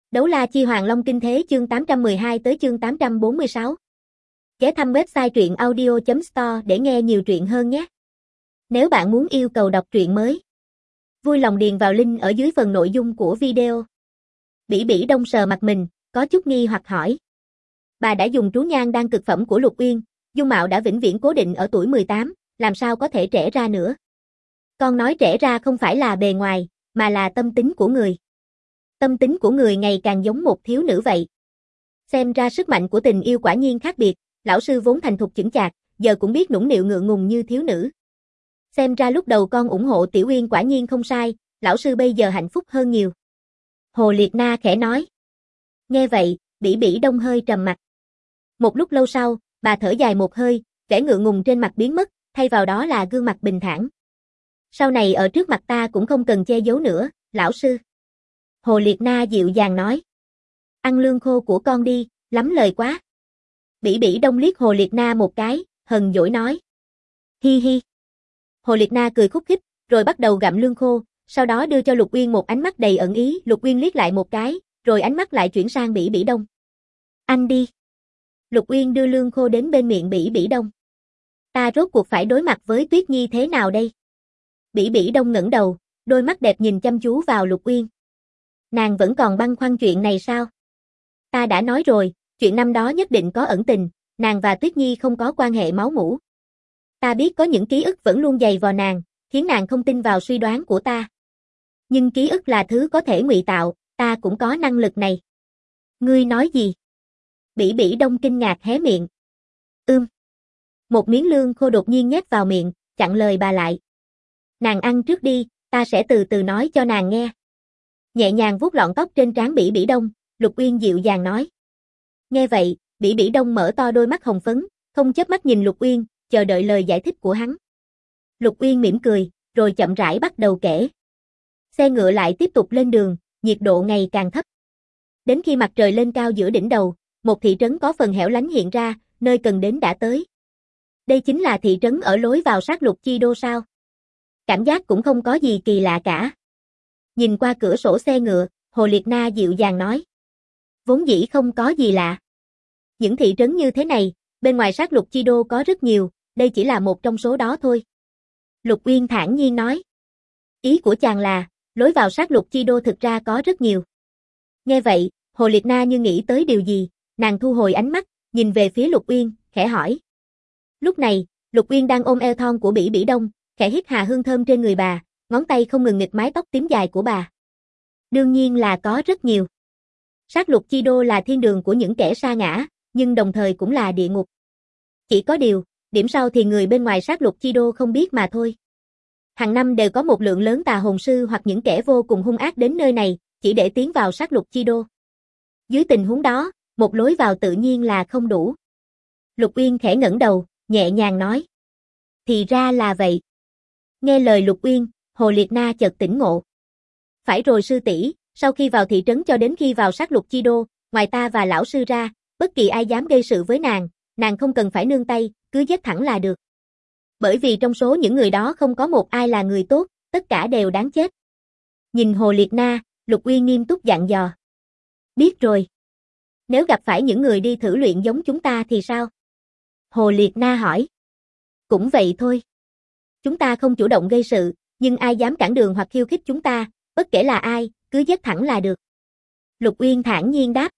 Đấu La Chi Hoàng Long Kinh Thế chương 812 tới chương 846. Ghé thăm website truyện audio.store để nghe nhiều truyện hơn nhé. Nếu bạn muốn yêu cầu đọc truyện mới, vui lòng điền vào link ở dưới phần nội dung của video. Bỉ Bỉ Đông sờ mặt mình, có chút nghi hoặc hỏi. Bà đã dùng trú nhang đan cực phẩm của Lục Uyên, dung mạo đã vĩnh viễn cố định ở tuổi 18, làm sao có thể trẻ ra nữa. Con nói trẻ ra không phải là bề ngoài, mà là tâm tính của người. Tâm tính của người ngày càng giống một thiếu nữ vậy. Xem ra sức mạnh của tình yêu quả nhiên khác biệt, lão sư vốn thành thục chững chạc, giờ cũng biết nũng nịu ngượng ngùng như thiếu nữ. Xem ra lúc đầu con ủng hộ Tiểu Uyên quả nhiên không sai, lão sư bây giờ hạnh phúc hơn nhiều. Hồ Liệt Na khẽ nói. Nghe vậy, Bỉ Bỉ Đông hơi trầm mặt. Một lúc lâu sau, bà thở dài một hơi, vẻ ngượng ngùng trên mặt biến mất, thay vào đó là gương mặt bình thản. Sau này ở trước mặt ta cũng không cần che giấu nữa, lão sư. Hồ Liệt Na dịu dàng nói. Ăn lương khô của con đi, lắm lời quá. Bỉ Bỉ Đông liếc Hồ Liệt Na một cái, hờn dỗi nói. Hi hi. Hồ Liệt Na cười khúc khích, rồi bắt đầu gặm lương khô, sau đó đưa cho Lục Uyên một ánh mắt đầy ẩn ý. Lục Uyên liếc lại một cái, rồi ánh mắt lại chuyển sang Bỉ Bỉ Đông. Anh đi. Lục Uyên đưa lương khô đến bên miệng Bỉ Bỉ Đông. Ta rốt cuộc phải đối mặt với Tuyết Nhi thế nào đây? Bỉ Bỉ Đông ngẩng đầu, đôi mắt đẹp nhìn chăm chú vào Lục Uyên. Nàng vẫn còn băn khoăn chuyện này sao? Ta đã nói rồi, chuyện năm đó nhất định có ẩn tình, nàng và Tuyết Nhi không có quan hệ máu mủ. Ta biết có những ký ức vẫn luôn dày vò nàng, khiến nàng không tin vào suy đoán của ta. Nhưng ký ức là thứ có thể ngụy tạo, ta cũng có năng lực này. Ngươi nói gì? Bỉ Bỉ Đông kinh ngạc hé miệng. Một miếng lương khô đột nhiên nhét vào miệng, chặn lời bà lại. Nàng ăn trước đi, ta sẽ từ từ nói cho nàng nghe. Nhẹ nhàng vuốt lọn tóc trên trán Bỉ Bỉ Đông, Lục Uyên dịu dàng nói. Nghe vậy, Bỉ Bỉ Đông mở to đôi mắt hồng phấn, không chớp mắt nhìn Lục Uyên, chờ đợi lời giải thích của hắn. Lục Uyên mỉm cười, rồi chậm rãi bắt đầu kể. Xe ngựa lại tiếp tục lên đường, nhiệt độ ngày càng thấp. Đến khi mặt trời lên cao giữa đỉnh đầu, một thị trấn có phần hẻo lánh hiện ra, nơi cần đến đã tới. Đây chính là thị trấn ở lối vào sát lục chi đô sao? Cảm giác cũng không có gì kỳ lạ cả. Nhìn qua cửa sổ xe ngựa, Hồ Liệt Na dịu dàng nói. Vốn dĩ không có gì lạ. Những thị trấn như thế này, bên ngoài sát lục chi đô có rất nhiều, đây chỉ là một trong số đó thôi. Lục Uyên thản nhiên nói. Ý của chàng là, lối vào sát lục chi đô thực ra có rất nhiều. Nghe vậy, Hồ Liệt Na như nghĩ tới điều gì, nàng thu hồi ánh mắt, nhìn về phía Lục Uyên, khẽ hỏi. Lúc này, Lục Uyên đang ôm eo thon của Bỉ Bỉ Đông, khẽ hít hà hương thơm trên người bà, ngón tay không ngừng nghịch mái tóc tím dài của bà. Đương nhiên là có rất nhiều. Sát lục chi đô là thiên đường của những kẻ sa ngã, nhưng đồng thời cũng là địa ngục. Chỉ có điều, điểm sau thì người bên ngoài sát lục chi đô không biết mà thôi. Hàng năm đều có một lượng lớn tà hồn sư hoặc những kẻ vô cùng hung ác đến nơi này, chỉ để tiến vào sát lục chi đô. Dưới tình huống đó, một lối vào tự nhiên là không đủ. Lục Uyên khẽ ngẩng đầu, nhẹ nhàng nói. Thì ra là vậy. Nghe lời Lục Uyên, Hồ Liệt Na chợt tỉnh ngộ. Phải rồi sư tỷ, sau khi vào thị trấn cho đến khi vào sát lục chi đô, ngoài ta và lão sư ra, bất kỳ ai dám gây sự với nàng không cần phải nương tay, cứ giết thẳng là được. Bởi vì trong số những người đó không có một ai là người tốt, tất cả đều đáng chết. Nhìn Hồ Liệt Na, Lục Uyên nghiêm túc dặn dò. Biết rồi. Nếu gặp phải những người đi thử luyện giống chúng ta thì sao? Hồ Liệt Na hỏi. Cũng vậy thôi. Chúng ta không chủ động gây sự, nhưng ai dám cản đường hoặc khiêu khích chúng ta, bất kể là ai, cứ giết thẳng là được. Lục Uyên thản nhiên đáp.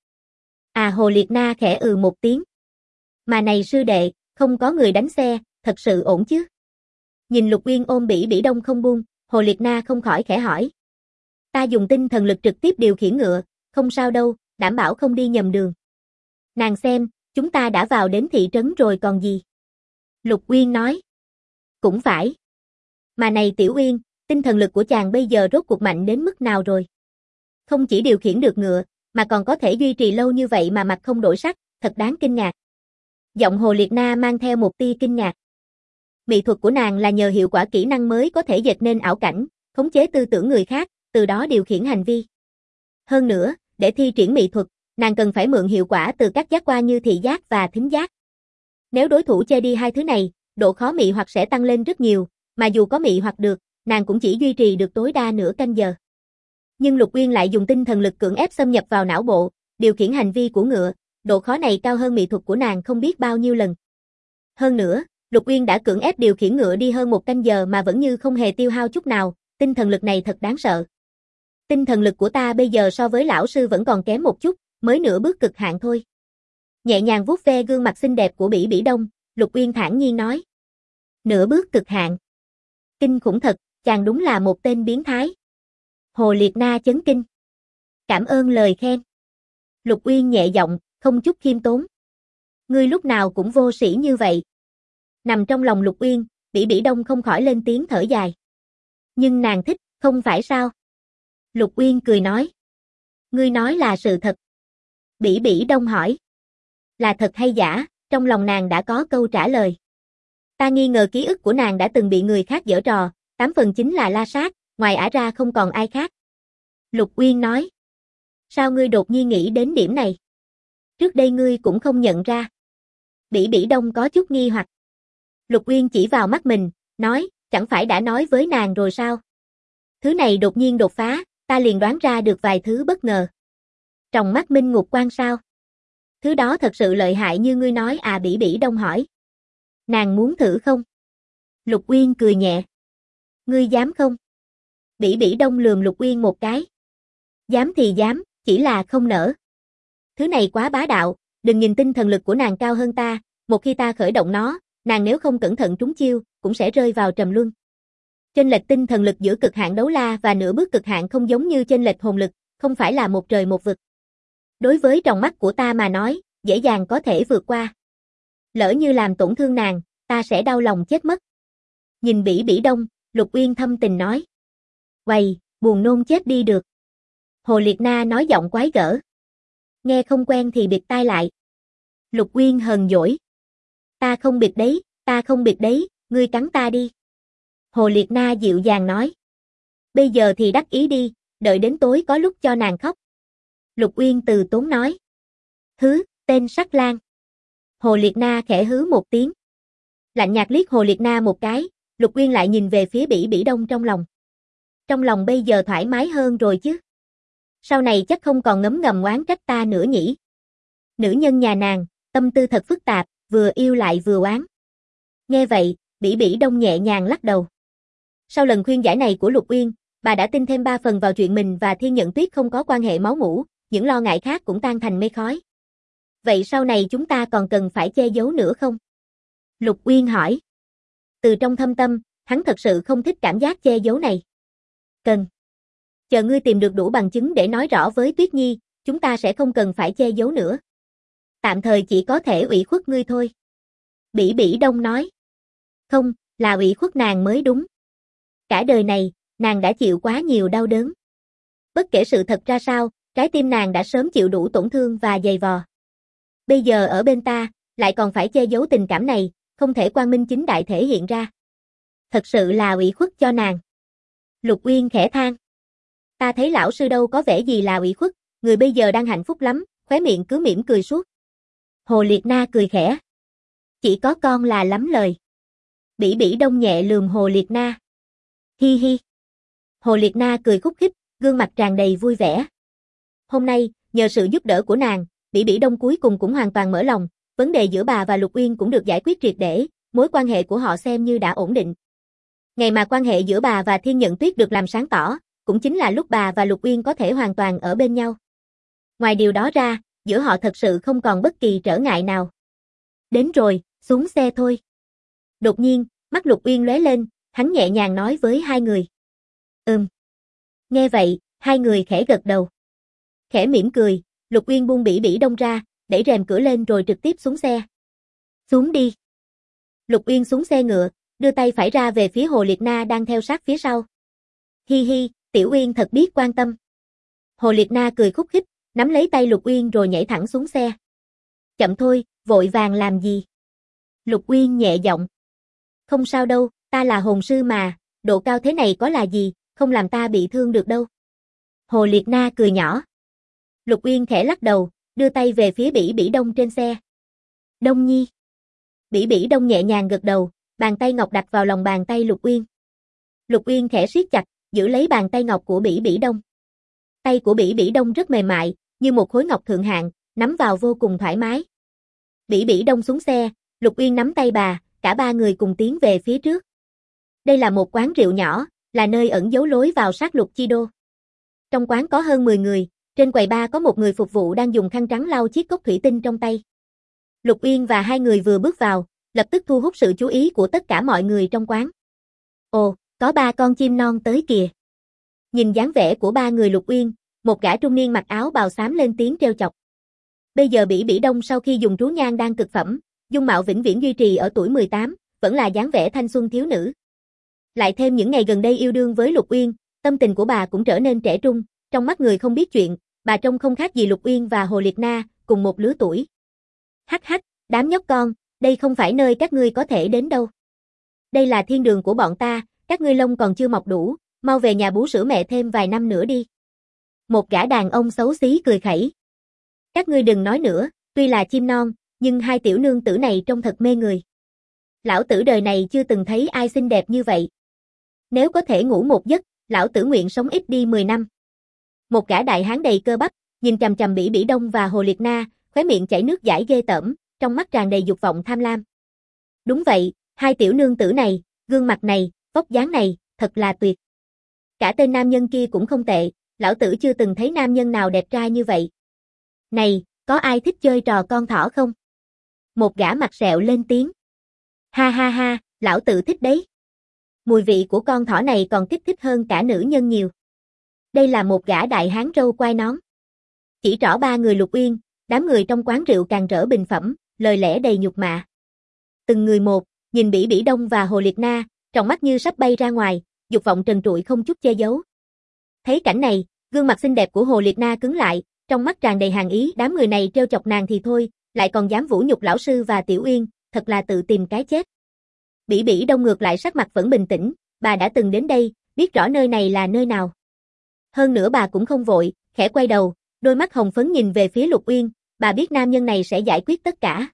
Hồ Liệt Na khẽ một tiếng. Mà này sư đệ, không có người đánh xe, thật sự ổn chứ? Nhìn Lục Uyên ôm Bỉ Bỉ Đông không buông, Hồ Liệt Na không khỏi khẽ hỏi. Ta dùng tinh thần lực trực tiếp điều khiển ngựa, không sao đâu, đảm bảo không đi nhầm đường. Nàng xem, chúng ta đã vào đến thị trấn rồi còn gì? Lục Uyên nói. Cũng phải. Mà này Tiểu Uyên, tinh thần lực của chàng bây giờ rốt cuộc mạnh đến mức nào rồi? Không chỉ điều khiển được ngựa, mà còn có thể duy trì lâu như vậy mà mặt không đổi sắc, thật đáng kinh ngạc. Giọng Hồ Liệt Na mang theo một tia kinh ngạc. Mỹ thuật của nàng là nhờ hiệu quả kỹ năng mới có thể dệt nên ảo cảnh, khống chế tư tưởng người khác, từ đó điều khiển hành vi. Hơn nữa, để thi triển mỹ thuật, nàng cần phải mượn hiệu quả từ các giác quan như thị giác và thính giác. Nếu đối thủ che đi hai thứ này, độ khó mị hoặc sẽ tăng lên rất nhiều, mà dù có mị hoặc được, nàng cũng chỉ duy trì được tối đa nửa canh giờ. Nhưng Lục Uyên lại dùng tinh thần lực cưỡng ép xâm nhập vào não bộ, điều khiển hành vi của ngựa, độ khó này cao hơn mỹ thuật của nàng không biết bao nhiêu lần. Hơn nữa, Lục Uyên đã cưỡng ép điều khiển ngựa đi hơn 1 canh giờ mà vẫn như không hề tiêu hao chút nào, tinh thần lực này thật đáng sợ. Tinh thần lực của ta bây giờ so với lão sư vẫn còn kém một chút, mới nửa bước cực hạn thôi. Nhẹ nhàng vuốt ve gương mặt xinh đẹp của Bỉ Bỉ Đông, Lục Uyên thản nhiên nói. Nửa bước cực hạn. Kinh khủng thật, chàng đúng là một tên biến thái. Hồ Liệt Na chấn kinh. Cảm ơn lời khen. Lục Uyên nhẹ giọng, không chút khiêm tốn. Ngươi lúc nào cũng vô sĩ như vậy. Nằm trong lòng Lục Uyên, Bỉ Bỉ Đông không khỏi lên tiếng thở dài. Nhưng nàng thích, không phải sao? Lục Uyên cười nói. Ngươi nói là sự thật. Bỉ Bỉ Đông hỏi. Là thật hay giả, trong lòng nàng đã có câu trả lời. Ta nghi ngờ ký ức của nàng đã từng bị người khác giở trò, 8 phần chính là La Sát, ngoài ả ra không còn ai khác. Lục Uyên nói. Sao ngươi đột nhiên nghĩ đến điểm này? Trước đây ngươi cũng không nhận ra. Bỉ Bỉ Đông có chút nghi hoặc. Lục Uyên chỉ vào mắt mình, nói, chẳng phải đã nói với nàng rồi sao? Thứ này đột nhiên đột phá, ta liền đoán ra được vài thứ bất ngờ. Trong mắt minh ngục quan sao? Thứ đó thật sự lợi hại như ngươi nói à? Bỉ Bỉ Đông hỏi. Nàng muốn thử không? Lục Uyên cười nhẹ. Ngươi dám không? Bỉ Bỉ Đông lườm Lục Uyên một cái. Dám thì dám, chỉ là không nỡ. Thứ này quá bá đạo, đừng nhìn tinh thần lực của nàng cao hơn ta, một khi ta khởi động nó, nàng nếu không cẩn thận trúng chiêu, cũng sẽ rơi vào trầm luân. Chênh lệch tinh thần lực giữa cực hạn đấu la và nửa bước cực hạn không giống như chênh lệch hồn lực, không phải là một trời một vực. Đối với tròng mắt của ta mà nói, dễ dàng có thể vượt qua. Lỡ như làm tổn thương nàng, ta sẽ đau lòng chết mất. Nhìn Bỉ Bỉ Đông, Lục Uyên thâm tình nói. Uầy, buồn nôn chết đi được. Hồ Liệt Na nói giọng quái gở. Nghe không quen thì bịt tai lại. Lục Uyên hờn dỗi. Ta không bịt đấy, ta không bịt đấy, ngươi cắn ta đi. Hồ Liệt Na dịu dàng nói. Bây giờ thì đắc ý đi, đợi đến tối có lúc cho nàng khóc. Lục Uyên từ tốn nói. Hứ, tên sắc lang. Hồ Liệt Na khẽ hứ một tiếng. Lạnh nhạt liếc Hồ Liệt Na một cái, Lục Uyên lại nhìn về phía Bỉ Bỉ Đông trong lòng. Trong lòng bây giờ thoải mái hơn rồi chứ. Sau này chắc không còn ngấm ngầm oán trách ta nữa nhỉ. Nữ nhân nhà nàng, tâm tư thật phức tạp, vừa yêu lại vừa oán. Nghe vậy, Bỉ Bỉ Đông nhẹ nhàng lắc đầu. Sau lần khuyên giải này của Lục Uyên, bà đã tin thêm 3 phần vào chuyện mình và Thiên Nhận Tuyết không có quan hệ máu mủ, những lo ngại khác cũng tan thành mây khói. Vậy sau này chúng ta còn cần phải che giấu nữa không? Lục Uyên hỏi. Từ trong thâm tâm, hắn thật sự không thích cảm giác che giấu này. Cần. Chờ ngươi tìm được đủ bằng chứng để nói rõ với Tuyết Nhi, chúng ta sẽ không cần phải che giấu nữa. Tạm thời chỉ có thể ủy khuất ngươi thôi. Bỉ Bỉ Đông nói. Không, là ủy khuất nàng mới đúng. Cả đời này, nàng đã chịu quá nhiều đau đớn. Bất kể sự thật ra sao, trái tim nàng đã sớm chịu đủ tổn thương và dày vò. Bây giờ ở bên ta, lại còn phải che giấu tình cảm này, không thể quang minh chính đại thể hiện ra. Thật sự là ủy khuất cho nàng. Lục Uyên khẽ than. Ta thấy lão sư đâu có vẻ gì là ủy khuất, người bây giờ đang hạnh phúc lắm, khóe miệng cứ mỉm cười suốt. Hồ Liệt Na cười khẽ. Chỉ có con là lắm lời. Bỉ Bỉ Đông nhẹ lườm Hồ Liệt Na. Hi hi. Hồ Liệt Na cười khúc khích, gương mặt tràn đầy vui vẻ. Hôm nay, nhờ sự giúp đỡ của nàng, Bỉ Bỉ Đông cuối cùng cũng hoàn toàn mở lòng, vấn đề giữa bà và Lục Uyên cũng được giải quyết triệt để, mối quan hệ của họ xem như đã ổn định. Ngày mà quan hệ giữa bà và Thiên Nhận Tuyết được làm sáng tỏ, cũng chính là lúc bà và Lục Uyên có thể hoàn toàn ở bên nhau. Ngoài điều đó ra, giữa họ thật sự không còn bất kỳ trở ngại nào. Đến rồi, xuống xe thôi. Đột nhiên, mắt Lục Uyên lóe lên, hắn nhẹ nhàng nói với hai người. Nghe vậy, hai người khẽ gật đầu. Khẽ mỉm cười, Lục Uyên buông Bỉ Bỉ Đông ra, đẩy rèm cửa lên rồi trực tiếp xuống xe. Xuống đi. Lục Uyên xuống xe ngựa, đưa tay phải ra về phía Hồ Liệt Na đang theo sát phía sau. Hi hi, Tiểu Uyên thật biết quan tâm. Hồ Liệt Na cười khúc khích, nắm lấy tay Lục Uyên rồi nhảy thẳng xuống xe. Chậm thôi, vội vàng làm gì? Lục Uyên nhẹ giọng. Không sao đâu, ta là hồn sư mà, độ cao thế này có là gì, không làm ta bị thương được đâu. Hồ Liệt Na cười nhỏ. Lục Uyên khẽ lắc đầu, đưa tay về phía Bỉ Bỉ Đông trên xe. Đông Nhi. Bỉ Bỉ Đông nhẹ nhàng gật đầu, bàn tay ngọc đặt vào lòng bàn tay Lục Uyên. Lục Uyên khẽ siết chặt, giữ lấy bàn tay ngọc của Bỉ Bỉ Đông. Tay của Bỉ Bỉ Đông rất mềm mại, như một khối ngọc thượng hạng, nắm vào vô cùng thoải mái. Bỉ Bỉ Đông xuống xe, Lục Uyên nắm tay bà, cả ba người cùng tiến về phía trước. Đây là một quán rượu nhỏ, là nơi ẩn giấu lối vào sát lục chi đô. Trong quán có hơn 10 người, trên quầy bar có một người phục vụ đang dùng khăn trắng lau chiếc cốc thủy tinh trong tay. Lục Uyên và hai người vừa bước vào, lập tức thu hút sự chú ý của tất cả mọi người trong quán. Ồ, có ba con chim non tới kìa. Nhìn dáng vẻ của ba người Lục Uyên, một gã trung niên mặc áo bào xám lên tiếng trêu chọc. Bây giờ Bỉ Bỉ Đông sau khi dùng trú nhang đang cực phẩm, dung mạo vĩnh viễn duy trì ở tuổi 18, vẫn là dáng vẻ thanh xuân thiếu nữ. Lại thêm những ngày gần đây yêu đương với Lục Uyên, tâm tình của bà cũng trở nên trẻ trung, trong mắt người không biết chuyện, bà trông không khác gì Lục Uyên và Hồ Liệt Na, cùng một lứa tuổi. Hắc hắc, đám nhóc con, đây không phải nơi các ngươi có thể đến đâu. Đây là thiên đường của bọn ta, các ngươi lông còn chưa mọc đủ, mau về nhà bú sữa mẹ thêm vài năm nữa đi. Một gã đàn ông xấu xí cười khẩy. Các ngươi đừng nói nữa, tuy là chim non, nhưng hai tiểu nương tử này trông thật mê người. Lão tử đời này chưa từng thấy ai xinh đẹp như vậy. Nếu có thể ngủ một giấc, lão tử nguyện sống ít đi 10 năm. Một gã đại hán đầy cơ bắp, nhìn chằm chằm Bỉ Bỉ Đông và Hồ Liệt Na, khóe miệng chảy nước dãi ghê tởm, trong mắt tràn đầy dục vọng tham lam. Đúng vậy, hai tiểu nương tử này, gương mặt này, vóc dáng này, thật là tuyệt. Cả tên nam nhân kia cũng không tệ, lão tử chưa từng thấy nam nhân nào đẹp trai như vậy. Này, có ai thích chơi trò con thỏ không? Một gã mặt sẹo lên tiếng. Ha ha ha, lão tử thích đấy. Mùi vị của con thỏ này còn kích thích hơn cả nữ nhân nhiều. Đây là một gã đại hán râu quai nón. Chỉ trỏ ba người Lục Uyên, đám người trong quán rượu càng rỡ bình phẩm, lời lẽ đầy nhục mạ. Từng người một, nhìn Bỉ Bỉ Đông và Hồ Liệt Na, trong mắt như sắp bay ra ngoài, dục vọng trần trụi không chút che giấu. Thấy cảnh này, gương mặt xinh đẹp của Hồ Liệt Na cứng lại, trong mắt tràn đầy hàn ý, đám người này trêu chọc nàng thì thôi, lại còn dám vũ nhục lão sư và Tiểu Uyên, thật là tự tìm cái chết. Bỉ Bỉ Đông ngược lại sắc mặt vẫn bình tĩnh, bà đã từng đến đây, biết rõ nơi này là nơi nào. Hơn nữa bà cũng không vội, khẽ quay đầu, đôi mắt hồng phấn nhìn về phía Lục Uyên, bà biết nam nhân này sẽ giải quyết tất cả.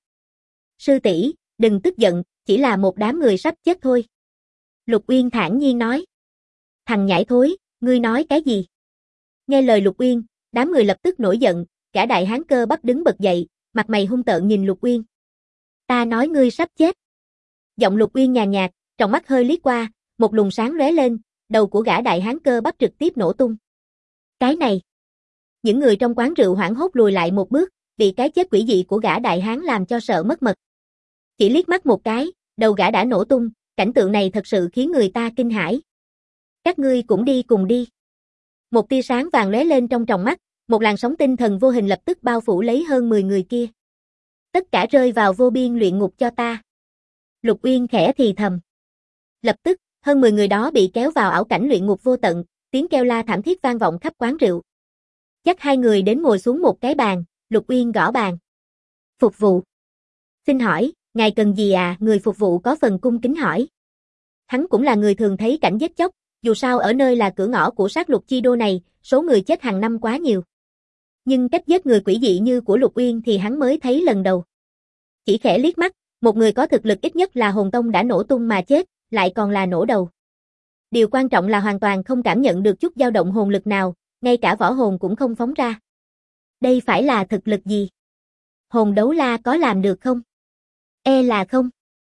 Sư tỷ, đừng tức giận, chỉ là một đám người sắp chết thôi. Lục Uyên thản nhiên nói. Thằng nhãi thối, ngươi nói cái gì? Nghe lời Lục Uyên, đám người lập tức nổi giận, cả đại hán cơ bắp đứng bật dậy, mặt mày hung tợn nhìn Lục Uyên. Ta nói ngươi sắp chết. Giọng Lục Uyên nhàn nhạt, trong mắt hơi liếc qua, một luồng sáng lóe lên, đầu của gã đại hán cơ bắp trực tiếp nổ tung. Cái này. Những người trong quán rượu hoảng hốt lùi lại một bước, bị cái chết quỷ dị của gã đại hán làm cho sợ mất mật. Chỉ liếc mắt một cái, đầu gã đã nổ tung, cảnh tượng này thật sự khiến người ta kinh hãi. Các ngươi cũng đi cùng đi. Một tia sáng vàng lóe lên trong tròng mắt, một làn sóng tinh thần vô hình lập tức bao phủ lấy hơn 10 người kia. Tất cả rơi vào vô biên luyện ngục cho ta. Lục Uyên khẽ thì thầm. Lập tức, hơn 10 người đó bị kéo vào ảo cảnh luyện ngục vô tận, tiếng kêu la thảm thiết vang vọng khắp quán rượu. Dắt hai người đến ngồi xuống một cái bàn, Lục Uyên gõ bàn. Phục vụ. Xin hỏi, ngài cần gì à? Người phục vụ có phần cung kính hỏi. Hắn cũng là người thường thấy cảnh giết chóc, dù sao ở nơi là cửa ngõ của sát lục chi đô này, số người chết hàng năm quá nhiều. Nhưng cách giết người quỷ dị như của Lục Uyên thì hắn mới thấy lần đầu. Chỉ khẽ liếc mắt, một người có thực lực ít nhất là hồn tông đã nổ tung mà chết, lại còn là nổ đầu. Điều quan trọng là hoàn toàn không cảm nhận được chút dao động hồn lực nào, ngay cả võ hồn cũng không phóng ra. Đây phải là thực lực gì? Hồn đấu la có làm được không? E là không.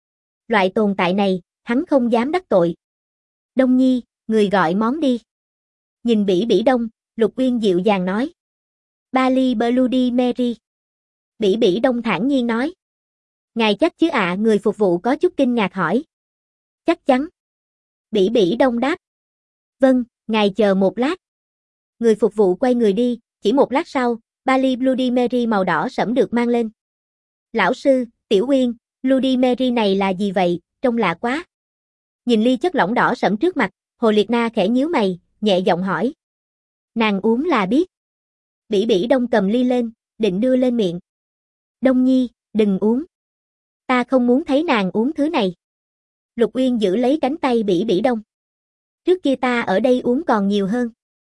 Loại tồn tại này, hắn không dám đắc tội. Đông Nhi, người gọi món đi. Nhìn Bỉ Bỉ Đông, Lục Uyên dịu dàng nói. Bali Bloody Mary. Bỉ Bỉ Đông thản nhiên nói. Ngài chắc chứ ạ? Người phục vụ có chút kinh ngạc hỏi. Chắc chắn. Bỉ Bỉ Đông đáp. Vâng, ngài chờ một lát. Người phục vụ quay người đi, chỉ một lát sau, Bali Bloody Mary màu đỏ sẫm được mang lên. Lão sư, Tiểu Uyên, Bloody Mary này là gì vậy, trông lạ quá. Nhìn ly chất lỏng đỏ sẫm trước mặt, Hồ Liệt Na khẽ nhíu mày, nhẹ giọng hỏi. Nàng uống là biết. Bỉ Bỉ Đông cầm ly lên, định đưa lên miệng. Đông Nhi, đừng uống. Ta không muốn thấy nàng uống thứ này. Lục Uyên giữ lấy cánh tay Bỉ Bỉ Đông. Trước kia ta ở đây uống còn nhiều hơn.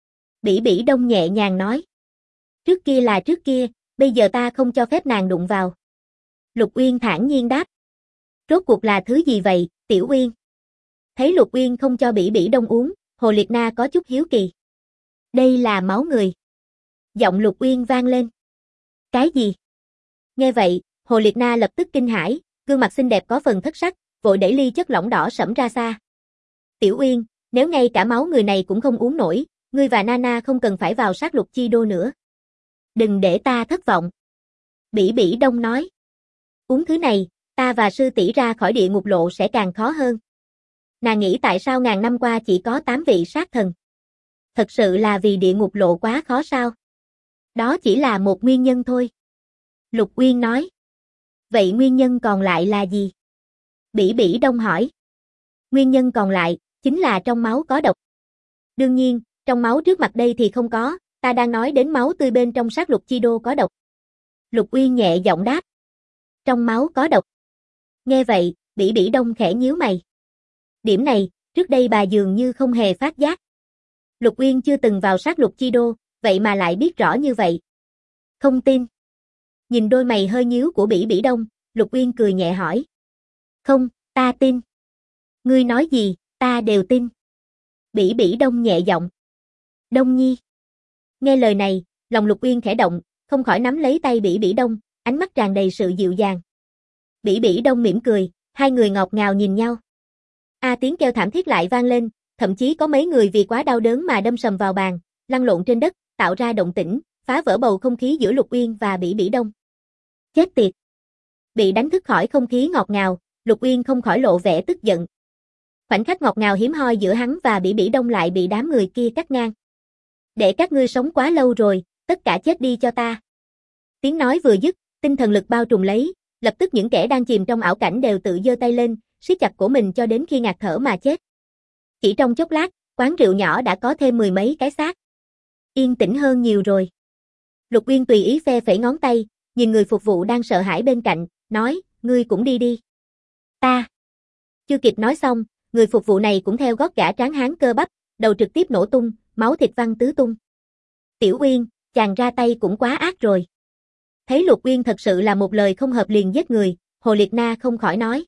Bỉ Bỉ Đông nhẹ nhàng nói. Trước kia là trước kia, bây giờ ta không cho phép nàng đụng vào. Lục Uyên thản nhiên đáp. Rốt cuộc là thứ gì vậy, Tiểu Uyên? Thấy Lục Uyên không cho Bỉ Bỉ Đông uống, Hồ Liệt Na có chút hiếu kỳ. Đây là máu người. Giọng Lục Uyên vang lên. Cái gì? Nghe vậy, Hồ Liệt Na lập tức kinh hãi, gương mặt xinh đẹp có phần thất sắc, vội đẩy ly chất lỏng đỏ sẫm ra xa. Tiểu Uyên, nếu ngay cả máu người này cũng không uống nổi, ngươi và Nana không cần phải vào sát lục chi đô nữa. Đừng để ta thất vọng. Bỉ Bỉ Đông nói. Uống thứ này, ta và sư tỷ ra khỏi địa ngục lộ sẽ càng khó hơn. Nàng nghĩ tại sao ngàn năm qua chỉ có 8 vị sát thần? Thật sự là vì địa ngục lộ quá khó sao? Đó chỉ là một nguyên nhân thôi. Lục Uyên nói. Vậy nguyên nhân còn lại là gì? Bỉ Bỉ Đông hỏi. Nguyên nhân còn lại, chính là trong máu có độc. Đương nhiên, trong máu trước mặt đây thì không có, ta đang nói đến máu tươi bên trong sát lục chi đô có độc. Lục Uyên nhẹ giọng đáp. Trong máu có độc. Nghe vậy, Bỉ Bỉ Đông khẽ nhíu mày. Điểm này, trước đây bà dường như không hề phát giác. Lục Uyên chưa từng vào sát lục chi đô, vậy mà lại biết rõ như vậy. Không tin. Nhìn đôi mày hơi nhíu của Bỉ Bỉ Đông, Lục Uyên cười nhẹ hỏi. Không, ta tin. Ngươi nói gì, ta đều tin. Bỉ Bỉ Đông nhẹ giọng. Đông Nhi. Nghe lời này, lòng Lục Uyên khẽ động, không khỏi nắm lấy tay Bỉ Bỉ Đông, ánh mắt tràn đầy sự dịu dàng. Bỉ Bỉ Đông mỉm cười, hai người ngọt ngào nhìn nhau. Tiếng kêu thảm thiết lại vang lên, thậm chí có mấy người vì quá đau đớn mà đâm sầm vào bàn, lăn lộn trên đất, tạo ra động tĩnh, phá vỡ bầu không khí giữa Lục Uyên và Bỉ Bỉ Đông. Chết tiệt. Bị đánh thức khỏi không khí ngọt ngào, Lục Uyên không khỏi lộ vẻ tức giận. Khoảnh khắc ngọt ngào hiếm hoi giữa hắn và Bỉ Bỉ Đông lại bị đám người kia cắt ngang. Để các ngươi sống quá lâu rồi, tất cả chết đi cho ta. Tiếng nói vừa dứt, tinh thần lực bao trùm lấy, lập tức những kẻ đang chìm trong ảo cảnh đều tự giơ tay lên, siết chặt cổ mình cho đến khi ngạt thở mà chết. Chỉ trong chốc lát, quán rượu nhỏ đã có thêm 10 mấy cái xác. Yên tĩnh hơn nhiều rồi. Lục Uyên tùy ý phe phẩy ngón tay, nhìn người phục vụ đang sợ hãi bên cạnh, nói, ngươi cũng đi đi. Ta. Chưa kịp nói xong, người phục vụ này cũng theo gót gã tráng hán cơ bắp, đầu trực tiếp nổ tung, máu thịt văng tứ tung. Tiểu Uyên, chàng ra tay cũng quá ác rồi. Thấy Lục Uyên thật sự là một lời không hợp liền giết người, Hồ Liệt Na không khỏi nói.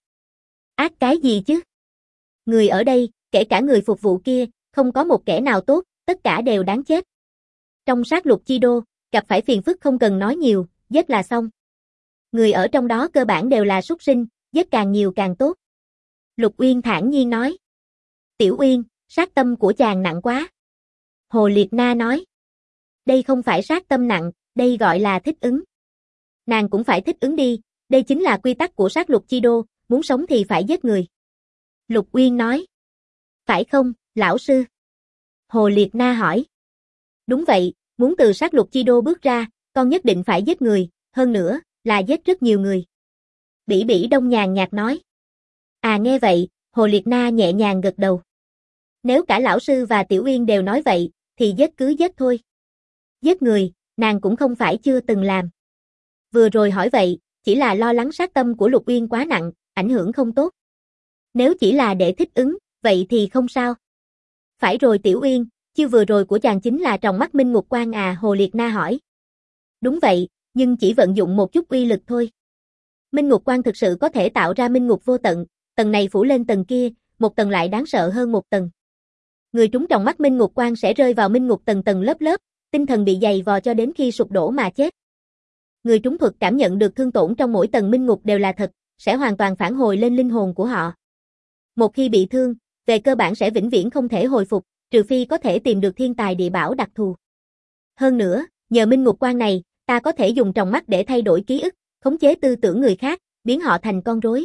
Ác cái gì chứ? Người ở đây, kể cả người phục vụ kia, không có một kẻ nào tốt, tất cả đều đáng chết. Trong sát lục chi đô, gặp phải phiền phức không cần nói nhiều, giết là xong. Người ở trong đó cơ bản đều là súc sinh, giết càng nhiều càng tốt. Lục Uyên thản nhiên nói. Tiểu Uyên, sát tâm của chàng nặng quá. Hồ Liệt Na nói. Đây không phải sát tâm nặng, đây gọi là thích ứng. Nàng cũng phải thích ứng đi, đây chính là quy tắc của sát lục chi đô, muốn sống thì phải giết người. Lục Uyên nói. Phải không, lão sư? Hồ Liệt Na hỏi. Đúng vậy, muốn từ sát lục chi đô bước ra, con nhất định phải giết người, hơn nữa, là giết rất nhiều người. Bỉ Bỉ Đông nhàn nhạt nói. Nghe vậy, Hồ Liệt Na nhẹ nhàng gật đầu. Nếu cả lão sư và Tiểu Uyên đều nói vậy, thì giết cứ giết thôi. Giết người, nàng cũng không phải chưa từng làm. Vừa rồi hỏi vậy, chỉ là lo lắng sát tâm của Lục Uyên quá nặng, ảnh hưởng không tốt. Nếu chỉ là để thích ứng, vậy thì không sao. Phải rồi Tiểu Uyên, chiêu vừa rồi của chàng chính là tròng mắt minh ngục quan Hồ Liệt Na hỏi. Đúng vậy, nhưng chỉ vận dụng một chút uy lực thôi. Minh ngục quan thực sự có thể tạo ra minh ngục vô tận, tầng này phủ lên tầng kia, một tầng lại đáng sợ hơn một tầng. Người trúng tròng mắt minh ngục quan sẽ rơi vào minh ngục tầng tầng lớp lớp, tinh thần bị dày vò cho đến khi sụp đổ mà chết. Người trúng thuật cảm nhận được thương tổn trong mỗi tầng minh ngục đều là thật, sẽ hoàn toàn phản hồi lên linh hồn của họ. Một khi bị thương, về cơ bản sẽ vĩnh viễn không thể hồi phục, trừ phi có thể tìm được thiên tài địa bảo đặc thù. Hơn nữa, nhờ minh ngục quan này, ta có thể dùng tròng mắt để thay đổi ký ức, khống chế tư tưởng người khác, biến họ thành con rối.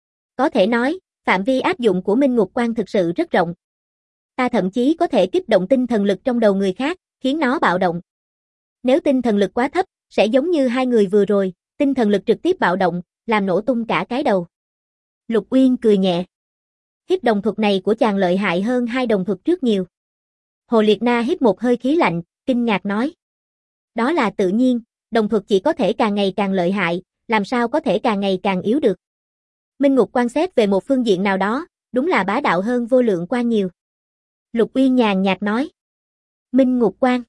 Có thể nói, phạm vi áp dụng của minh ngục quan thực sự rất rộng. Ta thậm chí có thể kích động tinh thần lực trong đầu người khác, khiến nó bạo động. Nếu tinh thần lực quá thấp, sẽ giống như hai người vừa rồi, tinh thần lực trực tiếp bạo động, làm nổ tung cả cái đầu. Lục Uyên cười nhẹ. Hít đồng thuật này của chàng lợi hại hơn hai đồng thuật trước nhiều. Hồ Liệt Na hít một hơi khí lạnh, kinh ngạc nói. Đó là tự nhiên, đồng thuật chỉ có thể càng ngày càng lợi hại, làm sao có thể càng ngày càng yếu được. Minh ngục quan xét về một phương diện nào đó, đúng là bá đạo hơn vô lượng quan nhiều. Lục Uyên nhàn nhạt nói. Minh ngục quan.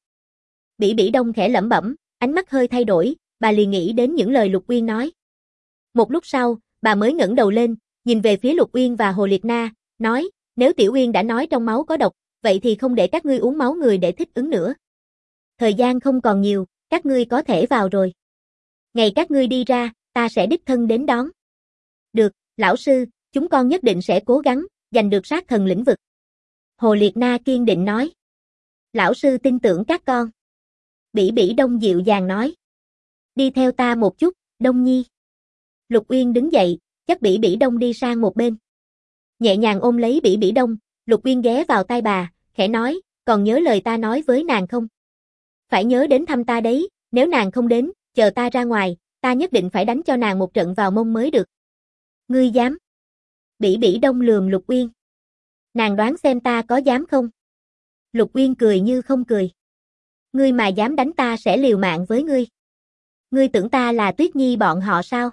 Bỉ Bỉ Đông khẽ lẩm bẩm, ánh mắt hơi thay đổi, bà liền nghĩ đến những lời Lục Uyên nói. Một lúc sau, bà mới ngẩng đầu lên, nhìn về phía Lục Uyên và Hồ Liệt Na, nói, nếu Tiểu Uyên đã nói trong máu có độc, vậy thì không để các ngươi uống máu người để thích ứng nữa. Thời gian không còn nhiều, các ngươi có thể vào rồi. Ngày các ngươi đi ra, ta sẽ đích thân đến đón. Được, lão sư, chúng con nhất định sẽ cố gắng, giành được sát thần lĩnh vực. Hồ Liệt Na kiên định nói. Lão sư tin tưởng các con. Bỉ Bỉ Đông dịu dàng nói. Đi theo ta một chút, Đông Nhi. Lục Uyên đứng dậy, dắt Bỉ Bỉ Đông đi sang một bên. Nhẹ nhàng ôm lấy Bỉ Bỉ Đông, Lục Uyên ghé vào tai bà, khẽ nói, còn nhớ lời ta nói với nàng không? Phải nhớ đến thăm ta đấy, nếu nàng không đến, chờ ta ra ngoài, ta nhất định phải đánh cho nàng một trận vào mông mới được. Ngươi dám? Bỉ Bỉ Đông lườm Lục Uyên. Nàng đoán xem ta có dám không? Lục Uyên cười như không cười. Ngươi mà dám đánh ta sẽ liều mạng với ngươi. Ngươi tưởng ta là Tuyết Nhi bọn họ sao?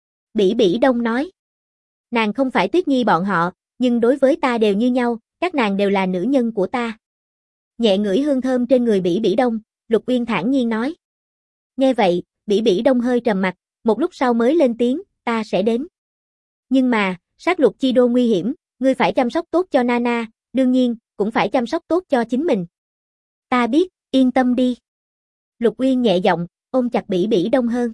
Bỉ Bỉ Đông nói. Nàng không phải Tuyết Nhi bọn họ, nhưng đối với ta đều như nhau, các nàng đều là nữ nhân của ta. Nhẹ ngửi hương thơm trên người Bỉ Bỉ Đông, Lục Uyên thản nhiên nói. Nghe vậy, Bỉ Bỉ Đông hơi trầm mặt, một lúc sau mới lên tiếng, ta sẽ đến. Nhưng mà, sát lục chi đô nguy hiểm, ngươi phải chăm sóc tốt cho Nana, đương nhiên, cũng phải chăm sóc tốt cho chính mình. Ta biết, yên tâm đi. Lục Uyên nhẹ giọng, ôm chặt Bỉ Bỉ Đông hơn.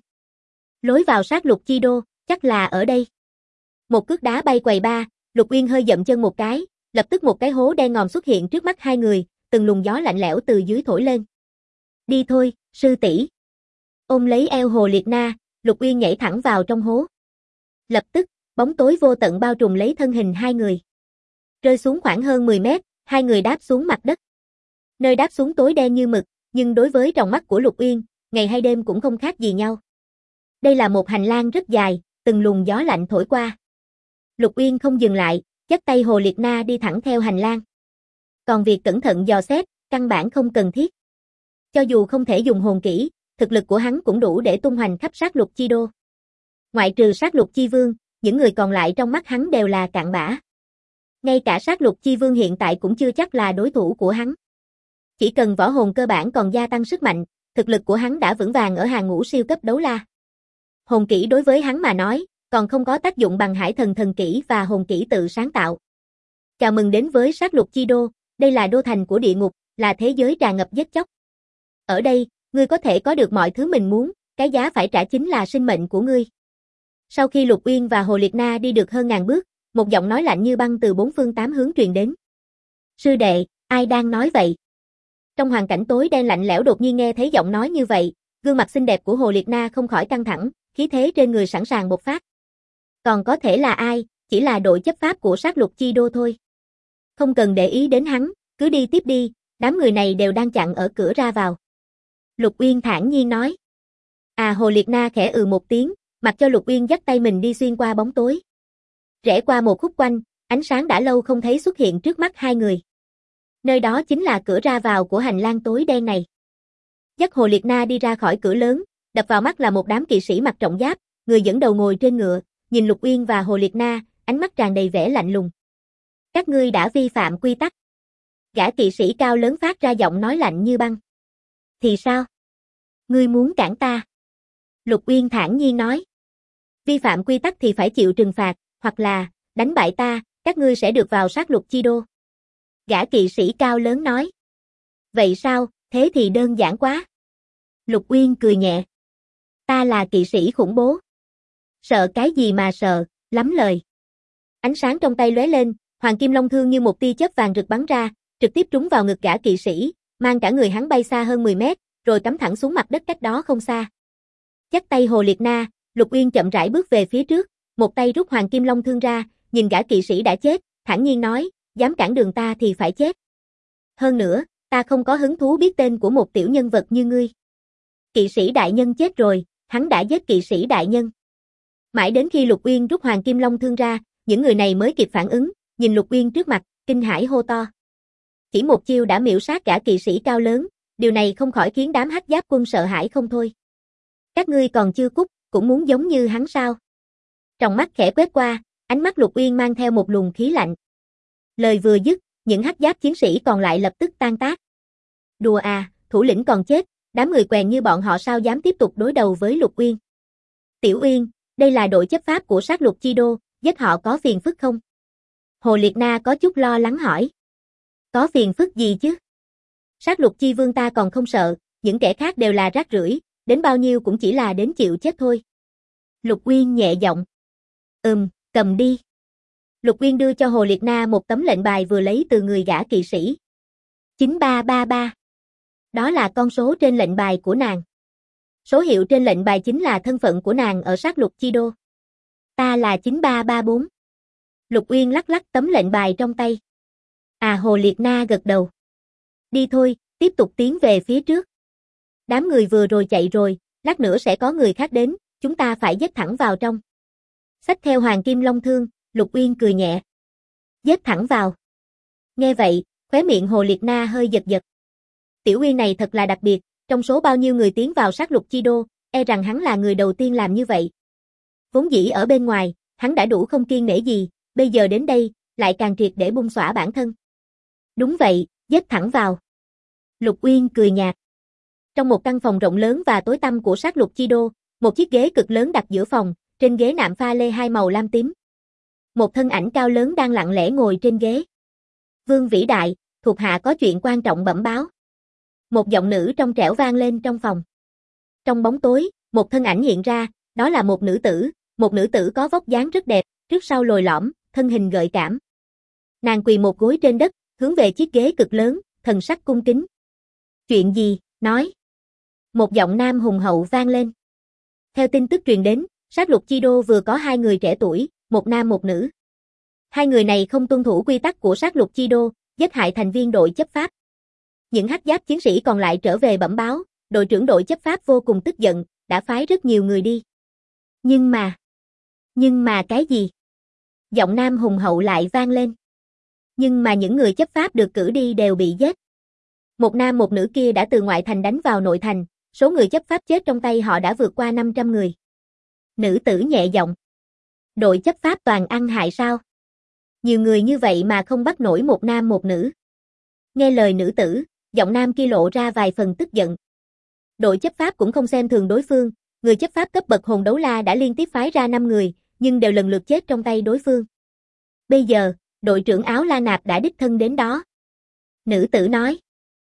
Lối vào sát lục chi đô, chắc là ở đây. Một cước đá bay quầy ba, Lục Uyên hơi dậm chân một cái, lập tức một cái hố đen ngòm xuất hiện trước mắt hai người, từng luồng gió lạnh lẽo từ dưới thổi lên. Đi thôi, sư tỷ. Ôm lấy eo Hồ Liệt Na, Lục Uyên nhảy thẳng vào trong hố. Lập tức, bóng tối vô tận bao trùm lấy thân hình hai người. Rơi xuống khoảng hơn 10 mét, hai người đáp xuống mặt đất. Nơi đáp xuống tối đen như mực, nhưng đối với tròng mắt của Lục Uyên, ngày hay đêm cũng không khác gì nhau. Đây là một hành lang rất dài, từng luồng gió lạnh thổi qua. Lục Uyên không dừng lại, dắt tay Hồ Liệt Na đi thẳng theo hành lang. Còn việc cẩn thận dò xét, căn bản không cần thiết. Cho dù không thể dùng hồn kỹ, thực lực của hắn cũng đủ để tung hoành khắp sát lục chi đô. Ngoại trừ sát lục chi vương, những người còn lại trong mắt hắn đều là cặn bã. Ngay cả sát lục chi vương hiện tại cũng chưa chắc là đối thủ của hắn. Chỉ cần võ hồn cơ bản còn gia tăng sức mạnh, thực lực của hắn đã vững vàng ở hàng ngũ siêu cấp đấu la. Hồn kỹ đối với hắn mà nói, còn không có tác dụng bằng hải thần thần kỹ và hồn kỹ tự sáng tạo. Chào mừng đến với sát lục chi đô, đây là đô thành của địa ngục, là thế giới tràn ngập giết chóc. Ở đây, ngươi có thể có được mọi thứ mình muốn, cái giá phải trả chính là sinh mệnh của ngươi. Sau khi Lục Uyên và Hồ Liệt Na đi được hơn ngàn bước, một giọng nói lạnh như băng từ bốn phương tám hướng truyền đến. Sư đệ, ai đang nói vậy? Trong hoàn cảnh tối đen lạnh lẽo đột nhiên nghe thấy giọng nói như vậy, gương mặt xinh đẹp của Hồ Liệt Na không khỏi căng thẳng, khí thế trên người sẵn sàng bộc phát. Còn có thể là ai, chỉ là đội chấp pháp của sát lục chi đô thôi. Không cần để ý đến hắn, cứ đi tiếp đi, đám người này đều đang chặn ở cửa ra vào. Lục Uyên thản nhiên nói. Hồ Liệt Na khẽ một tiếng, mặc cho Lục Uyên dắt tay mình đi xuyên qua bóng tối. Rẽ qua một khúc quanh, ánh sáng đã lâu không thấy xuất hiện trước mắt hai người. Nơi đó chính là cửa ra vào của hành lang tối đen này. Dắt Hồ Liệt Na đi ra khỏi cửa lớn, đập vào mắt là một đám kỵ sĩ mặc trọng giáp, người dẫn đầu ngồi trên ngựa, nhìn Lục Uyên và Hồ Liệt Na, ánh mắt tràn đầy vẻ lạnh lùng. Các ngươi đã vi phạm quy tắc. Gã kỵ sĩ cao lớn phát ra giọng nói lạnh như băng. Thì sao? Ngươi muốn cản ta? Lục Uyên thản nhiên nói. Vi phạm quy tắc thì phải chịu trừng phạt, hoặc là, đánh bại ta, các ngươi sẽ được vào sát lục chi đô. Gã kỵ sĩ cao lớn nói. Vậy sao, thế thì đơn giản quá. Lục Uyên cười nhẹ. Ta là kỵ sĩ khủng bố. Sợ cái gì mà sợ, lắm lời. Ánh sáng trong tay lóe lên, hoàng kim long thương như một tia chớp vàng rực bắn ra, trực tiếp trúng vào ngực gã kỵ sĩ, mang cả người hắn bay xa hơn 10 mét, rồi cắm thẳng xuống mặt đất cách đó không xa. Dắt tay Hồ Liệt Na, Lục Uyên chậm rãi bước về phía trước, một tay rút hoàng kim long thương ra, nhìn gã kỵ sĩ đã chết, thản nhiên nói, dám cản đường ta thì phải chết. Hơn nữa, ta không có hứng thú biết tên của một tiểu nhân vật như ngươi. Kỵ sĩ đại nhân chết rồi, hắn đã giết kỵ sĩ đại nhân. Mãi đến khi Lục Uyên rút hoàng kim long thương ra, những người này mới kịp phản ứng, nhìn Lục Uyên trước mặt, kinh hãi hô to. Chỉ một chiêu đã miểu sát gã kỵ sĩ cao lớn, điều này không khỏi khiến đám hắc giáp quân sợ hãi không thôi. Các ngươi còn chưa cút, cũng muốn giống như hắn sao? Trong mắt khẽ quét qua, ánh mắt Lục Uyên mang theo một luồng khí lạnh. Lời vừa dứt, những hắc giáp chiến sĩ còn lại lập tức tan tác. Đùa à, thủ lĩnh còn chết, đám người quèn như bọn họ sao dám tiếp tục đối đầu với Lục Uyên? Tiểu Uyên, đây là đội chấp pháp của sát lục chi đô, giết họ có phiền phức không? Hồ Liệt Na có chút lo lắng hỏi. Có phiền phức gì chứ? Sát lục chi vương ta còn không sợ, những kẻ khác đều là rác rưởi, đến bao nhiêu cũng chỉ là đến chịu chết thôi. Lục Uyên nhẹ giọng. Cầm đi. Lục Uyên đưa cho Hồ Liệt Na một tấm lệnh bài vừa lấy từ người gã kỵ sĩ. 9333. Đó là con số trên lệnh bài của nàng. Số hiệu trên lệnh bài chính là thân phận của nàng ở sát lục chi đô. Ta là 9334. Lục Uyên lắc lắc tấm lệnh bài trong tay. Hồ Liệt Na gật đầu. Đi thôi, tiếp tục tiến về phía trước. Đám người vừa rồi chạy rồi, lát nữa sẽ có người khác đến, chúng ta phải giết thẳng vào trong. Xách theo Hoàng Kim Long Thương, Lục Uyên cười nhẹ. Giết thẳng vào. Nghe vậy, khóe miệng Hồ Liệt Na hơi giật giật. Tiểu Uyên này thật là đặc biệt, trong số bao nhiêu người tiến vào sát lục chi đô, e rằng hắn là người đầu tiên làm như vậy. Vốn dĩ ở bên ngoài, hắn đã đủ không kiêng nể gì, bây giờ đến đây, lại càng triệt để bung xõa bản thân. Đúng vậy, giết thẳng vào. Lục Uyên cười nhạt. Trong một căn phòng rộng lớn và tối tăm của sát lục chi đô, một chiếc ghế cực lớn đặt giữa phòng, trên ghế nạm pha lê hai màu lam tím. Một thân ảnh cao lớn đang lặng lẽ ngồi trên ghế. Vương vĩ đại, thuộc hạ có chuyện quan trọng bẩm báo. Một giọng nữ trong trẻo vang lên trong phòng. Trong bóng tối, một thân ảnh hiện ra, đó là một nữ tử có vóc dáng rất đẹp, trước sau lồi lõm, thân hình gợi cảm. Nàng quỳ một gối trên đất, hướng về chiếc ghế cực lớn, thần sắc cung kính. Chuyện gì, nói. Một giọng nam hùng hậu vang lên. Theo tin tức truyền đến, sát lục chi đô vừa có hai người trẻ tuổi, một nam một nữ. Hai người này không tuân thủ quy tắc của sát lục chi đô, giết hại thành viên đội chấp pháp. Những hắc giáp chiến sĩ còn lại trở về bẩm báo, đội trưởng đội chấp pháp vô cùng tức giận, đã phái rất nhiều người đi. Nhưng mà cái gì? Giọng nam hùng hậu lại vang lên. Nhưng mà những người chấp pháp được cử đi đều bị giết. Một nam một nữ kia đã từ ngoại thành đánh vào nội thành, số người chấp pháp chết trong tay họ đã vượt qua 500 người. Nữ tử nhẹ giọng. Đội chấp pháp toàn ăn hại sao? Nhiều người như vậy mà không bắt nổi một nam một nữ. Nghe lời nữ tử, giọng nam kia lộ ra vài phần tức giận. Đội chấp pháp cũng không xem thường đối phương, người chấp pháp cấp bậc hồn đấu la đã liên tiếp phái ra 5 người, nhưng đều lần lượt chết trong tay đối phương. Bây giờ, đội trưởng Áo La Nạp đã đích thân đến đó. Nữ tử nói.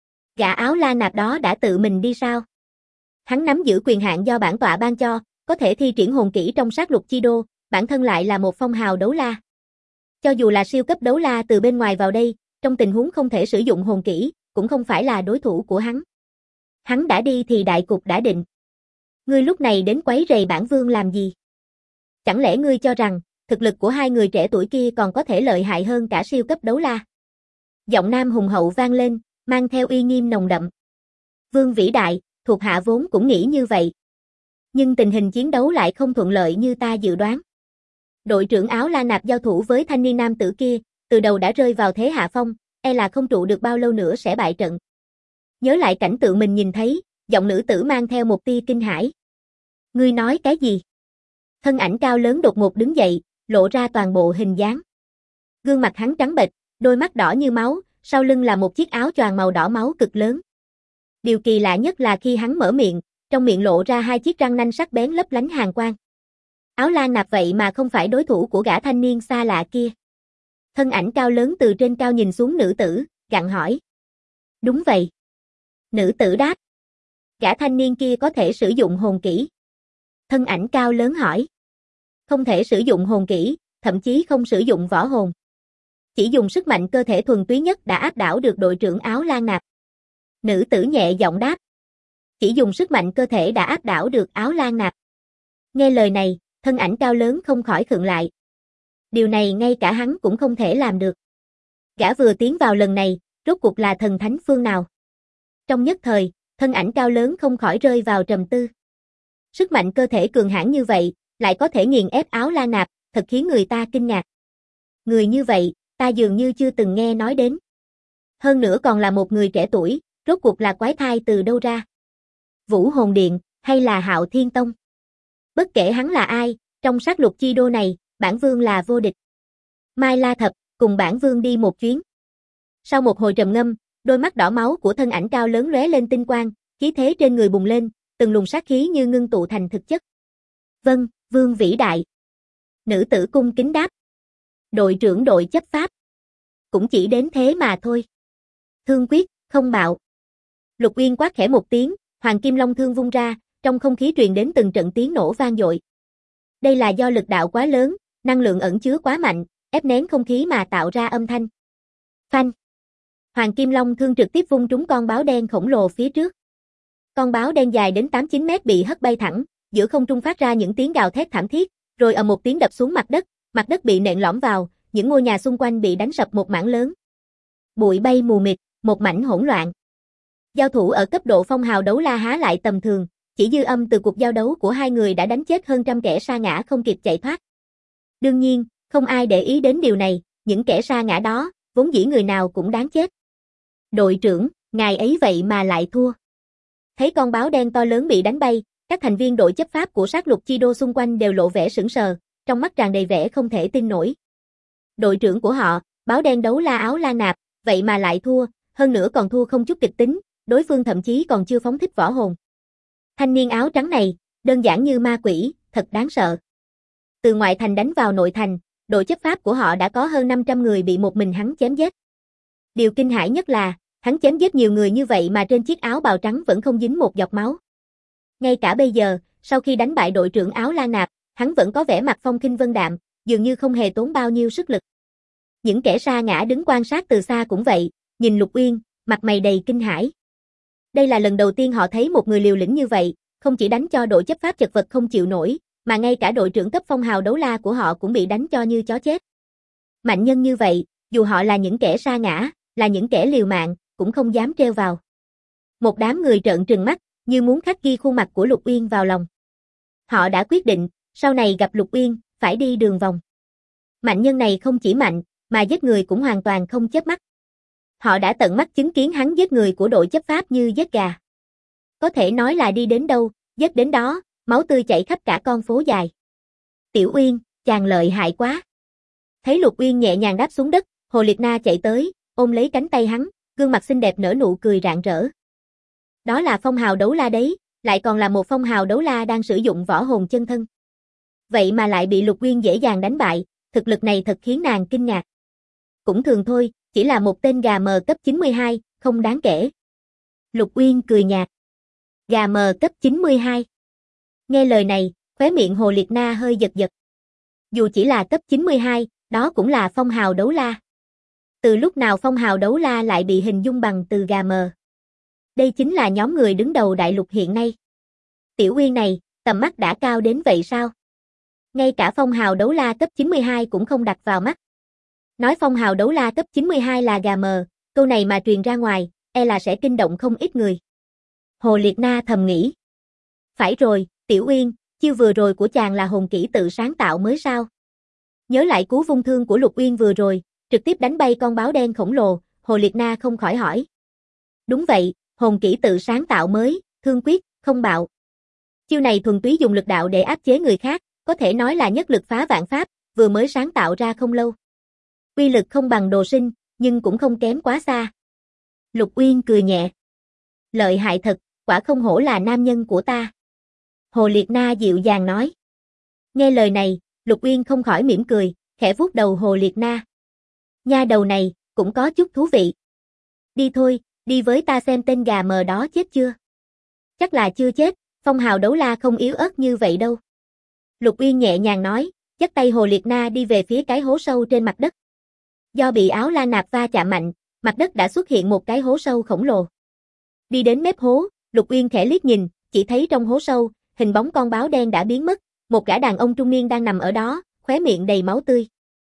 Gã Áo La Nạp đó đã tự mình đi sao? Hắn nắm giữ quyền hạn do bản tọa ban cho, có thể thi triển hồn kỹ trong sát lục chi đô, bản thân lại là một phong hào đấu la. Cho dù là siêu cấp đấu la từ bên ngoài vào đây, trong tình huống không thể sử dụng hồn kỹ, cũng không phải là đối thủ của hắn. Hắn đã đi thì đại cục đã định. Ngươi lúc này đến quấy rầy bản vương làm gì? Chẳng lẽ ngươi cho rằng, thực lực của hai người trẻ tuổi kia còn có thể lợi hại hơn cả siêu cấp đấu la? Giọng nam hùng hậu vang lên, mang theo uy nghiêm nồng đậm. Vương vĩ đại, thuộc hạ vốn cũng nghĩ như vậy. Nhưng tình hình chiến đấu lại không thuận lợi như ta dự đoán. Đội trưởng Áo La Nạp giao thủ với thanh niên nam tử kia, từ đầu đã rơi vào thế hạ phong, e là không trụ được bao lâu nữa sẽ bại trận. Nhớ lại cảnh tượng mình nhìn thấy, giọng nữ tử mang theo một tia kinh hãi. Ngươi nói cái gì? Thân ảnh cao lớn đột ngột đứng dậy, lộ ra toàn bộ hình dáng. Gương mặt hắn trắng bệch, đôi mắt đỏ như máu, sau lưng là một chiếc áo choàng màu đỏ máu cực lớn. Điều kỳ lạ nhất là khi hắn mở miệng, trong miệng lộ ra hai chiếc răng nanh sắc bén lấp lánh hàn quang. Áo La Nạp vậy mà không phải đối thủ của gã thanh niên xa lạ kia. Thân ảnh cao lớn từ trên cao nhìn xuống nữ tử, gặng hỏi. Đúng vậy. Nữ tử đáp. Gã thanh niên kia có thể sử dụng hồn kỹ. Thân ảnh cao lớn hỏi. Không thể sử dụng hồn kỹ, thậm chí không sử dụng võ hồn. Chỉ dùng sức mạnh cơ thể thuần túy nhất đã áp đảo được đội trưởng Áo La Nạp. Nữ tử nhẹ giọng đáp. Chỉ dùng sức mạnh cơ thể đã áp đảo được Áo La Nạp. Nghe lời này, thân ảnh cao lớn không khỏi khựng lại. Điều này ngay cả hắn cũng không thể làm được. Gã vừa tiến vào lần này, rốt cuộc là thần thánh phương nào? Trong nhất thời, thân ảnh cao lớn không khỏi rơi vào trầm tư. Sức mạnh cơ thể cường hãn như vậy, lại có thể nghiền ép Áo La Nạp, thật khiến người ta kinh ngạc. Người như vậy, ta dường như chưa từng nghe nói đến. Hơn nữa còn là một người trẻ tuổi, rốt cuộc là quái thai từ đâu ra? Vũ Hồn Điện, hay là Hạo Thiên Tông? Bất kể hắn là ai, trong sát lục chi đô này, bản vương là vô địch. Mai La Thập, cùng bản vương đi một chuyến. Sau một hồi trầm ngâm, đôi mắt đỏ máu của thân ảnh cao lớn lóe lên tinh quang, khí thế trên người bùng lên, từng luồng sát khí như ngưng tụ thành thực chất. Vâng, vương vĩ đại. Nữ tử cung kính đáp. Đội trưởng đội chấp pháp. Cũng chỉ đến thế mà thôi. Thương quyết, không bạo. Lục Uyên quát khẽ một tiếng, Hoàng Kim Long thương vung ra, trong không khí truyền đến từng trận tiếng nổ vang dội. Đây là do lực đạo quá lớn, năng lượng ẩn chứa quá mạnh, ép nén không khí mà tạo ra âm thanh. Phanh. Hoàng Kim Long thương trực tiếp vung trúng con báo đen khổng lồ phía trước. Con báo đen dài đến 8-9 mét bị hất bay thẳng, giữa không trung phát ra những tiếng gào thét thảm thiết, rồi ầm một tiếng đập xuống mặt đất bị nện lõm vào, những ngôi nhà xung quanh bị đánh sập một mảng lớn. Bụi bay mù mịt, một mảnh hỗn loạn. Giao thủ ở cấp độ phong hào đấu la há lại tầm thường, chỉ dư âm từ cuộc giao đấu của hai người đã đánh chết hơn trăm kẻ sa ngã không kịp chạy thoát. Đương nhiên, không ai để ý đến điều này, những kẻ sa ngã đó, vốn dĩ người nào cũng đáng chết. Đội trưởng, ngài ấy vậy mà lại thua. Thấy con báo đen to lớn bị đánh bay, các thành viên đội chấp pháp của sát lục chi đô xung quanh đều lộ vẻ sững sờ, trong mắt tràn đầy vẻ không thể tin nổi. Đội trưởng của họ, báo đen đấu la áo la nạp, vậy mà lại thua, hơn nữa còn thua không chút kịch tính, đối phương thậm chí còn chưa phóng thích võ hồn. Thanh niên áo trắng này, đơn giản như ma quỷ, thật đáng sợ. Từ ngoại thành đánh vào nội thành, đội chấp pháp của họ đã có hơn 500 người bị một mình hắn chém giết. Điều kinh hãi nhất là, hắn chém giết nhiều người như vậy mà trên chiếc áo bào trắng vẫn không dính một giọt máu. Ngay cả bây giờ, sau khi đánh bại đội trưởng áo la nạp, hắn vẫn có vẻ mặt phong khinh vân đạm, dường như không hề tốn bao nhiêu sức lực. Những kẻ sa ngã đứng quan sát từ xa cũng vậy, nhìn Lục Uyên, mặt mày đầy kinh hãi. Đây là lần đầu tiên họ thấy một người liều lĩnh như vậy, không chỉ đánh cho đội chấp pháp chật vật không chịu nổi, mà ngay cả đội trưởng cấp phong hào đấu la của họ cũng bị đánh cho như chó chết. Mạnh nhân như vậy, dù họ là những kẻ sa ngã, là những kẻ liều mạng, cũng không dám treo vào. Một đám người trợn trừng mắt, như muốn khắc ghi khuôn mặt của Lục Uyên vào lòng. Họ đã quyết định, sau này gặp Lục Uyên, phải đi đường vòng. Mạnh nhân này không chỉ mạnh, mà giết người cũng hoàn toàn không chớp mắt. Họ đã tận mắt chứng kiến hắn giết người của đội chấp pháp như giết gà. Có thể nói là đi đến đâu, giết đến đó, máu tươi chảy khắp cả con phố dài. Tiểu Uyên, chàng lợi hại quá. Thấy Lục Uyên nhẹ nhàng đáp xuống đất, Hồ Liệt Na chạy tới, ôm lấy cánh tay hắn, gương mặt xinh đẹp nở nụ cười rạng rỡ. Đó là phong hào đấu la đấy, lại còn là một phong hào đấu la đang sử dụng võ hồn chân thân. Vậy mà lại bị Lục Uyên dễ dàng đánh bại, thực lực này thật khiến nàng kinh ngạc. Cũng thường thôi, chỉ là một tên gà mờ cấp 92, không đáng kể. Lục Uyên cười nhạt. Gà mờ cấp 92. Nghe lời này, khóe miệng Hồ Liệt Na hơi giật giật. Dù chỉ là cấp 92, đó cũng là phong hào đấu la. Từ lúc nào phong hào đấu la lại bị hình dung bằng từ gà mờ? Đây chính là nhóm người đứng đầu đại lục hiện nay. Tiểu Uyên này, tầm mắt đã cao đến vậy sao? Ngay cả phong hào đấu la cấp 92 cũng không đặt vào mắt. Nói phong hào đấu la cấp 92 là gà mờ, câu này mà truyền ra ngoài, e là sẽ kinh động không ít người. Hồ Liệt Na thầm nghĩ. Phải rồi, Tiểu Uyên, chiêu vừa rồi của chàng là hồn kỹ tự sáng tạo mới sao? Nhớ lại cú vung thương của Lục Uyên vừa rồi, trực tiếp đánh bay con báo đen khổng lồ, Hồ Liệt Na không khỏi hỏi. Đúng vậy, hồn kỹ tự sáng tạo mới, thương quyết, không bạo. Chiêu này thuần túy dùng lực đạo để áp chế người khác, có thể nói là nhất lực phá vạn pháp, vừa mới sáng tạo ra không lâu. Uy lực không bằng Đồ Sinh, nhưng cũng không kém quá xa. Lục Uyên cười nhẹ. Lợi hại thật, quả không hổ là nam nhân của ta. Hồ Liệt Na dịu dàng nói. Nghe lời này, Lục Uyên không khỏi mỉm cười, khẽ vuốt đầu Hồ Liệt Na. Nha đầu này, cũng có chút thú vị. Đi thôi, đi với ta xem tên gà mờ đó chết chưa. Chắc là chưa chết, phong hào đấu la không yếu ớt như vậy đâu. Lục Uyên nhẹ nhàng nói, dắt tay Hồ Liệt Na đi về phía cái hố sâu trên mặt đất. Do bị áo la nạp va chạm mạnh, mặt đất đã xuất hiện một cái hố sâu khổng lồ. Đi đến mép hố, Lục Uyên khẽ liếc nhìn, chỉ thấy trong hố sâu, hình bóng con báo đen đã biến mất, một gã đàn ông trung niên đang nằm ở đó, khóe miệng đầy máu tươi.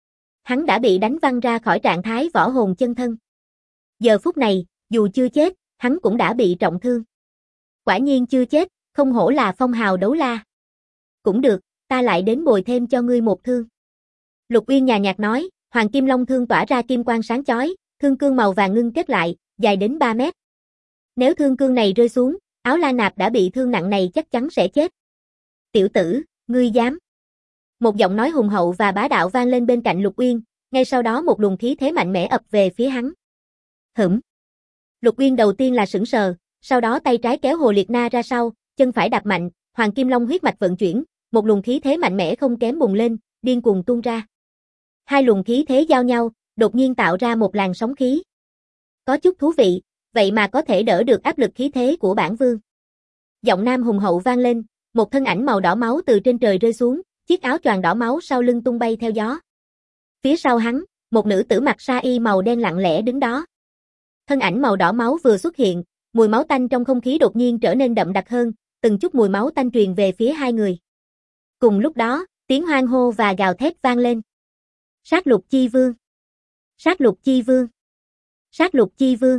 Hắn đã bị đánh văng ra khỏi trạng thái võ hồn chân thân. Giờ phút này, dù chưa chết, hắn cũng đã bị trọng thương. Quả nhiên chưa chết, không hổ là phong hào đấu la. Cũng được, ta lại đến bồi thêm cho ngươi một thương. Lục Uyên nhàn nhạt nói, Hoàng Kim Long thương tỏa ra kim quang sáng chói, thương cương màu vàng ngưng kết lại, dài đến 3 mét. Nếu thương cương này rơi xuống, áo la nạp đã bị thương nặng này chắc chắn sẽ chết. Tiểu tử, ngươi dám. Một giọng nói hùng hậu và bá đạo vang lên bên cạnh Lục Uyên, ngay sau đó một luồng khí thế mạnh mẽ ập về phía hắn. Hửm. Lục Uyên đầu tiên là sững sờ, sau đó tay trái kéo Hồ Liệt Na ra sau, chân phải đạp mạnh, Hoàng Kim Long huyết mạch vận chuyển, một luồng khí thế mạnh mẽ không kém bùng lên, điên cuồng tuôn ra. Hai luồng khí thế giao nhau, đột nhiên tạo ra một làn sóng khí. Có chút thú vị, vậy mà có thể đỡ được áp lực khí thế của bản vương. Giọng nam hùng hậu vang lên, một thân ảnh màu đỏ máu từ trên trời rơi xuống, chiếc áo choàng đỏ máu sau lưng tung bay theo gió. Phía sau hắn, một nữ tử mặc sa y màu đen lặng lẽ đứng đó. Thân ảnh màu đỏ máu vừa xuất hiện, mùi máu tanh trong không khí đột nhiên trở nên đậm đặc hơn, từng chút mùi máu tanh truyền về phía hai người. Cùng lúc đó, tiếng hoan hô và gào thét vang lên. Sát lục chi vương! Sát lục chi vương! Sát lục chi vương!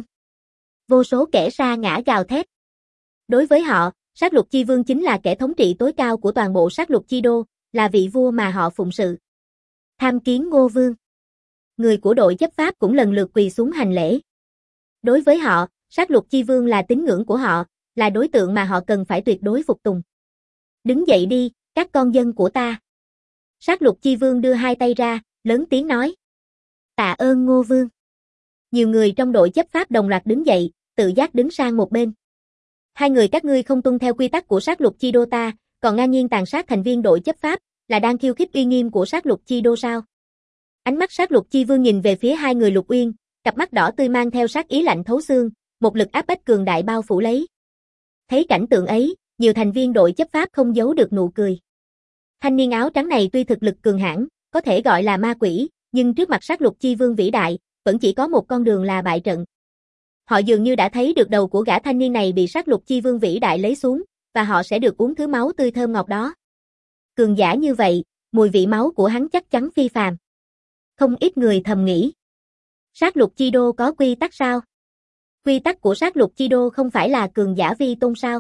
Vô số kẻ sa ngã gào thét. Đối với họ, sát lục chi vương chính là kẻ thống trị tối cao của toàn bộ sát lục chi đô, là vị vua mà họ phụng sự. Tham kiến Ngô vương! Người của đội chấp pháp cũng lần lượt quỳ xuống hành lễ. Đối với họ, sát lục chi vương là tín ngưỡng của họ, là đối tượng mà họ cần phải tuyệt đối phục tùng. Đứng dậy đi, các con dân của ta. Sát lục chi vương đưa hai tay ra, lớn tiếng nói. Tạ ơn Ngô vương. Nhiều người trong đội chấp pháp đồng loạt đứng dậy, tự giác đứng sang một bên. Hai người các ngươi không tuân theo quy tắc của sát lục chi đô ta, còn ngang nhiên tàn sát thành viên đội chấp pháp, là đang khiêu khích uy nghiêm của sát lục chi đô sao? Ánh mắt sát lục chi vương nhìn về phía hai người Lục Uyên, cặp mắt đỏ tươi mang theo sát ý lạnh thấu xương, một lực áp bách cường đại bao phủ lấy. Thấy cảnh tượng ấy, nhiều thành viên đội chấp pháp không giấu được nụ cười. Thanh niên áo trắng này tuy thực lực cường hãn, có thể gọi là ma quỷ, nhưng trước mặt sát lục chi vương vĩ đại, vẫn chỉ có một con đường là bại trận. Họ dường như đã thấy được đầu của gã thanh niên này bị sát lục chi vương vĩ đại lấy xuống, và họ sẽ được uống thứ máu tươi thơm ngọt đó. Cường giả như vậy, mùi vị máu của hắn chắc chắn phi phàm. Không ít người thầm nghĩ. Sát lục chi đô có quy tắc sao? Quy tắc của sát lục chi đô không phải là cường giả vi tôn sao?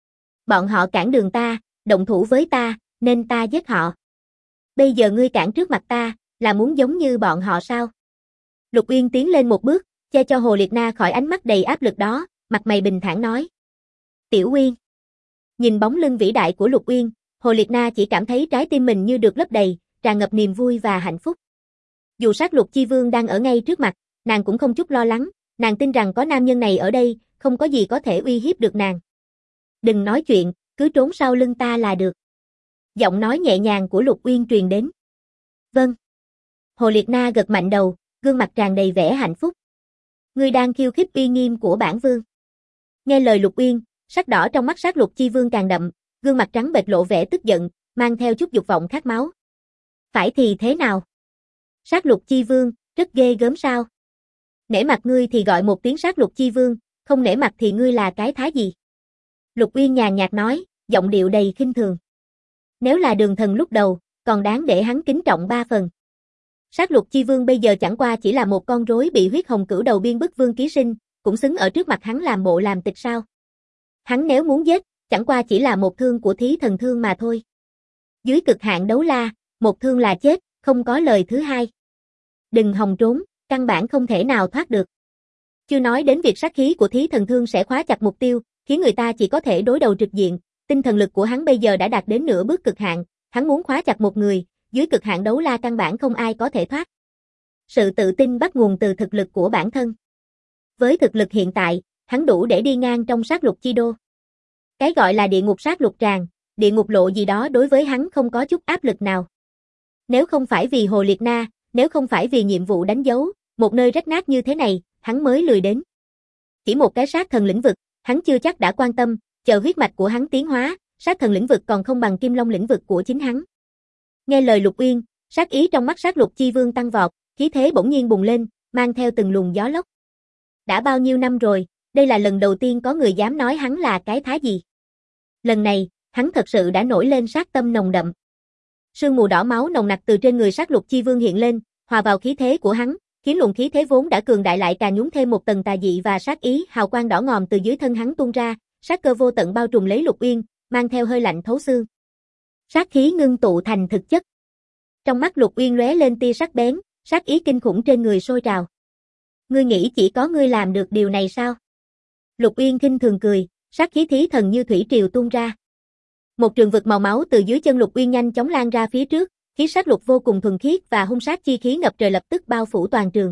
Bọn họ cản đường ta, động thủ với ta, nên ta giết họ. Bây giờ ngươi cản trước mặt ta, là muốn giống như bọn họ sao? Lục Uyên tiến lên một bước, che cho Hồ Liệt Na khỏi ánh mắt đầy áp lực đó, mặt mày bình thản nói. Tiểu Uyên. Nhìn bóng lưng vĩ đại của Lục Uyên, Hồ Liệt Na chỉ cảm thấy trái tim mình như được lấp đầy, tràn ngập niềm vui và hạnh phúc. Dù sát lục chi vương đang ở ngay trước mặt, nàng cũng không chút lo lắng, nàng tin rằng có nam nhân này ở đây, không có gì có thể uy hiếp được nàng. Đừng nói chuyện, cứ trốn sau lưng ta là được. Giọng nói nhẹ nhàng của Lục Uyên truyền đến. Vâng. Hồ Liệt Na gật mạnh đầu, gương mặt tràn đầy vẻ hạnh phúc. Ngươi đang khiêu khích uy nghiêm của bản vương. Nghe lời Lục Uyên, sắc đỏ trong mắt sát lục chi vương càng đậm, gương mặt trắng bệch lộ vẻ tức giận, mang theo chút dục vọng khát máu. Phải thì thế nào? Sát lục chi vương, rất ghê gớm sao? Nể mặt ngươi thì gọi một tiếng sát lục chi vương, không nể mặt thì ngươi là cái thá gì? Lục Uyên nhàn nhạt nói, giọng điệu đầy khinh thường. Nếu là Đường Thần lúc đầu, còn đáng để hắn kính trọng 3 phần. Sát lục chi vương bây giờ chẳng qua chỉ là một con rối bị huyết hồng cửu đầu biên bức vương ký sinh, cũng xứng ở trước mặt hắn làm bộ làm tịch sao? Hắn nếu muốn giết, chẳng qua chỉ là một thương của thí thần thương mà thôi. Dưới cực hạn đấu la, một thương là chết, không có lời thứ hai. Đừng hòng trốn, căn bản không thể nào thoát được. Chưa nói đến việc sát khí của thí thần thương sẽ khóa chặt mục tiêu, khiến người ta chỉ có thể đối đầu trực diện. Tinh thần lực của hắn bây giờ đã đạt đến nửa bước cực hạn, hắn muốn khóa chặt một người, dưới cực hạn đấu la căn bản không ai có thể thoát. Sự tự tin bắt nguồn từ thực lực của bản thân. Với thực lực hiện tại, hắn đủ để đi ngang trong sát lục chi đô. Cái gọi là địa ngục sát lục tràng, địa ngục lộ gì đó đối với hắn không có chút áp lực nào. Nếu không phải vì Hồ Liệt Na, nếu không phải vì nhiệm vụ đánh dấu, một nơi rách nát như thế này, hắn mới lười đến. Chỉ một cái sát thần lĩnh vực, hắn chưa chắc đã quan tâm, chờ huyết mạch của hắn tiến hóa, sát thần lĩnh vực còn không bằng Kim Long lĩnh vực của chính hắn. Nghe lời Lục Uyên, sát ý trong mắt sát lục chi vương tăng vọt, khí thế bỗng nhiên bùng lên, mang theo từng luồng gió lốc. Đã bao nhiêu năm rồi, đây là lần đầu tiên có người dám nói hắn là cái thá gì. Lần này, hắn thật sự đã nổi lên sát tâm nồng đậm. Sương mù đỏ máu nồng nặc từ trên người sát lục chi vương hiện lên, hòa vào khí thế của hắn, khiến luồng khí thế vốn đã cường đại lại càng nhúng thêm một tầng tà dị và sát ý, hào quang đỏ ngòm từ dưới thân hắn tuôn ra, sát cơ vô tận bao trùm lấy Lục Uyên, mang theo hơi lạnh thấu xương. Sát khí ngưng tụ thành thực chất. Trong mắt Lục Uyên lóe lên tia sắc bén, sát ý kinh khủng trên người sôi trào. Ngươi nghĩ chỉ có ngươi làm được điều này sao? Lục Uyên khinh thường cười, sát khí thí thần như thủy triều tuôn ra. Một trường vực màu máu từ dưới chân Lục Uyên nhanh chóng lan ra phía trước, khí sát lục vô cùng thuần khiết và hung sát chi khí ngập trời lập tức bao phủ toàn trường.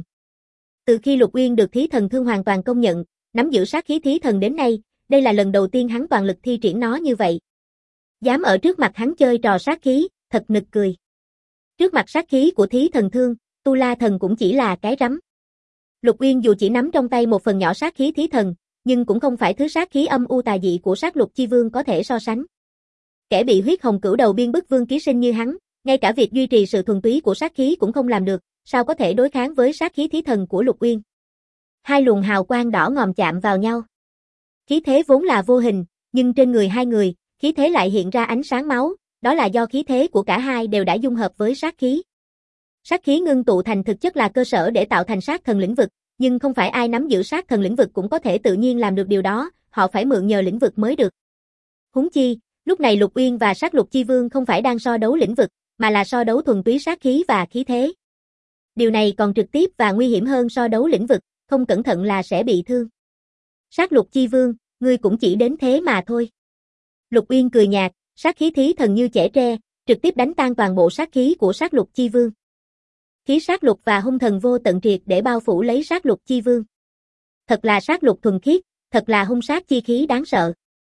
Từ khi Lục Uyên được thí thần thương hoàn toàn công nhận, nắm giữ sát khí thí thần đến nay, đây là lần đầu tiên hắn toàn lực thi triển nó như vậy. Dám ở trước mặt hắn chơi trò sát khí, thật nực cười. Trước mặt sát khí của thí thần thương, Tu La thần cũng chỉ là cái rắm. Lục Uyên dù chỉ nắm trong tay một phần nhỏ sát khí thí thần, nhưng cũng không phải thứ sát khí âm u tà dị của sát lục chi vương có thể so sánh. Kẻ bị huyết hồng cửu đầu biên bức vương ký sinh như hắn, ngay cả việc duy trì sự thuần túy của sát khí cũng không làm được, sao có thể đối kháng với sát khí thí thần của Lục Uyên. Hai luồng hào quang đỏ ngòm chạm vào nhau. Khí thế vốn là vô hình, nhưng trên người hai người, khí thế lại hiện ra ánh sáng máu, đó là do khí thế của cả hai đều đã dung hợp với sát khí. Sát khí ngưng tụ thành thực chất là cơ sở để tạo thành sát thần lĩnh vực, nhưng không phải ai nắm giữ sát thần lĩnh vực cũng có thể tự nhiên làm được điều đó, họ phải mượn nhờ lĩnh vực mới được. Huống chi, lúc này Lục Uyên và sát lục chi vương không phải đang so đấu lĩnh vực, mà là so đấu thuần túy sát khí và khí thế. Điều này còn trực tiếp và nguy hiểm hơn so đấu lĩnh vực, không cẩn thận là sẽ bị thương. Sát lục chi vương, ngươi cũng chỉ đến thế mà thôi. Lục Uyên cười nhạt, sát khí thí thần như chẻ tre, trực tiếp đánh tan toàn bộ sát khí của sát lục chi vương. Khí sát lục và hung thần vô tận triệt để bao phủ lấy sát lục chi vương. Thật là sát lục thuần khiết, thật là hung sát chi khí đáng sợ.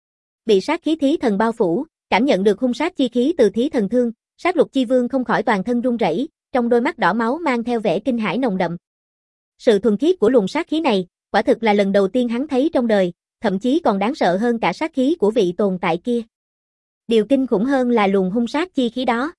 Bị sát khí thí thần bao phủ, cảm nhận được hung sát chi khí từ thí thần thương, sát lục chi vương không khỏi toàn thân run rẩy, trong đôi mắt đỏ máu mang theo vẻ kinh hãi nồng đậm. Sự thuần khiết của luồng sát khí này, quả thực là lần đầu tiên hắn thấy trong đời, thậm chí còn đáng sợ hơn cả sát khí của vị tồn tại kia. Điều kinh khủng hơn là luồng hung sát chi khí đó.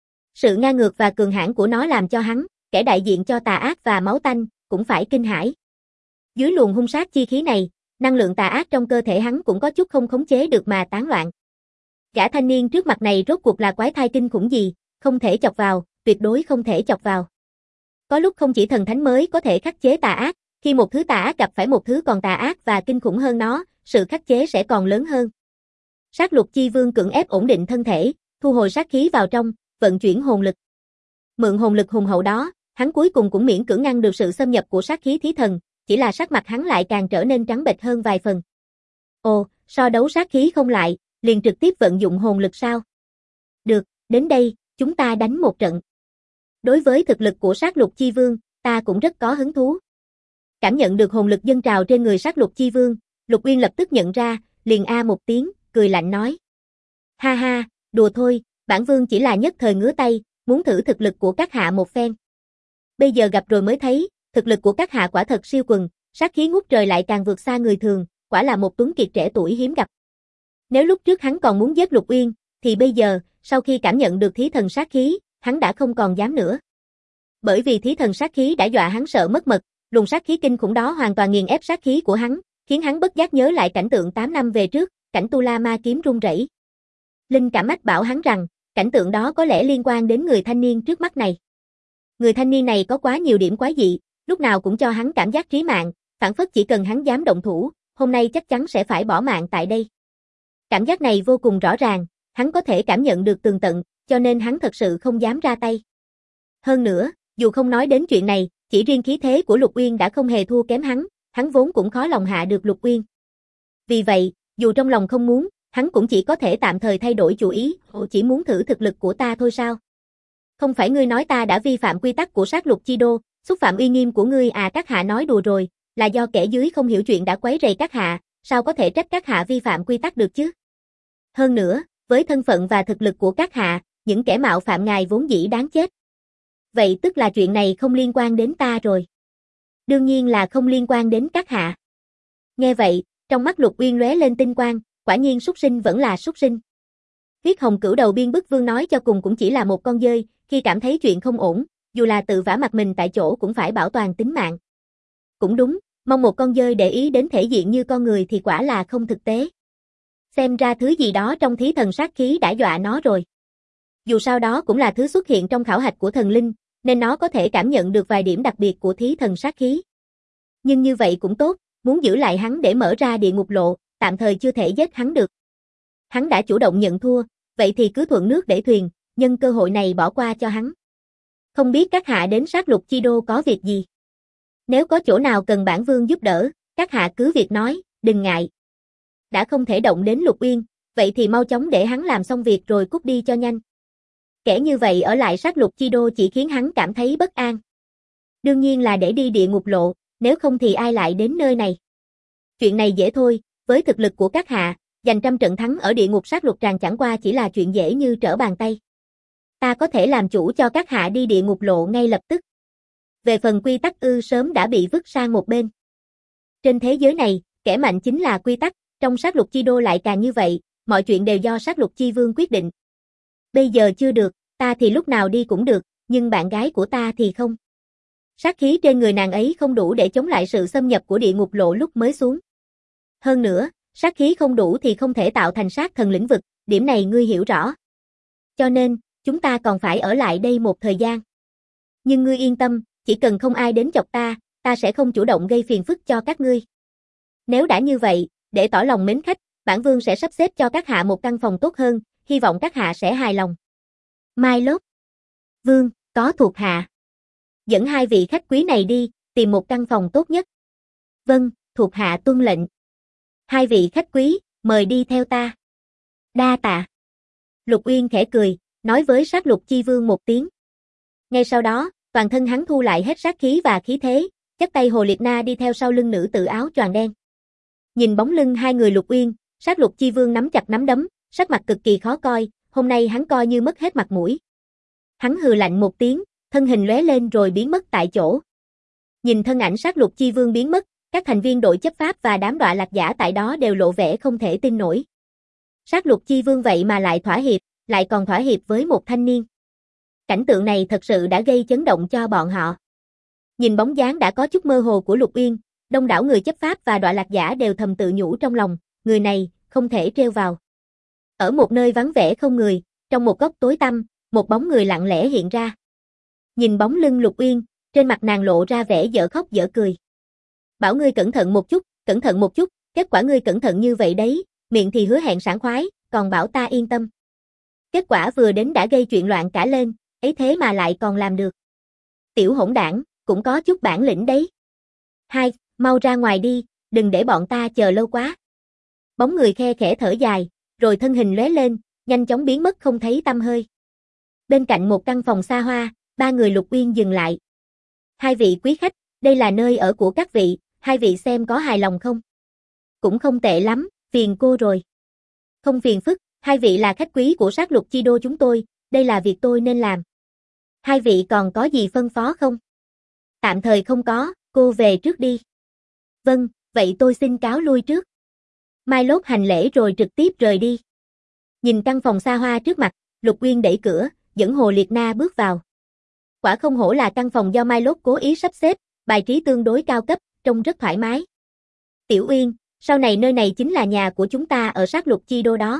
Sự ngang ngược và cường hãn của nó làm cho hắn, kẻ đại diện cho tà ác và máu tanh, cũng phải kinh hãi. Dưới luồng hung sát chi khí này, năng lượng tà ác trong cơ thể hắn cũng có chút không khống chế được mà tán loạn. Gã thanh niên trước mặt này rốt cuộc là quái thai kinh khủng gì, không thể chọc vào, tuyệt đối không thể chọc vào. Có lúc không chỉ thần thánh mới có thể khắc chế tà ác, khi một thứ tà ác gặp phải một thứ còn tà ác và kinh khủng hơn nó, sự khắc chế sẽ còn lớn hơn. Sát lục chi vương cưỡng ép ổn định thân thể, thu hồi sát khí vào trong, vận chuyển hồn lực. Mượn hồn lực hùng hậu đó, hắn cuối cùng cũng miễn cưỡng ngăn được sự xâm nhập của sát khí thí thần, chỉ là sắc mặt hắn lại càng trở nên trắng bệch hơn vài phần. Ồ, so đấu sát khí không lại, liền trực tiếp vận dụng hồn lực sao? Được, đến đây, chúng ta đánh một trận. Đối với thực lực của sát lục chi vương, ta cũng rất có hứng thú. Cảm nhận được hồn lực dâng trào trên người sát lục chi vương, Lục Uyên lập tức nhận ra, liền a một tiếng, cười lạnh nói. Ha ha, đùa thôi, bản vương chỉ là nhất thời ngứa tay, muốn thử thực lực của các hạ một phen. Bây giờ gặp rồi mới thấy, thực lực của các hạ quả thật siêu quần, sát khí ngút trời lại càng vượt xa người thường, quả là một tuấn kiệt trẻ tuổi hiếm gặp. Nếu lúc trước hắn còn muốn giết Lục Uyên, thì bây giờ, sau khi cảm nhận được thí thần sát khí, hắn đã không còn dám nữa. Bởi vì thí thần sát khí đã dọa hắn sợ mất mật, luồng sát khí kinh khủng đó hoàn toàn nghiền ép sát khí của hắn, khiến hắn bất giác nhớ lại cảnh tượng 8 năm về trước, cảnh Tu La Ma kiếm rung rẩy. Linh cảm mách bảo hắn rằng, cảnh tượng đó có lẽ liên quan đến người thanh niên trước mắt này. Người thanh niên này có quá nhiều điểm quái dị, lúc nào cũng cho hắn cảm giác trí mạng, phảng phất chỉ cần hắn dám động thủ, hôm nay chắc chắn sẽ phải bỏ mạng tại đây. Cảm giác này vô cùng rõ ràng, hắn có thể cảm nhận được tường tận, cho nên hắn thật sự không dám ra tay. Hơn nữa, dù không nói đến chuyện này, chỉ riêng khí thế của Lục Uyên đã không hề thua kém hắn vốn cũng khó lòng hạ được Lục Uyên. Vì vậy, dù trong lòng không muốn, hắn cũng chỉ có thể tạm thời thay đổi chủ ý, chỉ muốn thử thực lực của ta thôi sao? Không phải ngươi nói ta đã vi phạm quy tắc của sát lục chi đô, xúc phạm uy nghiêm của ngươi à? Các hạ nói đùa rồi, là do kẻ dưới không hiểu chuyện đã quấy rầy các hạ, sao có thể trách các hạ vi phạm quy tắc được chứ? Hơn nữa, với thân phận và thực lực của các hạ, những kẻ mạo phạm ngài vốn dĩ đáng chết. Vậy tức là chuyện này không liên quan đến ta rồi. Đương nhiên là không liên quan đến các hạ. Nghe vậy, trong mắt Lục Uyên lóe lên tinh quang, quả nhiên súc sinh vẫn là súc sinh. Huyết hồng cửu đầu biên bức vương nói cho cùng cũng chỉ là một con dơi, khi cảm thấy chuyện không ổn, dù là tự vả mặt mình tại chỗ cũng phải bảo toàn tính mạng. Cũng đúng, mong một con dơi để ý đến thể diện như con người thì quả là không thực tế. Xem ra thứ gì đó trong thí thần sát khí đã dọa nó rồi. Dù sao đó cũng là thứ xuất hiện trong khảo hạch của thần linh, nên nó có thể cảm nhận được vài điểm đặc biệt của thí thần sát khí. Nhưng như vậy cũng tốt, muốn giữ lại hắn để mở ra địa ngục lộ, tạm thời chưa thể giết hắn được. Hắn đã chủ động nhận thua, vậy thì cứ thuận nước để thuyền, nhân cơ hội này bỏ qua cho hắn. Không biết các hạ đến sát lục chi đô có việc gì? Nếu có chỗ nào cần bản vương giúp đỡ, các hạ cứ việc nói, đừng ngại. Đã không thể động đến Lục Uyên, vậy thì mau chóng để hắn làm xong việc rồi cút đi cho nhanh. Kẻ như vậy ở lại sát lục chi đô chỉ khiến hắn cảm thấy bất an. Đương nhiên là để đi địa ngục lộ, nếu không thì ai lại đến nơi này. Chuyện này dễ thôi, với thực lực của các hạ, giành trăm trận thắng ở địa ngục sát lục tràng chẳng qua chỉ là chuyện dễ như trở bàn tay. Ta có thể làm chủ cho các hạ đi địa ngục lộ ngay lập tức. Về phần quy tắc sớm đã bị vứt sang một bên. Trên thế giới này, kẻ mạnh chính là quy tắc, trong sát lục chi đô lại càng như vậy, mọi chuyện đều do sát lục chi vương quyết định. Bây giờ chưa được, ta thì lúc nào đi cũng được, nhưng bạn gái của ta thì không. Sát khí trên người nàng ấy không đủ để chống lại sự xâm nhập của địa ngục lộ lúc mới xuống. Hơn nữa, sát khí không đủ thì không thể tạo thành sát thần lĩnh vực, điểm này ngươi hiểu rõ. Cho nên, chúng ta còn phải ở lại đây một thời gian. Nhưng ngươi yên tâm, chỉ cần không ai đến chọc ta, ta sẽ không chủ động gây phiền phức cho các ngươi. Nếu đã như vậy, để tỏ lòng mến khách, bản vương sẽ sắp xếp cho các hạ một căn phòng tốt hơn, hy vọng các hạ sẽ hài lòng. Mai Lốt. Vương, có thuộc hạ. Dẫn hai vị khách quý này đi, tìm một căn phòng tốt nhất. Vâng, thuộc hạ tuân lệnh. Hai vị khách quý, mời đi theo ta. Đa tạ. Lục Uyên khẽ cười, nói với sát lục chi vương một tiếng. Ngay sau đó, toàn thân hắn thu lại hết sát khí và khí thế, chắp tay Hồ Liệt Na đi theo sau lưng nữ tử áo choàng đen. Nhìn bóng lưng hai người Lục Uyên, sát lục chi vương nắm chặt nắm đấm, sắc mặt cực kỳ khó coi, hôm nay hắn coi như mất hết mặt mũi. Hắn hừ lạnh một tiếng, thân hình lóe lên rồi biến mất tại chỗ. Nhìn thân ảnh sát lục chi vương biến mất, các thành viên đội chấp pháp và đám đọa lạc giả tại đó đều lộ vẻ không thể tin nổi. Sát lục chi vương vậy mà lại thỏa hiệp, lại còn thỏa hiệp với một thanh niên. Cảnh tượng này thật sự đã gây chấn động cho bọn họ. Nhìn bóng dáng đã có chút mơ hồ của Lục Uyên, đông đảo người chấp pháp và đọa lạc giả đều thầm tự nhủ trong lòng, người này, không thể trêu vào. Ở một nơi vắng vẻ không người, trong một góc tối tăm, một bóng người lặng lẽ hiện ra. Nhìn bóng lưng Lục Uyên, trên mặt nàng lộ ra vẻ dở khóc dở cười. Bảo ngươi cẩn thận một chút, kết quả ngươi cẩn thận như vậy đấy, miệng thì hứa hẹn sảng khoái, còn bảo ta yên tâm. Kết quả vừa đến đã gây chuyện loạn cả lên, ấy thế mà lại còn làm được. Tiểu hỗn đảng, cũng có chút bản lĩnh đấy. Hai, mau ra ngoài đi, đừng để bọn ta chờ lâu quá. Bóng người khe khẽ thở dài, rồi thân hình lóe lên, nhanh chóng biến mất không thấy tăm hơi. Bên cạnh một căn phòng xa hoa, ba người Lục Uyên dừng lại. Hai vị quý khách, đây là nơi ở của các vị, hai vị xem có hài lòng không? Cũng không tệ lắm, phiền cô rồi. Không phiền phức, hai vị là khách quý của sát lục chi đô chúng tôi, đây là việc tôi nên làm. Hai vị còn có gì phân phó không? Tạm thời không có, cô về trước đi. Vâng, vậy tôi xin cáo lui trước. Mai Lốt hành lễ rồi trực tiếp rời đi. Nhìn căn phòng xa hoa trước mặt, Lục Uyên đẩy cửa, dẫn Hồ Liệt Na bước vào. Quả không hổ là căn phòng do Mai Lốt cố ý sắp xếp, bài trí tương đối cao cấp, trông rất thoải mái. Tiểu Uyên, sau này nơi này chính là nhà của chúng ta ở sát lục chi đô đó.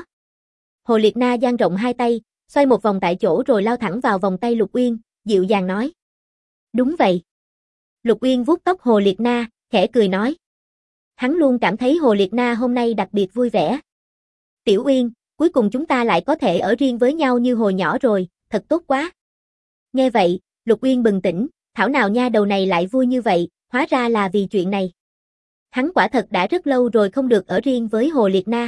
Hồ Liệt Na dang rộng hai tay, xoay một vòng tại chỗ rồi lao thẳng vào vòng tay Lục Uyên, dịu dàng nói. Đúng vậy. Lục Uyên vuốt tóc Hồ Liệt Na, khẽ cười nói. Hắn luôn cảm thấy Hồ Liệt Na hôm nay đặc biệt vui vẻ. Tiểu Uyên, cuối cùng chúng ta lại có thể ở riêng với nhau như hồi nhỏ rồi, thật tốt quá. Nghe vậy, Lục Uyên bừng tỉnh, thảo nào nha đầu này lại vui như vậy, hóa ra là vì chuyện này. Hắn quả thật đã rất lâu rồi không được ở riêng với Hồ Liệt Na.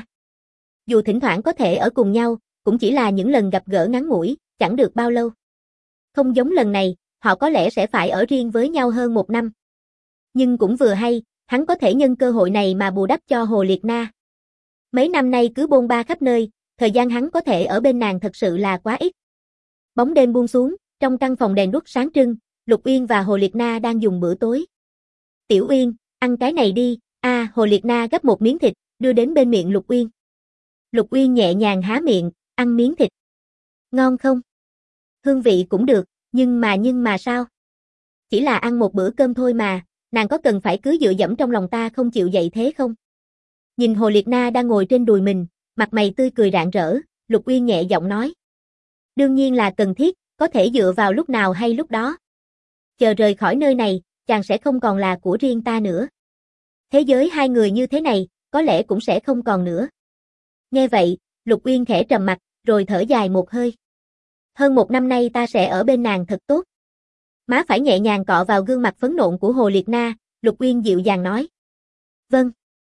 Dù thỉnh thoảng có thể ở cùng nhau, cũng chỉ là những lần gặp gỡ ngắn ngủi, chẳng được bao lâu. Không giống lần này, họ có lẽ sẽ phải ở riêng với nhau hơn một năm. Nhưng cũng vừa hay, hắn có thể nhân cơ hội này mà bù đắp cho Hồ Liệt Na. Mấy năm nay cứ bôn ba khắp nơi, thời gian hắn có thể ở bên nàng thật sự là quá ít. Bóng đêm buông xuống, trong căn phòng đèn đuốc sáng trưng, Lục Uyên và Hồ Liệt Na đang dùng bữa tối. Tiểu Uyên, ăn cái này đi, Hồ Liệt Na gấp một miếng thịt, đưa đến bên miệng Lục Uyên. Lục Uyên nhẹ nhàng há miệng, ăn miếng thịt. Ngon không? Hương vị cũng được, nhưng mà sao? Chỉ là ăn một bữa cơm thôi mà, nàng có cần phải cứ dựa dẫm trong lòng ta không chịu dậy thế không? Nhìn Hồ Liệt Na đang ngồi trên đùi mình, mặt mày tươi cười rạng rỡ, Lục Uyên nhẹ giọng nói. Đương nhiên là cần thiết, có thể dựa vào lúc nào hay lúc đó. Chờ rời khỏi nơi này, chàng sẽ không còn là của riêng ta nữa. Thế giới hai người như thế này, có lẽ cũng sẽ không còn nữa. Nghe vậy, Lục Uyên khẽ trầm mặt, rồi thở dài một hơi. Hơn một năm nay ta sẽ ở bên nàng thật tốt. Má phải nhẹ nhàng cọ vào gương mặt phấn nộn của Hồ Liệt Na, Lục Uyên dịu dàng nói. Vâng.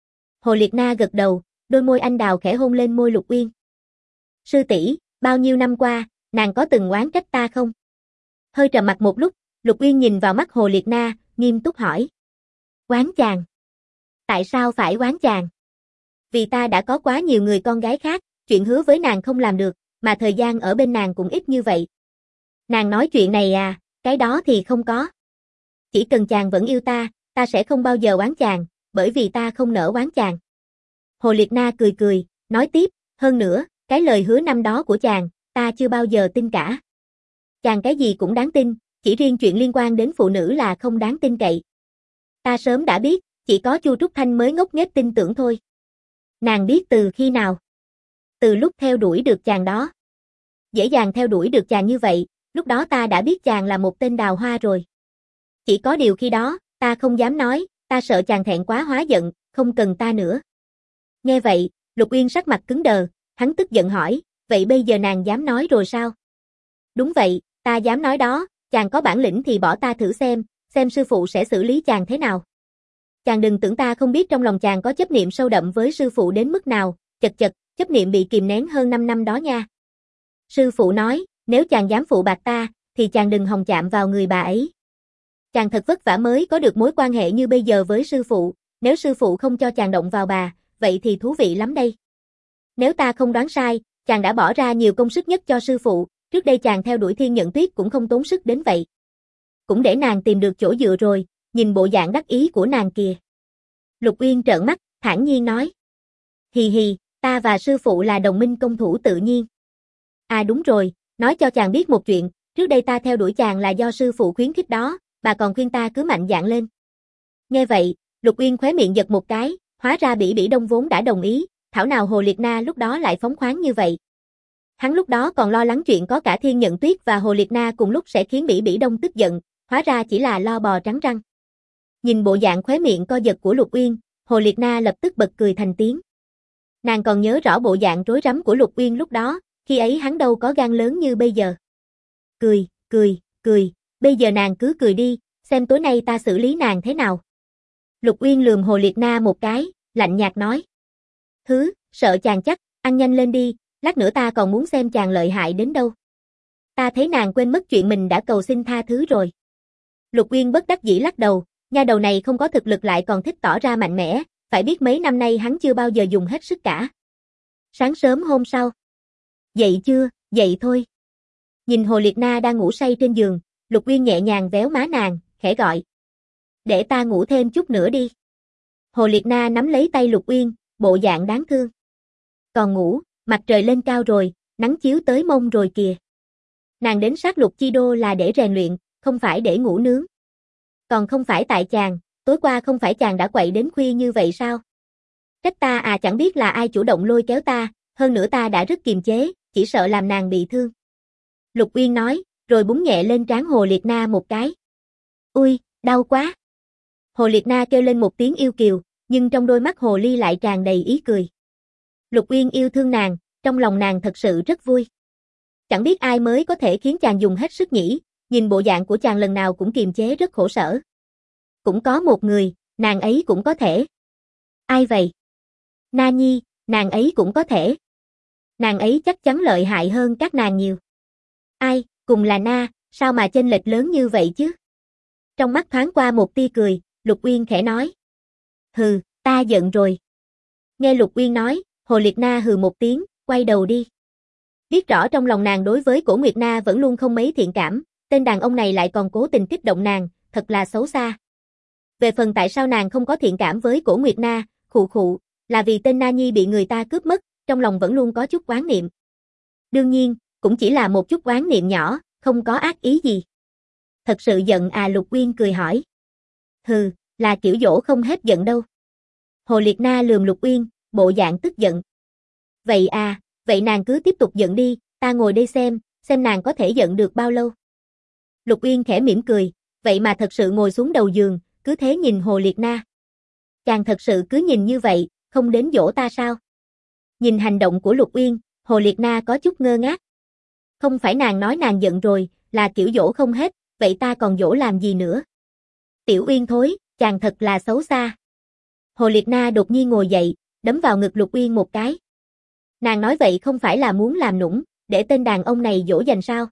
Hồ Liệt Na gật đầu, đôi môi anh đào khẽ hôn lên môi Lục Uyên. Sư tỷ, bao nhiêu năm qua, nàng có từng oán trách ta không? Hơi trầm mặt một lúc, Lục Uyên nhìn vào mắt Hồ Liệt Na, nghiêm túc hỏi. Oán chàng? Tại sao phải oán chàng? Vì ta đã có quá nhiều người con gái khác, chuyện hứa với nàng không làm được, mà thời gian ở bên nàng cũng ít như vậy. Nàng nói chuyện này cái đó thì không có. chỉ cần chàng vẫn yêu ta sẽ không bao giờ oán chàng, bởi vì ta không nỡ oán chàng. Hồ Liệt Na cười cười, nói tiếp, hơn nữa, cái lời hứa năm đó của chàng, ta chưa bao giờ tin cả. Chàng cái gì cũng đáng tin, chỉ riêng chuyện liên quan đến phụ nữ là không đáng tin cậy. Ta sớm đã biết, chỉ có Chu Trúc Thanh mới ngốc nghếch tin tưởng thôi. Nàng biết từ khi nào? Từ lúc theo đuổi được chàng đó. Dễ dàng theo đuổi được chàng như vậy, lúc đó ta đã biết chàng là một tên đào hoa rồi. Chỉ có điều khi đó, ta không dám nói, ta sợ chàng thẹn quá hóa giận, không cần ta nữa. Nghe vậy, Lục Uyên sắc mặt cứng đờ, hắn tức giận hỏi, vậy bây giờ nàng dám nói rồi sao? Đúng vậy, ta dám nói đó, chàng có bản lĩnh thì bỏ ta thử xem sư phụ sẽ xử lý chàng thế nào. Chàng đừng tưởng ta không biết trong lòng chàng có chấp niệm sâu đậm với sư phụ đến mức nào, chật, chấp niệm bị kìm nén hơn 5 năm đó nha. Sư phụ nói, nếu chàng dám phụ bạc ta, thì chàng đừng hòng chạm vào người bà ấy. Chàng thật vất vả mới có được mối quan hệ như bây giờ với sư phụ, nếu sư phụ không cho chàng động vào bà, vậy thì thú vị lắm đây. Nếu ta không đoán sai, chàng đã bỏ ra nhiều công sức nhất cho sư phụ, trước đây chàng theo đuổi Thiên Nhận Tuyết cũng không tốn sức đến vậy. Cũng để nàng tìm được chỗ dựa rồi, nhìn bộ dạng đắc ý của nàng kìa. Lục Uyên trợn mắt, thản nhiên nói. Hì hì, ta và sư phụ là đồng minh công thủ tự nhiên. À đúng rồi, nói cho chàng biết một chuyện, trước đây ta theo đuổi chàng là do sư phụ khuyến khích đó, bà còn khuyên ta cứ mạnh dạn lên. Nghe vậy, Lục Uyên khóe miệng giật một cái, hóa ra Bỉ Bỉ Đông vốn đã đồng ý, thảo nào Hồ Liệt Na lúc đó lại phóng khoáng như vậy. Hắn lúc đó còn lo lắng chuyện có cả Thiên Nhận Tuyết và Hồ Liệt Na cùng lúc sẽ khiến Bỉ Bỉ Đông tức giận, hóa ra chỉ là lo bò trắng răng. Nhìn bộ dạng khóe miệng co giật của Lục Uyên, Hồ Liệt Na lập tức bật cười thành tiếng. Nàng còn nhớ rõ bộ dạng rối rắm của Lục Uyên lúc đó, khi ấy hắn đâu có gan lớn như bây giờ. Cười, bây giờ nàng cứ cười đi, xem tối nay ta xử lý nàng thế nào. Lục Uyên lườm Hồ Liệt Na một cái, lạnh nhạt nói. Sợ chàng chắc, ăn nhanh lên đi, lát nữa ta còn muốn xem chàng lợi hại đến đâu. Ta thấy nàng quên mất chuyện mình đã cầu xin tha thứ rồi. Lục Uyên bất đắc dĩ lắc đầu, nha đầu này không có thực lực lại còn thích tỏ ra mạnh mẽ, phải biết mấy năm nay hắn chưa bao giờ dùng hết sức cả. Sáng sớm hôm sau. Dậy chưa, dậy thôi. Nhìn Hồ Liệt Na đang ngủ say trên giường, Lục Uyên nhẹ nhàng véo má nàng, khẽ gọi. Để ta ngủ thêm chút nữa đi. Hồ Liệt Na nắm lấy tay Lục Uyên, bộ dạng đáng thương. Còn ngủ, mặt trời lên cao rồi, nắng chiếu tới mông rồi kìa. Nàng đến sát Lục Chi Đô là để rèn luyện, không phải để ngủ nướng. Còn không phải tại chàng, tối qua không phải chàng đã quậy đến khuya như vậy sao? Trách ta à, chẳng biết là ai chủ động lôi kéo ta, hơn nữa ta đã rất kiềm chế, chỉ sợ làm nàng bị thương. Lục Uyên nói, rồi búng nhẹ lên trán Hồ Liệt Na một cái. Ui, đau quá. Hồ Liệt Na kêu lên một tiếng yêu kiều, nhưng trong đôi mắt hồ ly lại tràn đầy ý cười. Lục Uyên yêu thương nàng, trong lòng nàng thật sự rất vui. Chẳng biết ai mới có thể khiến chàng dùng hết sức nhỉ, nhìn bộ dạng của chàng lần nào cũng kiềm chế rất khổ sở. Cũng có một người, nàng ấy cũng có thể. Ai vậy? Na Nhi, nàng ấy cũng có thể. Nàng ấy chắc chắn lợi hại hơn các nàng nhiều. Ai, cùng là Na, sao mà chênh lệch lớn như vậy chứ? Trong mắt thoáng qua một tia cười, Lục Uyên khẽ nói. Hừ, ta giận rồi. Nghe Lục Uyên nói, Hồ Liệt Na hừ một tiếng, quay đầu đi. Biết rõ trong lòng nàng đối với Cổ Nguyệt Na vẫn luôn không mấy thiện cảm, tên đàn ông này lại còn cố tình kích động nàng, thật là xấu xa. Về phần tại sao nàng không có thiện cảm với Cổ Nguyệt Na, khụ, là vì tên Na Nhi bị người ta cướp mất, trong lòng vẫn luôn có chút oán niệm. Đương nhiên, cũng chỉ là một chút oán niệm nhỏ, không có ác ý gì. Thật sự giận à? Lục Uyên cười hỏi. Hừ, là kiểu dỗ không hết giận đâu. Hồ Liệt Na lườm Lục Uyên, bộ dạng tức giận. Vậy à, vậy nàng cứ tiếp tục giận đi, ta ngồi đây xem nàng có thể giận được bao lâu. Lục Uyên khẽ mỉm cười, vậy mà thật sự ngồi xuống đầu giường, cứ thế nhìn Hồ Liệt Na. Chàng thật sự cứ nhìn như vậy, không đến dỗ ta sao? Nhìn hành động của Lục Uyên, Hồ Liệt Na có chút ngơ ngác. Không phải nàng nói nàng giận rồi, là kiểu dỗ không hết, vậy ta còn dỗ làm gì nữa? Tiểu Uyên thối, chàng thật là xấu xa. Hồ Liệt Na đột nhiên ngồi dậy, đấm vào ngực Lục Uyên một cái. Nàng nói vậy không phải là muốn làm nũng, để tên đàn ông này dỗ dành sao?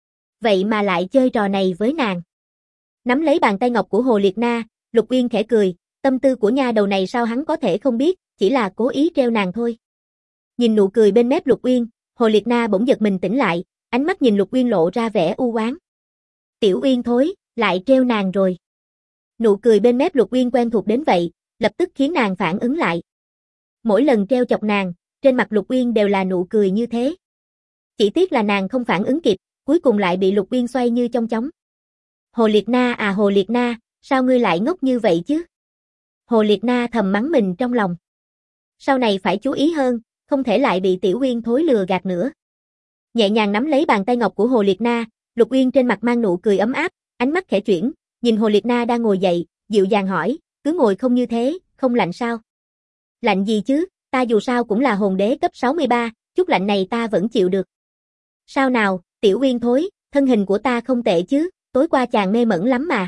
Vậy mà lại chơi trò này với nàng. Nắm lấy bàn tay ngọc của Hồ Liệt Na, Lục Uyên khẽ cười, tâm tư của nha đầu này sao hắn có thể không biết, chỉ là cố ý trêu nàng thôi. Nhìn nụ cười bên mép Lục Uyên, Hồ Liệt Na bỗng giật mình tỉnh lại, ánh mắt nhìn Lục Uyên lộ ra vẻ u oán. Tiểu Uyên thối, lại trêu nàng rồi. Nụ cười bên mép Lục Uyên quen thuộc đến vậy, lập tức khiến nàng phản ứng lại. Mỗi lần treo chọc nàng, trên mặt Lục Uyên đều là nụ cười như thế. Chỉ tiếc là nàng không phản ứng kịp, cuối cùng lại bị Lục Uyên xoay như chong chóng. Hồ Liệt Na à Hồ Liệt Na, sao ngươi lại ngốc như vậy chứ? Hồ Liệt Na thầm mắng mình trong lòng. Sau này phải chú ý hơn, không thể lại bị Tiểu Uyên thối lừa gạt nữa. Nhẹ nhàng nắm lấy bàn tay ngọc của Hồ Liệt Na, Lục Uyên trên mặt mang nụ cười ấm áp, ánh mắt khẽ chuyển, nhìn Hồ Liệt Na đang ngồi dậy, dịu dàng hỏi, cứ ngồi không như thế, không lạnh sao? Lạnh gì chứ, ta dù sao cũng là hồn đế cấp 63, chút lạnh này ta vẫn chịu được. Sao nào, Tiểu Uyên thối, thân hình của ta không tệ chứ, tối qua chàng mê mẩn lắm mà.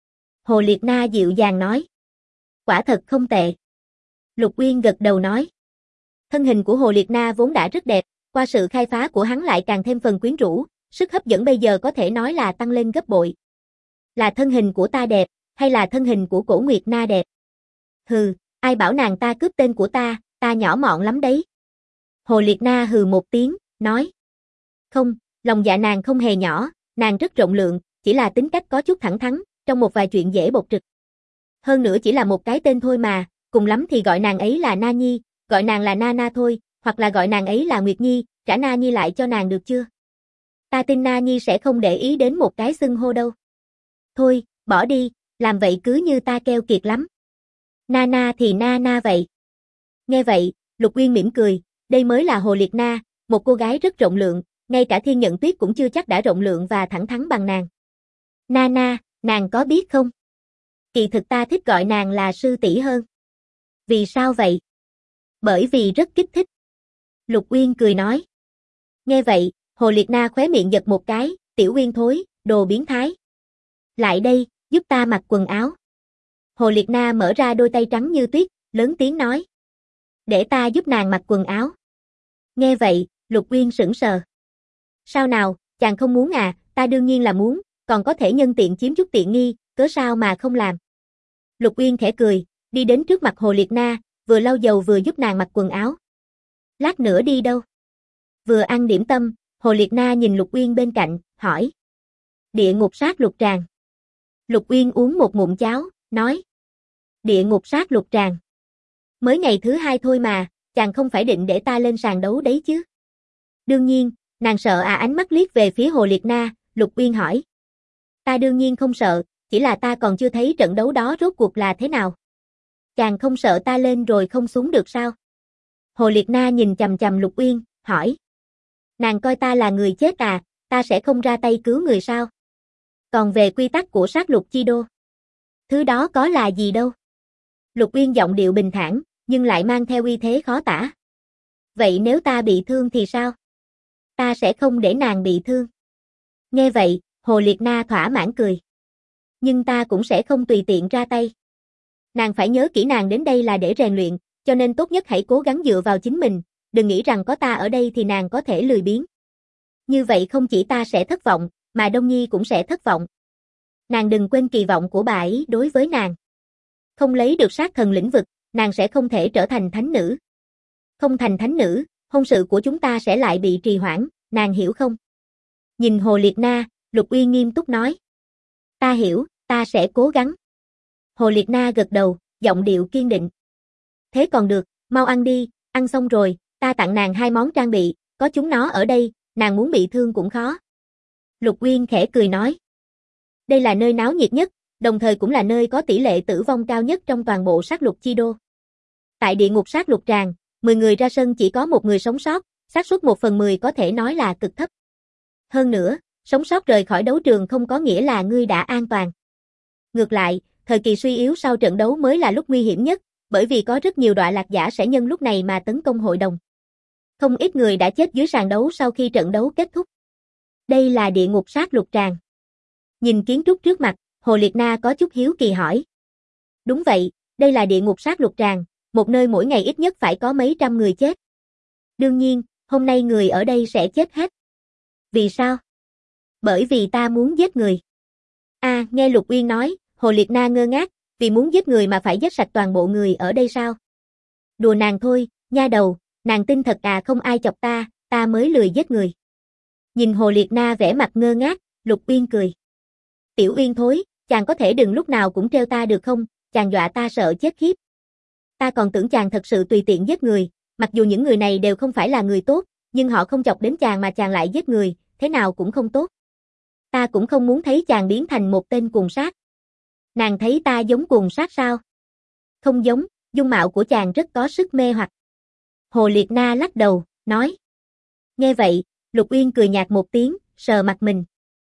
Hồ Liệt Na dịu dàng nói. Quả thật không tệ. Lục Uyên gật đầu nói. Thân hình của Hồ Liệt Na vốn đã rất đẹp, qua sự khai phá của hắn lại càng thêm phần quyến rũ, sức hấp dẫn bây giờ có thể nói là tăng lên gấp bội. Là thân hình của ta đẹp, hay là thân hình của Cổ Nguyệt Na đẹp? Hừ, ai bảo nàng ta cướp tên của ta nhỏ mọn lắm đấy. Hồ Liệt Na hừ một tiếng, nói. Không, lòng dạ nàng không hề nhỏ, nàng rất rộng lượng, chỉ là tính cách có chút thẳng thắn, trong một vài chuyện dễ bộc trực. Hơn nữa chỉ là một cái tên thôi mà, cùng lắm thì gọi nàng ấy là Na Nhi, gọi nàng là Na Na thôi, hoặc là gọi nàng ấy là Nguyệt Nhi, trả Na Nhi lại cho nàng được chưa? Ta tin Na Nhi sẽ không để ý đến một cái xưng hô đâu. Thôi, bỏ đi, làm vậy cứ như ta keo kiệt lắm. Na Na thì Na Na vậy. Nghe vậy, Lục Uyên mỉm cười, đây mới là Hồ Liệt Na, một cô gái rất rộng lượng, ngay cả Thiên Nhận Tuyết cũng chưa chắc đã rộng lượng và thẳng thắn bằng nàng. Na Na, nàng có biết không? Kỳ thực ta thích gọi nàng là sư tỷ hơn. Vì sao vậy? Bởi vì rất kích thích. Lục Uyên cười nói. Nghe vậy, Hồ Liệt Na khóe miệng giật một cái, Tiểu Uyên thối, đồ biến thái. Lại đây, giúp ta mặc quần áo. Hồ Liệt Na mở ra đôi tay trắng như tuyết, lớn tiếng nói. Để ta giúp nàng mặc quần áo. Nghe vậy, Lục Uyên sững sờ. Sao nào, chàng không muốn à, ta đương nhiên là muốn, còn có thể nhân tiện chiếm chút tiện nghi, cớ sao mà không làm. Lục Uyên khẽ cười, đi đến trước mặt Hồ Liệt Na, vừa lau dầu vừa giúp nàng mặc quần áo. Lát nữa đi đâu? Vừa ăn điểm tâm, Hồ Liệt Na nhìn Lục Uyên bên cạnh, hỏi. Địa ngục sát lục tràng. Lục Uyên uống một ngụm cháo, nói. Địa ngục sát lục tràng. Mới ngày thứ 2 thôi mà, chàng không phải định để ta lên sàn đấu đấy chứ? Đương nhiên, nàng sợ à ánh mắt liếc về phía Hồ Liệt Na, Lục Uyên hỏi. Ta đương nhiên không sợ, chỉ là ta còn chưa thấy trận đấu đó rốt cuộc là thế nào. Chàng không sợ ta lên rồi không xuống được sao? Hồ Liệt Na nhìn chằm chằm Lục Uyên, hỏi. Nàng coi ta là người chết à, ta sẽ không ra tay cứu người sao? Còn về quy tắc của sát lục chi đô, thứ đó có là gì đâu? Lục Uyên giọng điệu bình thản, nhưng lại mang theo uy thế khó tả. Vậy nếu ta bị thương thì sao? Ta sẽ không để nàng bị thương. Nghe vậy, Hồ Liệt Na thỏa mãn cười. Nhưng ta cũng sẽ không tùy tiện ra tay. Nàng phải nhớ kỹ nàng đến đây là để rèn luyện, cho nên tốt nhất hãy cố gắng dựa vào chính mình, đừng nghĩ rằng có ta ở đây thì nàng có thể lười biếng. Như vậy không chỉ ta sẽ thất vọng, mà Đông Nhi cũng sẽ thất vọng. Nàng đừng quên kỳ vọng của bà ấy đối với nàng. Không lấy được sát thần lĩnh vực, nàng sẽ không thể trở thành thánh nữ. Không thành thánh nữ, hôn sự của chúng ta sẽ lại bị trì hoãn, nàng hiểu không? Nhìn Hồ Liệt Na, Lục Uyên nghiêm túc nói. Ta hiểu, ta sẽ cố gắng. Hồ Liệt Na gật đầu, giọng điệu kiên định. Thế còn được, mau ăn đi, ăn xong rồi, ta tặng nàng 2 món trang bị, có chúng nó ở đây, nàng muốn bị thương cũng khó. Lục Uyên khẽ cười nói. Đây là nơi náo nhiệt nhất, đồng thời cũng là nơi có tỷ lệ tử vong cao nhất trong toàn bộ sát lục chi đô. Tại địa ngục sát lục tràng, 10 người ra sân chỉ có 1 người sống sót, xác suất 1/10 có thể nói là cực thấp. Hơn nữa, sống sót rời khỏi đấu trường không có nghĩa là ngươi đã an toàn. Ngược lại, thời kỳ suy yếu sau trận đấu mới là lúc nguy hiểm nhất, bởi vì có rất nhiều đọa lạc giả sẽ nhân lúc này mà tấn công hội đồng. Không ít người đã chết dưới sàn đấu sau khi trận đấu kết thúc. Đây là địa ngục sát lục tràng. Nhìn kiến trúc trước mặt, Hồ Liệt Na có chút hiếu kỳ hỏi. Đúng vậy, đây là địa ngục sát lục tràng, một nơi mỗi ngày ít nhất phải có mấy trăm người chết. Đương nhiên, hôm nay người ở đây sẽ chết hết. Vì sao? Bởi vì ta muốn giết người. Nghe Lục Uyên nói, Hồ Liệt Na ngơ ngác, vì muốn giết người mà phải giết sạch toàn bộ người ở đây sao? Đùa nàng thôi, nha đầu, nàng tin thật à không ai chọc ta mới lười giết người. Nhìn Hồ Liệt Na vẻ mặt ngơ ngác, Lục Uyên cười. Tiểu Uyên thối, chàng có thể đừng lúc nào cũng trêu ta được không, chàng dọa ta sợ chết khiếp. Ta còn tưởng chàng thật sự tùy tiện giết người, mặc dù những người này đều không phải là người tốt, nhưng họ không chọc đến chàng mà chàng lại giết người, thế nào cũng không tốt. Ta cũng không muốn thấy chàng biến thành một tên cuồng sát. Nàng thấy ta giống cuồng sát sao? Không giống, dung mạo của chàng rất có sức mê hoặc. Hồ Liệt Na lắc đầu, nói. Nghe vậy, Lục Uyên cười nhạt một tiếng, sờ mặt mình.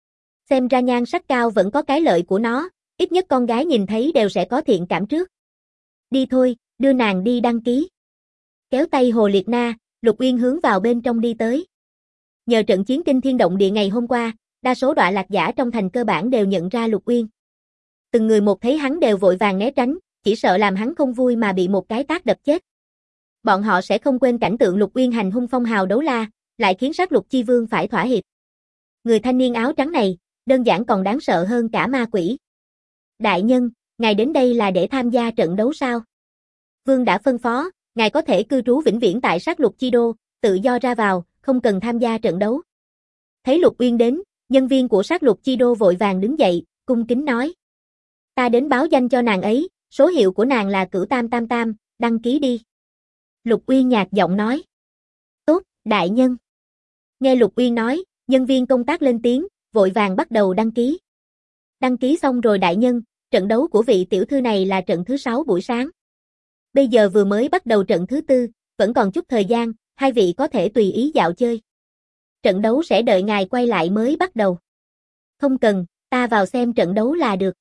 Xem ra nhan sắc cao vẫn có cái lợi của nó, ít nhất con gái nhìn thấy đều sẽ có thiện cảm trước. Đi thôi, đưa nàng đi đăng ký. Kéo tay Hồ Liệt Na, Lục Uyên hướng vào bên trong đi tới. Nhờ trận chiến kinh thiên động địa ngày hôm qua, đa số đọa lạc giả trong thành cơ bản đều nhận ra Lục Uyên. Từng người một thấy hắn đều vội vàng né tránh, chỉ sợ làm hắn không vui mà bị một cái tát đập chết. Bọn họ sẽ không quên cảnh tượng Lục Uyên hành hung phong hào đấu la, lại khiến sát lục chi vương phải thỏa hiệp. Người thanh niên áo trắng này, đơn giản còn đáng sợ hơn cả ma quỷ. Đại nhân, ngài đến đây là để tham gia trận đấu sao? Vương đã phân phó, ngài có thể cư trú vĩnh viễn tại sát lục chi đô, tự do ra vào, không cần tham gia trận đấu. Thấy Lục Uyên đến, nhân viên của sát lục chi đô vội vàng đứng dậy, cung kính nói. Ta đến báo danh cho nàng ấy, số hiệu của nàng là Cửu Tam Tam Tam, đăng ký đi. Lục Uyên nhạt giọng nói. Tốt, đại nhân. Nghe Lục Uyên nói, nhân viên công tác lên tiếng, vội vàng bắt đầu đăng ký. Đăng ký xong rồi đại nhân, trận đấu của vị tiểu thư này là trận thứ 6 buổi sáng. Bây giờ vừa mới bắt đầu trận thứ 4, vẫn còn chút thời gian, hai vị có thể tùy ý dạo chơi. Trận đấu sẽ đợi ngài quay lại mới bắt đầu. Không cần, ta vào xem trận đấu là được.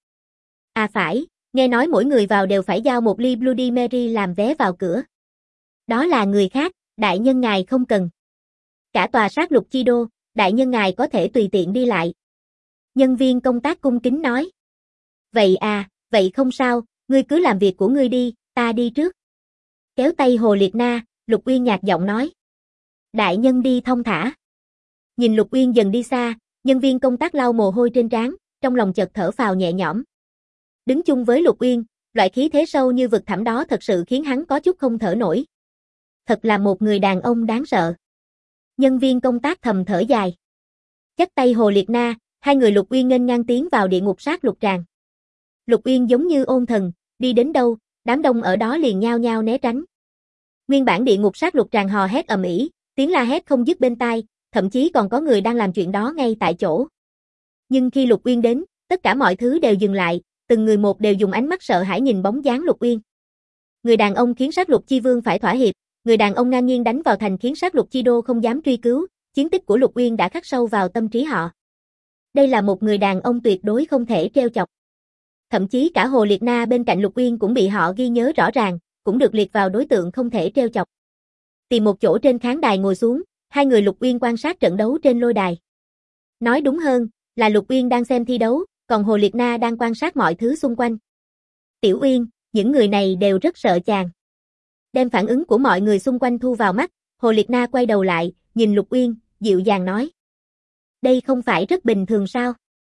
À phải, nghe nói mỗi người vào đều phải giao một ly Bloody Mary làm vé vào cửa. Đó là người khác, đại nhân ngài không cần. Cả tòa sát lục chi đô, đại nhân ngài có thể tùy tiện đi lại. Nhân viên công tác cung kính nói. Vậy à, vậy không sao, ngươi cứ làm việc của ngươi đi, ta đi trước. Kéo tay Hồ Liệt Na, Lục Uyên nhạt giọng nói. Đại nhân đi thong thả. Nhìn Lục Uyên dần đi xa, nhân viên công tác lau mồ hôi trên trán, trong lòng chợt thở phào nhẹ nhõm. Đứng chung với Lục Uyên, loại khí thế sâu như vực thẳm đó thật sự khiến hắn có chút không thở nổi. Thật là một người đàn ông đáng sợ. Nhân viên công tác thầm thở dài. Dắt tay Hồ Liệt Na, hai người Lục Uyên nghênh ngang tiến vào địa ngục sát lục tràng. Lục Uyên giống như ôn thần, đi đến đâu, đám đông ở đó liền nhao nhao né tránh. Nguyên bản địa ngục sát lục tràng hò hét ầm ĩ, tiếng la hét không dứt bên tai, thậm chí còn có người đang làm chuyện đó ngay tại chỗ. Nhưng khi Lục Uyên đến, tất cả mọi thứ đều dừng lại, từng người một đều dùng ánh mắt sợ hãi nhìn bóng dáng Lục Uyên. Người đàn ông khiến sát lục chi vương phải thỏa hiệp, người đàn ông ngang nhiên đánh vào thành khiến sát lục chi đô không dám truy cứu, chiến tích của Lục Uyên đã khắc sâu vào tâm trí họ. Đây là một người đàn ông tuyệt đối không thể trêu chọc. Thậm chí cả Hồ Liệt Na bên cạnh Lục Uyên cũng bị họ ghi nhớ rõ ràng, cũng được liệt vào đối tượng không thể trêu chọc. Tìm một chỗ trên khán đài ngồi xuống, hai người Lục Uyên quan sát trận đấu trên lôi đài. Nói đúng hơn, là Lục Uyên đang xem thi đấu, còn Hồ Liệt Na đang quan sát mọi thứ xung quanh. Tiểu Uyên, những người này đều rất sợ chàng. Đem phản ứng của mọi người xung quanh thu vào mắt, Hồ Liệt Na quay đầu lại, nhìn Lục Uyên, dịu dàng nói. Đây không phải rất bình thường sao?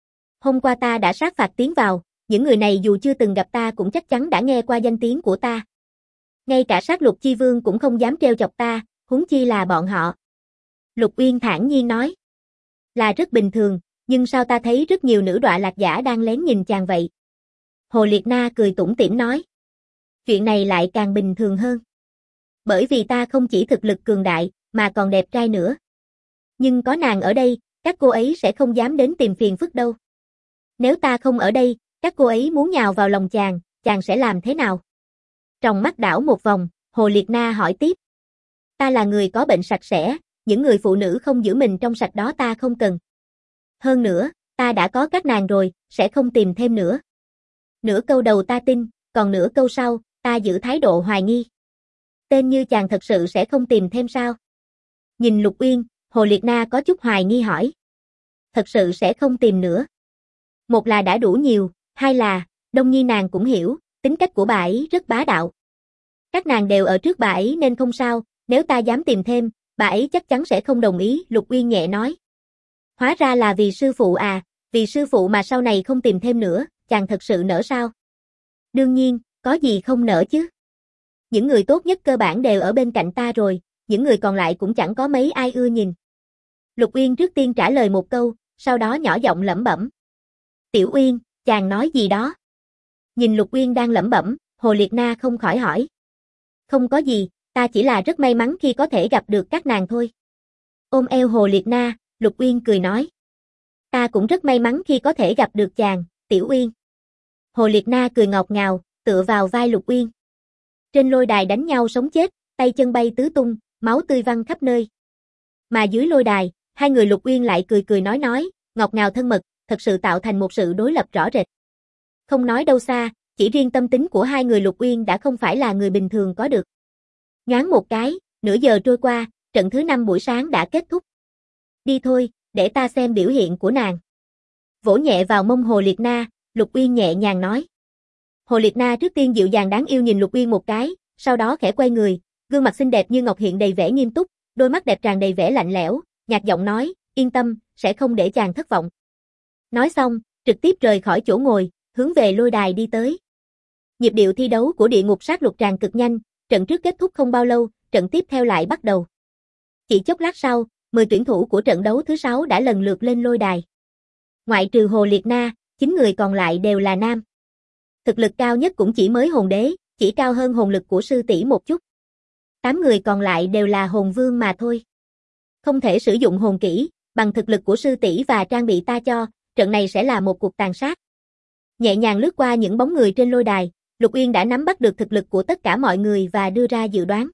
Hôm qua ta đã sát phạt tiến vào, những người này dù chưa từng gặp ta cũng chắc chắn đã nghe qua danh tiếng của ta. Ngay cả sát lục chi vương cũng không dám trêu chọc ta, huống chi là bọn họ. Lục Uyên thản nhiên nói. Là rất bình thường, nhưng sao ta thấy rất nhiều nữ đọa lạc giả đang lén nhìn chàng vậy? Hồ Liệt Na cười tủm tỉm nói. Chuyện này lại càng bình thường hơn. Bởi vì ta không chỉ thực lực cường đại, mà còn đẹp trai nữa. Nhưng có nàng ở đây, các cô ấy sẽ không dám đến tìm phiền phức đâu. Nếu ta không ở đây, các cô ấy muốn nhào vào lòng chàng, chàng sẽ làm thế nào? Trong mắt đảo một vòng, Hồ Liệt Na hỏi tiếp. Ta là người có bệnh sạch sẽ, những người phụ nữ không giữ mình trong sạch đó ta không cần. Hơn nữa, ta đã có các nàng rồi, sẽ không tìm thêm nữa. Nửa câu đầu ta tin, còn nửa câu sau, ta giữ thái độ hoài nghi. Tên như chàng thật sự sẽ không tìm thêm sao? Nhìn Lục Uyên, Hồ Liệt Na có chút hoài nghi hỏi. Thật sự sẽ không tìm nữa. Một là đã đủ nhiều, hai là, Đông Nhi nàng cũng hiểu, tính cách của bà ấy rất bá đạo. Các nàng đều ở trước bà ấy nên không sao, nếu ta dám tìm thêm, bà ấy chắc chắn sẽ không đồng ý, Lục Uyên nhẹ nói. Hóa ra là vì sư phụ à, vì sư phụ mà sau này không tìm thêm nữa, chàng thật sự nỡ sao? Đương nhiên, có gì không nỡ chứ. Những người tốt nhất cơ bản đều ở bên cạnh ta rồi, những người còn lại cũng chẳng có mấy ai ưa nhìn. Lục Uyên trước tiên trả lời một câu, sau đó nhỏ giọng lẩm bẩm. Tiểu Uyên, Chàng nói gì đó? Nhìn Lục Uyên đang lẩm bẩm, Hồ Liệt Na không khỏi hỏi. Không có gì, ta chỉ là rất may mắn khi có thể gặp được các nàng thôi. Ôm eo Hồ Liệt Na, Lục Uyên cười nói. Ta cũng rất may mắn khi có thể gặp được chàng, Tiểu Uyên. Hồ Liệt Na cười ngọt ngào, tựa vào vai Lục Uyên. Trên lôi đài đánh nhau sống chết, tay chân bay tứ tung, máu tươi văng khắp nơi. Mà dưới lôi đài, hai người Lục Uyên lại cười cười nói, ngọt ngào thân mật, thật sự tạo thành một sự đối lập rõ rệt. Không nói đâu xa, chỉ riêng tâm tính của hai người Lục Uyên đã không phải là người bình thường có được. Nhoáng một cái, nửa giờ trôi qua, trận thứ 5 buổi sáng đã kết thúc. Đi thôi, để ta xem biểu hiện của nàng. Vỗ nhẹ vào mông Hồ Liệt Na, Lục Uyên nhẹ nhàng nói. Hồ Liệt Na trước tiên dịu dàng đáng yêu nhìn Lục Uyên một cái, sau đó khẽ quay người, gương mặt xinh đẹp như ngọc hiện đầy vẻ nghiêm túc, đôi mắt đẹp tràn đầy vẻ lạnh lẽo, nhạt giọng nói, yên tâm, sẽ không để chàng thất vọng. Nói xong, trực tiếp rời khỏi chỗ ngồi, hướng về lôi đài đi tới. Nhịp điệu thi đấu của địa ngục sát lục tràn cực nhanh, trận trước kết thúc không bao lâu, trận tiếp theo lại bắt đầu. Chỉ chốc lát sau, 10 tuyển thủ của trận đấu thứ 6 đã lần lượt lên lôi đài. Ngoại trừ Hồ Liệt Na, 9 người còn lại đều là nam. Thực lực cao nhất cũng chỉ mới hồn đế, chỉ cao hơn hồn lực của sư tỷ một chút. 8 người còn lại đều là hồn vương mà thôi. Không thể sử dụng hồn kỹ, bằng thực lực của sư tỷ và trang bị ta cho, trận này sẽ là một cuộc tàn sát. Nhẹ nhàng lướt qua những bóng người trên lôi đài, Lục Uyên đã nắm bắt được thực lực của tất cả mọi người và đưa ra dự đoán.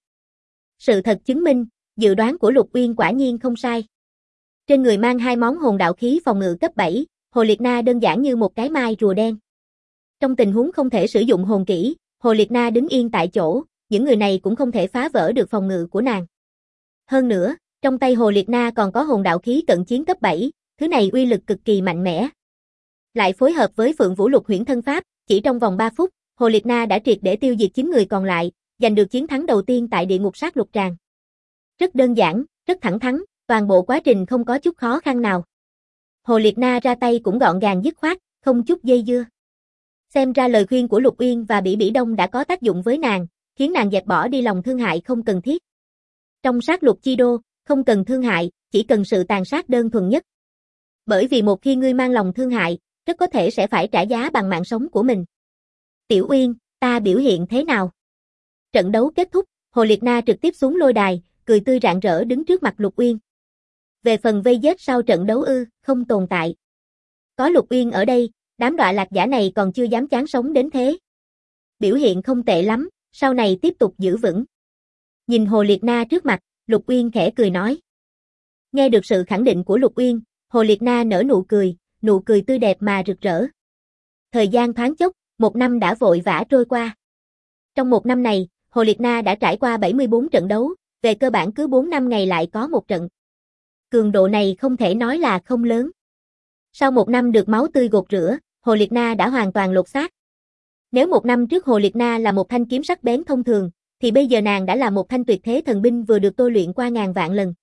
Sự thật chứng minh, dự đoán của Lục Uyên quả nhiên không sai. Trên người mang 2 món hồn đạo khí phòng ngự cấp 7, Hồ Liệt Na đơn giản như một cái mai rùa đen. Trong tình huống không thể sử dụng hồn kỹ, Hồ Liệt Na đứng yên tại chỗ, những người này cũng không thể phá vỡ được phòng ngự của nàng. Hơn nữa, trong tay Hồ Liệt Na còn có hồn đạo khí cận chiến cấp 7, thứ này uy lực cực kỳ mạnh mẽ. Lại phối hợp với Phượng Vũ Lục Huyễn Thân Pháp, chỉ trong vòng 3 phút, Hồ Liệt Na đã triệt để tiêu diệt 9 người còn lại, giành được chiến thắng đầu tiên tại địa ngục sát lục tràng. Rất đơn giản, rất thẳng thắn, toàn bộ quá trình không có chút khó khăn nào. Hồ Liệt Na ra tay cũng gọn gàng dứt khoát, không chút dây dưa. Xem ra lời khuyên của Lục Uyên và Bỉ Bỉ Đông đã có tác dụng với nàng, khiến nàng dẹp bỏ đi lòng thương hại không cần thiết. Trong sát lục chi đô, không cần thương hại, chỉ cần sự tàn sát đơn thuần nhất. Bởi vì một khi ngươi mang lòng thương hại, rất có thể sẽ phải trả giá bằng mạng sống của mình. Tiểu Uyên, ta biểu hiện thế nào? Trận đấu kết thúc, Hồ Liệt Na trực tiếp xuống lôi đài, cười tươi rạng rỡ đứng trước mặt Lục Uyên. Về phần vây giết sau trận đấu không tồn tại. Có Lục Uyên ở đây, đám đọa lạc giả này còn chưa dám chán sống đến thế. Biểu hiện không tệ lắm, sau này tiếp tục giữ vững. Nhìn Hồ Liệt Na trước mặt, Lục Uyên khẽ cười nói. Nghe được sự khẳng định của Lục Uyên, Hồ Liệt Na nở nụ cười tươi đẹp mà rực rỡ. Thời gian thoáng chốc, 1 năm đã vội vã trôi qua. Trong 1 năm này, Hồ Liệt Na đã trải qua 74 trận đấu, về cơ bản cứ 4-5 ngày lại có một trận. Cường độ này không thể nói là không lớn. Sau 1 năm được máu tươi gột rửa, Hồ Liệt Na đã hoàn toàn lột xác. Nếu 1 năm trước Hồ Liệt Na là một thanh kiếm sắc bén thông thường, thì bây giờ nàng đã là một thanh tuyệt thế thần binh vừa được tôi luyện qua ngàn vạn lần.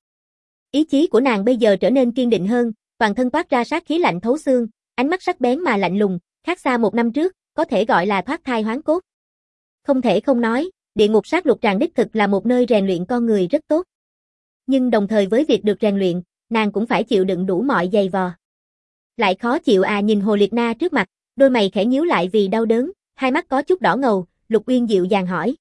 Ý chí của nàng bây giờ trở nên kiên định hơn, toàn thân toát ra sát khí lạnh thấu xương, ánh mắt sắc bén mà lạnh lùng, khác xa 1 năm trước, có thể gọi là thoát thai hoán cốt. Không thể không nói, địa ngục sát lục tràng đích thực là một nơi rèn luyện con người rất tốt. Nhưng đồng thời với việc được rèn luyện, nàng cũng phải chịu đựng đủ mọi giày vò. Lại khó chịu à? Nhìn Hồ Liệt Na trước mặt, đôi mày khẽ nhíu lại vì đau đớn, hai mắt có chút đỏ ngầu, Lục Uyên dịu dàng hỏi.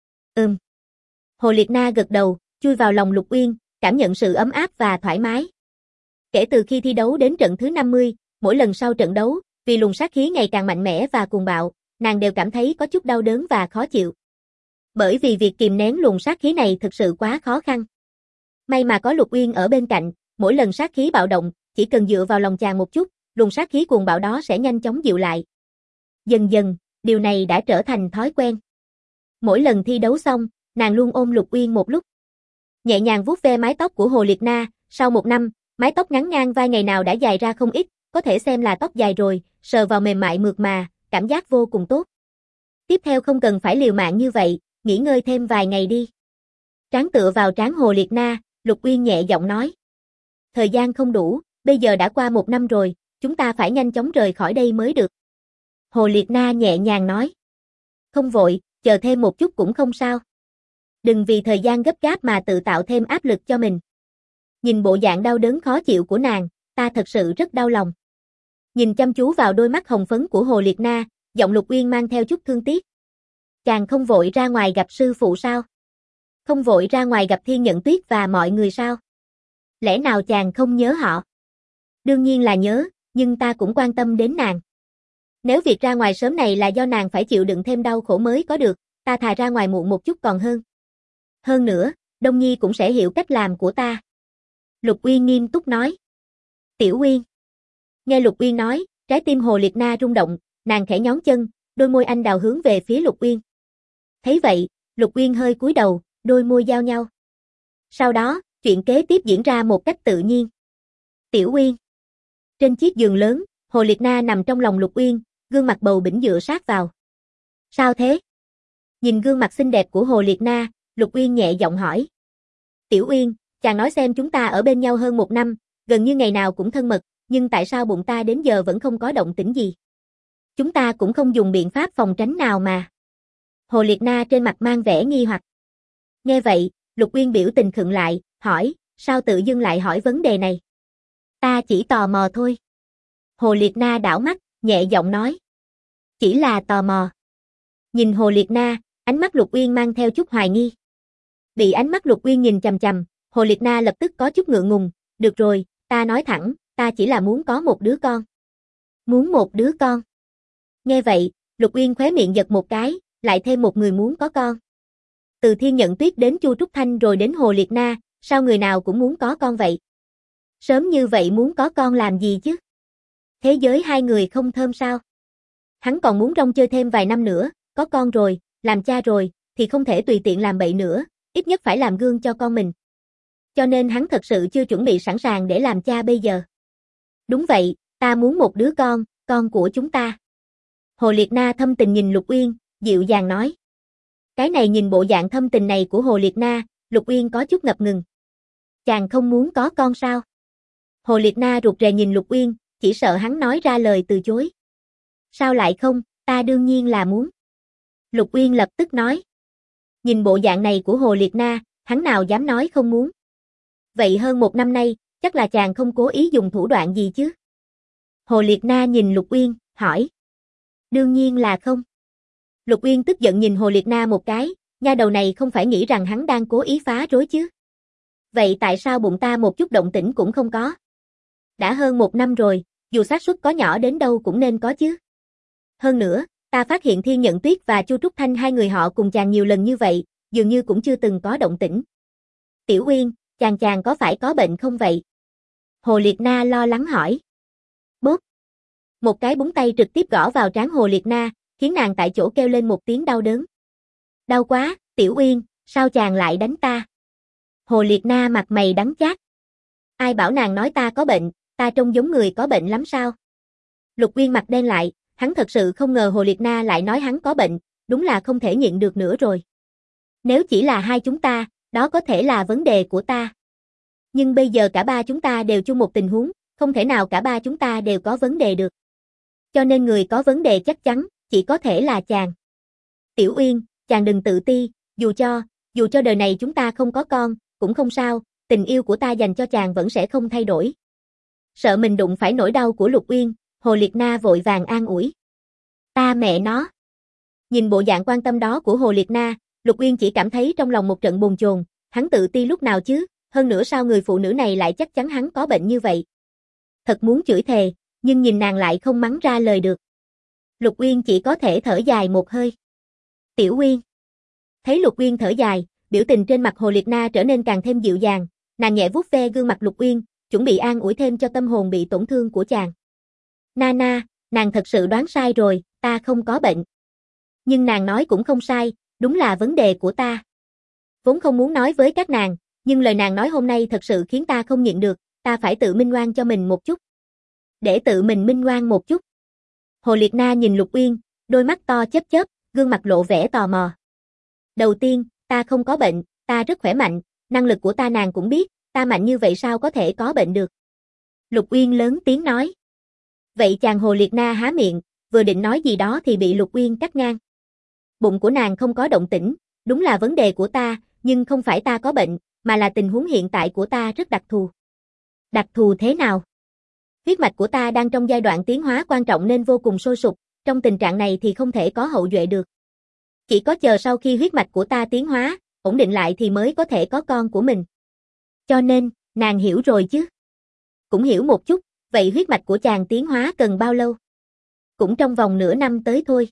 Hồ Liệt Na gật đầu, chui vào lòng Lục Uyên, cảm nhận sự ấm áp và thoải mái. Kể từ khi thi đấu đến trận thứ 50, mỗi lần sau trận đấu, vì luồng sát khí ngày càng mạnh mẽ và cuồng bạo, nàng đều cảm thấy có chút đau đớn và khó chịu. Bởi vì việc kìm nén luồng sát khí này thực sự quá khó khăn. May mà có Lục Uyên ở bên cạnh, mỗi lần sát khí bạo động, chỉ cần dựa vào lòng chàng một chút, luồng sát khí cuồng bạo đó sẽ nhanh chóng dịu lại. Dần dần, điều này đã trở thành thói quen. Mỗi lần thi đấu xong, nàng luôn ôm Lục Uyên một lúc. Nhẹ nhàng vuốt ve mái tóc của Hồ Liệt Na, sau 1 năm, mái tóc ngắn ngang vai ngày nào đã dài ra không ít, có thể xem là tóc dài rồi, sờ vào mềm mại mượt mà, cảm giác vô cùng tốt. Tiếp theo không cần phải liều mạng như vậy, nghỉ ngơi thêm vài ngày đi. Trán tựa vào trán Hồ Liệt Na, Lục Uyên nhẹ giọng nói. Thời gian không đủ, bây giờ đã qua 1 năm rồi, chúng ta phải nhanh chóng rời khỏi đây mới được. Hồ Liệt Na nhẹ nhàng nói. Không vội, chờ thêm một chút cũng không sao. Đừng vì thời gian gấp gáp mà tự tạo thêm áp lực cho mình. Nhìn bộ dạng đau đớn khó chịu của nàng, ta thật sự rất đau lòng. Nhìn chăm chú vào đôi mắt hồng phấn của Hồ Liệt Na, giọng Lục Uyên mang theo chút thương tiếc. Chàng không vội ra ngoài gặp sư phụ sao? Không vội ra ngoài gặp Thiên Nhận Tuyết và mọi người sao? Lẽ nào chàng không nhớ họ? Đương nhiên là nhớ, nhưng ta cũng quan tâm đến nàng. Nếu việc ra ngoài sớm này là do nàng phải chịu đựng thêm đau khổ mới có được, ta thà ra ngoài muộn một chút còn hơn. Hơn nữa, Đông Nhi cũng sẽ hiểu cách làm của ta. Lục Uyên nghiêm túc nói. Tiểu Uyên. Nghe Lục Uyên nói, trái tim Hồ Liệt Na rung động, nàng khẽ nhón chân, đôi môi anh đào hướng về phía Lục Uyên. Thấy vậy, Lục Uyên hơi cúi đầu, đôi môi giao nhau. Sau đó, chuyện kế tiếp diễn ra một cách tự nhiên. Tiểu Uyên. Trên chiếc giường lớn, Hồ Liệt Na nằm trong lòng Lục Uyên, gương mặt bầu bĩnh dựa sát vào. Sao thế? Nhìn gương mặt xinh đẹp của Hồ Liệt Na, Lục Uyên nhẹ giọng hỏi. Tiểu Uyên, chàng nói xem chúng ta ở bên nhau hơn 1 năm, gần như ngày nào cũng thân mật, nhưng tại sao bụng ta đến giờ vẫn không có động tĩnh gì? Chúng ta cũng không dùng biện pháp phòng tránh nào mà. Hồ Liệt Na trên mặt mang vẻ nghi hoặc. Nghe vậy, Lục Uyên biểu tình khựng lại, hỏi, sao tự dưng lại hỏi vấn đề này? Ta chỉ tò mò thôi. Hồ Liệt Na đảo mắt, nhẹ giọng nói. Chỉ là tò mò. Nhìn Hồ Liệt Na, ánh mắt Lục Uyên mang theo chút hoài nghi. Bị ánh mắt Lục Uyên nhìn chằm chằm, Hồ Liệt Na lập tức có chút ngượng ngùng. Được rồi, ta nói thẳng, ta chỉ là muốn có một đứa con. Muốn một đứa con. Nghe vậy, Lục Uyên khóe miệng giật một cái, lại thêm một người muốn có con. Từ Thiên Nhận Tuyết đến Chu Trúc Thanh rồi đến Hồ Liệt Na, sao người nào cũng muốn có con vậy? Sớm như vậy muốn có con làm gì chứ? Thế giới hai người không thơm sao? Hắn còn muốn rong chơi thêm vài năm nữa, có con rồi, làm cha rồi, thì không thể tùy tiện làm bậy nữa, ít nhất phải làm gương cho con mình. Cho nên hắn thật sự chưa chuẩn bị sẵn sàng để làm cha bây giờ. Đúng vậy, ta muốn một đứa con của chúng ta. Hồ Liệt Na thâm tình nhìn Lục Uyên, dịu dàng nói. Cái này nhìn bộ dạng thâm tình này của Hồ Liệt Na, Lục Uyên có chút ngập ngừng. Chàng không muốn có con sao? Hồ Liệt Na rụt rè nhìn Lục Uyên, chỉ sợ hắn nói ra lời từ chối. Sao lại không, ta đương nhiên là muốn. Lục Uyên lập tức nói. Nhìn bộ dạng này của Hồ Liệt Na, hắn nào dám nói không muốn. Vậy hơn 1 năm nay, chắc là chàng không cố ý dùng thủ đoạn gì chứ? Hồ Liệt Na nhìn Lục Uyên, hỏi. Đương nhiên là không. Lục Uyên tức giận nhìn Hồ Liệt Na một cái, nha đầu này không phải nghĩ rằng hắn đang cố ý phá rối chứ? Vậy tại sao bụng ta một chút động tĩnh cũng không có? Đã hơn 1 năm rồi, dù xác suất có nhỏ đến đâu cũng nên có chứ. Hơn nữa, ta phát hiện Thiên Nhận Tuyết và Chu Trúc Thanh hai người họ cùng chàng nhiều lần như vậy, dường như cũng chưa từng có động tĩnh. Tiểu Uyên, chàng có phải có bệnh không vậy? Hồ Liệt Na lo lắng hỏi. Bốp. Một cái búng tay trực tiếp gõ vào trán Hồ Liệt Na, khiến nàng tại chỗ kêu lên một tiếng đau đớn. Đau quá, Tiểu Uyên, sao chàng lại đánh ta? Hồ Liệt Na mặt mày đắng chát. Ai bảo nàng nói ta có bệnh, ta trông giống người có bệnh lắm sao? Lục Uyên mặt đen lại, hắn thật sự không ngờ Hồ Liệt Na lại nói hắn có bệnh, đúng là không thể nhịn được nữa rồi. Nếu chỉ là hai chúng ta, đó có thể là vấn đề của ta. Nhưng bây giờ cả ba chúng ta đều chung một tình huống, không thể nào cả ba chúng ta đều có vấn đề được. Cho nên người có vấn đề chắc chắn, chỉ có thể là chàng. Tiểu Uyên, chàng đừng tự ti, dù cho đời này chúng ta không có con, cũng không sao, tình yêu của ta dành cho chàng vẫn sẽ không thay đổi. Sợ mình đụng phải nỗi đau của Lục Uyên, Hồ Liệt Na vội vàng an ủi. Ta mẹ nó. Nhìn bộ dạng quan tâm đó của Hồ Liệt Na, Lục Uyên chỉ cảm thấy trong lòng một trận bồn chồn, hắn tự ti lúc nào chứ, hơn nữa sao người phụ nữ này lại chắc chắn hắn có bệnh như vậy. Thật muốn chửi thề, nhưng nhìn nàng lại không mắng ra lời được. Lục Uyên chỉ có thể thở dài một hơi. Tiểu Uyên. Thấy Lục Uyên thở dài, biểu tình trên mặt Hồ Liệt Na trở nên càng thêm dịu dàng, nàng nhẹ vuốt ve gương mặt Lục Uyên, chuẩn bị an ủi thêm cho tâm hồn bị tổn thương của chàng. Nana, nàng thật sự đoán sai rồi, ta không có bệnh. Nhưng nàng nói cũng không sai, đúng là vấn đề của ta. Vốn không muốn nói với các nàng, nhưng lời nàng nói hôm nay thật sự khiến ta không nhịn được, ta phải tự minh oan cho mình một chút. Để tự mình minh oan một chút. Hồ Liệt Na nhìn Lục Uyên, đôi mắt to chớp chớp, gương mặt lộ vẻ tò mò. Đầu tiên, ta không có bệnh, ta rất khỏe mạnh, năng lực của ta nàng cũng biết, ta mạnh như vậy sao có thể có bệnh được. Lục Uyên lớn tiếng nói. Vậy chàng Hồ Liệt Na há miệng, vừa định nói gì đó thì bị Lục Uyên cắt ngang. Bụng của nàng không có động tĩnh, đúng là vấn đề của ta, nhưng không phải ta có bệnh, mà là tình huống hiện tại của ta rất đặc thù. Đặc thù thế nào? Huyết mạch của ta đang trong giai đoạn tiến hóa quan trọng nên vô cùng sôi sục, trong tình trạng này thì không thể có hậu duệ được. Chỉ có chờ sau khi huyết mạch của ta tiến hóa, ổn định lại thì mới có thể có con của mình. Cho nên, nàng hiểu rồi chứ? Cũng hiểu một chút, vậy huyết mạch của chàng tiến hóa cần bao lâu? Cũng trong vòng nửa năm tới thôi.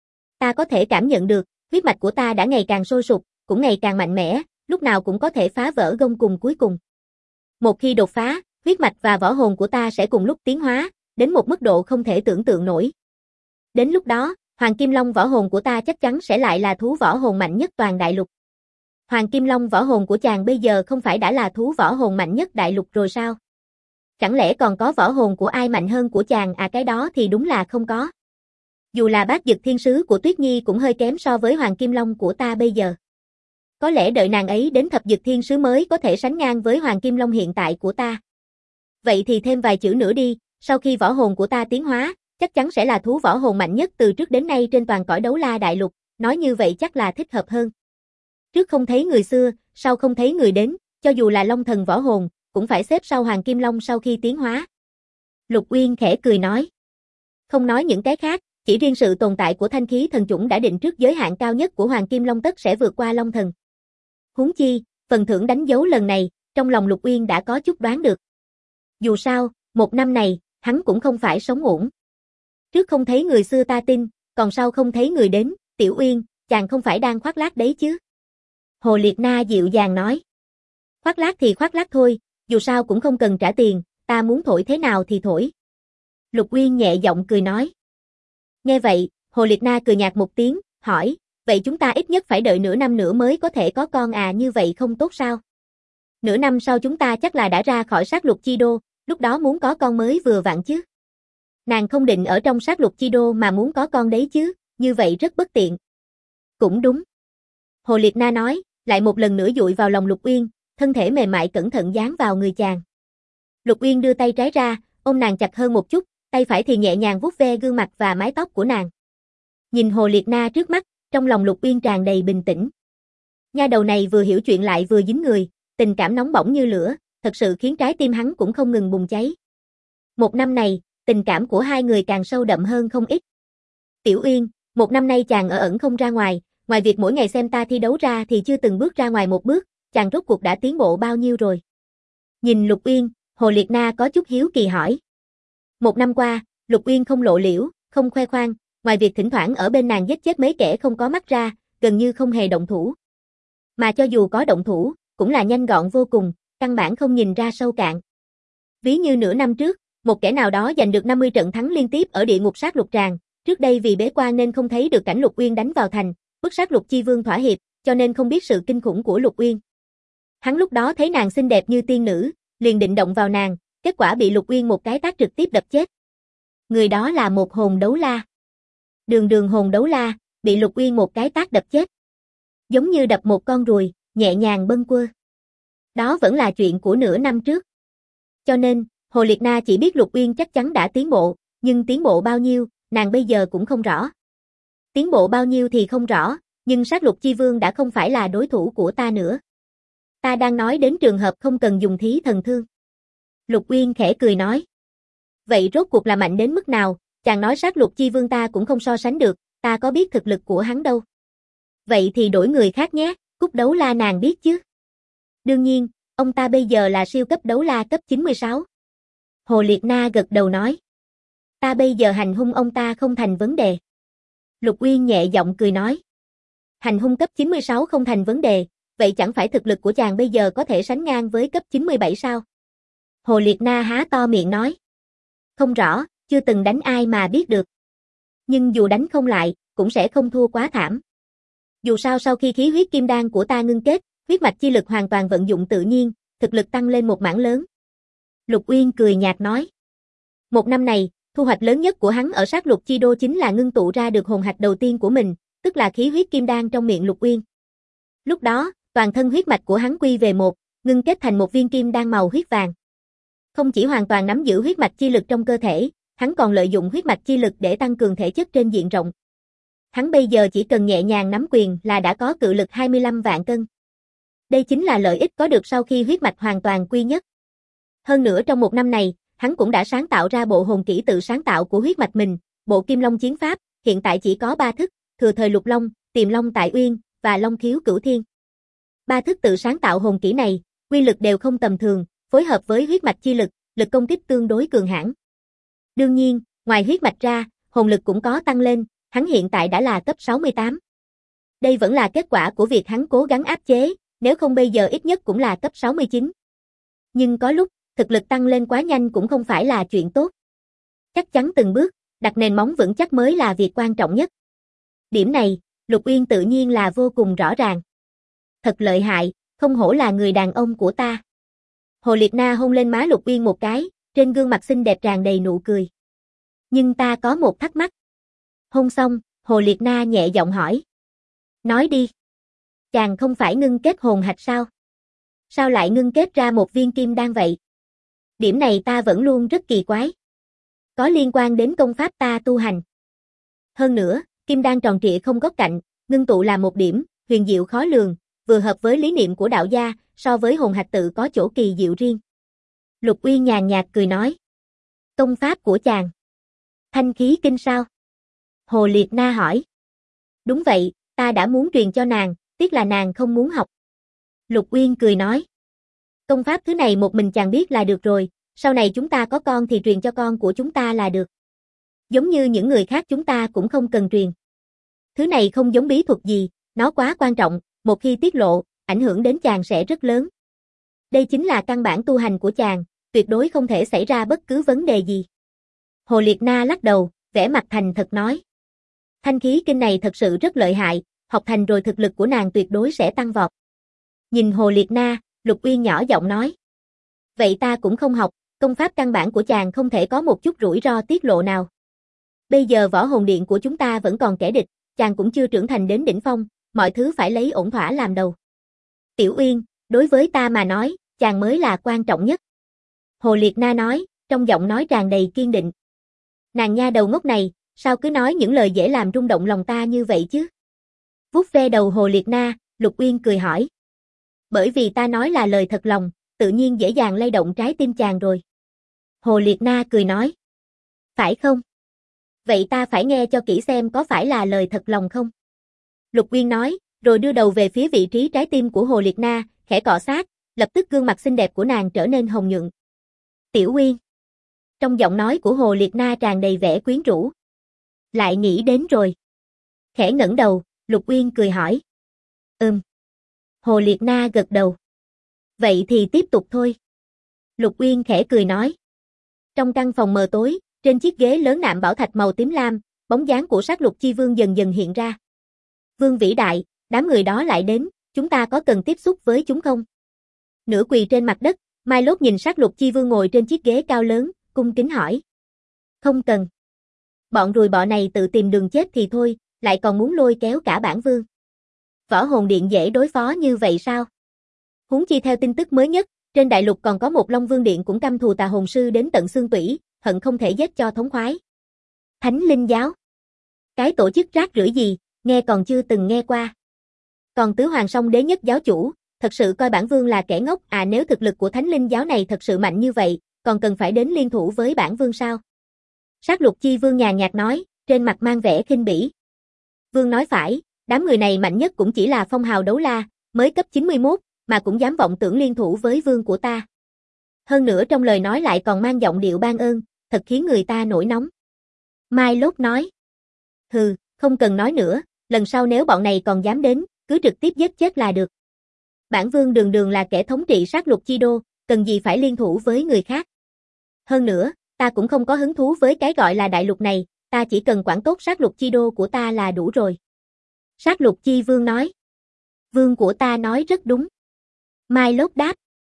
Ta có thể cảm nhận được, huyết mạch của ta đã ngày càng sôi sục, cũng ngày càng mạnh mẽ, lúc nào cũng có thể phá vỡ gông cùng cuối cùng. Một khi đột phá, huyết mạch và võ hồn của ta sẽ cùng lúc tiến hóa, đến một mức độ không thể tưởng tượng nổi. Đến lúc đó, Hoàng Kim Long võ hồn của ta chắc chắn sẽ lại là thú võ hồn mạnh nhất toàn đại lục. Hoàng Kim Long võ hồn của chàng bây giờ không phải đã là thú võ hồn mạnh nhất đại lục rồi sao? Chẳng lẽ còn có võ hồn của ai mạnh hơn của chàng à? Cái đó thì đúng là không có. Dù là bát dực thiên sứ của Tuyết Nhi cũng hơi kém so với Hoàng Kim Long của ta bây giờ. Có lẽ đợi nàng ấy đến thập dực thiên sứ mới có thể sánh ngang với Hoàng Kim Long hiện tại của ta. Vậy thì thêm vài chữ nữa đi, sau khi võ hồn của ta tiến hóa, chắc chắn sẽ là thú võ hồn mạnh nhất từ trước đến nay trên toàn cõi Đấu La đại lục, nói như vậy chắc là thích hợp hơn. Trước không thấy người xưa, sau không thấy người đến, cho dù là Long thần võ hồn, cũng phải xếp sau Hoàng Kim Long sau khi tiến hóa. Lục Uyên khẽ cười nói. Không nói những cái khác, chỉ riêng sự tồn tại của thanh khí thần chủng đã định trước giới hạn cao nhất của Hoàng Kim Long tất sẽ vượt qua Long thần. Huống chi, phần thưởng đánh dấu lần này, trong lòng Lục Uyên đã có chút đoán được. Dù sao, một năm này, hắn cũng không phải sống uổng. Trước không thấy người xưa ta tin, còn sau không thấy người đến, Tiểu Uyên, chàng không phải đang khoác lác đấy chứ? Hồ Liệt Na dịu dàng nói. Khoác lác thì khoác lác thôi, dù sao cũng không cần trả tiền, ta muốn thổi thế nào thì thổi. Lục Uyên nhẹ giọng cười nói. Nghe vậy, Hồ Liệt Na cười nhạt một tiếng, hỏi, vậy chúng ta ít nhất phải đợi nửa năm nữa mới có thể có con à? Như vậy không tốt sao? Nửa năm sau chúng ta chắc là đã ra khỏi sát lục chi đô, lúc đó muốn có con mới vừa vặn chứ. Nàng không định ở trong sát lục chi đô mà muốn có con đấy chứ, như vậy rất bất tiện. Cũng đúng. Hồ Liệt Na nói, lại một lần nữa dụi vào lòng Lục Uyên, thân thể mềm mại cẩn thận dán vào người chàng. Lục Uyên đưa tay trái ra, ôm nàng chặt hơn một chút, tay phải thì nhẹ nhàng vuốt ve gương mặt và mái tóc của nàng. Nhìn Hồ Liệt Na trước mắt, trong lòng Lục Uyên tràn đầy bình tĩnh. Nha đầu này vừa hiểu chuyện lại vừa dính người, tình cảm nóng bỏng như lửa, thật sự khiến trái tim hắn cũng không ngừng bùng cháy. Một năm này, tình cảm của hai người càng sâu đậm hơn không ít. Tiểu Uyên, một năm nay chàng ở ẩn không ra ngoài việc mỗi ngày xem ta thi đấu ra thì chưa từng bước ra ngoài một bước, chàng rốt cuộc đã tiến bộ bao nhiêu rồi? Nhìn Lục Uyên, Hồ Liệt Na có chút hiếu kỳ hỏi. Một năm qua, Lục Uyên không lộ liễu, không khoe khoang, ngoài việc thỉnh thoảng ở bên nàng giết chết mấy kẻ không có mắt ra, gần như không hề động thủ. Mà cho dù có động thủ, cũng là nhanh gọn vô cùng, căn bản không nhìn ra sâu cạn. Ví như nửa năm trước, một kẻ nào đó giành được 50 trận thắng liên tiếp ở địa ngục sát lục tràng, trước đây vì bế quan nên không thấy được cảnh Lục Uyên đánh vào thành, bức sát lục chi vương thỏa hiệp, cho nên không biết sự kinh khủng của Lục Uyên. Hắn lúc đó thấy nàng xinh đẹp như tiên nữ, liền định động vào nàng, kết quả bị Lục Uyên một cái tát trực tiếp đập chết. Người đó là một hồn đấu la. Đường hồn đấu la, bị Lục Uyên một cái tát đập chết. Giống như đập một con ruồi, nhẹ nhàng bâng quơ. Đó vẫn là chuyện của nửa năm trước. Cho nên, Hồ Liệt Na chỉ biết Lục Uyên chắc chắn đã tiến bộ, nhưng tiến bộ bao nhiêu, nàng bây giờ cũng không rõ. Tiến bộ bao nhiêu thì không rõ, nhưng sát lục chi vương đã không phải là đối thủ của ta nữa. Ta đang nói đến trường hợp không cần dùng thí thần thương. Lục Uyên khẽ cười nói. Vậy rốt cuộc là mạnh đến mức nào, chàng nói sát lục chi vương ta cũng không so sánh được, ta có biết thực lực của hắn đâu. Vậy thì đổi người khác nhé, Cúc Đấu La nàng biết chứ. Đương nhiên, ông ta bây giờ là siêu cấp đấu la cấp 96. Hồ Liệt Na gật đầu nói. Ta bây giờ hành hung ông ta không thành vấn đề. Lục Uyên nhẹ giọng cười nói. Hành hung cấp 96 không thành vấn đề, vậy chẳng phải thực lực của chàng bây giờ có thể sánh ngang với cấp 97 sao? Hồ Liệt Na há to miệng nói. Không rõ, chưa từng đánh ai mà biết được. Nhưng dù đánh không lại, cũng sẽ không thua quá thảm. Dù sao sau khi khí huyết kim đan của ta ngưng kết, huyết mạch chi lực hoàn toàn vận dụng tự nhiên, thực lực tăng lên một mảng lớn. Lục Uyên cười nhạt nói. Một năm này, thu hoạch lớn nhất của hắn ở sát lục chi đô chính là ngưng tụ ra được hồn hạch đầu tiên của mình, tức là khí huyết kim đan trong miệng Lục Uyên. Lúc đó, toàn thân huyết mạch của hắn quy về một, ngưng kết thành một viên kim đan màu huyết vàng. Không chỉ hoàn toàn nắm giữ huyết mạch chi lực trong cơ thể, hắn còn lợi dụng huyết mạch chi lực để tăng cường thể chất trên diện rộng. Hắn bây giờ chỉ cần nhẹ nhàng nắm quyền là đã có cự lực 25 vạn cân. Đây chính là lợi ích có được sau khi huyết mạch hoàn toàn quy nhất. Hơn nữa trong một năm này, hắn cũng đã sáng tạo ra bộ hồn kỹ tự sáng tạo của huyết mạch mình, bộ Kim Long chiến pháp, hiện tại chỉ có 3 thức, Thừa thời Lục Long, Tiềm Long tại Uyên và Long khiếu Cửu Thiên. 3 thức tự sáng tạo hồn kỹ này, quy lực đều không tầm thường, phối hợp với huyết mạch chi lực, lực công kích tương đối cường hãn. Đương nhiên, ngoài huyết mạch ra, hồn lực cũng có tăng lên, hắn hiện tại đã là cấp 68. Đây vẫn là kết quả của việc hắn cố gắng áp chế, nếu không bây giờ ít nhất cũng là cấp 69. Nhưng có lúc, thực lực tăng lên quá nhanh cũng không phải là chuyện tốt. Chắc chắn từng bước, đặt nền móng vững chắc mới là việc quan trọng nhất. Điểm này, Lục Uyên tự nhiên là vô cùng rõ ràng. Thật lợi hại, không hổ là người đàn ông của ta. Hồ Liệt Na hôn lên má Lục Uyên một cái, trên gương mặt xinh đẹp tràn đầy nụ cười. Nhưng ta có một thắc mắc. Hôn xong, Hồ Liệt Na nhẹ giọng hỏi. Nói đi. Chàng không phải ngưng kết hồn hạch sao? Sao lại ngưng kết ra một viên kim đan vậy? Điểm này ta vẫn luôn rất kỳ quái. Có liên quan đến công pháp ta tu hành. Hơn nữa, kim đan tròn trịa không góc cạnh, ngưng tụ là một điểm, huyền diệu khó lường, vừa hợp với lý niệm của đạo gia, so với hồn hạch tự có chỗ kỳ diệu riêng. Lục Uyên nhàn nhạt cười nói. Công pháp của chàng. Thanh khí kinh sao? Hồ Liệt Na hỏi. Đúng vậy, ta đã muốn truyền cho nàng, tiếc là nàng không muốn học. Lục Uyên cười nói. Công pháp thứ này một mình chàng biết là được rồi, sau này chúng ta có con thì truyền cho con của chúng ta là được. Giống như những người khác chúng ta cũng không cần truyền. Thứ này không giống bí thuật gì, nó quá quan trọng, một khi tiết lộ, ảnh hưởng đến chàng sẽ rất lớn. Đây chính là căn bản tu hành của chàng, tuyệt đối không thể xảy ra bất cứ vấn đề gì. Hồ Liệt Na lắc đầu, vẻ mặt thành thật nói. Thanh khí kinh này thật sự rất lợi hại, học thành rồi thực lực của nàng tuyệt đối sẽ tăng vọt. Nhìn Hồ Liệt Na, Lục Uyên nhỏ giọng nói. Vậy ta cũng không học, công pháp căn bản của chàng không thể có một chút rủi ro tiết lộ nào. Bây giờ võ hồn điện của chúng ta vẫn còn kẻ địch, chàng cũng chưa trưởng thành đến đỉnh phong, mọi thứ phải lấy ổn thỏa làm đầu. Tiểu Uyên, đối với ta mà nói, chàng mới là quan trọng nhất. Hồ Liệt Na nói, trong giọng nói tràn đầy kiên định. Nàng nha đầu ngốc này, sao cứ nói những lời dễ làm rung động lòng ta như vậy chứ? Vuốt ve đầu Hồ Liệt Na, Lục Uyên cười hỏi. Bởi vì ta nói là lời thật lòng, tự nhiên dễ dàng lay động trái tim chàng rồi. Hồ Liệt Na cười nói. Phải không? Vậy ta phải nghe cho kỹ xem có phải là lời thật lòng không? Lục Uyên nói, rồi đưa đầu về phía vị trí trái tim của Hồ Liệt Na, khẽ cọ sát, lập tức gương mặt xinh đẹp của nàng trở nên hồng nhuận. Tiểu Uyên. Trong giọng nói của Hồ Liệt Na tràn đầy vẻ quyến rũ. Lại nghĩ đến rồi. Khẽ ngẩng đầu, Lục Uyên cười hỏi. Hồ Liệt Na gật đầu. Vậy thì tiếp tục thôi. Lục Uyên khẽ cười nói. Trong căn phòng mờ tối, trên chiếc ghế lớn nạm bảo thạch màu tím lam, bóng dáng của Sát Lục Chi Vương dần dần hiện ra. Vương vĩ đại, đám người đó lại đến, chúng ta có cần tiếp xúc với chúng không? Nửa quỳ trên mặt đất, Mai Lốt nhìn Sát Lục Chi Vương ngồi trên chiếc ghế cao lớn, cung kính hỏi. Không cần. Bọn ruồi bọ này tự tìm đường chết thì thôi, lại còn muốn lôi kéo cả bản vương. Võ hồn điện dễ đối phó như vậy sao? Huống chi theo tin tức mới nhất, trên đại lục còn có một Long Vương điện cũng căm thù tà hồn sư đến tận xương tủy, hận không thể giết cho thống khoái. Thánh Linh giáo. Cái tổ chức rác rưởi gì, nghe còn chưa từng nghe qua. Còn Tứ Hoàng Song Đế nhất giáo chủ, thật sự coi bản vương là kẻ ngốc à, nếu thực lực của Thánh Linh giáo này thật sự mạnh như vậy, còn cần phải đến liên thủ với bản vương sao? Sát Lục Chi Vương nhàn nhạt nói, trên mặt mang vẻ khinh bỉ. Vương nói phải, đám người này mạnh nhất cũng chỉ là phong hào đấu la, mới cấp 91, mà cũng dám vọng tưởng liên thủ với vương của ta. Hơn nữa trong lời nói lại còn mang giọng điệu ban ơn, thật khiến người ta nổi nóng. Mai Lốt nói. Hừ, không cần nói nữa, lần sau nếu bọn này còn dám đến, cứ trực tiếp giết chết là được. Bản vương đường đường là kẻ thống trị sát lục chi đô, cần gì phải liên thủ với người khác. Hơn nữa, ta cũng không có hứng thú với cái gọi là đại lục này, ta chỉ cần quản tốt sát lục chi đô của ta là đủ rồi. Sát Lục Chi Vương nói. Vương của ta nói rất đúng. Mai Lốt đáp.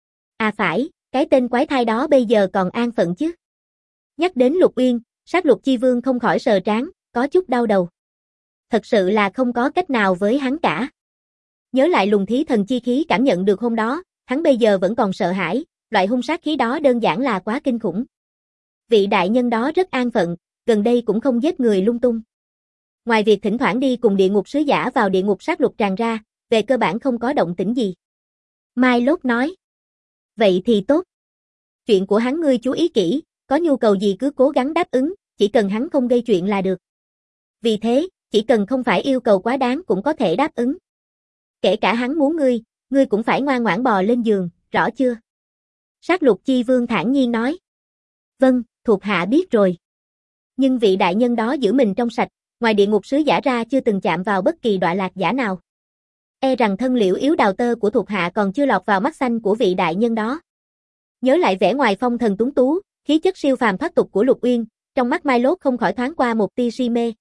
À phải, cái tên quái thai đó bây giờ còn an phận chứ. Nhắc đến Lục Uyên, Sát Lục Chi Vương không khỏi sờ trán, có chút đau đầu. Thật sự là không có cách nào với hắn cả. Nhớ lại luồng thí thần chi khí cảm nhận được hôm đó, hắn bây giờ vẫn còn sợ hãi, loại hung sát khí đó đơn giản là quá kinh khủng. Vị đại nhân đó rất an phận, gần đây cũng không giết người lung tung. Ngoài việc thỉnh thoảng đi cùng địa ngục sứ giả vào địa ngục sát lục tràn ra, về cơ bản không có động tĩnh gì. Mai Lốt nói. Vậy thì tốt. Chuyện của hắn ngươi chú ý kỹ, có nhu cầu gì cứ cố gắng đáp ứng, chỉ cần hắn không gây chuyện là được. Vì thế, chỉ cần không phải yêu cầu quá đáng cũng có thể đáp ứng. Kể cả hắn muốn ngươi cũng phải ngoan ngoãn bò lên giường, rõ chưa? Sát Lục Chi Vương thản nhiên nói. Vâng, thuộc hạ biết rồi. Nhưng vị đại nhân đó giữ mình trong sạch, ngoài địa ngục sứ giả ra chưa từng chạm vào bất kỳ đọa lạc giả nào. E rằng thân liễu yếu đào tơ của thuộc hạ còn chưa lọt vào mắt xanh của vị đại nhân đó. Nhớ lại vẻ ngoài phong thần tuấn tú, khí chất siêu phàm thoát tục của Lục Uyên, trong mắt Mai Lốt không khỏi thoáng qua một tia si mê.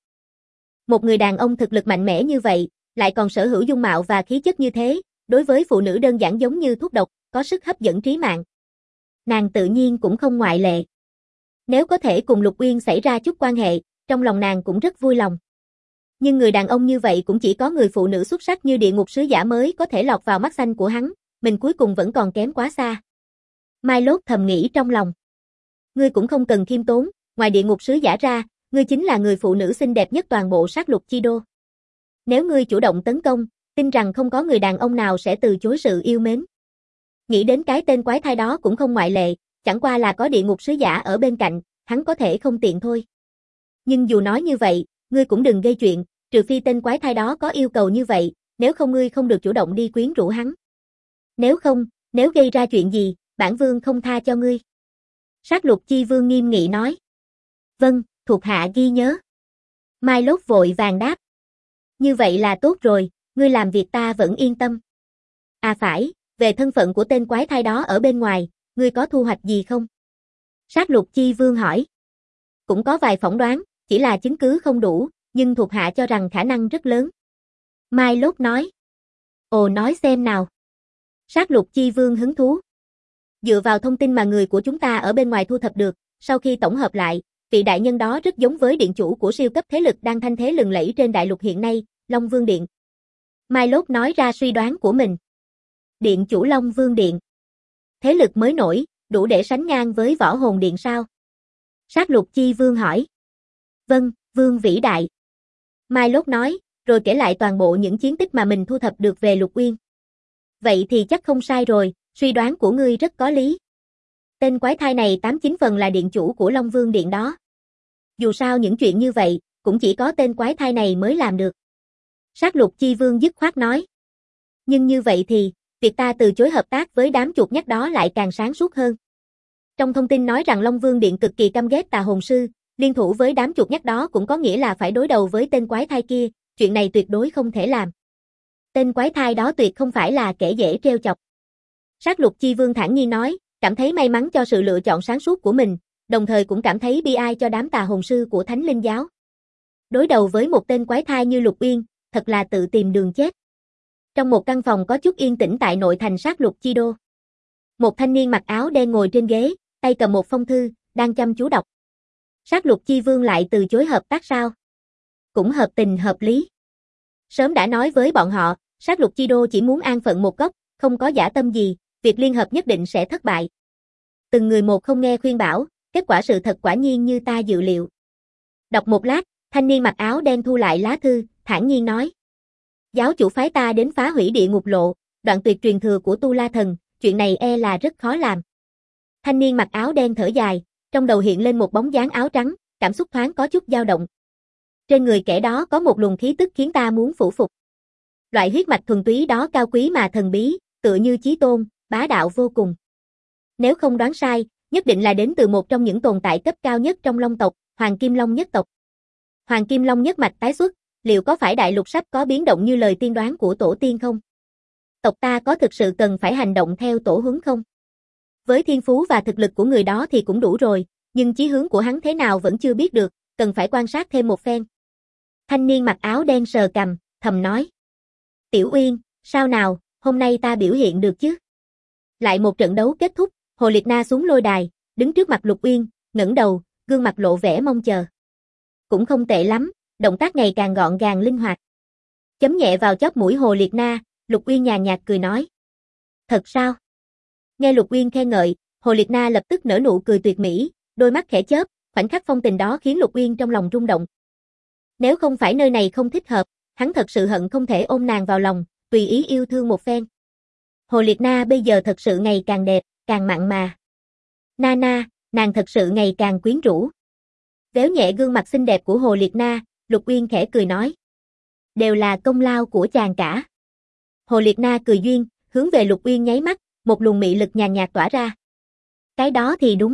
Một người đàn ông thực lực mạnh mẽ như vậy, lại còn sở hữu dung mạo và khí chất như thế, đối với phụ nữ đơn giản giống như thuốc độc, có sức hấp dẫn trí mạng. Nàng tự nhiên cũng không ngoại lệ. Nếu có thể cùng Lục Uyên xảy ra chút quan hệ, trong lòng nàng cũng rất vui lòng. Nhưng người đàn ông như vậy cũng chỉ có người phụ nữ xuất sắc như địa ngục sứ giả mới có thể lọt vào mắt xanh của hắn, mình cuối cùng vẫn còn kém quá xa. Mai Lốt thầm nghĩ trong lòng. Ngươi cũng không cần khiêm tốn, ngoài địa ngục sứ giả ra, ngươi chính là người phụ nữ xinh đẹp nhất toàn bộ sát lục chi đô. Nếu ngươi chủ động tấn công, tin rằng không có người đàn ông nào sẽ từ chối sự yêu mến. Nghĩ đến cái tên quái thai đó cũng không ngoại lệ, chẳng qua là có địa ngục sứ giả ở bên cạnh, hắn có thể không tiện thôi. Nhưng dù nói như vậy, ngươi cũng đừng gây chuyện, trừ phi tên quái thai đó có yêu cầu như vậy, nếu không ngươi không được chủ động đi quyến rũ hắn. Nếu không, nếu gây ra chuyện gì, bản vương không tha cho ngươi. Sát Lục Chi Vương nghiêm nghị nói. Vâng, thuộc hạ ghi nhớ. Mai Lốt vội vàng đáp. Như vậy là tốt rồi, ngươi làm việc ta vẫn yên tâm. À phải, về thân phận của tên quái thai đó ở bên ngoài, ngươi có thu hoạch gì không? Sát Lục Chi Vương hỏi. Cũng có vài phỏng đoán, chỉ là chứng cứ không đủ, nhưng thuộc hạ cho rằng khả năng rất lớn. Mai Lốt nói. Ồ, nói xem nào. Sát Lục Chi Vương hứng thú. Dựa vào thông tin mà người của chúng ta ở bên ngoài thu thập được, sau khi tổng hợp lại, vị đại nhân đó rất giống với điện chủ của siêu cấp thế lực đang thanh thế lừng lẫy trên đại lục hiện nay, Long Vương Điện. Mai Lốt nói ra suy đoán của mình. Điện chủ Long Vương Điện. Thế lực mới nổi, đủ để sánh ngang với Võ Hồn Điện sao? Sát Lục Chi Vương hỏi. Vâng, Vương vĩ đại. Mai Lốt nói, rồi kể lại toàn bộ những chiến tích mà mình thu thập được về Lục Uyên. Vậy thì chắc không sai rồi, suy đoán của ngươi rất có lý. Tên quái thai này 89 phần là điện chủ của Long Vương Điện đó. Dù sao những chuyện như vậy, cũng chỉ có tên quái thai này mới làm được. Sát Lục Chi Vương dứt khoát nói. Nhưng như vậy thì, việc ta từ chối hợp tác với đám chuột nhắt đó lại càng sáng suốt hơn. Trong thông tin nói rằng Long Vương Điện cực kỳ căm ghét Tà Hồn Sư, liên thủ với đám chuột nhắt đó cũng có nghĩa là phải đối đầu với tên quái thai kia, chuyện này tuyệt đối không thể làm. Tên quái thai đó tuyệt không phải là kẻ dễ trêu chọc. Sát Lục Chi Vương thản nhiên nói, cảm thấy may mắn cho sự lựa chọn sáng suốt của mình, đồng thời cũng cảm thấy bi ai cho đám tà hồn sư của Thánh Linh Giáo. Đối đầu với một tên quái thai như Lục Uyên, thật là tự tìm đường chết. Trong một căn phòng có chút yên tĩnh tại nội thành Sát Lục Chi Đô. Một thanh niên mặc áo đen ngồi trên ghế, tay cầm một phong thư, đang chăm chú đọc. Sát Lục Chi Vương lại từ chối hợp tác sao? Cũng hợp tình hợp lý. Sớm đã nói với bọn họ, Sát Lục Chi Đô chỉ muốn an phận một góc, không có dã tâm gì, việc liên hợp nhất định sẽ thất bại. Từng người một không nghe khuyên bảo, kết quả sự thật quả nhiên như ta dự liệu. Đọc một lát, thanh niên mặc áo đen thu lại lá thư, thản nhiên nói. Giáo chủ phái ta đến phá hủy địa ngục lộ, đoạn tuyệt truyền thừa của Tu La Thần, chuyện này e là rất khó làm. Thanh niên mặc áo đen thở dài, trong đầu hiện lên một bóng dáng áo trắng, cảm xúc thoáng có chút dao động. Trên người kẻ đó có một luồng khí tức khiến ta muốn phủ phục. Loại huyết mạch thuần túy đó cao quý mà thần bí, tựa như chí tôn, bá đạo vô cùng. Nếu không đoán sai, nhất định là đến từ một trong những tồn tại cấp cao nhất trong Long tộc, Hoàng Kim Long nhất tộc. Hoàng Kim Long nhất mạch tái xuất, liệu có phải đại lục sắp có biến động như lời tiên đoán của tổ tiên không? Tộc ta có thực sự cần phải hành động theo tổ huấn không? Với thiên phú và thực lực của người đó thì cũng đủ rồi, nhưng chí hướng của hắn thế nào vẫn chưa biết được, cần phải quan sát thêm một phen. Thanh niên mặc áo đen sờ cằm, thầm nói. Tiểu Uyên, sao nào, hôm nay ta biểu hiện được chứ? Lại một trận đấu kết thúc, Hồ Liệt Na xuống lôi đài, đứng trước mặt Lục Uyên, ngẩng đầu, gương mặt lộ vẻ mong chờ. Cũng không tệ lắm, động tác ngày càng gọn gàng linh hoạt. Chấm nhẹ vào chóp mũi Hồ Liệt Na, Lục Uyên nhàn nhạt cười nói. Thật sao? Nghe Lục Uyên khen ngợi, Hồ Liệt Na lập tức nở nụ cười tuyệt mỹ, đôi mắt khẽ chớp, khoảnh khắc phong tình đó khiến Lục Uyên trong lòng rung động. Nếu không phải nơi này không thích hợp, hắn thật sự hận không thể ôm nàng vào lòng, tùy ý yêu thương một phen. Hồ Liệt Na bây giờ thật sự ngày càng đẹp, càng mặn mà. Na na, Nàng thật sự ngày càng quyến rũ. Véo nhẹ gương mặt xinh đẹp của Hồ Liệt Na, Lục Uyên khẽ cười nói. Đều là công lao của chàng cả. Hồ Liệt Na cười duyên, hướng về Lục Uyên nháy mắt, một luồng mị lực nhàn nhạt tỏa ra. Cái đó thì đúng.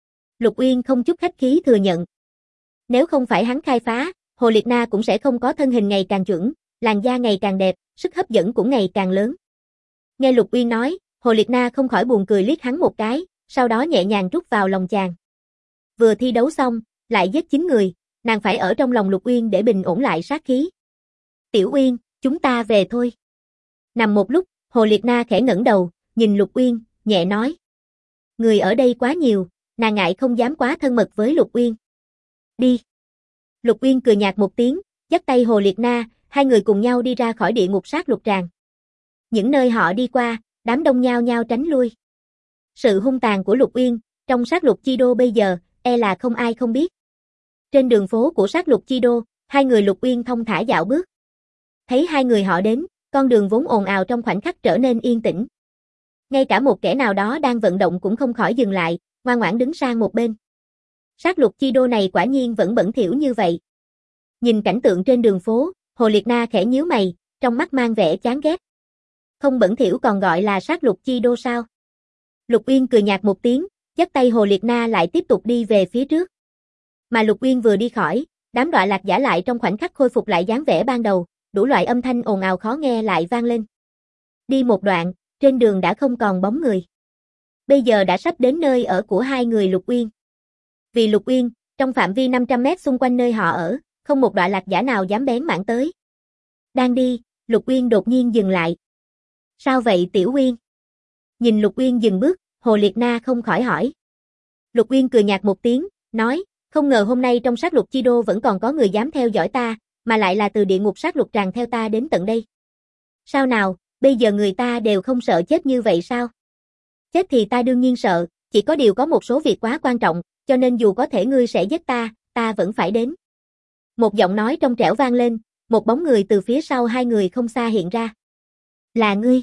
Lục Uyên không chút khách khí thừa nhận. Nếu không phải hắn khai phá, Hồ Liệt Na cũng sẽ không có thân hình ngày càng chuẩn, làn da ngày càng đẹp, sức hấp dẫn cũng ngày càng lớn. Nghe Lục Uyên nói, Hồ Liệt Na không khỏi buồn cười liếc hắn một cái, sau đó nhẹ nhàng rút vào lòng chàng. Vừa thi đấu xong, lại giết 9 người, nàng phải ở trong lòng Lục Uyên để bình ổn lại sát khí. Tiểu Uyên, chúng ta về thôi. Nằm một lúc, Hồ Liệt Na khẽ ngẩng đầu, nhìn Lục Uyên, nhẹ nói. Người ở đây quá nhiều, nàng ngại không dám quá thân mật với Lục Uyên. Đi. Lục Uyên cười nhạt một tiếng, dắt tay Hồ Liệt Na, hai người cùng nhau đi ra khỏi địa ngục sát lục tràng. Những nơi họ đi qua, đám đông nhao nhao tránh lui. Sự hung tàn của Lục Uyên, trong sát lục chi đô bây giờ, e là không ai không biết. Trên đường phố của sát lục chi đô, hai người Lục Uyên thong thả dạo bước. Thấy hai người họ đến, con đường vốn ồn ào trong khoảnh khắc trở nên yên tĩnh. Ngay cả một kẻ nào đó đang vận động cũng không khỏi dừng lại, ngoan ngoãn đứng sang một bên. Sát lục chi đô này quả nhiên vẫn bẩn thỉu như vậy. Nhìn cảnh tượng trên đường phố, Hồ Liệt Na khẽ nhíu mày, trong mắt mang vẻ chán ghét. Không bẩn thỉu còn gọi là sát lục chi đô sao? Lục Uyên cười nhạt một tiếng, dắt tay Hồ Liệt Na lại tiếp tục đi về phía trước. Mà Lục Uyên vừa đi khỏi, đám đọa lạc giả lại trong khoảnh khắc khôi phục lại dáng vẻ ban đầu, đủ loại âm thanh ồn ào khó nghe lại vang lên. Đi một đoạn, trên đường đã không còn bóng người. Bây giờ đã sắp đến nơi ở của hai người Lục Uyên. Vì Lục Uyên, trong phạm vi 500 mét xung quanh nơi họ ở, không một đọa lạc giả nào dám bén mảng tới. Đang đi, Lục Uyên đột nhiên dừng lại. Sao vậy Tiểu Uyên? Nhìn Lục Uyên dừng bước, Hồ Liệt Na không khỏi hỏi. Lục Uyên cười nhạt một tiếng, nói, không ngờ hôm nay trong sát lục chi đô vẫn còn có người dám theo dõi ta, mà lại là từ địa ngục sát lục tràng theo ta đến tận đây. Sao nào, bây giờ người ta đều không sợ chết như vậy sao? Chết thì ta đương nhiên sợ, chỉ có điều có một số việc quá quan trọng, cho nên dù có thể ngươi sẽ giết ta, ta vẫn phải đến. Một giọng nói trong trẻo vang lên, một bóng người từ phía sau hai người không xa hiện ra. Là ngươi.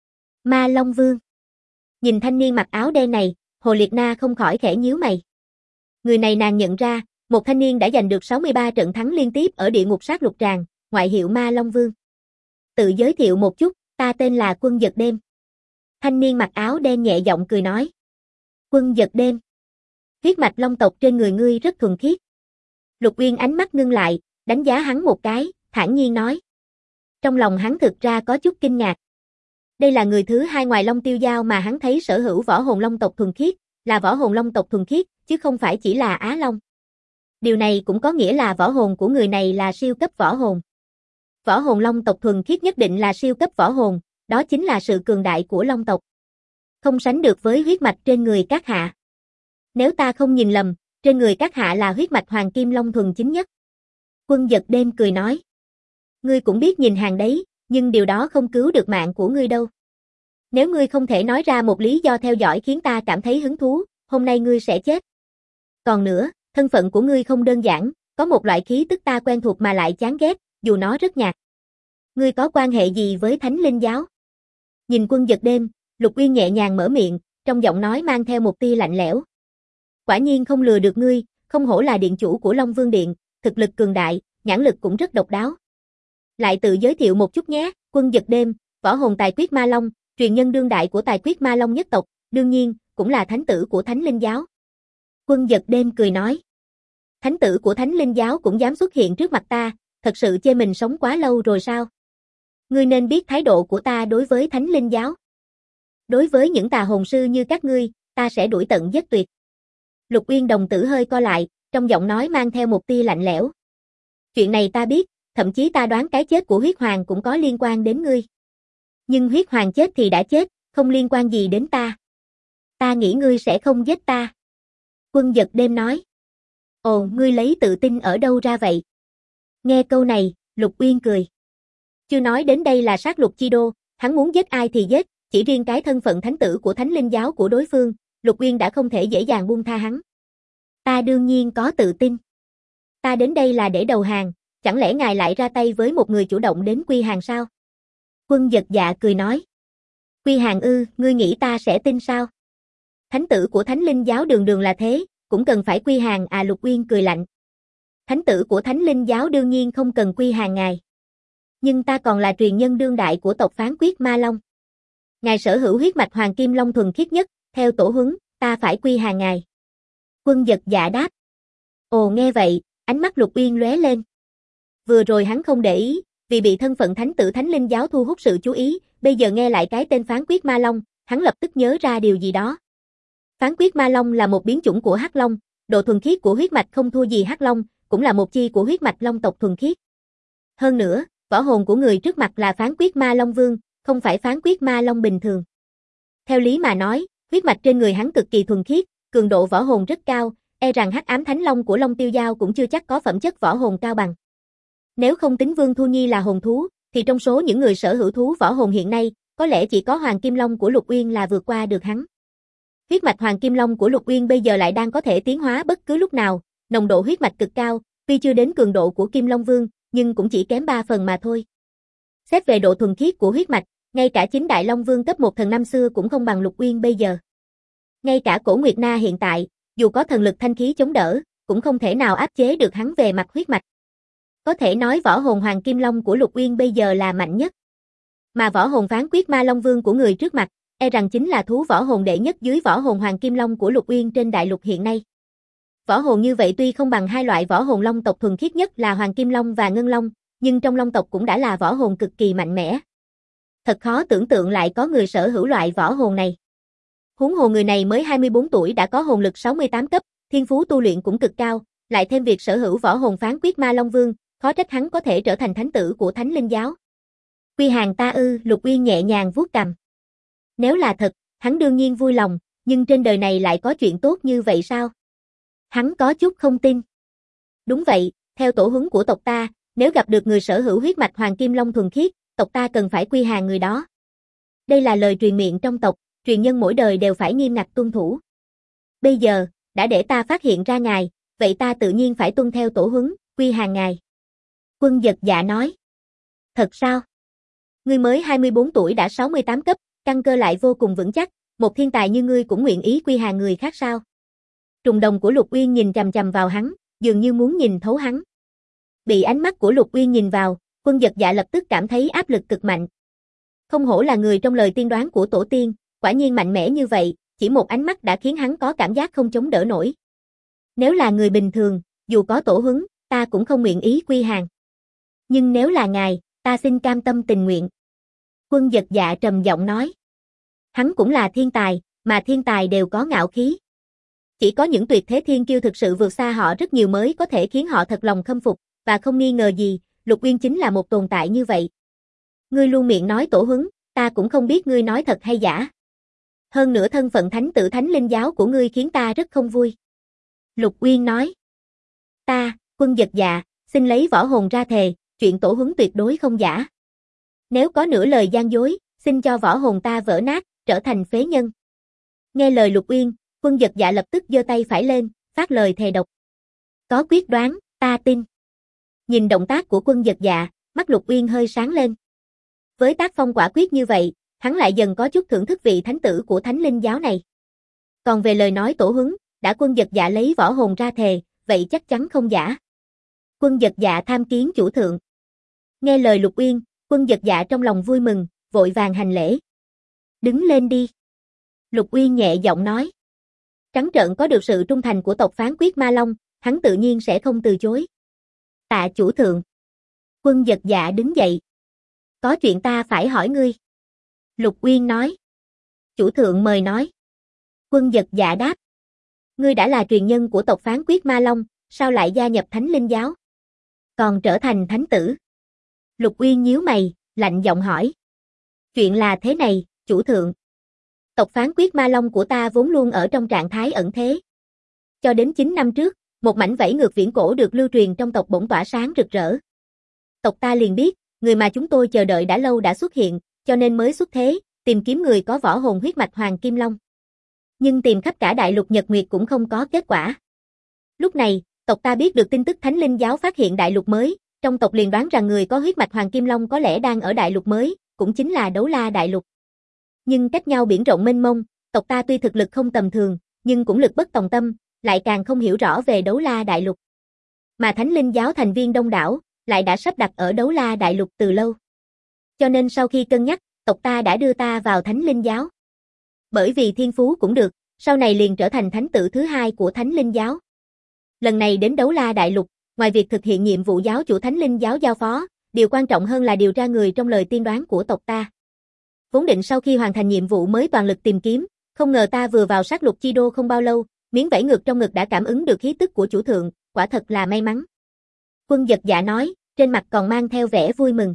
Ma Long Vương. Nhìn thanh niên mặc áo đen này, Hồ Liệt Na không khỏi khẽ nhíu mày. Người này nàng nhận ra, một thanh niên đã giành được 63 trận thắng liên tiếp ở địa ngục sát lục tràng, ngoại hiệu Ma Long Vương. Tự giới thiệu một chút, ta tên là Quân Giật Đêm. Thanh niên mặc áo đen nhẹ giọng cười nói. Quân Giật Đêm. Huyết mạch long tộc trên người ngươi rất thuần khiết. Lục Uyên ánh mắt ngưng lại, đánh giá hắn một cái, thản nhiên nói. Trong lòng hắn thực ra có chút kinh ngạc. Đây là người thứ hai ngoài Long Tiêu Giao mà hắn thấy sở hữu võ hồn long tộc thuần khiết, là võ hồn long tộc thuần khiết, chứ không phải chỉ là Á Long. Điều này cũng có nghĩa là võ hồn của người này là siêu cấp võ hồn. Võ hồn long tộc thuần khiết nhất định là siêu cấp võ hồn, đó chính là sự cường đại của long tộc. Không sánh được với huyết mạch trên người các hạ. Nếu ta không nhìn lầm, trên người các hạ là huyết mạch hoàng kim long thuần chính nhất. Quân Giật Đêm cười nói. Ngươi cũng biết nhìn hàng đấy, nhưng điều đó không cứu được mạng của ngươi đâu. Nếu ngươi không thể nói ra một lý do theo dõi khiến ta cảm thấy hứng thú, hôm nay ngươi sẽ chết. Còn nữa, thân phận của ngươi không đơn giản, có một loại khí tức ta quen thuộc mà lại chán ghét, dù nó rất nhạt. Ngươi có quan hệ gì với Thánh Linh Giáo? Nhìn Quân Giật Đêm, Lục Uyên nhẹ nhàng mở miệng, trong giọng nói mang theo một tia lạnh lẽo. Quả nhiên không lừa được ngươi, không hổ là điện chủ của Long Vương Điện, thực lực cường đại, nhãn lực cũng rất độc đáo. Lại tự giới thiệu một chút nhé, Quân Giật Đêm, võ hồn tài quyết Ma Long, truyền nhân đương đại của tài quyết Ma Long nhất tộc, đương nhiên, cũng là thánh tử của Thánh Linh Giáo. Quân Giật Đêm cười nói. Thánh tử của Thánh Linh Giáo cũng dám xuất hiện trước mặt ta, thật sự chê mình sống quá lâu rồi sao? Ngươi nên biết thái độ của ta đối với Thánh Linh Giáo. Đối với những tà hồn sư như các ngươi, ta sẽ đuổi tận giết tuyệt. Lục Uyên đồng tử hơi co lại, trong giọng nói mang theo một tia lạnh lẽo. Chuyện này ta biết, thậm chí ta đoán cái chết của huyết hoàng cũng có liên quan đến ngươi. Nhưng huyết hoàng chết thì đã chết, không liên quan gì đến ta. Ta nghĩ ngươi sẽ không giết ta. Quân Giật Đêm nói. Ồ, ngươi lấy tự tin ở đâu ra vậy? Nghe câu này, Lục Uyên cười. Chưa nói đến đây là sát lục chi đô, hắn muốn giết ai thì giết, chỉ riêng cái thân phận thánh tử của Thánh Linh Giáo của đối phương, Lục Uyên đã không thể dễ dàng buông tha hắn. Ta đương nhiên có tự tin. Ta đến đây là để đầu hàng, chẳng lẽ ngài lại ra tay với một người chủ động đến quy hàng sao? Quân Giật Dạ cười nói. Quy hàng ư, ngươi nghĩ ta sẽ tin sao? Thánh tử của Thánh Linh giáo đường đường là thế, cũng cần phải quy hàng à? Lục Uyên cười lạnh. Thánh tử của Thánh Linh giáo đương nhiên không cần quy hàng ngài. Nhưng ta còn là truyền nhân đương đại của tộc Phán Quyết Ma Long. Ngài sở hữu huyết mạch Hoàng Kim Long thuần khiết nhất, theo tổ huấn, ta phải quy hàng ngài. Quân Dật Dạ đáp. Ồ, nghe vậy, ánh mắt Lục Uyên lóe lên. Vừa rồi hắn không để ý, vì bị thân phận thánh tử Thánh Linh giáo thu hút sự chú ý, bây giờ nghe lại cái tên Phán Quyết Ma Long, hắn lập tức nhớ ra điều gì đó. Phán Quyết Ma Long là một biến chủng của Hắc Long, độ thuần khiết của huyết mạch không thua gì Hắc Long, cũng là một chi của huyết mạch Long tộc thuần khiết. Hơn nữa, võ hồn của người trước mặt là Phán Quyết Ma Long Vương, không phải Phán Quyết Ma Long bình thường. Theo lý mà nói, huyết mạch trên người hắn cực kỳ thuần khiết, cường độ võ hồn rất cao, e rằng Hắc Ám Thánh Long của Long Tiêu Giao cũng chưa chắc có phẩm chất võ hồn cao bằng. Nếu không tính Vương Thu Nhi là hồn thú, thì trong số những người sở hữu thú võ hồn hiện nay, có lẽ chỉ có Hoàng Kim Long của Lục Uyên là vượt qua được hắn. Huyết mạch Hoàng Kim Long của Lục Uyên bây giờ lại đang có thể tiến hóa bất cứ lúc nào, nồng độ huyết mạch cực cao, tuy chưa đến cường độ của Kim Long Vương, nhưng cũng chỉ kém 3 phần mà thôi. Xét về độ thuần khiết của huyết mạch, ngay cả chính Đại Long Vương cấp 1 thần năm xưa cũng không bằng Lục Uyên bây giờ. Ngay cả Cổ Nguyệt Na hiện tại, dù có thần lực thanh khí chống đỡ, cũng không thể nào áp chế được hắn về mặt huyết mạch. Có thể nói võ hồn Hoàng Kim Long của Lục Uyên bây giờ là mạnh nhất. Mà võ hồn Phán Quyết Ma Long Vương của người trước mặt, e rằng chính là thú võ hồn đệ nhất dưới võ hồn Hoàng Kim Long của Lục Uyên trên đại lục hiện nay. Võ hồn như vậy tuy không bằng hai loại võ hồn long tộc thuần khiết nhất là Hoàng Kim Long và Ngân Long, nhưng trong long tộc cũng đã là võ hồn cực kỳ mạnh mẽ. Thật khó tưởng tượng lại có người sở hữu loại võ hồn này. Huống hồ người này mới 24 tuổi đã có hồn lực 68 cấp, thiên phú tu luyện cũng cực cao, lại thêm việc sở hữu võ hồn Phán Quyết Ma Long Vương, khó trách hắn có thể trở thành thánh tử của Thánh Linh giáo. Quy hàng ta ư? Lục Uyên nhẹ nhàng vuốt cằm. Nếu là thật, hắn đương nhiên vui lòng, nhưng trên đời này lại có chuyện tốt như vậy sao? Hắn có chút không tin. Đúng vậy, theo tổ huấn của tộc ta, nếu gặp được người sở hữu huyết mạch Hoàng Kim Long thuần khiết, tộc ta cần phải quy hàng người đó. Đây là lời truyền miệng trong tộc, truyền nhân mỗi đời đều phải nghiêm ngặt tuân thủ. Bây giờ, đã để ta phát hiện ra ngài, vậy ta tự nhiên phải tuân theo tổ huấn, quy hàng ngài. Quân Dật Dạ nói. Thật sao? Ngươi mới 24 tuổi đã 68 cấp, căn cơ lại vô cùng vững chắc, một thiên tài như ngươi cũng nguyện ý quy hàng người khác sao? Trùng đồng của Lục Uyên nhìn chằm chằm vào hắn, dường như muốn nhìn thấu hắn. Bị ánh mắt của Lục Uyên nhìn vào, Quân Dật Dạ lập tức cảm thấy áp lực cực mạnh. Không hổ là người trong lời tiên đoán của tổ tiên, quả nhiên mạnh mẽ như vậy, chỉ một ánh mắt đã khiến hắn có cảm giác không chống đỡ nổi. Nếu là người bình thường, dù có tổ huấn, ta cũng không nguyện ý quy hàng. Nhưng nếu là ngài, ta xin cam tâm tình nguyện. Quân Dật Dạ trầm giọng nói. Hắn cũng là thiên tài, mà thiên tài đều có ngạo khí. Chỉ có những tuyệt thế thiên kiêu thực sự vượt xa họ rất nhiều mới có thể khiến họ thật lòng khâm phục, và không nghi ngờ gì, Lục Uyên chính là một tồn tại như vậy. Ngươi luôn miệng nói tổ huấn, ta cũng không biết ngươi nói thật hay giả. Hơn nữa thân phận thánh tử Thánh Linh giáo của ngươi khiến ta rất không vui. Lục Uyên nói. Ta, Quân Dật Dạ, xin lấy võ hồn ra thề, chuyện tổ huấn tuyệt đối không giả. Nếu có nửa lời gian dối, xin cho võ hồn ta vỡ nát, trở thành phế nhân. Nghe lời Lục Uyên, Quân Dật Dạ lập tức giơ tay phải lên, phát lời thề độc. Có quyết đoán, ta tin. Nhìn động tác của Quân Dật Dạ, mắt Lục Uyên hơi sáng lên. Với tác phong quả quyết như vậy, hắn lại dần có chút thưởng thức vị thánh tử của Thánh Linh giáo này. Còn về lời nói tổ huấn, đã Quân Dật Dạ lấy võ hồn ra thề, vậy chắc chắn không giả. Quân Dật Dạ tham kiến chủ thượng. Nghe lời Lục Uyên, Quân Dật Dạ trong lòng vui mừng, vội vàng hành lễ. Đứng lên đi. Lục Uyên nhẹ giọng nói. Trắng trợn có được sự trung thành của tộc Phán Quyết Ma Long, hắn tự nhiên sẽ không từ chối. Tạ chủ thượng. Quân Dật Dạ đứng dậy. Có chuyện ta phải hỏi ngươi. Lục Uyên nói. Chủ thượng mời nói. Quân Dật Dạ đáp. Ngươi đã là truyền nhân của tộc Phán Quyết Ma Long, sao lại gia nhập Thánh Linh giáo? Còn trở thành thánh tử? Lục Uyên nhíu mày, lạnh giọng hỏi. Chuyện là thế này, chủ thượng. Tộc Phán Quyết Ma Long của ta vốn luôn ở trong trạng thái ẩn thế. Cho đến 9 năm trước, một mảnh vẫy ngược viễn cổ được lưu truyền trong tộc bỗng tỏa sáng rực rỡ. Tộc ta liền biết, người mà chúng tôi chờ đợi đã lâu đã xuất hiện, cho nên mới xuất thế, tìm kiếm người có võ hồn huyết mạch Hoàng Kim Long. Nhưng tìm khắp cả đại lục Nhật Nguyệt cũng không có kết quả. Lúc này, tộc ta biết được tin tức Thánh Linh giáo phát hiện đại lục mới, trong tộc liền đoán rằng người có huyết mạch Hoàng Kim Long có lẽ đang ở đại lục mới, cũng chính là Đấu La đại lục. Nhưng cách nhau biển rộng mênh mông, tộc ta tuy thực lực không tầm thường, nhưng cũng lực bất tòng tâm, lại càng không hiểu rõ về Đấu La Đại Lục. Mà Thánh Linh Giáo thành viên đông đảo, lại đã sắp đặt ở Đấu La Đại Lục từ lâu. Cho nên sau khi cân nhắc, tộc ta đã đưa ta vào Thánh Linh Giáo. Bởi vì thiên phú cũng được, sau này liền trở thành thánh tử thứ hai của Thánh Linh Giáo. Lần này đến Đấu La Đại Lục, ngoài việc thực hiện nhiệm vụ giáo chủ Thánh Linh Giáo giao phó, điều quan trọng hơn là điều tra người trong lời tiên đoán của tộc ta. Vốn định sau khi hoàn thành nhiệm vụ mới toàn lực tìm kiếm, không ngờ ta vừa vào sát lục chi đô không bao lâu, miếng vảy ngược trong ngực đã cảm ứng được khí tức của chủ thượng, quả thật là may mắn. Quân Dật Dạ nói, trên mặt còn mang theo vẻ vui mừng.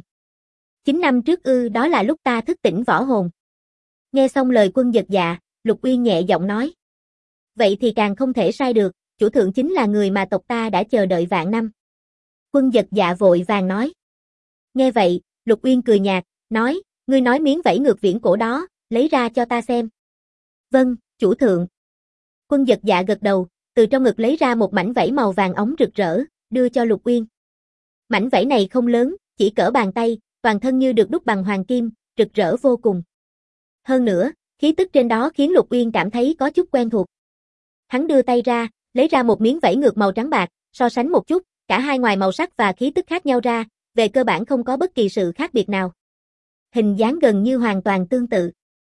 9 năm trước đó là lúc ta thức tỉnh võ hồn. Nghe xong lời Quân Dật Dạ, Lục Uyên nhẹ giọng nói. Vậy thì càng không thể sai được, chủ thượng chính là người mà tộc ta đã chờ đợi vạn năm. Quân Dật Dạ vội vàng nói. Nghe vậy, Lục Uyên cười nhạt, nói, ngươi nói miếng vảy ngược viễn cổ đó, lấy ra cho ta xem. Vâng, chủ thượng. Quân Dật Dạ gật đầu, từ trong ngực lấy ra một mảnh vảy màu vàng óng rực rỡ, đưa cho Lục Uyên. Mảnh vảy này không lớn, chỉ cỡ bàn tay, toàn thân như được đúc bằng hoàng kim, rực rỡ vô cùng. Hơn nữa, khí tức trên đó khiến Lục Uyên cảm thấy có chút quen thuộc. Hắn đưa tay ra, lấy ra một miếng vảy ngược màu trắng bạc, so sánh một chút, cả hai ngoài màu sắc và khí tức khác nhau ra, về cơ bản không có bất kỳ sự khác biệt nào. Hình dáng gần như hoàn toàn tương tự.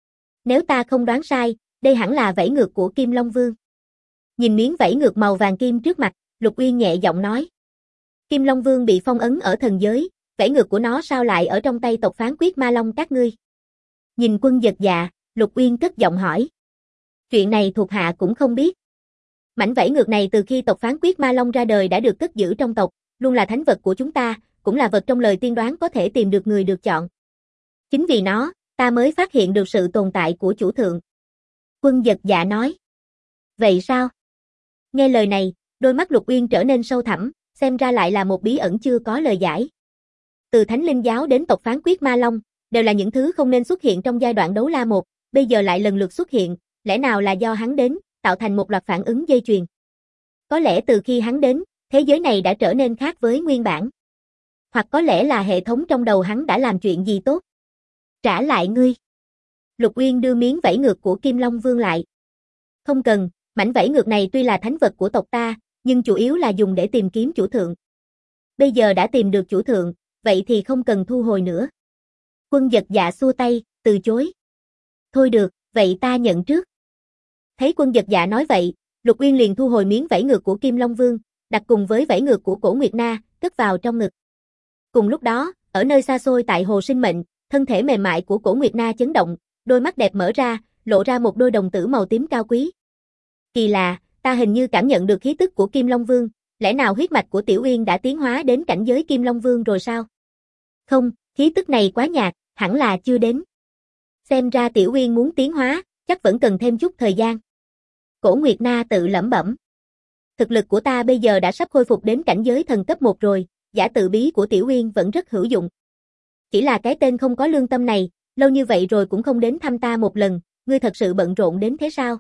Nếu ta không đoán sai, đây hẳn là vảy ngược của Kim Long Vương. Nhìn miếng vảy ngược màu vàng kim trước mặt, Lục Uyên nhẹ giọng nói. Kim Long Vương bị phong ấn ở thần giới, vảy ngược của nó sao lại ở trong tay tộc Phán Quyết Ma Long các ngươi? Nhìn Quân Dật Dạ, Lục Uyên cất giọng hỏi. Chuyện này thuộc hạ cũng không biết. Mảnh vảy ngược này từ khi tộc Phán Quyết Ma Long ra đời đã được cất giữ trong tộc, luôn là thánh vật của chúng ta, cũng là vật trong lời tiên đoán có thể tìm được người được chọn. Chính vì nó, ta mới phát hiện được sự tồn tại của chủ thượng. Quân Dật Dạ nói. Vậy sao? Nghe lời này, đôi mắt Lục Uyên trở nên sâu thẳm, xem ra lại là một bí ẩn chưa có lời giải. Từ Thánh Linh Giáo đến tộc Phán Quyết Ma Long, đều là những thứ không nên xuất hiện trong giai đoạn Đấu La 1, bây giờ lại lần lượt xuất hiện, lẽ nào là do hắn đến, tạo thành một loạt phản ứng dây chuyền. Có lẽ từ khi hắn đến, thế giới này đã trở nên khác với nguyên bản. Hoặc có lẽ là hệ thống trong đầu hắn đã làm chuyện gì tốt. Trả lại ngươi. Lục Uyên đưa miếng vảy ngược của Kim Long Vương lại. Không cần, mảnh vảy ngược này tuy là thánh vật của tộc ta, nhưng chủ yếu là dùng để tìm kiếm chủ thượng. Bây giờ đã tìm được chủ thượng, vậy thì không cần thu hồi nữa. Quân Dật Dạ xua tay, từ chối. Thôi được, vậy ta nhận trước. Thấy Quân Dật Dạ nói vậy, Lục Uyên liền thu hồi miếng vảy ngược của Kim Long Vương, đặt cùng với vảy ngược của Cổ Nguyệt Na, cất vào trong ngực. Cùng lúc đó, ở nơi xa xôi tại Hồ Sinh Mệnh, thân thể mềm mại của Cổ Nguyệt Na chấn động, đôi mắt đẹp mở ra, lộ ra một đôi đồng tử màu tím cao quý. Kỳ lạ, ta hình như cảm nhận được khí tức của Kim Long Vương, lẽ nào huyết mạch của Tiểu Uyên đã tiến hóa đến cảnh giới Kim Long Vương rồi sao? Không, khí tức này quá nhạt, hẳn là chưa đến. Xem ra Tiểu Uyên muốn tiến hóa, chắc vẫn cần thêm chút thời gian. Cổ Nguyệt Na tự lẩm bẩm. Thực lực của ta bây giờ đã sắp khôi phục đến cảnh giới thần cấp 1 rồi, giả tự bí của Tiểu Uyên vẫn rất hữu dụng. Chỉ là cái tên không có lương tâm này, lâu như vậy rồi cũng không đến thăm ta một lần, ngươi thật sự bận rộn đến thế sao?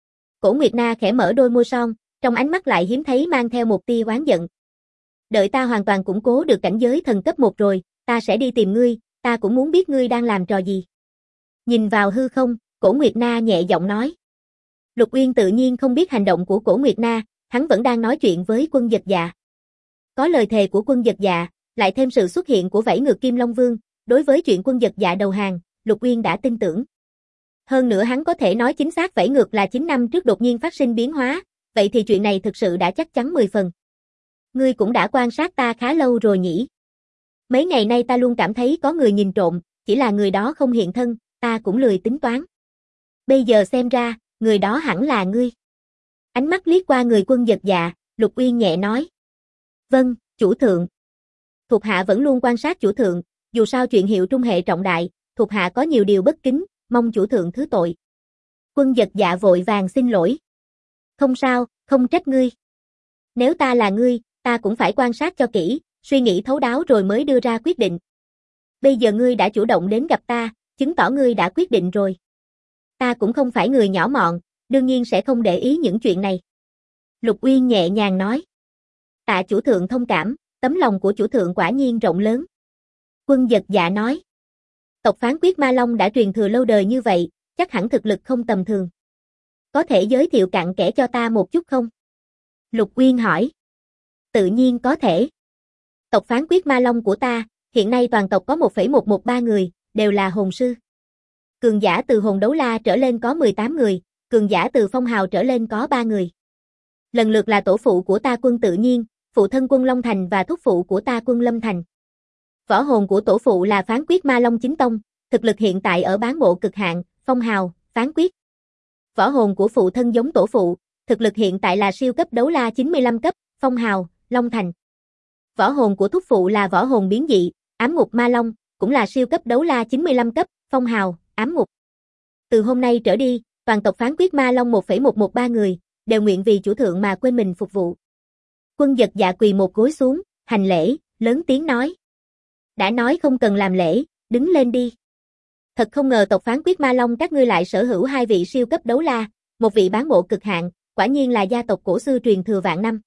Cổ Nguyệt Na khẽ mở đôi môi son, trong ánh mắt lại hiếm thấy mang theo một tia oán giận. Đợi ta hoàn toàn củng cố được cảnh giới thần cấp 1 rồi, ta sẽ đi tìm ngươi, ta cũng muốn biết ngươi đang làm trò gì. Nhìn vào hư không, Cổ Nguyệt Na nhẹ giọng nói. Lục Uyên tự nhiên không biết hành động của Cổ Nguyệt Na, hắn vẫn đang nói chuyện với Quân Dật Dạ. Có lời thề của Quân Dật Dạ, lại thêm sự xuất hiện của vảy ngược Kim Long Vương, đối với chuyện Quân Dật Dạ đầu hàng, Lục Uyên đã tin tưởng. Hơn nữa hắn có thể nói chính xác vảy ngược là 9 năm trước đột nhiên phát sinh biến hóa, vậy thì chuyện này thực sự đã chắc chắn 10 phần. Ngươi cũng đã quan sát ta khá lâu rồi nhỉ? Mấy ngày nay ta luôn cảm thấy có người nhìn trộm, chỉ là người đó không hiện thân, ta cũng lười tính toán. Bây giờ xem ra, người đó hẳn là ngươi. Ánh mắt liếc qua người Quân Dật Dạ, Lục Uyên nhẹ nói. Vâng, chủ thượng. Thuộc hạ vẫn luôn quan sát chủ thượng, dù sao chuyện hiệu trung hệ trọng đại, thuộc hạ có nhiều điều bất kính, mong chủ thượng thứ tội. Quân Dật Dạ vội vàng xin lỗi. Không sao, không trách ngươi. Nếu ta là ngươi, ta cũng phải quan sát cho kỹ, suy nghĩ thấu đáo rồi mới đưa ra quyết định. Bây giờ ngươi đã chủ động đến gặp ta, chứng tỏ ngươi đã quyết định rồi. Ta cũng không phải người nhỏ mọn, đương nhiên sẽ không để ý những chuyện này. Lục Uyên nhẹ nhàng nói. Tạ chủ thượng thông cảm, tấm lòng của chủ thượng quả nhiên rộng lớn. Quân Dật Dạ nói. Tộc Phán Quyết Ma Long đã truyền thừa lâu đời như vậy, chắc hẳn thực lực không tầm thường. Có thể giới thiệu cặn kẽ cho ta một chút không? Lục Uyên hỏi. Tự nhiên có thể. Tộc Phán Quyết Ma Long của ta, hiện nay toàn tộc có 1,113 người, đều là hồn sư. Cường giả từ hồn đấu la trở lên có 18 người, cường giả từ phong hào trở lên có 3 người. Lần lượt là tổ phụ của ta Quân Tự Nhiên, phụ thân Quân Long Thành và thúc phụ của ta Quân Lâm Thành. Võ hồn của tổ phụ là Phán Quyết Ma Long chính tông, thực lực hiện tại ở bán bộ cực hạn, phong hào, phán quyết. Võ hồn của phụ thân giống tổ phụ, thực lực hiện tại là siêu cấp đấu la 95 cấp, phong hào, Long Thành. Võ hồn của thúc phụ là võ hồn biến dị, ám ngục ma long, cũng là siêu cấp đấu la 95 cấp, phong hào, ám ngục. Từ hôm nay trở đi, toàn tộc Phán Quyết Ma Long 1,113 người, đều nguyện vì chủ thượng mà quên mình phục vụ. Quân Dật Dạ quỳ một gối xuống, hành lễ, lớn tiếng nói. Đã nói không cần làm lễ, đứng lên đi. Thật không ngờ tộc Phán Quyết Ma Long các ngươi lại sở hữu 2 vị siêu cấp đấu la, một vị bán bộ cực hạn, quả nhiên là gia tộc cổ xưa truyền thừa vạn năm.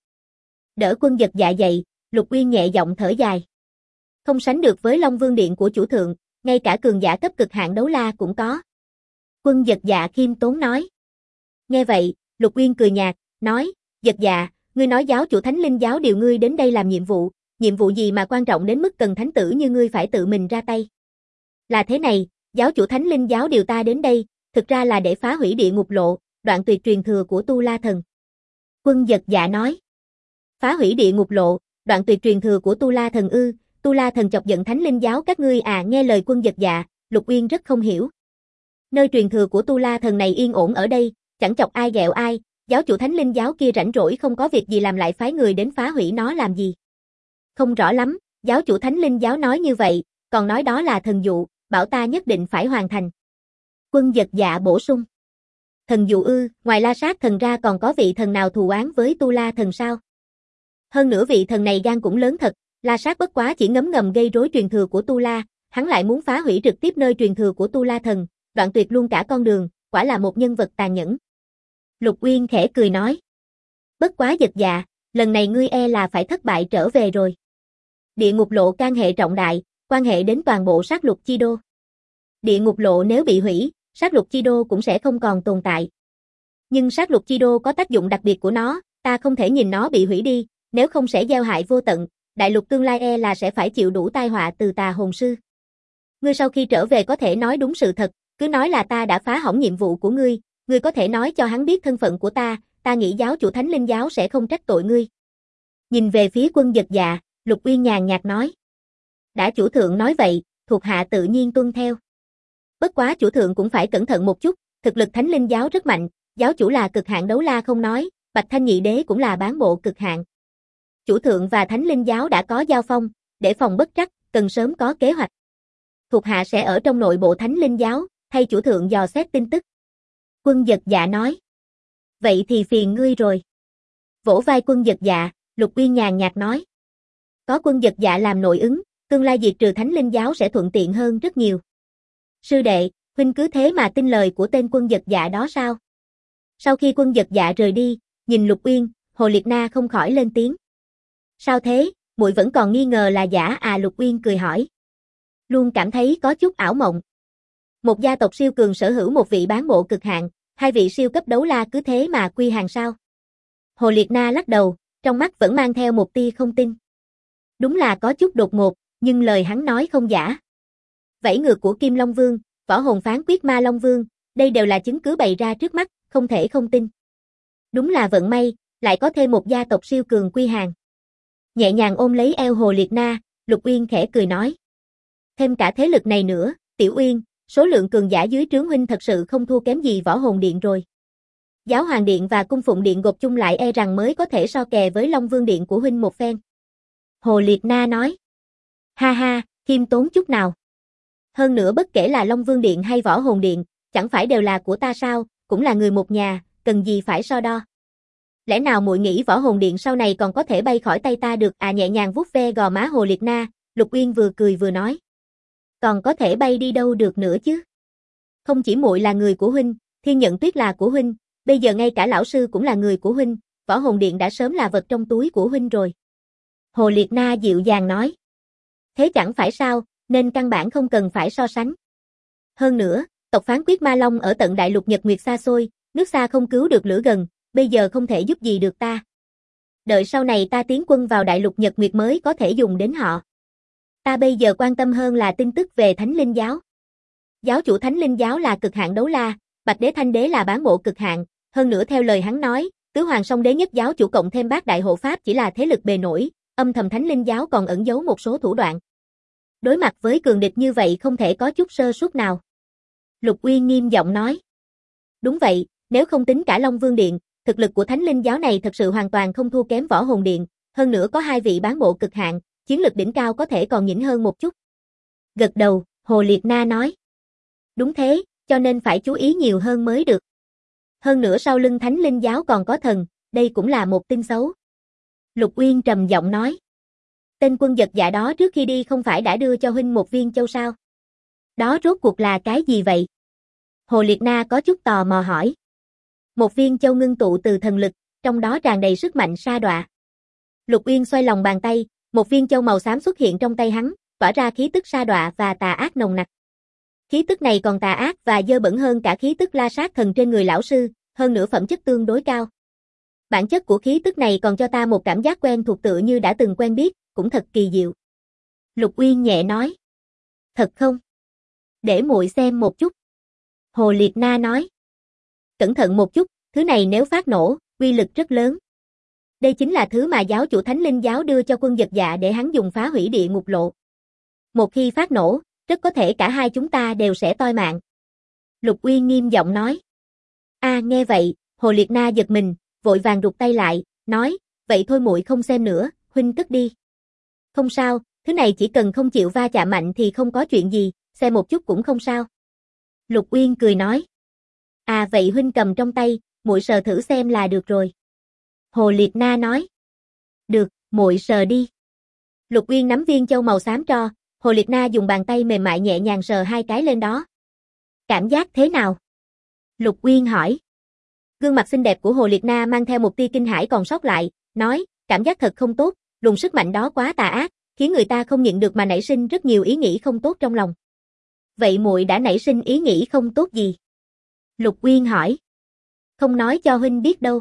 Đỡ Quân Dật Dạ dậy, Lục Uyên nhẹ giọng thở dài. Không sánh được với Long Vương Điện của chủ thượng, ngay cả cường giả cấp cực hạn đấu la cũng có. Quân Dật Dạ khiêm tốn nói. Nghe vậy, Lục Uyên cười nhạt, nói, Dật Dạ, ngươi nói giáo chủ Thánh Linh giáo điều ngươi đến đây làm nhiệm vụ gì mà quan trọng đến mức cần thánh tử như ngươi phải tự mình ra tay. Là thế này, giáo chủ Thánh Linh giáo điều ta đến đây, thực ra là để phá hủy địa ngục lộ, đoạn tuyệt truyền thừa của Tu La Thần. Quân Dật Dạ nói. Phá hủy địa ngục lộ, đoạn tuyệt truyền thừa của Tu La Thần ư? Tu La Thần chọc giận Thánh Linh giáo các ngươi à? Nghe lời Quân Dật Dạ, Lục Uyên rất không hiểu. Nơi truyền thừa của Tu La Thần này yên ổn ở đây, chẳng chọc ai ghẹo ai, giáo chủ Thánh Linh giáo kia rảnh rỗi không có việc gì làm lại phái người đến phá hủy nó làm gì? Không rõ lắm, giáo chủ Thánh Linh giáo nói như vậy, còn nói đó là thần dụ, bảo ta nhất định phải hoàn thành. Quân Dật Dạ bổ sung. Thần dụ ư? Ngoài La Sát thần ra còn có vị thần nào thù oán với Tu La Thần sao? Hơn nữa vị thần này gan cũng lớn thật, La Sát bất quá chỉ ngấm ngầm gây rối truyền thừa của Tu La, hắn lại muốn phá hủy trực tiếp nơi truyền thừa của Tu La Thần, đoạn tuyệt luôn cả con đường, quả là một nhân vật tàn nhẫn. Lục Uyên khẽ cười nói. Bất quá Dật Dạ, lần này ngươi e là phải thất bại trở về rồi. Địa ngục lộ can hệ trọng đại, quan hệ đến toàn bộ sát lục chi đô. Địa ngục lộ nếu bị hủy, sát lục chi đô cũng sẽ không còn tồn tại. Nhưng sát lục chi đô có tác dụng đặc biệt của nó, ta không thể nhìn nó bị hủy đi, nếu không sẽ gieo hại vô tận, đại lục tương lai e là sẽ phải chịu đủ tai họa từ tà hồn sư. Ngươi sau khi trở về có thể nói đúng sự thật, cứ nói là ta đã phá hỏng nhiệm vụ của ngươi có thể nói cho hắn biết thân phận của ta nghĩ giáo chủ Thánh Linh giáo sẽ không trách tội ngươi. Nhìn về phía Quân Dật Dạ, Lục Uyên nhàn nhạt nói. Đã chủ thượng nói vậy, thuộc hạ tự nhiên tuân theo. Bất quá chủ thượng cũng phải cẩn thận một chút, thực lực Thánh Linh giáo rất mạnh, giáo chủ là cực hạn đấu la không nói, Bạch Thanh Nhị Đế cũng là bán bộ cực hạn. Chủ thượng và Thánh Linh giáo đã có giao phong, để phòng bất trắc, cần sớm có kế hoạch. Thuộc hạ sẽ ở trong nội bộ Thánh Linh giáo, thay chủ thượng dò xét tin tức. Quân Dật Dạ nói. Vậy thì phiền ngươi rồi. Vỗ vai Quân Dật Dạ, Lục Uyên nhàn nhạt nói. Có Quân Dật Dạ làm nội ứng, tương lai diệt trừ Thánh Linh giáo sẽ thuận tiện hơn rất nhiều. Sư đệ, huynh cứ thế mà tin lời của tên Quân Dật Dạ đó sao? Sau khi Quân Dật Dạ rời đi, nhìn Lục Uyên, Hồ Liệt Na không khỏi lên tiếng. Sao thế, muội vẫn còn nghi ngờ là giả à? Lục Uyên cười hỏi. Luôn cảm thấy có chút ảo mộng. Một gia tộc siêu cường sở hữu một vị bán bộ cực hạn, 2 vị siêu cấp đấu la cứ thế mà quy hàng sao? Hồ Liệt Na lắc đầu, trong mắt vẫn mang theo một tia không tin. Đúng là có chút đột ngột, nhưng lời hắn nói không giả. Vảy ngược của Kim Long Vương, võ hồn Phán Quyết Ma Long Vương, đây đều là chứng cứ bày ra trước mắt, không thể không tin. Đúng là vận may, lại có thêm một gia tộc siêu cường quy hàng. Nhẹ nhàng ôm lấy eo Hồ Liệt Na, Lục Uyên khẽ cười nói. Thêm cả thế lực này nữa, Tiểu Uyên, số lượng cường giả dưới trướng huynh thật sự không thua kém gì Võ Hồn Điện rồi. Giáo Hoàng Điện và Cung Phụng Điện gộp chung lại e rằng mới có thể so kè với Long Vương Điện của huynh một phen. Hồ Liệt Na nói. Ha ha, khiêm tốn chút nào. Hơn nữa bất kể là Long Vương Điện hay Võ Hồn Điện, chẳng phải đều là của ta sao, cũng là người một nhà, cần gì phải so đo. Lẽ nào muội nghĩ Võ Hồn Điện sau này còn có thể bay khỏi tay ta được à? Nhẹ nhàng vuốt ve gò má Hồ Liệt Na, Lục Uyên vừa cười vừa nói. Còn có thể bay đi đâu được nữa chứ? Không chỉ muội là người của huynh, Thiên Nhận Tuyết là của huynh, bây giờ ngay cả lão sư cũng là người của huynh, Võ Hồn Điện đã sớm là vật trong túi của huynh rồi. Hồ Liệt Na dịu dàng nói. Thế chẳng phải sao, nên căn bản không cần phải so sánh. Hơn nữa, tộc Phán Quyết Ma Long ở tận đại lục Nhật Nguyệt xa xôi, Nước xa không cứu được lửa gần, bây giờ không thể giúp gì được ta. Đợi sau này ta tiến quân vào đại lục Nhật Nguyệt mới có thể dùng đến họ. Ta bây giờ quan tâm hơn là tin tức về Thánh Linh Giáo. Giáo chủ Thánh Linh Giáo là cực hạn đấu la, Bạch Đế Thanh Đế là bán bộ cực hạn, hơn nữa theo lời hắn nói, Tứ Hoàng Song Đế nhất giáo chủ cộng thêm Bát Đại Hộ Pháp chỉ là thế lực bề nổi, âm thầm Thánh Linh Giáo còn ẩn giấu một số thủ đoạn. Đối mặt với cường địch như vậy không thể có chút sơ suất nào. Lục Uyên nghiêm giọng nói. Đúng vậy, nếu không tính cả Long Vương Điện, thực lực của Thánh Linh Giáo này thật sự hoàn toàn không thua kém Võ Hồn Điện, hơn nữa có 2 vị bán bộ cực hạn, chiến lực đỉnh cao có thể còn nhỉnh hơn một chút. Gật đầu, Hồ Liệt Na nói. Đúng thế, cho nên phải chú ý nhiều hơn mới được. Hơn nữa sau lưng Thánh Linh Giáo còn có thần, đây cũng là một tin xấu. Lục Uyên trầm giọng nói. Tên quân giật dạ đó trước khi đi không phải đã đưa cho huynh một viên châu sao? Đó rốt cuộc là cái gì vậy? Hồ Liệt Na có chút tò mò hỏi. Một viên châu ngưng tụ từ thần lực, trong đó tràn đầy sức mạnh sa đọa. Lục Uyên xoay lòng bàn tay, một viên châu màu xám xuất hiện trong tay hắn, tỏa ra khí tức sa đọa và tà ác nồng nặc. Khí tức này còn tà ác và dơ bẩn hơn cả khí tức La Sát Thần trên người lão sư, hơn nữa phẩm chất tương đối cao. Bản chất của khí tức này còn cho ta một cảm giác quen thuộc tựa như đã từng quen biết, cũng thật kỳ diệu. Lục Uyên nhẹ nói. Thật không? Để muội xem một chút. Hồ Liệt Na nói. Cẩn thận một chút, thứ này nếu phát nổ, uy lực rất lớn. Đây chính là thứ mà giáo chủ Thánh Linh Giáo đưa cho quân giật dạ để hắn dùng phá hủy địa ngục lộ. Một khi phát nổ, rất có thể cả hai chúng ta đều sẽ toi mạng. Lục Uyên nghiêm giọng nói. Nghe vậy, Hồ Liệt Na giật mình, vội vàng rụt tay lại, nói, vậy thôi muội không xem nữa, huynh cất đi. Không sao, thứ này chỉ cần không chịu va chạm mạnh thì không có chuyện gì, xem một chút cũng không sao. Lục Uyên cười nói. Vậy huynh cầm trong tay, muội sờ thử xem là được rồi. Hồ Liệt Na nói. Được, muội sờ đi. Lục Uyên nắm viên châu màu xám cho, Hồ Liệt Na dùng bàn tay mềm mại nhẹ nhàng sờ 2 cái lên đó. Cảm giác thế nào? Lục Uyên hỏi. Gương mặt xinh đẹp của Hồ Liệt Na mang theo một tia kinh hãi còn sót lại, nói, cảm giác thật không tốt, luồng sức mạnh đó quá tà ác, khiến người ta không nhịn được mà nảy sinh rất nhiều ý nghĩ không tốt trong lòng. Vậy muội đã nảy sinh ý nghĩ không tốt gì? Lục Uyên hỏi. Không nói cho huynh biết đâu.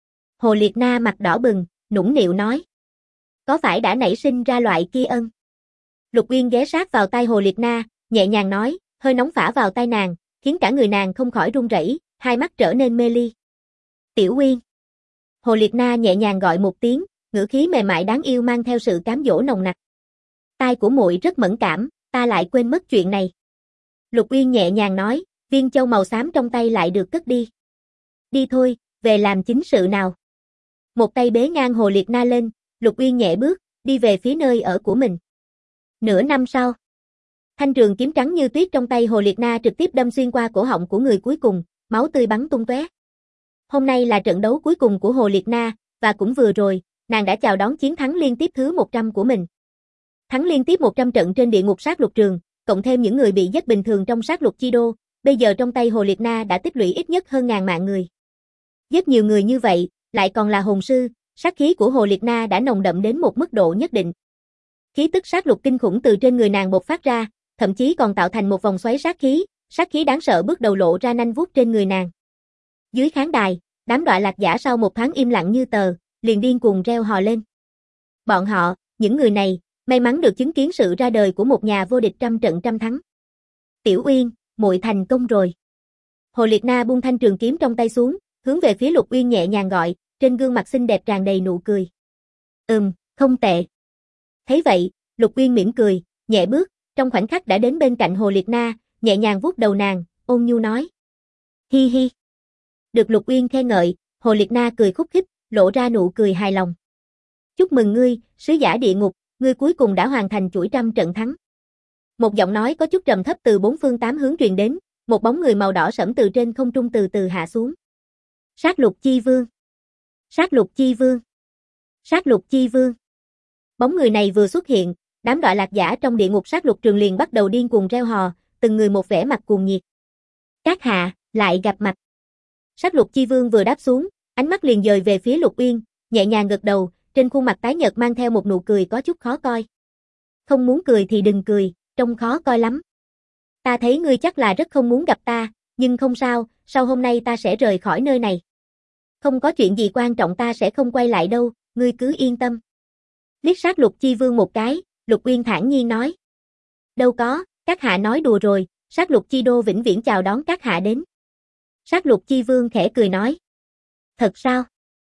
Hồ Liệt Na mặt đỏ bừng, nũng nịu nói. Có phải đã nảy sinh ra loại kia ân? Lục Uyên ghé sát vào tai Hồ Liệt Na, nhẹ nhàng nói, hơi nóng phả vào tai nàng, khiến cả người nàng không khỏi run rẩy, hai mắt trở nên mê ly. Tiểu Uyên. Hồ Liệt Na nhẹ nhàng gọi một tiếng, ngữ khí mềm mại đáng yêu mang theo sự cám dỗ nồng nặc. Tai của muội rất mẫn cảm, ta lại quên mất chuyện này. Lục Uyên nhẹ nhàng nói, viên châu màu xám trong tay lại được cất đi. Đi thôi, về làm chính sự nào. Một tay bế ngang Hồ Liệt Na lên, Lục Uyên nhẹ bước, đi về phía nơi ở của mình. Nửa năm sau, thanh trường kiếm trắng như tuyết trong tay Hồ Liệt Na trực tiếp đâm xuyên qua cổ họng của người cuối cùng, máu tươi bắn tung tóe. Hôm nay là trận đấu cuối cùng của Hồ Liệt Na, và cũng vừa rồi, nàng đã chào đón chiến thắng liên tiếp thứ 100 của mình. Thắng liên tiếp 100 trận trên địa ngục sát lục trường, cộng thêm những người bị giết bình thường trong sát lục chi đô, bây giờ trong tay Hồ Liệt Na đã tích lũy ít nhất hơn ngàn mạng người. Giết nhiều người như vậy, lại còn là hồn sư, sát khí của Hồ Liệt Na đã nồng đậm đến một mức độ nhất định. Khí tức sát lục kinh khủng từ trên người nàng bộc phát ra, thậm chí còn tạo thành một vòng xoáy sát khí đáng sợ bước đầu lộ ra nanh vuốt trên người nàng. Dưới khán đài, đám đọa lạc giả sau một thoáng im lặng như tờ, liền điên cuồng reo hò lên. Bọn họ, những người này, may mắn được chứng kiến sự ra đời của một nhà vô địch trăm trận trăm thắng. Tiểu Uyên, muội thành công rồi. Hồ Liệt Na buông thanh trường kiếm trong tay xuống, hướng về phía Lục Uyên nhẹ nhàng gọi, trên gương mặt xinh đẹp tràn đầy nụ cười. Không tệ. Thấy vậy, Lục Uyên mỉm cười, nhẹ bước, trong khoảnh khắc đã đến bên cạnh Hồ Liệt Na, nhẹ nhàng vuốt đầu nàng, ôn nhu nói. Hi hi. Được Lục Uyên khen ngợi, Hồ Liệt Na cười khúc khích, lộ ra nụ cười hài lòng. Chúc mừng ngươi, sứ giả địa ngục, ngươi cuối cùng đã hoàn thành chuỗi trăm trận thắng. Một giọng nói có chút trầm thấp từ 4 phương 8 hướng truyền đến, một bóng người màu đỏ sẫm từ trên không trung từ từ hạ xuống. Sát lục chi vương. Sát lục chi vương. Sát lục chi vương. Bóng người này vừa xuất hiện, đám đọa lạc giả trong địa ngục sát lục trường liền bắt đầu điên cuồng reo hò, từng người một vẻ mặt cuồng nhiệt. Các hạ, lại gặp mặt. Sát lục chi vương vừa đáp xuống, ánh mắt liền dời về phía Lục Uyên, nhẹ nhàng gật đầu, trên khuôn mặt tái nhợt mang theo một nụ cười có chút khó coi. Không muốn cười thì đừng cười, trông khó coi lắm. Ta thấy ngươi chắc là rất không muốn gặp ta, Nhưng không sao, sau hôm nay ta sẽ rời khỏi nơi này. Không có chuyện gì quan trọng ta sẽ không quay lại đâu, ngươi cứ yên tâm. Liếc sát Lục Chi Vương một cái, Lục Uyên thản nhiên nói. Đâu có, các hạ nói đùa rồi, sát Lục Chi Đô vĩnh viễn chào đón các hạ đến. Sát Lục Chi Vương khẽ cười nói. Thật sao?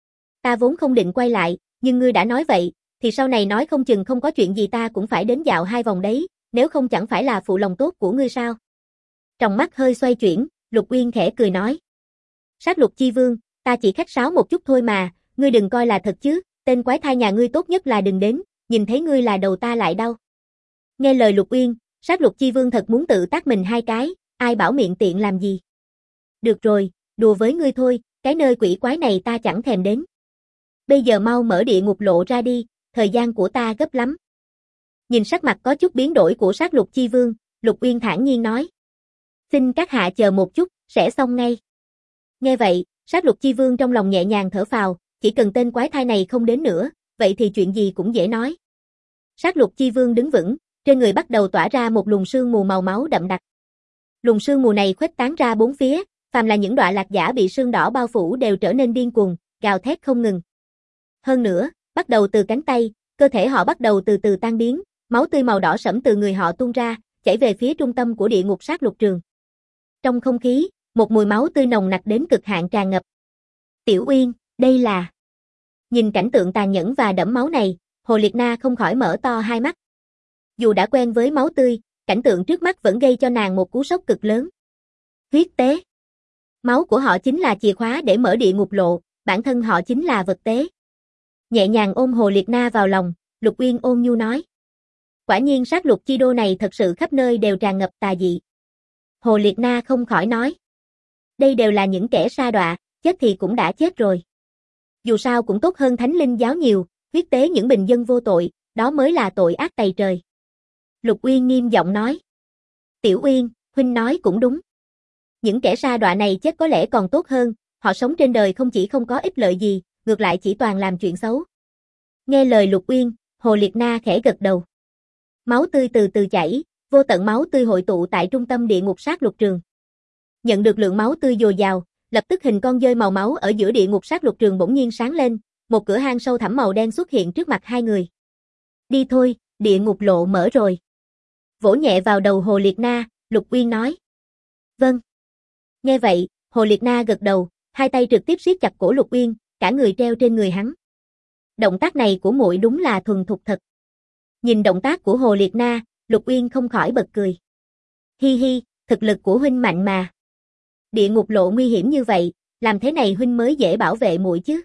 Ta vốn không định quay lại, nhưng ngươi đã nói vậy, thì sau này nói không chừng không có chuyện gì ta cũng phải đến dạo 2 vòng đấy, nếu không chẳng phải là phụ lòng tốt của ngươi sao? Trong mắt hơi xoay chuyển, Lục Uyên khẽ cười nói. Sát Lục Chi Vương, ta chỉ khách sáo một chút thôi mà, ngươi đừng coi là thật chứ, tên quái thai nhà ngươi tốt nhất là đừng đến, nhìn thấy ngươi là đầu ta lại đau. Nghe lời Lục Uyên, Sát Lục Chi Vương thật muốn tự tát mình 2 cái, ai bảo miệng tiện làm gì. Được rồi, đùa với ngươi thôi, cái nơi quỷ quái này ta chẳng thèm đến. Bây giờ mau mở địa ngục lộ ra đi, thời gian của ta gấp lắm. Nhìn sắc mặt có chút biến đổi của Sát Lục Chi Vương, Lục Uyên thản nhiên nói. Xin các hạ chờ một chút, sẽ xong ngay. Nghe vậy, Sát Lục Chi Vương trong lòng nhẹ nhàng thở phào, chỉ cần tên quái thai này không đến nữa, vậy thì chuyện gì cũng dễ nói. Sát Lục Chi Vương đứng vững, trên người bắt đầu tỏa ra một luồng sương mù màu máu đậm đặc. Luồng sương mù này khuếch tán ra 4 phía, phàm là những đọa lạc giả bị sương đỏ bao phủ đều trở nên điên cuồng, gào thét không ngừng. Hơn nữa, bắt đầu từ cánh tay, cơ thể họ bắt đầu từ từ tan biến, máu tươi màu đỏ sẫm từ người họ tuôn ra, chảy về phía trung tâm của địa ngục sát lục trường. Trong không khí, một mùi máu tươi nồng nặc đến cực hạn tràn ngập. Tiểu Uyên, đây là... Nhìn cảnh tượng tàn nhẫn và đẫm máu này, Hồ Liệt Na không khỏi mở to hai mắt. Dù đã quen với máu tươi, cảnh tượng trước mắt vẫn gây cho nàng một cú sốc cực lớn. Huyết tế. Máu của họ chính là chìa khóa để mở địa ngục lộ, bản thân họ chính là vật tế. Nhẹ nhàng ôm Hồ Liệt Na vào lòng, Lục Uyên ôn nhu nói. Quả nhiên sát lục chi đô này thật sự khắp nơi đều tràn ngập tà dị. Hồ Liệt Na không khỏi nói. Đây đều là những kẻ sa đọa, chết thì cũng đã chết rồi. Dù sao cũng tốt hơn thánh linh giáo nhiều, huyết tế những bình dân vô tội, đó mới là tội ác tày trời. Lục Uyên nghiêm giọng nói. Tiểu Uyên, huynh nói cũng đúng. Những kẻ sa đọa này chết có lẽ còn tốt hơn, họ sống trên đời không chỉ không có ích lợi gì, ngược lại chỉ toàn làm chuyện xấu. Nghe lời Lục Uyên, Hồ Liệt Na khẽ gật đầu. Máu tươi từ từ chảy, vô tận máu tươi hội tụ tại trung tâm địa ngục sát lục trường. Nhận được lượng máu tươi dồi dào, lập tức hình con dơi màu máu ở giữa địa ngục sát lục trường bỗng nhiên sáng lên, một cửa hang sâu thẳm màu đen xuất hiện trước mặt hai người. Đi thôi, địa ngục lộ mở rồi. Vỗ nhẹ vào đầu Hồ Liệt Na, Lục Uyên nói. Vâng. Nghe vậy, Hồ Liệt Na gật đầu, hai tay trực tiếp siết chặt cổ Lục Uyên, cả người treo trên người hắn. Động tác này của muội đúng là thuần thục thật. Nhìn động tác của Hồ Liệt Na, Lục Uyên không khỏi bật cười. Hi hi, thực lực của huynh mạnh mà. Địa ngục lộ nguy hiểm như vậy, làm thế này huynh mới dễ bảo vệ muội chứ.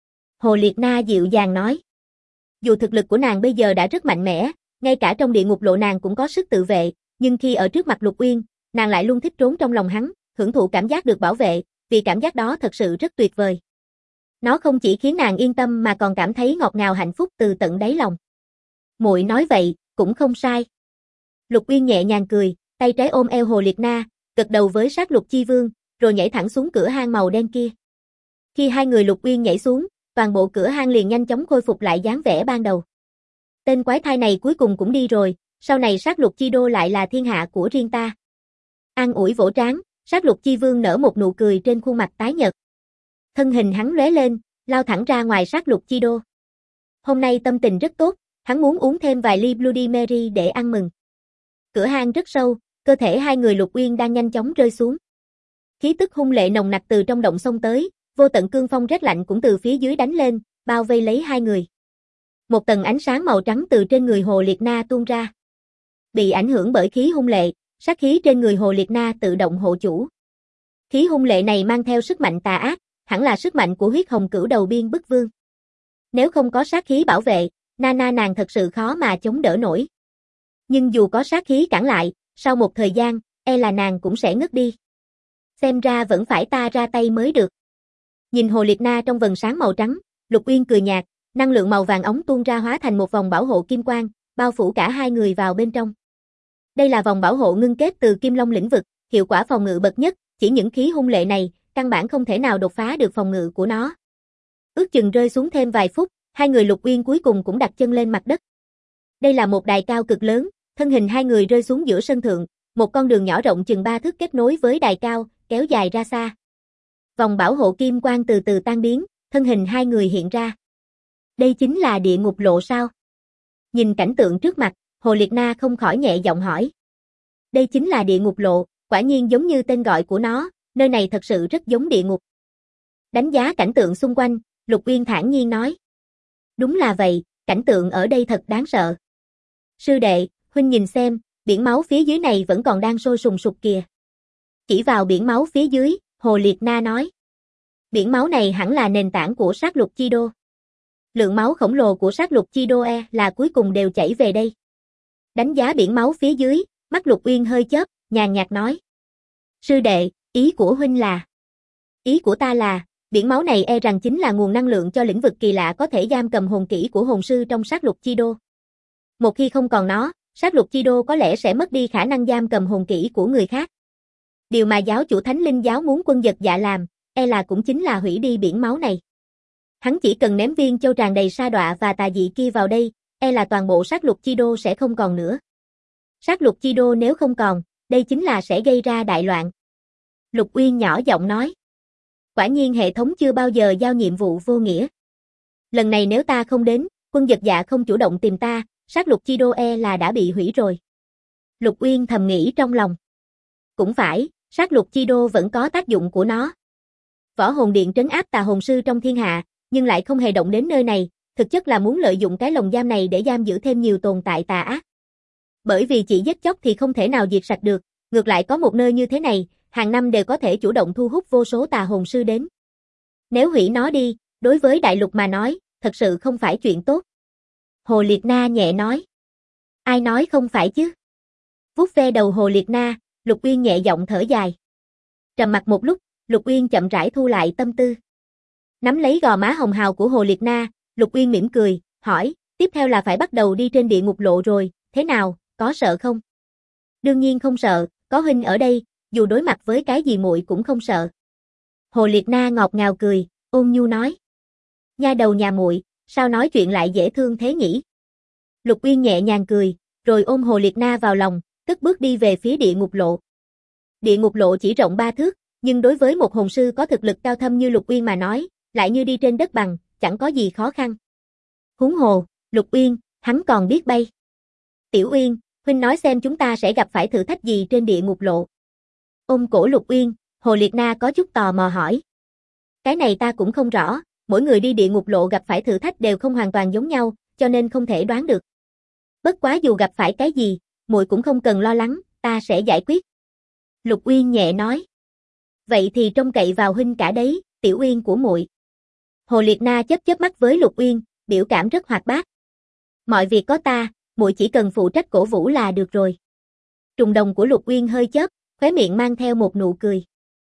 Hồ Liệt Na dịu dàng nói. Dù thực lực của nàng bây giờ đã rất mạnh mẽ, ngay cả trong địa ngục lộ nàng cũng có sức tự vệ, nhưng khi ở trước mặt Lục Uyên, nàng lại luôn thích trốn trong lòng hắn, hưởng thụ cảm giác được bảo vệ, vì cảm giác đó thật sự rất tuyệt vời. Nó không chỉ khiến nàng yên tâm mà còn cảm thấy ngọt ngào hạnh phúc từ tận đáy lòng. Muội nói vậy, cũng không sai. Lục Uyên nhẹ nhàng cười, tay trái ôm eo Hồ Liệt Na, gật đầu với sát lục chi vương, rồi nhảy thẳng xuống cửa hang màu đen kia. Khi hai người Lục Uyên nhảy xuống, toàn bộ cửa hang liền nhanh chóng khôi phục lại dáng vẻ ban đầu. Tên quái thai này cuối cùng cũng đi rồi, sau này sát lục chi đô lại là thiên hạ của riêng ta. An ủi vỗ trán, sát lục chi vương nở một nụ cười trên khuôn mặt tái nhợt. Thân hình hắn lóe lên, lao thẳng ra ngoài sát lục chi đô. Hôm nay tâm tình rất tốt, hắn muốn uống thêm vài ly Bloody Mary để ăn mừng. Cửa hang rất sâu, cơ thể hai người Lục Uyên đang nhanh chóng rơi xuống. Khí tức hung lệ nồng nặc từ trong động xông tới, vô tận cương phong rét lạnh cũng từ phía dưới đánh lên, bao vây lấy hai người. Một tầng ánh sáng màu trắng từ trên người Hồ Liệt Na tuôn ra. Bị ảnh hưởng bởi khí hung lệ, sát khí trên người Hồ Liệt Na tự động hộ chủ. Khí hung lệ này mang theo sức mạnh tà ác, hẳn là sức mạnh của huyết hồng cửu đầu biên bức vương. Nếu không có sát khí bảo vệ, Nana nàng thật sự khó mà chống đỡ nổi. Nhưng dù có sát khí cản lại, sau một thời gian, e là nàng cũng sẽ ngất đi. Xem ra vẫn phải ta ra tay mới được. Nhìn Hồ Liệt Na trong vầng sáng màu trắng, Lục Uyên cười nhạt, năng lượng màu vàng óng tuôn ra hóa thành một vòng bảo hộ kim quang, bao phủ cả hai người vào bên trong. Đây là vòng bảo hộ ngưng kết từ Kim Long lĩnh vực, hiệu quả phòng ngự bậc nhất, chỉ những khí hung lệ này, căn bản không thể nào đột phá được phòng ngự của nó. Ước chừng rơi xuống thêm vài phút, hai người Lục Uyên cuối cùng cũng đặt chân lên mặt đất. Đây là một đài cao cực lớn, thân hình hai người rơi xuống giữa sân thượng, một con đường nhỏ rộng chừng 3 thước kết nối với đài cao, kéo dài ra xa. Vòng bảo hộ kim quang từ từ tan biến, thân hình hai người hiện ra. Đây chính là địa ngục lộ sao? Nhìn cảnh tượng trước mặt, Hồ Liệt Na không khỏi nhẹ giọng hỏi. Đây chính là địa ngục lộ, quả nhiên giống như tên gọi của nó, nơi này thật sự rất giống địa ngục. Đánh giá cảnh tượng xung quanh, Lục Uyên thản nhiên nói. Đúng là vậy, cảnh tượng ở đây thật đáng sợ. Sư đệ, huynh nhìn xem, biển máu phía dưới này vẫn còn đang sôi sùng sục kìa. Chỉ vào biển máu phía dưới, Hồ Liệt Na nói. Biển máu này hẳn là nền tảng của sát lục chi đô. Lượng máu khổng lồ của sát lục chi đô là cuối cùng đều chảy về đây. Đánh giá biển máu phía dưới, mắt Lục Uyên hơi chớp, nhàn nhạt nói. Sư đệ, ý của huynh là? Ý của ta là, biển máu này rằng chính là nguồn năng lượng cho lĩnh vực kỳ lạ có thể giam cầm hồn kỹ của hồn sư trong sát lục chi đô. Một khi không còn nó, sát lục chi đô có lẽ sẽ mất đi khả năng giam cầm hồn kỹ của người khác. Điều mà giáo chủ Thánh Linh giáo muốn Quân Dật Dạ làm, là cũng chính là hủy đi biển máu này. Hắn chỉ cần ném viên châu tràn đầy sa đọa và tà dị kia vào đây, là toàn bộ sát lục chi đô sẽ không còn nữa. Sát lục chi đô nếu không còn, đây chính là sẽ gây ra đại loạn. Lục Uyên nhỏ giọng nói. Quả nhiên hệ thống chưa bao giờ giao nhiệm vụ vô nghĩa. Lần này nếu ta không đến, Quân Dật Dạ không chủ động tìm ta, sát lục chi đô là đã bị hủy rồi. Lục Uyên thầm nghĩ trong lòng. Cũng phải, sát lục chi đô vẫn có tác dụng của nó. Võ hồn điện trấn áp tà hồn sư trong thiên hạ, nhưng lại không hề động đến nơi này, thực chất là muốn lợi dụng cái lồng giam này để giam giữ thêm nhiều tồn tại tà ác. Bởi vì chỉ giết chóc thì không thể nào diệt sạch được, ngược lại có một nơi như thế này, hàng năm đều có thể chủ động thu hút vô số tà hồn sư đến. Nếu hủy nó đi, đối với đại lục mà nói, thật sự không phải chuyện tốt. Hồ Liệt Na nhẹ nói. Ai nói không phải chứ? Vuốt ve đầu Hồ Liệt Na, Lục Uyên nhẹ giọng thở dài. Trầm mặc một lúc, Lục Uyên chậm rãi thu lại tâm tư. Nắm lấy gò má hồng hào của Hồ Liệt Na, Lục Uyên mỉm cười, hỏi, tiếp theo là phải bắt đầu đi trên địa ngục lộ rồi, thế nào, có sợ không? Đương nhiên không sợ, có huynh ở đây, dù đối mặt với cái gì muội cũng không sợ. Hồ Liệt Na ngọt ngào cười, ôn nhu nói. Nha đầu nhà muội, sao nói chuyện lại dễ thương thế nhỉ? Lục Uyên nhẹ nhàng cười, rồi ôm Hồ Liệt Na vào lòng, cất bước đi về phía địa ngục lộ. Địa ngục lộ chỉ rộng 3 thước, nhưng đối với một hồn sư có thực lực cao thâm như Lục Uyên mà nói, lại như đi trên đất bằng, chẳng có gì khó khăn. Huống hồ, Lục Uyên, hắn còn biết bay. Tiểu Uyên, huynh nói xem chúng ta sẽ gặp phải thử thách gì trên địa ngục lộ. Ôm cổ Lục Uyên, Hồ Liệt Na có chút tò mò hỏi. Cái này ta cũng không rõ, mỗi người đi địa ngục lộ gặp phải thử thách đều không hoàn toàn giống nhau, cho nên không thể đoán được. Bất quá dù gặp phải cái gì, muội cũng không cần lo lắng, ta sẽ giải quyết. Lục Uyên nhẹ nói. Vậy thì trông cậy vào huynh cả đấy, Tiểu Uyên của muội. Hồ Liệt Na chớp chớp mắt với Lục Uyên, biểu cảm rất hoạt bát. Mọi việc có ta, muội chỉ cần phụ trách cổ vũ là được rồi. Trùng đồng của Lục Uyên hơi chớp, khóe miệng mang theo một nụ cười.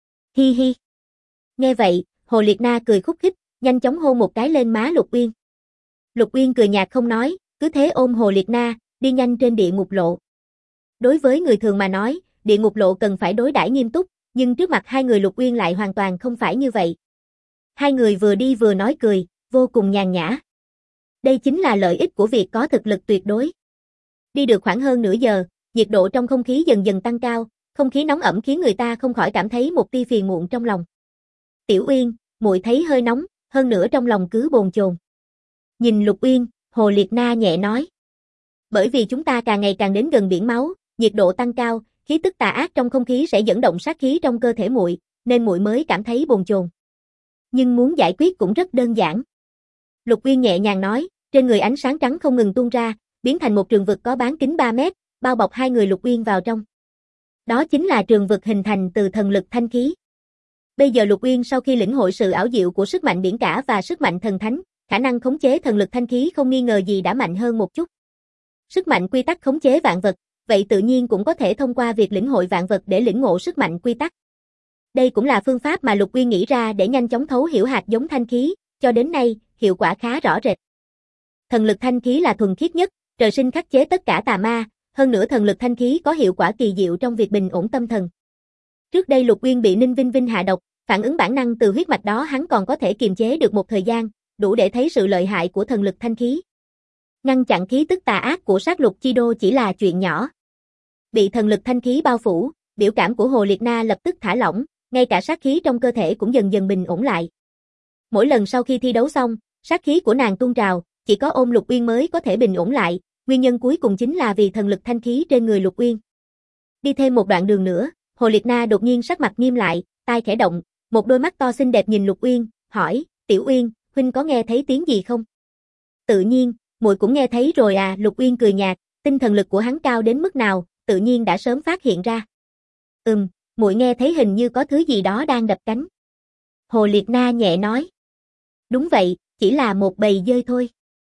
Hi hi. Nghe vậy, Hồ Liệt Na cười khúc khích, nhanh chóng hôn một cái lên má Lục Uyên. Lục Uyên cười nhạt không nói, cứ thế ôm Hồ Liệt Na, đi nhanh trên địa ngục lộ. Đối với người thường mà nói, địa ngục lộ cần phải đối đãi nghiêm túc, nhưng trước mặt hai người Lục Uyên lại hoàn toàn không phải như vậy. Hai người vừa đi vừa nói cười, vô cùng nhàn nhã. Đây chính là lợi ích của việc có thực lực tuyệt đối. Đi được khoảng hơn nửa giờ, nhiệt độ trong không khí dần dần tăng cao, không khí nóng ẩm khiến người ta không khỏi cảm thấy một tia phiền muộn trong lòng. Tiểu Uyên, muội thấy hơi nóng, hơn nữa trong lòng cứ bồn chồn. Nhìn Lục Uyên, Hồ Liệt Na nhẹ nói. Bởi vì chúng ta càng ngày càng đến gần biển máu, nhiệt độ tăng cao, khí tức tà ác trong không khí sẽ dẫn động sát khí trong cơ thể muội, nên muội mới cảm thấy bồn chồn. Nhưng muốn giải quyết cũng rất đơn giản. Lục Uyên nhẹ nhàng nói, trên người ánh sáng trắng không ngừng tuôn ra, biến thành một trường vực có bán kính 3 mét, bao bọc hai người Lục Uyên vào trong. Đó chính là trường vực hình thành từ thần lực thanh khí. Bây giờ Lục Uyên sau khi lĩnh hội sự ảo diệu của sức mạnh biển cả và sức mạnh thần thánh, khả năng khống chế thần lực thanh khí không nghi ngờ gì đã mạnh hơn một chút. Sức mạnh quy tắc khống chế vạn vật, vậy tự nhiên cũng có thể thông qua việc lĩnh hội vạn vật để lĩnh ngộ sức mạnh quy tắc. Đây cũng là phương pháp mà Lục Uyên nghĩ ra để nhanh chóng thấu hiểu hạt giống thanh khí, cho đến nay, hiệu quả khá rõ rệt. Thần lực thanh khí là thuần khiết nhất, trời sinh khắc chế tất cả tà ma, hơn nữa thần lực thanh khí có hiệu quả kỳ diệu trong việc bình ổn tâm thần. Trước đây Lục Uyên bị Ninh Vinh Vinh hạ độc, phản ứng bản năng từ huyết mạch đó hắn còn có thể kiềm chế được một thời gian, đủ để thấy sự lợi hại của thần lực thanh khí. Ngăn chặn khí tức tà ác của sát lục chi đô chỉ là chuyện nhỏ. Bị thần lực thanh khí bao phủ, biểu cảm của Hồ Liệt Na lập tức thả lỏng, ngay cả sát khí trong cơ thể cũng dần dần bình ổn lại. Mỗi lần sau khi thi đấu xong, sát khí của nàng tuôn trào, chỉ có ôm Lục Uyên mới có thể bình ổn lại, nguyên nhân cuối cùng chính là vì thần lực thanh khí trên người Lục Uyên. Đi thêm một đoạn đường nữa, Hồ Liệt Na đột nhiên sắc mặt nghiêm lại, tai khẽ động, một đôi mắt to xinh đẹp nhìn Lục Uyên, hỏi, Tiểu Uyên, huynh có nghe thấy tiếng gì không? Tự nhiên, muội cũng nghe thấy rồi à, Lục Uyên cười nhạt, tinh thần lực của hắn cao đến mức nào, tự nhiên đã sớm phát hiện ra. Muội nghe thấy hình như có thứ gì đó đang đập cánh. Hồ Liệt Na nhẹ nói. Đúng vậy, chỉ là một bầy dơi thôi.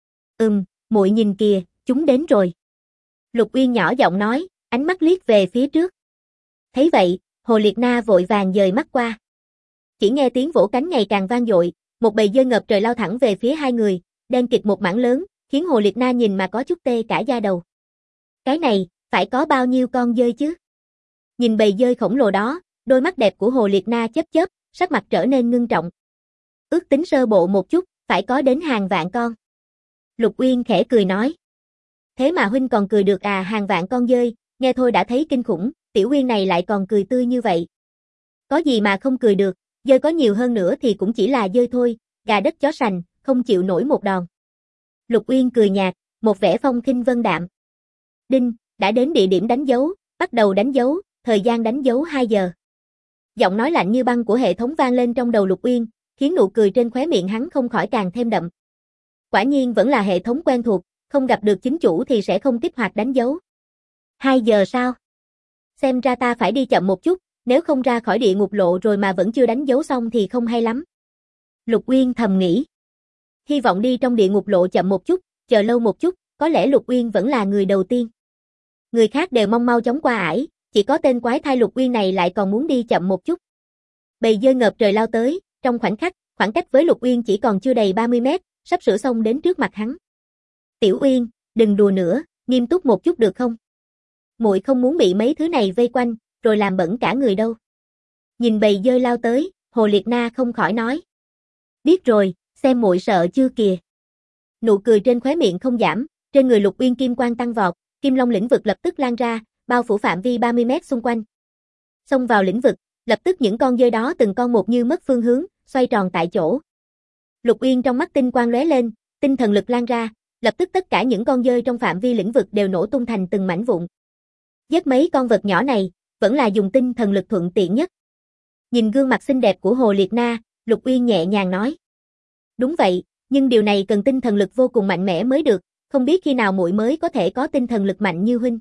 Muội nhìn kìa, chúng đến rồi. Lục Uyên nhỏ giọng nói, ánh mắt liếc về phía trước. Thấy vậy, Hồ Liệt Na vội vàng dời mắt qua. Chỉ nghe tiếng vỗ cánh ngày càng vang dội, một bầy dơi ngập trời lao thẳng về phía hai người, đen kịt một mảng lớn, khiến Hồ Liệt Na nhìn mà có chút tê cả da đầu. Cái này, phải có bao nhiêu con dơi chứ? Nhìn bầy dơi khổng lồ đó, đôi mắt đẹp của Hồ Liệt Na chớp chớp, sắc mặt trở nên ngưng trọng. Ước tính sơ bộ một chút, phải có đến hàng vạn con. Lục Uyên khẽ cười nói. Thế mà huynh còn cười được à, hàng vạn con dơi, nghe thôi đã thấy kinh khủng, Tiểu Uyên này lại còn cười tươi như vậy. Có gì mà không cười được, dơi có nhiều hơn nữa thì cũng chỉ là dơi thôi, gà đất chó sành, không chịu nổi một đòn. Lục Uyên cười nhạt, một vẻ phong khinh vân đạm. Đinh, đã đến địa điểm đánh dấu, bắt đầu đánh dấu, thời gian đánh dấu 2 giờ. Giọng nói lạnh như băng của hệ thống vang lên trong đầu Lục Uyên, khiến nụ cười trên khóe miệng hắn không khỏi càng thêm đậm. Quả nhiên vẫn là hệ thống quen thuộc, không gặp được chính chủ thì sẽ không kích hoạt đánh dấu. 2 giờ sao? Xem ra ta phải đi chậm một chút, nếu không ra khỏi địa ngục lộ rồi mà vẫn chưa đánh dấu xong thì không hay lắm. Lục Uyên thầm nghĩ. Hy vọng đi trong địa ngục lộ chậm một chút, chờ lâu một chút, có lẽ Lục Uyên vẫn là người đầu tiên. Người khác đều mong mau chóng qua ải, chỉ có tên quái thai Lục Uyên này lại còn muốn đi chậm một chút. Bầy dơi ngập trời lao tới, trong khoảnh khắc, khoảng cách với Lục Uyên chỉ còn chưa đầy 30 mét, sắp sửa xông đến trước mặt hắn. Tiểu Uyên, đừng đùa nữa, nghiêm túc một chút được không? Muội không muốn bị mấy thứ này vây quanh, rồi làm bẩn cả người đâu. Nhìn bầy dơi lao tới, Hồ Liệt Na không khỏi nói. Biết rồi, xem muội sợ chưa kìa. Nụ cười trên khóe miệng không giảm, trên người Lục Uyên kim quang tăng vọt, Kim Long lĩnh vực lập tức lan ra, bao phủ phạm vi 30 mét xung quanh. Xông vào lĩnh vực, lập tức những con dơi đó từng con một như mất phương hướng, xoay tròn tại chỗ. Lục Uyên trong mắt tinh quang lóe lên, tinh thần lực lan ra, lập tức tất cả những con dơi trong phạm vi lĩnh vực đều nổ tung thành từng mảnh vụn. Giết mấy con vật nhỏ này, vẫn là dùng tinh thần lực thuận tiện nhất. Nhìn gương mặt xinh đẹp của Hồ Liệt Na, Lục Uyên nhẹ nhàng nói. Đúng vậy, nhưng điều này cần tinh thần lực vô cùng mạnh mẽ mới được, không biết khi nào muội mới có thể có tinh thần lực mạnh như huynh.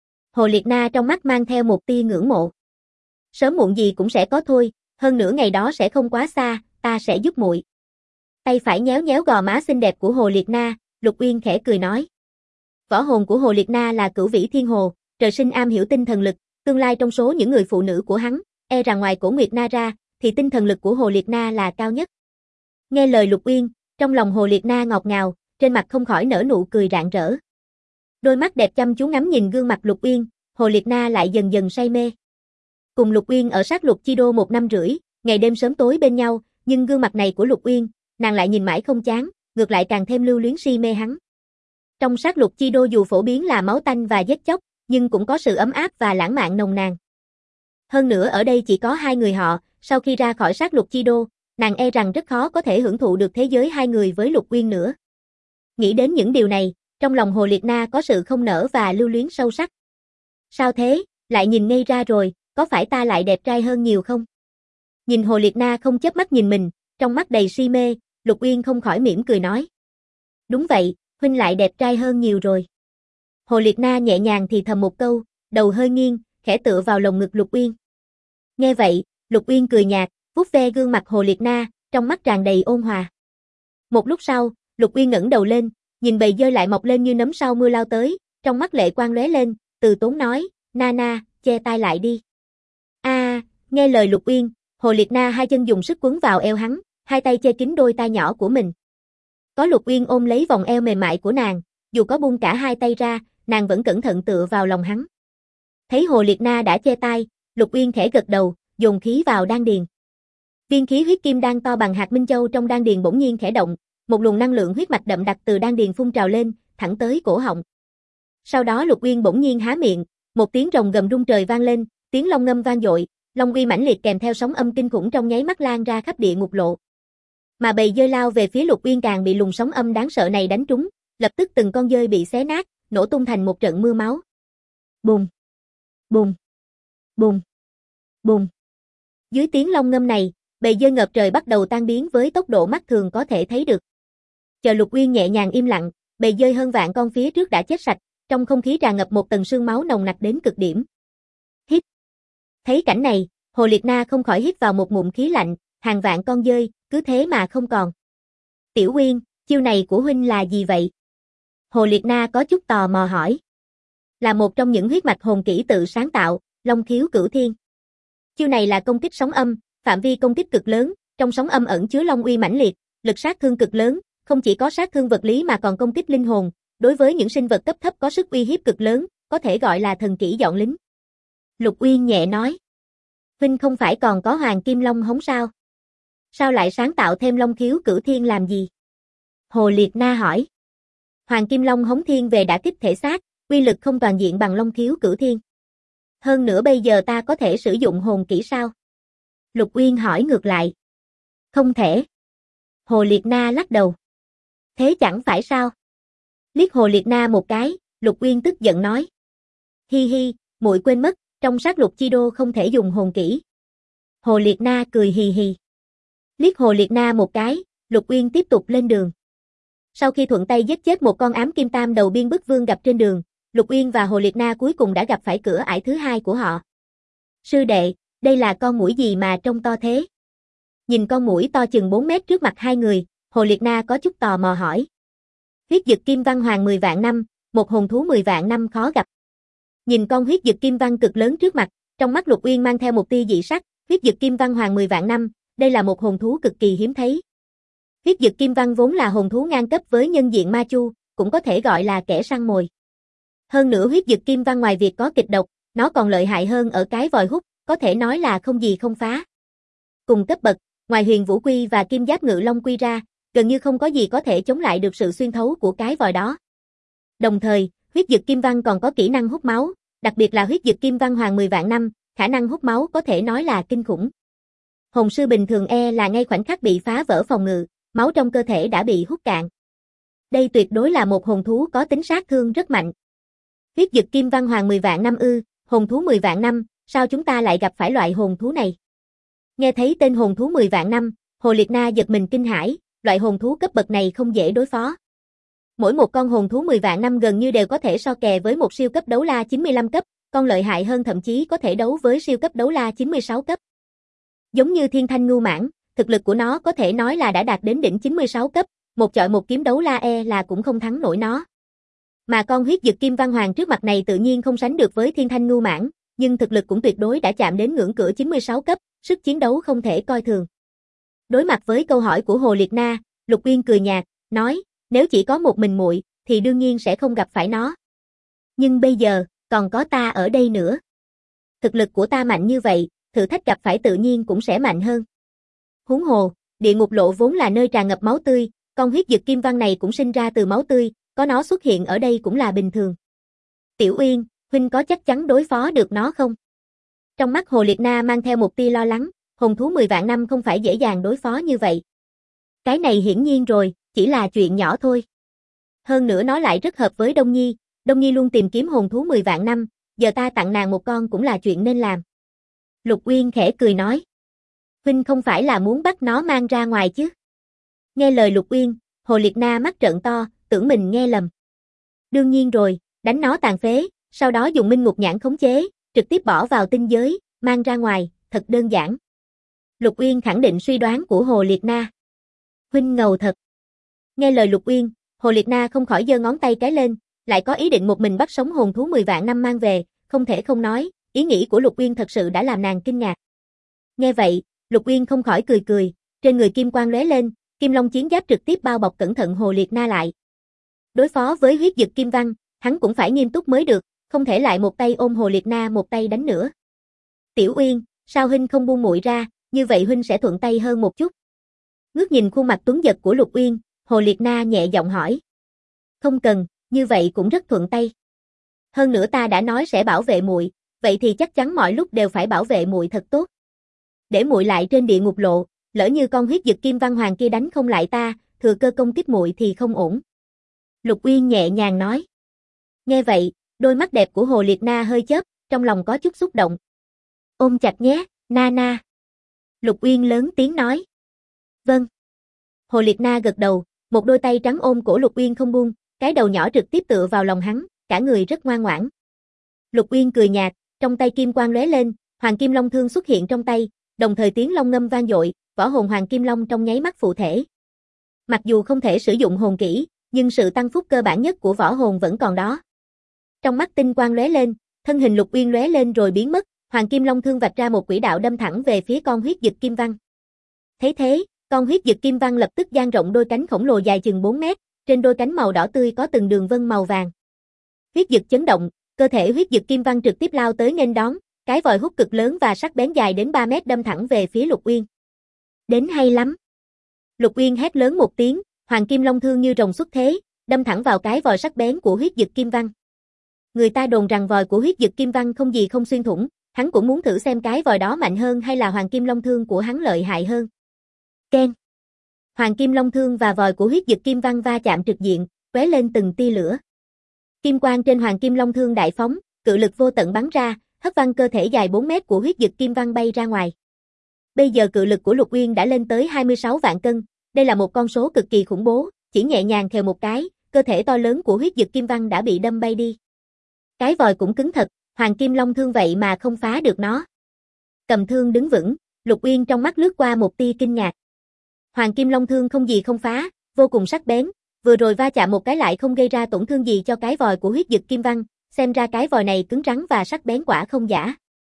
Hồ Liệt Na trong mắt mang theo một tia ngưỡng mộ. Sớm muộn gì cũng sẽ có thôi, hơn nữa ngày đó sẽ không quá xa, ta sẽ giúp muội. Tay phải nhéo nhéo gò má xinh đẹp của Hồ Liệt Na, Lục Uyên khẽ cười nói. Võ hồn của Hồ Liệt Na là Cửu Vĩ Thiên Hồ, trời sinh am hiểu tinh thần lực, tương lai trong số những người phụ nữ của hắn, e rằng ngoài Cổ Nguyệt Na ra, thì tinh thần lực của Hồ Liệt Na là cao nhất. Nghe lời Lục Uyên, trong lòng Hồ Liệt Na ngọt ngào, trên mặt không khỏi nở nụ cười rạng rỡ. Đôi mắt đẹp chăm chú ngắm nhìn gương mặt Lục Uyên, Hồ Liệt Na lại dần dần say mê. Cùng Lục Uyên ở sát lục chi đô 1 năm rưỡi, ngày đêm sớm tối bên nhau, nhưng gương mặt này của Lục Uyên, nàng lại nhìn mãi không chán, ngược lại càng thêm lưu luyến si mê hắn. Trong sát lục chi đô dù phổ biến là máu tanh và giết chóc, nhưng cũng có sự ấm áp và lãng mạn nồng nàn. Hơn nữa ở đây chỉ có 2 người họ, sau khi ra khỏi sát lục chi đô, nàng e rằng rất khó có thể hưởng thụ được thế giới 2 người với Lục Uyên nữa. Nghĩ đến những điều này, trong lòng Hồ Liệt Na có sự không nỡ và lưu luyến sâu sắc. Sao thế, lại nhìn ngây ra rồi, có phải ta lại đẹp trai hơn nhiều không? Nhìn Hồ Liệt Na không chớp mắt nhìn mình, trong mắt đầy si mê, Lục Uyên không khỏi mỉm cười nói. Đúng vậy, huynh lại đẹp trai hơn nhiều rồi. Hồ Liệt Na nhẹ nhàng thì thầm một câu, đầu hơi nghiêng, khẽ tựa vào lồng ngực Lục Uyên. Nghe vậy, Lục Uyên cười nhạt, vuốt ve gương mặt Hồ Liệt Na, trong mắt tràn đầy ôn hòa. Một lúc sau, Lục Uyên ngẩng đầu lên, nhìn bầy dơi lại mọc lên như nấm sau mưa lao tới, trong mắt lệ quang lóe lên, từ tốn nói, Na, che tai lại đi. Nghe lời Lục Uyên, Hồ Liệt Na 2 chân dùng sức quấn vào eo hắn, 2 tay che kín đôi tai nhỏ của mình. Có Lục Uyên ôm lấy vòng eo mềm mại của nàng, dù có buông cả 2 tay ra, nàng vẫn cẩn thận tựa vào lòng hắn. Thấy Hồ Liệt Na đã che tai, Lục Uyên khẽ gật đầu, dồn khí vào đan điền. Viên khí huyết kim đan to bằng hạt minh châu trong đan điền bỗng nhiên khẽ động, một luồng năng lượng huyết mạch đậm đặc từ đan điền phun trào lên, thẳng tới cổ họng. Sau đó Lục Uyên bỗng nhiên há miệng, một tiếng rồng gầm rung trời vang lên, tiếng long ngâm vang dội, long uy mãnh liệt kèm theo sóng âm kinh khủng trong nháy mắt lan ra khắp địa ngục lộ. Mà bầy dơi lao về phía Lục Uyên càng bị luồng sóng âm đáng sợ này đánh trúng, lập tức từng con dơi bị xé nát, nổ tung thành một trận mưa máu. Bùng, bùng, bùng, bùng. Dưới tiếng long ngâm này, bầy dơi ngập trời bắt đầu tan biến với tốc độ mắt thường có thể thấy được. Chờ Lục Uyên nhẹ nhàng im lặng, bầy dơi hơn vạn con phía trước đã chết sạch, trong không khí tràn ngập một tầng sương máu nồng nặc đến cực điểm. Hít. Thấy cảnh này, Hồ Liệt Na không khỏi hít vào một ngụm khí lạnh, hàng vạn con dơi, cứ thế mà không còn. Tiểu Uyên, chiêu này của huynh là gì vậy? Hồ Liệt Na có chút tò mò hỏi. Là một trong những huyết mạch hồn kỹ tự sáng tạo, Long Khiếu Cửu Thiên. Chiêu này là công kích sóng âm, phạm vi công kích cực lớn, trong sóng âm ẩn chứa long uy mãnh liệt, lực sát thương cực lớn, không chỉ có sát thương vật lý mà còn công kích linh hồn, đối với những sinh vật cấp thấp có sức uy hiếp cực lớn, có thể gọi là thần kỹ dọn lính. Lục Uyên nhẹ nói. Huynh không phải còn có Hoàng Kim Long hống sao? Sao lại sáng tạo thêm Long Khiếu Cửu Thiên làm gì? Hồ Liệt Na hỏi. Hoàng Kim Long hống thiên về đã kích thể xác, uy lực không toàn diện bằng Long Khiếu Cửu Thiên. Hơn nữa bây giờ ta có thể sử dụng hồn kỹ sao? Lục Uyên hỏi ngược lại. Không thể. Hồ Liệt Na lắc đầu. Thế chẳng phải sao? Liếc Hồ Liệt Na một cái, Lục Uyên tức giận nói. Hi hi, muội quên mất, trong sát lục chi đô không thể dùng hồn kỹ. Hồ Liệt Na cười hì hì. Liếc Hồ Liệt Na một cái, Lục Uyên tiếp tục lên đường. Sau khi thuận tay giết chết một con ám kim tam đầu biên bức vương gặp trên đường, Lục Uyên và Hồ Liệt Na cuối cùng đã gặp phải cửa ải thứ hai của họ. Sư đệ, đây là con muỗi gì mà trông to thế? Nhìn con muỗi to chừng 4 mét trước mặt hai người, Hồ Liệt Na có chút tò mò hỏi. Huyết dực kim văn hoàng 10 vạn năm, một hồn thú 10 vạn năm khó gặp. Nhìn con huyết dực kim văn cực lớn trước mặt, trong mắt Lục Uyên mang theo một tia dị sắc, huyết dực kim văn hoàng 10 vạn năm, đây là một hồn thú cực kỳ hiếm thấy. Huyết dực kim văn vốn là hồn thú ngang cấp với nhân diện ma chu, cũng có thể gọi là kẻ săn mồi. Hơn nữa huyết dực kim văn ngoài việc có kịch độc, nó còn lợi hại hơn ở cái vòi hút, có thể nói là không gì không phá. Cùng cấp bậc, ngoài Huyền Vũ Quy và Kim Giáp Ngự Long Quy ra, gần như không có gì có thể chống lại được sự xuyên thấu của cái vòi đó. Đồng thời, huyết dực kim văn còn có kỹ năng hút máu, đặc biệt là huyết dực kim văn hoàng 10 vạn năm, khả năng hút máu có thể nói là kinh khủng. Hồn sư bình thường là ngay khoảnh khắc bị phá vỡ phòng ngự, máu trong cơ thể đã bị hút cạn. Đây tuyệt đối là một hồn thú có tính sát thương rất mạnh. Huyết dực kim văn hoàng 10 vạn năm ư, hồn thú 10 vạn năm, sao chúng ta lại gặp phải loại hồn thú này? Nghe thấy tên hồn thú 10 vạn năm, Hồ Liệt Na giật mình kinh hãi, loại hồn thú cấp bậc này không dễ đối phó. Mỗi một con hồn thú 10 vạn năm gần như đều có thể so kè với một siêu cấp đấu la 95 cấp, con lợi hại hơn thậm chí có thể đấu với siêu cấp đấu la 96 cấp. Giống như Thiên Thanh Ngưu Mãng, thực lực của nó có thể nói là đã đạt đến đỉnh 96 cấp, một chọi một kiếm đấu la là cũng không thắng nổi nó. Mà con huyết dực kim văn hoàng trước mặt này tự nhiên không sánh được với Thiên Thanh Ngưu Mãng, nhưng thực lực cũng tuyệt đối đã chạm đến ngưỡng cửa 96 cấp, sức chiến đấu không thể coi thường. Đối mặt với câu hỏi của Hồ Liệt Na, Lục Uyên cười nhạt, nói, nếu chỉ có một mình muội thì đương nhiên sẽ không gặp phải nó. Nhưng bây giờ, còn có ta ở đây nữa. Thực lực của ta mạnh như vậy, thử thách gặp phải tự nhiên cũng sẽ mạnh hơn. Huống hồ, địa ngục lộ vốn là nơi tràn ngập máu tươi, con huyết dực kim văn này cũng sinh ra từ máu tươi, có nó xuất hiện ở đây cũng là bình thường. Tiểu Uyên, huynh có chắc chắn đối phó được nó không? Trong mắt Hồ Liệt Na mang theo một tia lo lắng, hồn thú 10 vạn năm không phải dễ dàng đối phó như vậy. Cái này hiển nhiên rồi, chỉ là chuyện nhỏ thôi. Hơn nữa nó lại rất hợp với Đông Nhi luôn tìm kiếm hồn thú 10 vạn năm, giờ ta tặng nàng một con cũng là chuyện nên làm. Lục Uyên khẽ cười nói. Huynh không phải là muốn bắt nó mang ra ngoài chứ? Nghe lời Lục Uyên, Hồ Liệt Na mắt trợn to, tưởng mình nghe lầm. Đương nhiên rồi, đánh nó tàn phế, sau đó dùng Minh Ngục Nhãn khống chế, trực tiếp bỏ vào tinh giới, mang ra ngoài, thật đơn giản. Lục Uyên khẳng định suy đoán của Hồ Liệt Na. Huynh ngầu thật. Nghe lời Lục Uyên, Hồ Liệt Na không khỏi giơ ngón tay cái lên, lại có ý định một mình bắt sống hồn thú 10 vạn năm mang về, không thể không nói, ý nghĩ của Lục Uyên thật sự đã làm nàng kinh ngạc. Nghe vậy, Lục Uyên không khỏi cười cười, trên người kim quang lóe lên, Kim Long chiến giáp trực tiếp bao bọc cẩn thận Hồ Liệt Na lại. Đối phó với huyết dực kim văn, hắn cũng phải nghiêm túc mới được, không thể lại một tay ôm Hồ Liệt Na một tay đánh nữa. Tiểu Uyên, sao huynh không buông muội ra, như vậy huynh sẽ thuận tay hơn một chút. Ngước nhìn khuôn mặt tuấn giật của Lục Uyên, Hồ Liệt Na nhẹ giọng hỏi. Không cần, như vậy cũng rất thuận tay. Hơn nữa ta đã nói sẽ bảo vệ muội, vậy thì chắc chắn mọi lúc đều phải bảo vệ muội thật tốt. Để muội lại trên địa ngục lộ, lỡ như con huyết dực Kim Văn Hoàng kia đánh không lại ta, thừa cơ công kích muội thì không ổn. Lục Uyên nhẹ nhàng nói. Nghe vậy, đôi mắt đẹp của Hồ Liệt Na hơi chớp, trong lòng có chút xúc động. Ôm chặt nhé, Na Na. Lục Uyên lớn tiếng nói. Vâng. Hồ Liệt Na gật đầu, một đôi tay trắng ôm cổ Lục Uyên không buông, cái đầu nhỏ trực tiếp tựa vào lòng hắn, cả người rất ngoan ngoãn. Lục Uyên cười nhạt, trong tay kim quang lóe lên, Hoàng Kim Long thương xuất hiện trong tay, đồng thời tiếng long ngâm vang dội, võ hồn Hoàng Kim Long trong nháy mắt phụ thể. Mặc dù không thể sử dụng hồn kỹ, nhưng sự tăng phúc cơ bản nhất của võ hồn vẫn còn đó. Trong mắt tinh quang lóe lên, thân hình Lục Uyên lóe lên rồi biến mất, Hoàng Kim Long thương vạch ra một quỹ đạo đâm thẳng về phía con huyết dực Kim Văn. Thấy thế, con huyết dực Kim Văn lập tức dang rộng đôi cánh khổng lồ dài chừng 4 mét, trên đôi cánh màu đỏ tươi có từng đường vân màu vàng. Huyết dực chấn động, cơ thể huyết dực Kim Văn trực tiếp lao tới nghênh đón, cái vòi hút cực lớn và sắc bén dài đến 3 mét đâm thẳng về phía Lục Uyên. Đến hay lắm. Lục Uyên hét lớn một tiếng, Hoàng Kim Long thương như rồng xuất thế, đâm thẳng vào cái vòi sắc bén của huyết dực Kim Văn. Người ta đồn rằng vòi của huyết dực Kim Văn không gì không xuyên thủng, hắn cũng muốn thử xem cái vòi đó mạnh hơn hay là Hoàng Kim Long thương của hắn lợi hại hơn. Keng. Hoàng Kim Long thương và vòi của huyết dực Kim Văn va chạm trực diện, tóe lên từng tia lửa. Kim quang trên Hoàng Kim Long thương đại phóng, cự lực vô tận bắn ra, hất văng cơ thể dài 4 mét của huyết dực Kim Văn bay ra ngoài. Bây giờ cự lực của Lục Uyên đã lên tới 26 vạn cân, đây là một con số cực kỳ khủng bố, chỉ nhẹ nhàng khều một cái, cơ thể to lớn của huyết dực Kim Văn đã bị đâm bay đi. Cái vòi cũng cứng thật, Hoàng Kim Long thương vậy mà không phá được nó. Cầm thương đứng vững, Lục Uyên trong mắt lướt qua một tia kinh ngạc. Hoàng Kim Long thương không gì không phá, vô cùng sắc bén, vừa rồi va chạm một cái lại không gây ra tổn thương gì cho cái vòi của huyết dực Kim Văn, xem ra cái vòi này cứng rắn và sắc bén quả không giả.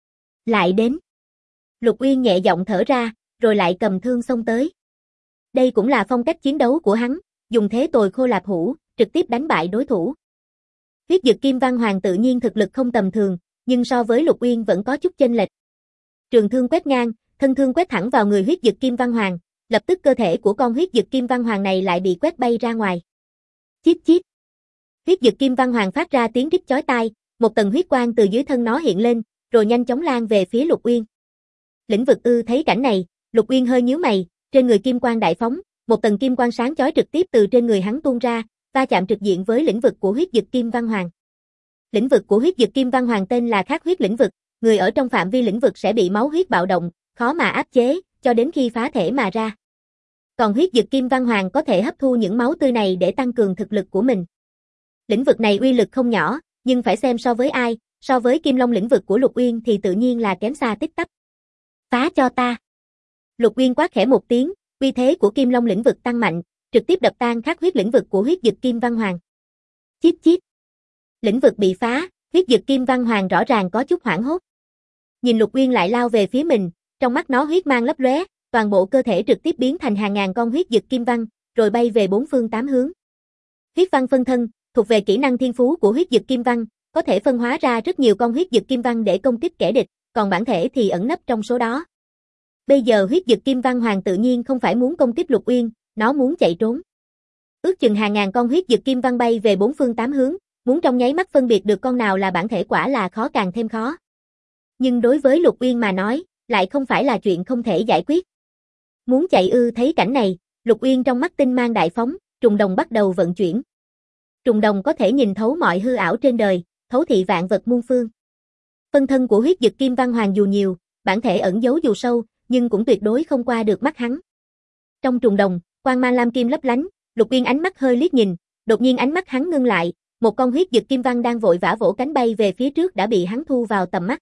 Lại đến. Lục Uyên nhẹ giọng thở ra, rồi lại cầm thương xông tới. Đây cũng là phong cách chiến đấu của hắn, dùng thế tồi khô lạp hủ, trực tiếp đánh bại đối thủ. Huyết dực Kim Văn Hoàng tự nhiên thực lực không tầm thường, nhưng so với Lục Uyên vẫn có chút chênh lệch. Trường thương quét ngang, thân thương quét thẳng vào người huyết dực Kim Văn Hoàng, lập tức cơ thể của con huyết dực Kim Văn Hoàng này lại bị quét bay ra ngoài. Chít chít. Huyết dực Kim Văn Hoàng phát ra tiếng rít chói tai, một tầng huyết quang từ dưới thân nó hiện lên, rồi nhanh chóng lan về phía Lục Uyên. Lĩnh vực thấy cảnh này, Lục Uyên hơi nhíu mày, trên người kim quang đại phóng, một tầng kim quang sáng chói trực tiếp từ trên người hắn tuôn ra, va chạm trực diện với lĩnh vực của huyết dực Kim Văn Hoàng. Lĩnh vực của huyết dực Kim Văn Hoàng tên là Khắc huyết lĩnh vực, người ở trong phạm vi lĩnh vực sẽ bị máu huyết bạo động, khó mà áp chế, cho đến khi phá thể mà ra. Còn huyết dực Kim Văn Hoàng có thể hấp thu những máu tươi này để tăng cường thực lực của mình. Lĩnh vực này uy lực không nhỏ, nhưng phải xem so với ai, so với Kim Long lĩnh vực của Lục Uyên thì tự nhiên là kém xa tích tắp. Phá cho ta. Lục Uyên quát khẽ một tiếng, uy thế của Kim Long lĩnh vực tăng mạnh, trực tiếp đập tan Khắc huyết lĩnh vực của huyết dực Kim Văn Hoàng. Chít chít. Lĩnh vực bị phá, huyết dực Kim Văn Hoàng rõ ràng có chút hoảng hốt. Nhìn Lục Uyên lại lao về phía mình, trong mắt nó huyết mang lấp lóe, toàn bộ cơ thể trực tiếp biến thành hàng ngàn con huyết dực kim văn, rồi bay về bốn phương tám hướng. Huyết văn phân thân, thuộc về kỹ năng thiên phú của huyết dực kim văn, có thể phân hóa ra rất nhiều con huyết dực kim văn để công kích kẻ địch, còn bản thể thì ẩn nấp trong số đó. Bây giờ huyết dực kim văn hoàng tự nhiên không phải muốn công kích Lục Uyên, nó muốn chạy trốn. Ước chừng hàng ngàn con huyết dực kim văn bay về bốn phương tám hướng, muốn trong nháy mắt phân biệt được con nào là bản thể quả là khó càng thêm khó. Nhưng đối với Lục Uyên mà nói, lại không phải là chuyện không thể giải quyết. Muốn chạy thấy cảnh này, Lục Uyên trong mắt tinh mang đại phóng, trùng đồng bắt đầu vận chuyển. Trùng đồng có thể nhìn thấu mọi hư ảo trên đời, thấu thị vạn vật muôn phương. Phân thân của huyết dực kim văn hoàng dù nhiều, bản thể ẩn giấu dù sâu, nhưng cũng tuyệt đối không qua được mắt hắn. Trong trùng đồng, quang mang lam kim lấp lánh, Lục Uyên ánh mắt hơi liếc nhìn, đột nhiên ánh mắt hắn ngưng lại, một con huyết dực kim văn đang vội vã vỗ cánh bay về phía trước đã bị hắn thu vào tầm mắt.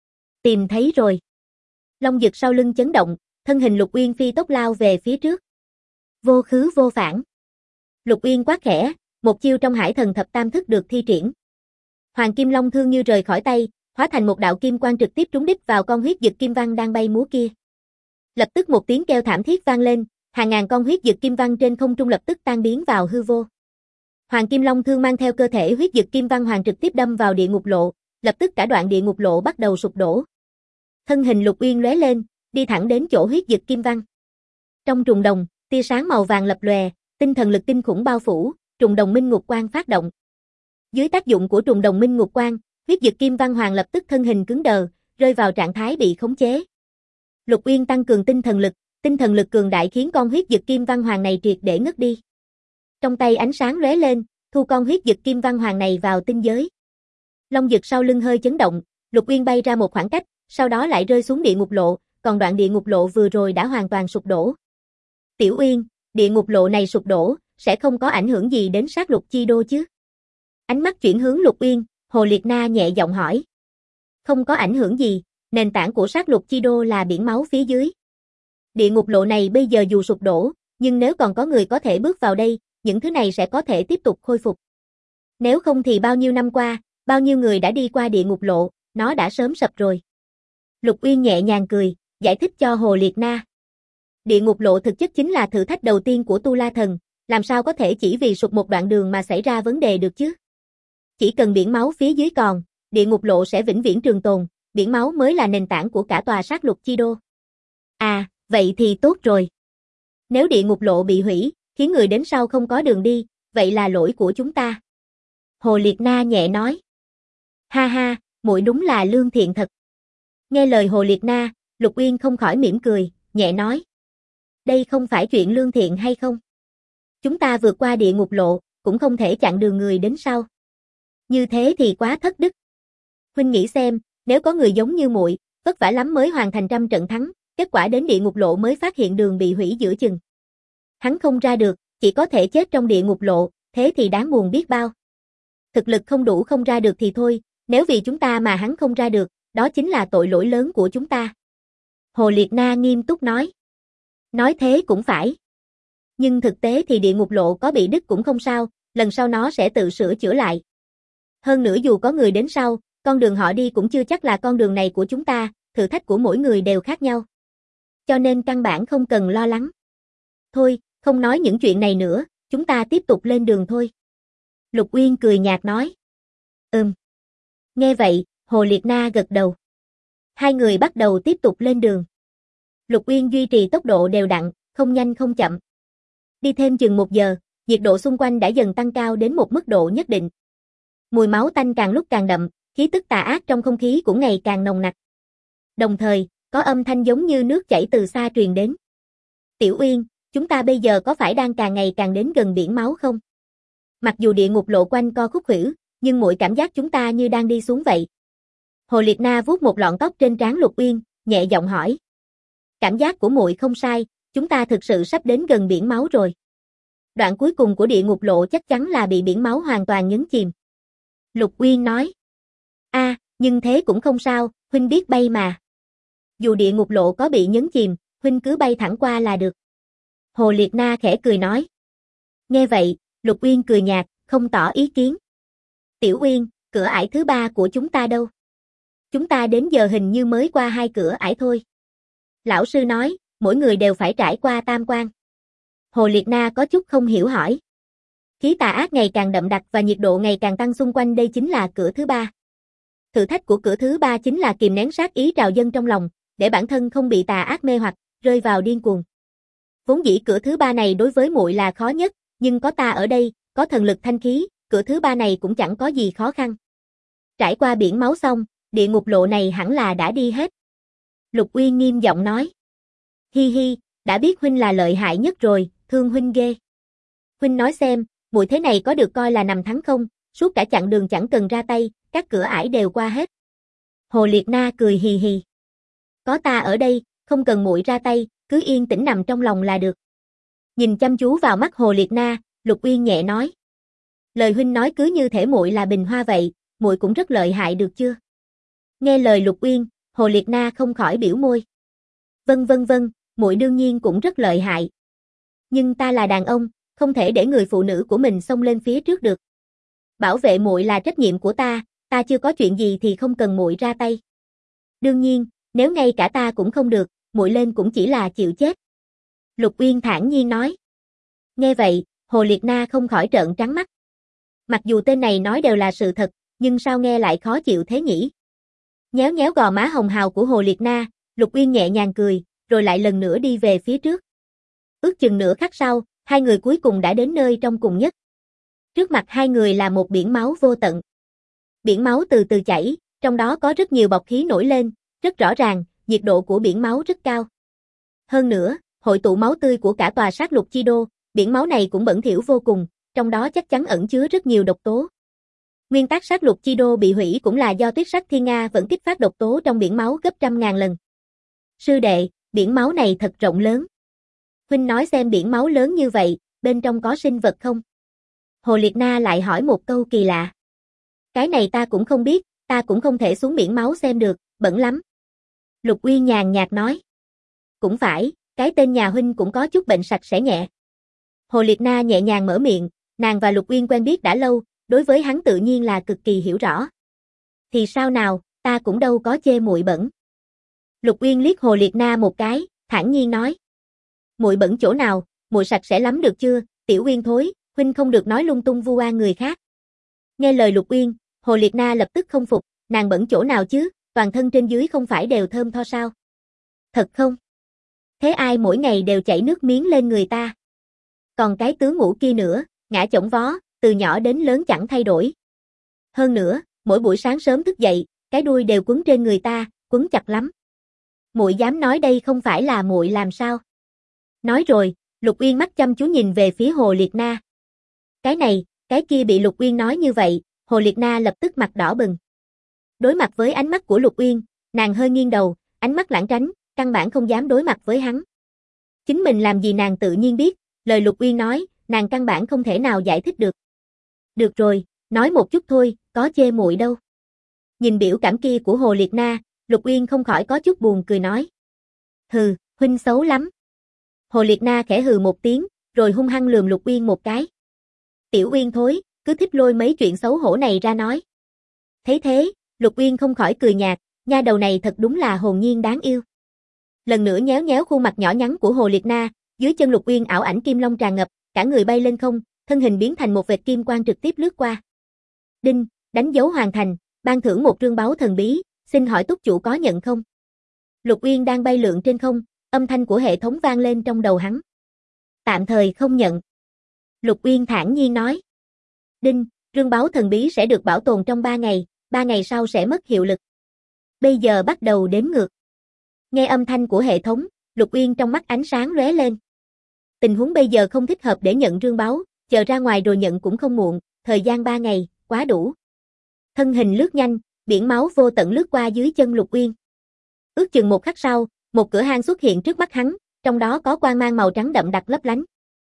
Tìm thấy rồi. Long dực sau lưng chấn động, thân hình Lục Uyên phi tốc lao về phía trước. Vô khứ vô phản. Lục Uyên quát khẽ, một chiêu trong Hải Thần Thập Tam Thức được thi triển. Hoàng Kim Long thương như rời khỏi tay, hóa thành một đạo kim quang trực tiếp trúng đích vào con huyết dực kim văn đang bay múa kia. Lập tức một tiếng kêu thảm thiết vang lên, hàng ngàn con huyết dực kim văn trên không trung lập tức tan biến vào hư vô. Hoàng Kim Long thương mang theo cơ thể huyết dực kim văn hoàng trực tiếp đâm vào địa ngục lộ, lập tức cả đoạn địa ngục lộ bắt đầu sụp đổ. Thân hình Lục Uyên lóe lên, đi thẳng đến chỗ huyết dực kim văn. Trong trùng đồng, tia sáng màu vàng lập lòe, tinh thần lực kinh khủng bao phủ, trùng đồng minh ngục quang phát động. Dưới tác dụng của trùng đồng minh ngục quang, Huyết Dực Kim Văn Hoàng lập tức thân hình cứng đờ, rơi vào trạng thái bị khống chế. Lục Uyên tăng cường tinh thần lực cường đại khiến con Huyết Dực Kim Văn Hoàng này triệt để ngất đi. Trong tay ánh sáng lóe lên, thu con Huyết Dực Kim Văn Hoàng này vào tinh giới. Long Dực sau lưng hơi chấn động, Lục Uyên bay ra một khoảng cách, sau đó lại rơi xuống địa ngục lộ, còn đoạn địa ngục lộ vừa rồi đã hoàn toàn sụp đổ. Tiểu Uyên, địa ngục lộ này sụp đổ, sẽ không có ảnh hưởng gì đến sát lục chi đô chứ? Ánh mắt chuyển hướng Lục Uyên, Hồ Liệt Na nhẹ giọng hỏi. Không có ảnh hưởng gì, nền tảng của sát lục chi đô là biển máu phía dưới. Địa ngục lộ này bây giờ dù sụp đổ, nhưng nếu còn có người có thể bước vào đây, những thứ này sẽ có thể tiếp tục khôi phục. Nếu không thì bao nhiêu năm qua, bao nhiêu người đã đi qua địa ngục lộ, nó đã sớm sập rồi. Lục Uyên nhẹ nhàng cười, giải thích cho Hồ Liệt Na. Địa ngục lộ thực chất chính là thử thách đầu tiên của Tu La Thần, làm sao có thể chỉ vì sụp một đoạn đường mà xảy ra vấn đề được chứ? Chỉ cần biển máu phía dưới còn, địa ngục lộ sẽ vĩnh viễn trường tồn, biển máu mới là nền tảng của cả tòa sát lục chi đô. À, vậy thì tốt rồi. Nếu địa ngục lộ bị hủy, khiến người đến sau không có đường đi, vậy là lỗi của chúng ta. Hồ Liệt Na nhẹ nói. Ha ha, muội đúng là lương thiện thật. Nghe lời Hồ Liệt Na, Lục Uyên không khỏi mỉm cười, nhẹ nói. Đây không phải chuyện lương thiện hay không? Chúng ta vượt qua địa ngục lộ, cũng không thể chặn đường người đến sau. Như thế thì quá thất đức. Huynh nghĩ xem, nếu có người giống như muội, vất vả lắm mới hoàn thành trăm trận thắng, kết quả đến địa ngục lộ mới phát hiện đường bị hủy giữa chừng. Hắn không ra được, chỉ có thể chết trong địa ngục lộ, thế thì đáng buồn biết bao. Thực lực không đủ không ra được thì thôi, nếu vì chúng ta mà hắn không ra được, đó chính là tội lỗi lớn của chúng ta. Hồ Liệt Na nghiêm túc nói. Nói thế cũng phải. Nhưng thực tế thì địa ngục lộ có bị đứt cũng không sao, lần sau nó sẽ tự sửa chữa lại. Hơn nữa dù có người đến sau, con đường họ đi cũng chưa chắc là con đường này của chúng ta, thử thách của mỗi người đều khác nhau. Cho nên căn bản không cần lo lắng. Thôi, không nói những chuyện này nữa, chúng ta tiếp tục lên đường thôi. Lục Uyên cười nhạt nói. Nghe vậy, Hồ Liệt Na gật đầu. Hai người bắt đầu tiếp tục lên đường. Lục Uyên duy trì tốc độ đều đặn, không nhanh không chậm. Đi thêm chừng 1 giờ, nhiệt độ xung quanh đã dần tăng cao đến một mức độ nhất định. Mùi máu tanh càng lúc càng đậm, khí tức tà ác trong không khí cũng ngày càng nồng nặc. Đồng thời, có âm thanh giống như nước chảy từ xa truyền đến. Tiểu Uyên, chúng ta bây giờ có phải đang càng ngày càng đến gần biển máu không? Mặc dù địa ngục lộ quanh co khúc khuỷu, nhưng muội cảm giác chúng ta như đang đi xuống vậy. Hồ Liệt Na vuốt một lọn tóc trên trán Lục Uyên, nhẹ giọng hỏi. Cảm giác của muội không sai, chúng ta thực sự sắp đến gần biển máu rồi. Đoạn cuối cùng của địa ngục lộ chắc chắn là bị biển máu hoàn toàn nhấn chìm. Lục Uyên nói. Nhưng thế cũng không sao, huynh biết bay mà. Dù địa ngục lộ có bị nhấn chìm, huynh cứ bay thẳng qua là được. Hồ Liệt Na khẽ cười nói. Nghe vậy, Lục Uyên cười nhạt, không tỏ ý kiến. Tiểu Uyên, cửa ải thứ 3 của chúng ta đâu? Chúng ta đến giờ hình như mới qua 2 cửa ải thôi. Lão sư nói, mỗi người đều phải trải qua tam quan. Hồ Liệt Na có chút không hiểu hỏi. Khí tà ác ngày càng đậm đặc và nhiệt độ ngày càng tăng xung quanh đây chính là cửa thứ 3. Thử thách của cửa thứ 3 chính là kìm nén sát ý trào dâng trong lòng, để bản thân không bị tà ác mê hoặc, rơi vào điên cuồng. Vốn dĩ cửa thứ 3 này đối với muội là khó nhất, nhưng có ta ở đây, có thần lực thanh khí, cửa thứ 3 này cũng chẳng có gì khó khăn. Trải qua biển máu xong, địa ngục lộ này hẳn là đã đi hết. Lục Uyên nghiêm giọng nói. Hi hi, đã biết huynh là lợi hại nhất rồi, thương huynh ghê. Huynh nói xem, muội thế này có được coi là nằm thắng không, suốt cả chặng đường chẳng cần ra tay, các cửa ải đều qua hết. Hồ Liệt Na cười hì hì. Có ta ở đây, không cần muội ra tay, cứ yên tĩnh nằm trong lòng là được. Nhìn chăm chú vào mắt Hồ Liệt Na, Lục Uyên nhẹ nói. Lời huynh nói cứ như thể muội là bình hoa vậy, muội cũng rất lợi hại được chưa? Nghe lời Lục Uyên, Hồ Liệt Na không khỏi biểu môi. Vâng, muội đương nhiên cũng rất lợi hại. Nhưng ta là đàn ông, không thể để người phụ nữ của mình xông lên phía trước được. Bảo vệ muội là trách nhiệm của ta chưa có chuyện gì thì không cần muội ra tay. Đương nhiên, nếu ngay cả ta cũng không được, muội lên cũng chỉ là chịu chết. Lục Uyên thản nhiên nói. Nghe vậy, Hồ Liệt Na không khỏi trợn trắng mắt. Mặc dù tên này nói đều là sự thật, nhưng sao nghe lại khó chịu thế nhỉ? Nhéo nhéo gò má hồng hào của Hồ Liệt Na, Lục Uyên nhẹ nhàng cười, rồi lại lần nữa đi về phía trước. Ước chừng nửa khắc sau, hai người cuối cùng đã đến nơi trong cùng nhất. Trước mặt hai người là một biển máu vô tận. Biển máu từ từ chảy, trong đó có rất nhiều bọt khí nổi lên, rất rõ ràng, nhiệt độ của biển máu rất cao. Hơn nữa, hội tụ máu tươi của cả tòa sát lục chi đô, biển máu này cũng bẩn thỉu vô cùng, trong đó chắc chắn ẩn chứa rất nhiều độc tố. Nguyên tắc sát lục chi đô bị hủy cũng là do Tuyết Sắc Thiên Nga vẫn kích phát độc tố trong biển máu gấp trăm ngàn lần. Sư đệ, biển máu này thật rộng lớn. Huynh nói xem biển máu lớn như vậy, bên trong có sinh vật không? Hồ Liệt Na lại hỏi một câu kỳ lạ. Cái này ta cũng không biết, ta cũng không thể xuống biển máu xem được, bẩn lắm. Lục Uyên nhàn nhạt nói. Cũng phải, cái tên nhà huynh cũng có chút bệnh sạch sẽ nhẹ. Hồ Liệt Na nhẹ nhàng mở miệng, nàng và Lục Uyên quen biết đã lâu, đối với hắn tự nhiên là cực kỳ hiểu rõ. Thì sao nào, ta cũng đâu có chê muội bẩn. Lục Uyên liếc Hồ Liệt Na một cái, thản nhiên nói. Muội bẩn chỗ nào, muội sạch sẽ lắm được chưa, Tiểu Uyên thối, huynh không được nói lung tung vu oan người khác. Nghe lời Lục Uyên, Hồ Liệt Na lập tức không phục, nàng bẩn chỗ nào chứ, toàn thân trên dưới không phải đều thơm tho sao? Thật không? Thế ai mỗi ngày đều chảy nước miếng lên người ta? Còn cái tướng ngủ kia nữa, ngã chổng vó, từ nhỏ đến lớn chẳng thay đổi. Hơn nữa, mỗi buổi sáng sớm thức dậy, cái đuôi đều quấn trên người ta, quấn chặt lắm. Muội dám nói đây không phải là muội làm sao? Nói rồi, Lục Uyên mắt chăm chú nhìn về phía Hồ Liệt Na. Cái này, cái kia bị Lục Uyên nói như vậy, Hồ Liệt Na lập tức mặt đỏ bừng. Đối mặt với ánh mắt của Lục Uyên, nàng hơi nghiêng đầu, ánh mắt lảng tránh, căn bản không dám đối mặt với hắn. Chính mình làm gì nàng tự nhiên biết, lời Lục Uyên nói, nàng căn bản không thể nào giải thích được. Được rồi, nói một chút thôi, có chê muội đâu. Nhìn biểu cảm kia của Hồ Liệt Na, Lục Uyên không khỏi có chút buồn cười nói. Hừ, huynh xấu lắm. Hồ Liệt Na khẽ hừ một tiếng, rồi hung hăng lườm Lục Uyên một cái. Tiểu Uyên thối, cứ thích lôi mấy chuyện xấu hổ này ra nói. Thấy thế, Lục Uyên không khỏi cười nhạt, nha đầu này thật đúng là hồn nhiên đáng yêu. Lần nữa nhéo nhéo khuôn mặt nhỏ nhắn của Hồ Liệt Na, dưới chân Lục Uyên ảo ảnh kim long tràn ngập, cả người bay lên không, thân hình biến thành một vệt kim quang trực tiếp lướt qua. Đinh, đánh dấu hoàn thành, ban thưởng một trương báu thần bí, xin hỏi túc chủ có nhận không? Lục Uyên đang bay lượn trên không, âm thanh của hệ thống vang lên trong đầu hắn. Tạm thời không nhận. Lục Uyên thản nhiên nói. Đinh, trương báu thần bí sẽ được bảo tồn trong 3 ngày, 3 ngày sau sẽ mất hiệu lực. Bây giờ bắt đầu đếm ngược. Nghe âm thanh của hệ thống, Lục Uyên trong mắt ánh sáng lóe lên. Tình huống bây giờ không thích hợp để nhận trương báu, chờ ra ngoài rồi nhận cũng không muộn, thời gian 3 ngày, quá đủ. Thân hình lướt nhanh, biển máu vô tận lướt qua dưới chân Lục Uyên. Ước chừng một khắc sau, một cửa hang xuất hiện trước mắt hắn, trong đó có quang mang màu trắng đậm đặc lấp lánh.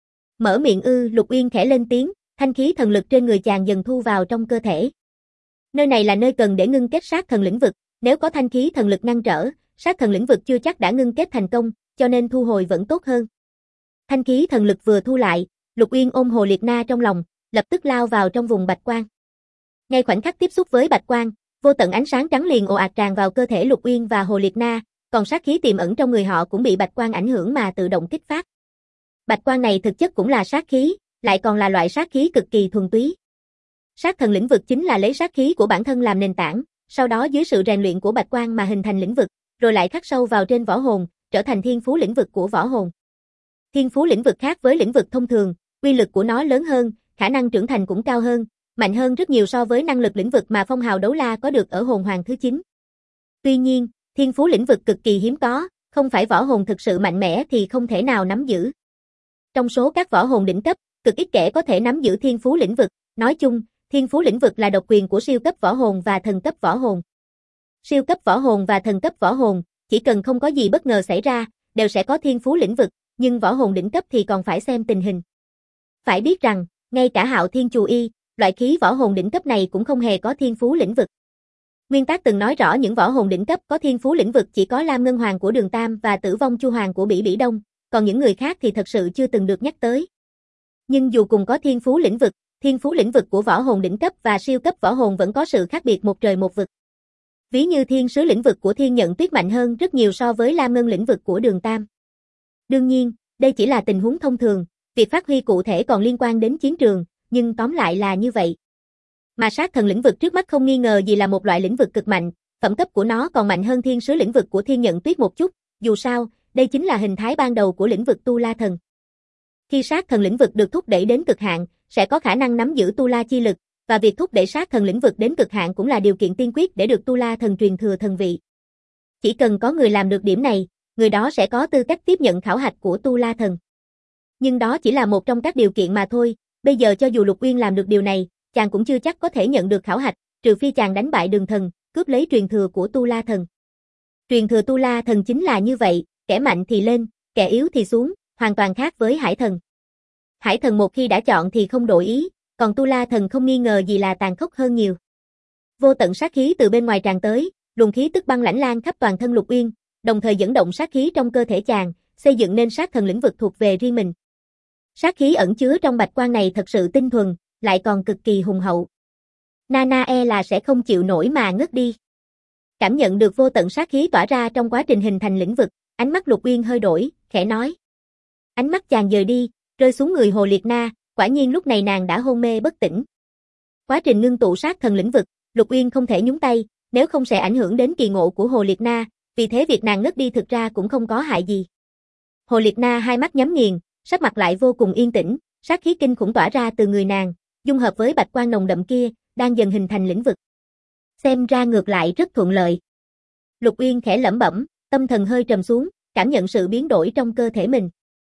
Mở miệng Lục Uyên khẽ lên tiếng, thanh khí thần lực trên người chàng dần thu vào trong cơ thể. Nơi này là nơi cần để ngưng kết sát thần lĩnh vực, nếu có thanh khí thần lực ngăn trở, sát thần lĩnh vực chưa chắc đã ngưng kết thành công, cho nên thu hồi vẫn tốt hơn. Thanh khí thần lực vừa thu lại, Lục Uyên ôm Hồ Liệt Na trong lòng, lập tức lao vào trong vùng bạch quang. Ngay khoảnh khắc tiếp xúc với bạch quang, vô tận ánh sáng trắng liền ồ ạt tràn vào cơ thể Lục Uyên và Hồ Liệt Na, còn sát khí tiềm ẩn trong người họ cũng bị bạch quang ảnh hưởng mà tự động kích phát. Bạch quang này thực chất cũng là sát khí, lại còn là loại sát khí cực kỳ thuần túy. Sát thần lĩnh vực chính là lấy sát khí của bản thân làm nền tảng, sau đó dưới sự rèn luyện của bạch quang mà hình thành lĩnh vực, rồi lại khắc sâu vào trên võ hồn, trở thành thiên phú lĩnh vực của võ hồn. Thiên phú lĩnh vực khác với lĩnh vực thông thường, uy lực của nó lớn hơn, khả năng trưởng thành cũng cao hơn, mạnh hơn rất nhiều so với năng lực lĩnh vực mà Phong Hào Đấu La có được ở hồn hoàng thứ 9. Tuy nhiên, thiên phú lĩnh vực cực kỳ hiếm có, không phải võ hồn thực sự mạnh mẽ thì không thể nào nắm giữ. Trong số các võ hồn đỉnh cấp, cực ít kẻ có thể nắm giữ thiên phú lĩnh vực, nói chung, thiên phú lĩnh vực là độc quyền của siêu cấp võ hồn và thần cấp võ hồn. Siêu cấp võ hồn và thần cấp võ hồn, chỉ cần không có gì bất ngờ xảy ra, đều sẽ có thiên phú lĩnh vực, nhưng võ hồn đỉnh cấp thì còn phải xem tình hình. Phải biết rằng, ngay cả Hạo Thiên Chù Y, loại khí võ hồn đỉnh cấp này cũng không hề có thiên phú lĩnh vực. Nguyên tác từng nói rõ những võ hồn đỉnh cấp có thiên phú lĩnh vực chỉ có Lam Ngân Hoàng của Đường Tam và Tử Vong Chu Hoàng của Bỉ Bỉ Đông, còn những người khác thì thật sự chưa từng được nhắc tới. Nhưng dù cùng có thiên phú lĩnh vực của võ hồn đỉnh cấp và siêu cấp võ hồn vẫn có sự khác biệt một trời một vực. Ví như thiên sứ lĩnh vực của Thiên Nhận Tuyết mạnh hơn rất nhiều so với Lam Ngân lĩnh vực của Đường Tam. Đương nhiên, đây chỉ là tình huống thông thường, việc phát huy cụ thể còn liên quan đến chiến trường, nhưng tóm lại là như vậy. Mà sát thần lĩnh vực trước mắt không nghi ngờ gì là một loại lĩnh vực cực mạnh, phẩm cấp của nó còn mạnh hơn thiên sứ lĩnh vực của Thiên Nhận Tuyết một chút, dù sao, đây chính là hình thái ban đầu của lĩnh vực Tu La Thần. Khi sát thần lĩnh vực được thúc đẩy đến cực hạn, sẽ có khả năng nắm giữ Tu La chi lực, và việc thúc đẩy sát thần lĩnh vực đến cực hạn cũng là điều kiện tiên quyết để được Tu La Thần truyền thừa thần vị. Chỉ cần có người làm được điểm này, người đó sẽ có tư cách tiếp nhận khảo hạch của Tu La Thần. Nhưng đó chỉ là một trong các điều kiện mà thôi, bây giờ cho dù Lục Uyên làm được điều này, chàng cũng chưa chắc có thể nhận được khảo hạch, trừ phi chàng đánh bại Đường Thần, cướp lấy truyền thừa của Tu La Thần. Truyền thừa Tu La Thần chính là như vậy, kẻ mạnh thì lên, kẻ yếu thì xuống, hoàn toàn khác với Hải Thần. Hải Thần một khi đã chọn thì không đổi ý, còn Tu La Thần không nghi ngờ gì là tàn khốc hơn nhiều. Vô tận sát khí từ bên ngoài tràn tới, luồng khí tức băng lãnh lan khắp toàn thân Lục Uyên, đồng thời dẫn động sát khí trong cơ thể chàng, xây dựng nên sát thần lĩnh vực thuộc về riêng mình. Sát khí ẩn chứa trong bạch quang này thật sự tinh thuần, lại còn cực kỳ hùng hậu. Nana e là sẽ không chịu nổi mà ngất đi. Cảm nhận được vô tận sát khí tỏa ra trong quá trình hình thành lĩnh vực, ánh mắt Lục Uyên hơi đổi, khẽ nói. Ánh mắt chàng dời đi, rơi xuống người Hồ Liệt Na, quả nhiên lúc này nàng đã hôn mê bất tỉnh. Quá trình ngưng tụ sát thần lĩnh vực, Lục Uyên không thể nhúng tay, nếu không sẽ ảnh hưởng đến kỳ ngộ của Hồ Liệt Na, vì thế việc nàng ngất đi thực ra cũng không có hại gì. Hồ Liệt Na hai mắt nhắm nghiền, sắc mặt lại vô cùng yên tĩnh, sát khí kinh khủng tỏa ra từ người nàng, dung hợp với bạch quang nồng đậm kia, đang dần hình thành lĩnh vực. Xem ra ngược lại rất thuận lợi. Lục Uyên khẽ lẩm bẩm, tâm thần hơi trầm xuống, cảm nhận sự biến đổi trong cơ thể mình.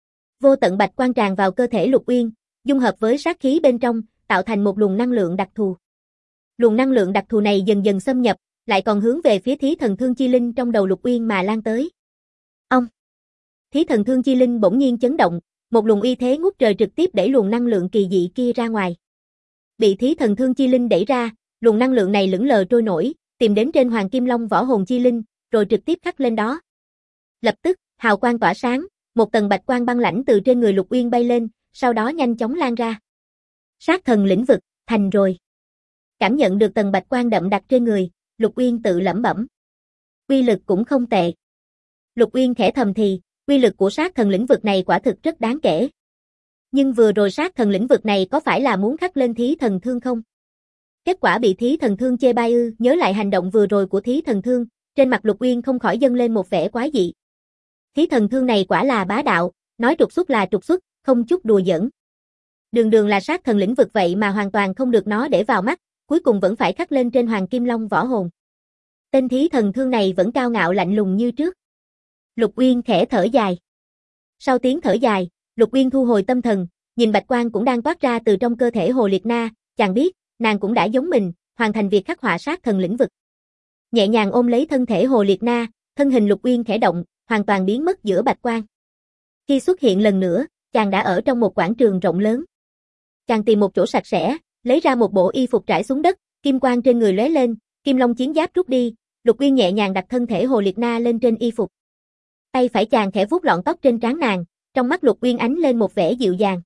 Vô tận bạch quang tràn vào cơ thể Lục Uyên, dung hợp với sát khí bên trong, tạo thành một luồng năng lượng đặc thù. Luồng năng lượng đặc thù này dần dần xâm nhập, lại còn hướng về phía Thí Thần Thương Chi Linh trong đầu Lục Uyên mà lan tới. Ông! Thí Thần Thương Chi Linh bỗng nhiên chấn động, một luồng uy thế ngút trời trực tiếp đẩy luồng năng lượng kỳ dị kia ra ngoài. Bị Thí Thần Thương Chi Linh đẩy ra, luồng năng lượng này lững lờ trôi nổi, tìm đến trên Hoàng Kim Long Võ Hồn Chi Linh, rồi trực tiếp khắc lên đó. Lập tức, hào quang tỏa sáng, một tầng bạch quang băng lãnh từ trên người Lục Uyên bay lên, sau đó nhanh chóng lan ra. Sát thần lĩnh vực, thành rồi. Cảm nhận được tầng bạch quang đậm đặc trên người, Lục Uyên tự lẩm bẩm. Uy lực cũng không tệ. Lục Uyên khẽ thầm thì, uy lực của sát thần lĩnh vực này quả thực rất đáng kể. Nhưng vừa rồi sát thần lĩnh vực này có phải là muốn khắc lên Thí Thần Thương không? Kết quả bị Thí Thần Thương chê bai ư? Nhớ lại hành động vừa rồi của Thí Thần Thương, trên mặt Lục Uyên không khỏi dâng lên một vẻ quái dị. Thí Thần Thương này quả là bá đạo, nói trục xuất là trục xuất, không chút đùa giỡn. Đường đường là sát thần lĩnh vực vậy mà hoàn toàn không được nó để vào mắt, cuối cùng vẫn phải khắc lên trên Hoàng Kim Long Võ Hồn. Tên Thí Thần Thương này vẫn cao ngạo lạnh lùng như trước. Lục Uyên khẽ thở dài. Sau tiếng thở dài, Lục Uyên thu hồi tâm thần, nhìn bạch quang cũng đang toát ra từ trong cơ thể Hồ Liệt Na, chàng biết, nàng cũng đã giống mình, hoàn thành việc khắc họa sát thần lĩnh vực. Nhẹ nhàng ôm lấy thân thể Hồ Liệt Na, thân hình Lục Uyên khẽ động, hoàn toàn biến mất giữa bạch quang. Khi xuất hiện lần nữa, chàng đã ở trong một quảng trường rộng lớn. Chàng tìm một chỗ sạch sẽ, lấy ra một bộ y phục trải xuống đất, kim quang trên người lóe lên, kim long chiến giáp rút đi, Lục Uyên nhẹ nhàng đặt thân thể Hồ Liệt Na lên trên y phục. Tay phải chàng khẽ vuốt lọn tóc trên trán nàng, trong mắt Lục Uyên ánh lên một vẻ dịu dàng.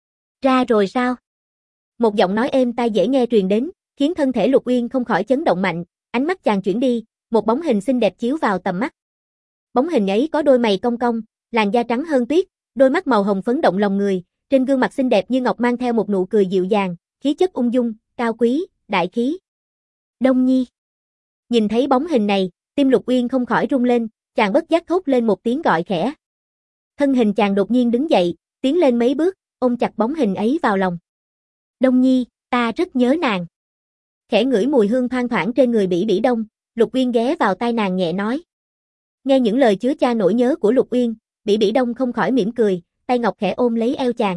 Ra rồi sao? Một giọng nói êm tai dễ nghe truyền đến, khiến thân thể Lục Uyên không khỏi chấn động mạnh, ánh mắt chàng chuyển đi, một bóng hình xinh đẹp chiếu vào tầm mắt. Bóng hình ấy có đôi mày cong cong, làn da trắng hơn tuyết, đôi mắt màu hồng phấn động lòng người, trên gương mặt xinh đẹp như ngọc mang theo một nụ cười dịu dàng, khí chất ung dung, cao quý, đại khí. Đông Nhi. Nhìn thấy bóng hình này, tim Lục Uyên không khỏi rung lên, chàng bất giác thốt lên một tiếng gọi khẽ. Thân hình chàng đột nhiên đứng dậy, tiến lên mấy bước, ôm chặt bóng hình ấy vào lòng. Đông Nhi, ta rất nhớ nàng. Khẽ ngửi mùi hương thoang thoảng trên người Bỉ Bỉ Đông, Lục Uyên ghé vào tai nàng nhẹ nói. Nghe những lời chứa chan nỗi nhớ của Lục Uyên, Bỉ Bỉ Đông không khỏi mỉm cười, tay ngọc khẽ ôm lấy eo chàng.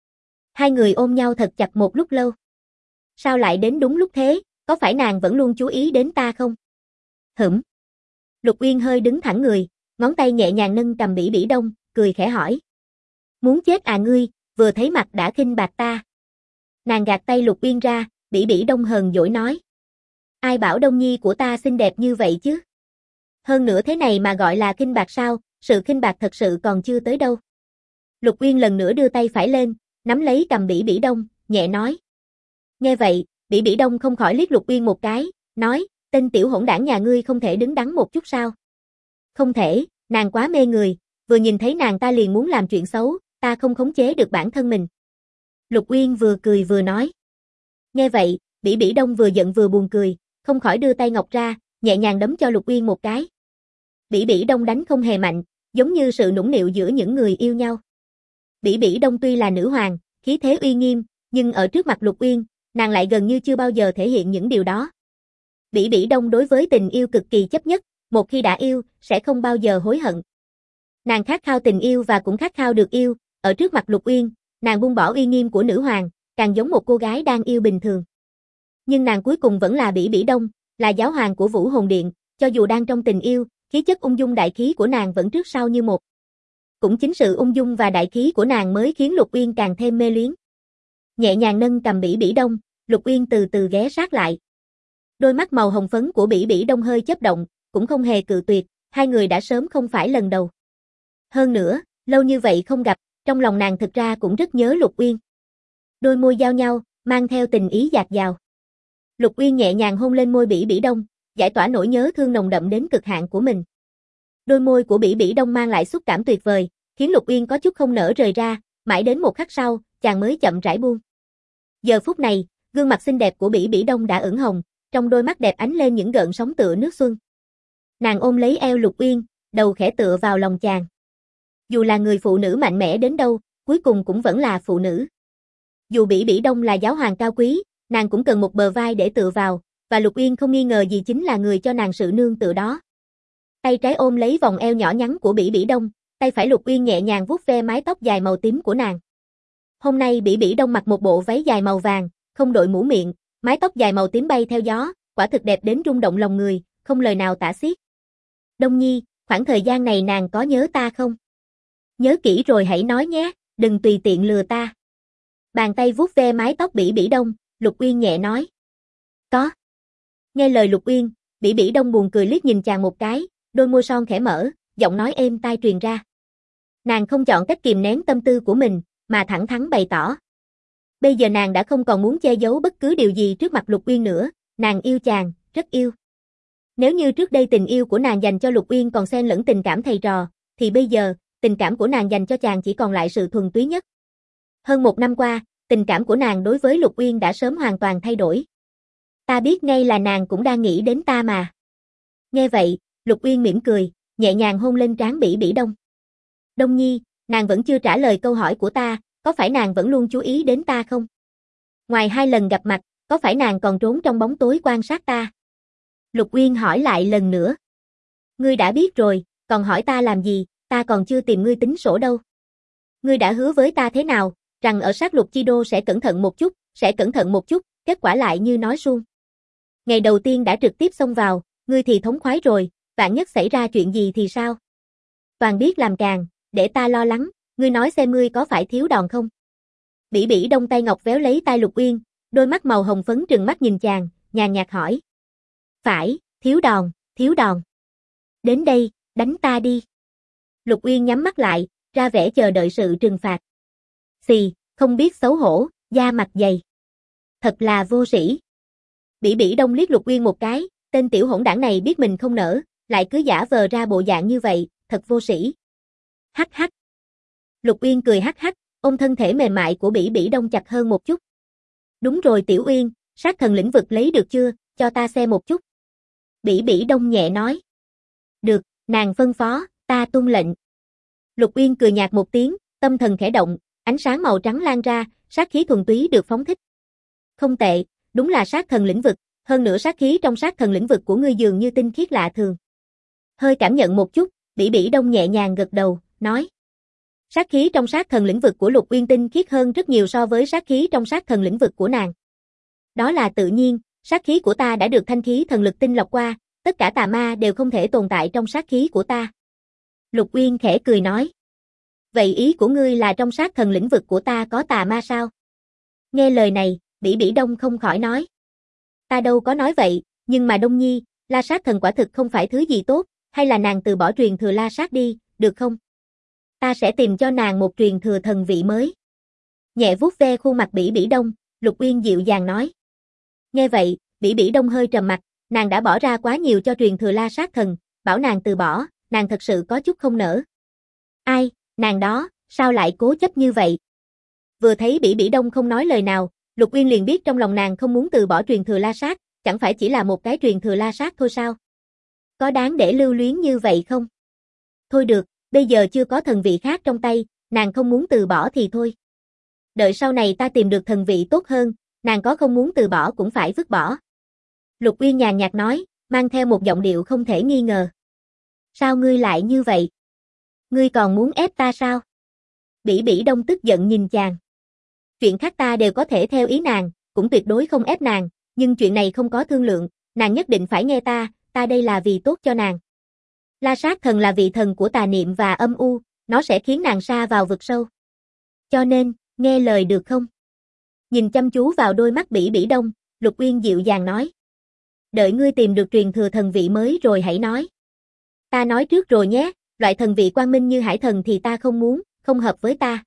Hai người ôm nhau thật chặt một lúc lâu. Sao lại đến đúng lúc thế, có phải nàng vẫn luôn chú ý đến ta không? Hửm. Lục Uyên hơi đứng thẳng người, ngón tay nhẹ nhàng nâng cầm Bỉ Bỉ Đông, cười khẽ hỏi. Muốn chết à ngươi, vừa thấy mặt đã khinh bạc ta. Nàng gạt tay Lục Uyên ra, Bỉ Bỉ Đông hờn dỗi nói. Ai bảo Đông Nhi của ta xinh đẹp như vậy chứ? Hơn nữa thế này mà gọi là khinh bạc sao, sự khinh bạc thật sự còn chưa tới đâu. Lục Uyên lần nữa đưa tay phải lên, nắm lấy cầm Bỉ Bỉ Đông, nhẹ nói. Nghe vậy, Bỉ Bỉ Đông không khỏi liếc Lục Uyên một cái, nói, tên tiểu hỗn đảng nhà ngươi không thể đứng đắn một chút sao? Không thể, nàng quá mê người, vừa nhìn thấy nàng ta liền muốn làm chuyện xấu, ta không khống chế được bản thân mình. Lục Uyên vừa cười vừa nói. Nghe vậy, Bỉ Bỉ Đông vừa giận vừa buồn cười, không khỏi đưa tay ngọc ra, nhẹ nhàng đấm cho Lục Uyên một cái. Bỉ Bỉ Đông đánh không hề mạnh, giống như sự nũng nịu giữa những người yêu nhau. Bỉ Bỉ Đông tuy là nữ hoàng, khí thế uy nghiêm, nhưng ở trước mặt Lục Uyên, nàng lại gần như chưa bao giờ thể hiện những điều đó. Bỉ Bỉ Đông đối với tình yêu cực kỳ chấp nhất, một khi đã yêu, sẽ không bao giờ hối hận. Nàng khát khao tình yêu và cũng khát khao được yêu, ở trước mặt Lục Uyên, nàng buông bỏ uy nghiêm của nữ hoàng, càng giống một cô gái đang yêu bình thường. Nhưng nàng cuối cùng vẫn là Bỉ Bỉ Đông, là giáo hoàng của Vũ Hồn Điện, cho dù đang trong tình yêu, khí chất ung dung đại khí của nàng vẫn trước sau như một. Cũng chính sự ung dung và đại khí của nàng mới khiến Lục Uyên càng thêm mê luyến. Nhẹ nhàng nâng cầm Bỉ Bỉ Đông, Lục Uyên từ từ ghé sát lại. Đôi mắt màu hồng phấn của Bỉ Bỉ Đông hơi chớp động, cũng không hề cự tuyệt, hai người đã sớm không phải lần đầu. Hơn nữa, lâu như vậy không gặp, trong lòng nàng thực ra cũng rất nhớ Lục Uyên. Đôi môi giao nhau, mang theo tình ý dạt dào. Lục Uyên nhẹ nhàng hôn lên môi Bỉ Bỉ Đông, giải tỏa nỗi nhớ thương nồng đậm đến cực hạn của mình. Đôi môi của Bỉ Bỉ Đông mang lại xúc cảm tuyệt vời, khiến Lục Uyên có chút không nỡ rời ra, mãi đến một khắc sau, chàng mới chậm rãi buông. Giờ phút này, gương mặt xinh đẹp của Bỉ Bỉ Đông đã ửng hồng, trong đôi mắt đẹp ánh lên những gợn sóng tựa nước xuân. Nàng ôm lấy eo Lục Uyên, đầu khẽ tựa vào lòng chàng. Dù là người phụ nữ mạnh mẽ đến đâu, cuối cùng cũng vẫn là phụ nữ. Dù Bỉ Bỉ Đông là giáo hoàng cao quý, nàng cũng cần một bờ vai để tựa vào, và Lục Uyên không nghi ngờ gì chính là người cho nàng sự nương tựa đó. Tay trái ôm lấy vòng eo nhỏ nhắn của Bỉ Bỉ Đông, tay phải Lục Uyên nhẹ nhàng vuốt ve mái tóc dài màu tím của nàng. Hôm nay Bỉ Bỉ Đông mặc một bộ váy dài màu vàng, không đội mũ miệng, mái tóc dài màu tím bay theo gió, quả thực đẹp đến rung động lòng người, không lời nào tả xiết. Đông Nhi, khoảng thời gian này nàng có nhớ ta không? Nhớ kỹ rồi hãy nói nhé, đừng tùy tiện lừa ta. Bàn tay vuốt ve mái tóc Bỉ Bỉ Đông, Lục Uyên nhẹ nói. Có. Nghe lời Lục Uyên, Bỉ Bỉ Đông buồn cười liếc nhìn chàng một cái, đôi môi son khẽ mở, giọng nói êm tai truyền ra. Nàng không chọn cách kìm nén tâm tư của mình, mà thẳng thắn bày tỏ. Bây giờ nàng đã không còn muốn che giấu bất cứ điều gì trước mặt Lục Uyên nữa, nàng yêu chàng, rất yêu. Nếu như trước đây tình yêu của nàng dành cho Lục Uyên còn xen lẫn tình cảm thầy trò, thì bây giờ, tình cảm của nàng dành cho chàng chỉ còn lại sự thuần túy nhất. Hơn một năm qua, tình cảm của nàng đối với Lục Uyên đã sớm hoàn toàn thay đổi. Ta biết ngay là nàng cũng đang nghĩ đến ta mà. Nghe vậy, Lục Uyên mỉm cười, nhẹ nhàng hôn lên trán Bỉ Bỉ Đông. Đông Nhi, nàng vẫn chưa trả lời câu hỏi của ta, có phải nàng vẫn luôn chú ý đến ta không? Ngoài 2 lần gặp mặt, có phải nàng còn trốn trong bóng tối quan sát ta? Lục Uyên hỏi lại lần nữa. Ngươi đã biết rồi, còn hỏi ta làm gì, ta còn chưa tìm ngươi tính sổ đâu. Ngươi đã hứa với ta thế nào, rằng ở sát lục chi đô sẽ cẩn thận một chút, kết quả lại như nói suông. Ngày đầu tiên đã trực tiếp xông vào, ngươi thì thống khoái rồi, vạn nhất xảy ra chuyện gì thì sao? Toàn biết làm càng, để ta lo lắng, ngươi nói xem ngươi có phải thiếu đòn không? Bỉ Bỉ Đông tay ngọc véo lấy tai Lục Uyên, đôi mắt màu hồng phấn trừng mắt nhìn chàng, nhàn nhạt hỏi. Phải, thiếu đòn. Đến đây, đánh ta đi. Lục Uyên nhắm mắt lại, ra vẻ chờ đợi sự trừng phạt. Xì, không biết xấu hổ, da mặt dày. Thật là vô sĩ. Bỉ Bỉ Đông liếc Lục Uyên một cái, tên tiểu hỗn đảng này biết mình không nỡ, lại cứ giả vờ ra bộ dạng như vậy, thật vô sĩ. Hắc hắc. Lục Uyên cười hắc hắc, ôm thân thể mềm mại của Bỉ Bỉ Đông chặt hơn một chút. Đúng rồi Tiểu Uyên, sát thần lĩnh vực lấy được chưa, cho ta xem một chút. Bỉ Bỉ Đông nhẹ nói. Được, nàng phân phó, ta tuân lệnh. Lục Uyên cười nhạt một tiếng, tâm thần khẽ động, ánh sáng màu trắng lan ra, sát khí thuần túy được phóng thích. Không tệ, đúng là sát thần lĩnh vực, hơn nữa sát khí trong sát thần lĩnh vực của ngươi dường như tinh khiết lạ thường. Hơi cảm nhận một chút, Bỉ Bỉ Đông nhẹ nhàng gật đầu, nói. Sát khí trong sát thần lĩnh vực của Lục Uyên tinh khiết hơn rất nhiều so với sát khí trong sát thần lĩnh vực của nàng. Đó là tự nhiên, sát khí của ta đã được thanh khí thần lực tinh lọc qua, tất cả tà ma đều không thể tồn tại trong sát khí của ta. Lục Uyên khẽ cười nói. Vậy ý của ngươi là trong sát thần lĩnh vực của ta có tà ma sao? Nghe lời này, Bỉ Bỉ Đông không khỏi nói. Ta đâu có nói vậy, nhưng mà Đông Nhi, La Sát thần quả thực không phải thứ gì tốt, hay là nàng từ bỏ truyền thừa La Sát đi, được không? Ta sẽ tìm cho nàng một truyền thừa thần vị mới. Nhẹ vuốt ve khuôn mặt Bỉ Bỉ Đông, Lục Uyên dịu dàng nói. Nghe vậy, Bỉ Bỉ Đông hơi trầm mặt, nàng đã bỏ ra quá nhiều cho truyền thừa La Sát thần, bảo nàng từ bỏ, nàng thật sự có chút không nỡ. Ai, nàng đó, sao lại cố chấp như vậy? Vừa thấy Bỉ Bỉ Đông không nói lời nào, Lục Uyên liền biết trong lòng nàng không muốn từ bỏ truyền thừa La Sát, chẳng phải chỉ là một cái truyền thừa La Sát thôi sao? Có đáng để lưu luyến như vậy không? Thôi được, bây giờ chưa có thần vị khác trong tay, nàng không muốn từ bỏ thì thôi. Đợi sau này ta tìm được thần vị tốt hơn, Nàng có không muốn từ bỏ cũng phải vứt bỏ. Lục Uyên nhàn nhạt nói, mang theo một giọng điệu không thể nghi ngờ. Sao ngươi lại như vậy? Ngươi còn muốn ép ta sao? Bỉ Bỉ Đông tức giận nhìn chàng. Chuyện khác ta đều có thể theo ý nàng, cũng tuyệt đối không ép nàng, nhưng chuyện này không có thương lượng, nàng nhất định phải nghe ta đây là vì tốt cho nàng. La Sát Thần là vị thần của tà niệm và âm u, nó sẽ khiến nàng sa vào vực sâu. Cho nên, nghe lời được không? Nhìn chăm chú vào đôi mắt Bỉ Bỉ Đông, Lục Uyên dịu dàng nói. Đợi ngươi tìm được truyền thừa thần vị mới rồi hãy nói. Ta nói trước rồi nhé, loại thần vị quang minh như hải thần thì ta không muốn, không hợp với ta.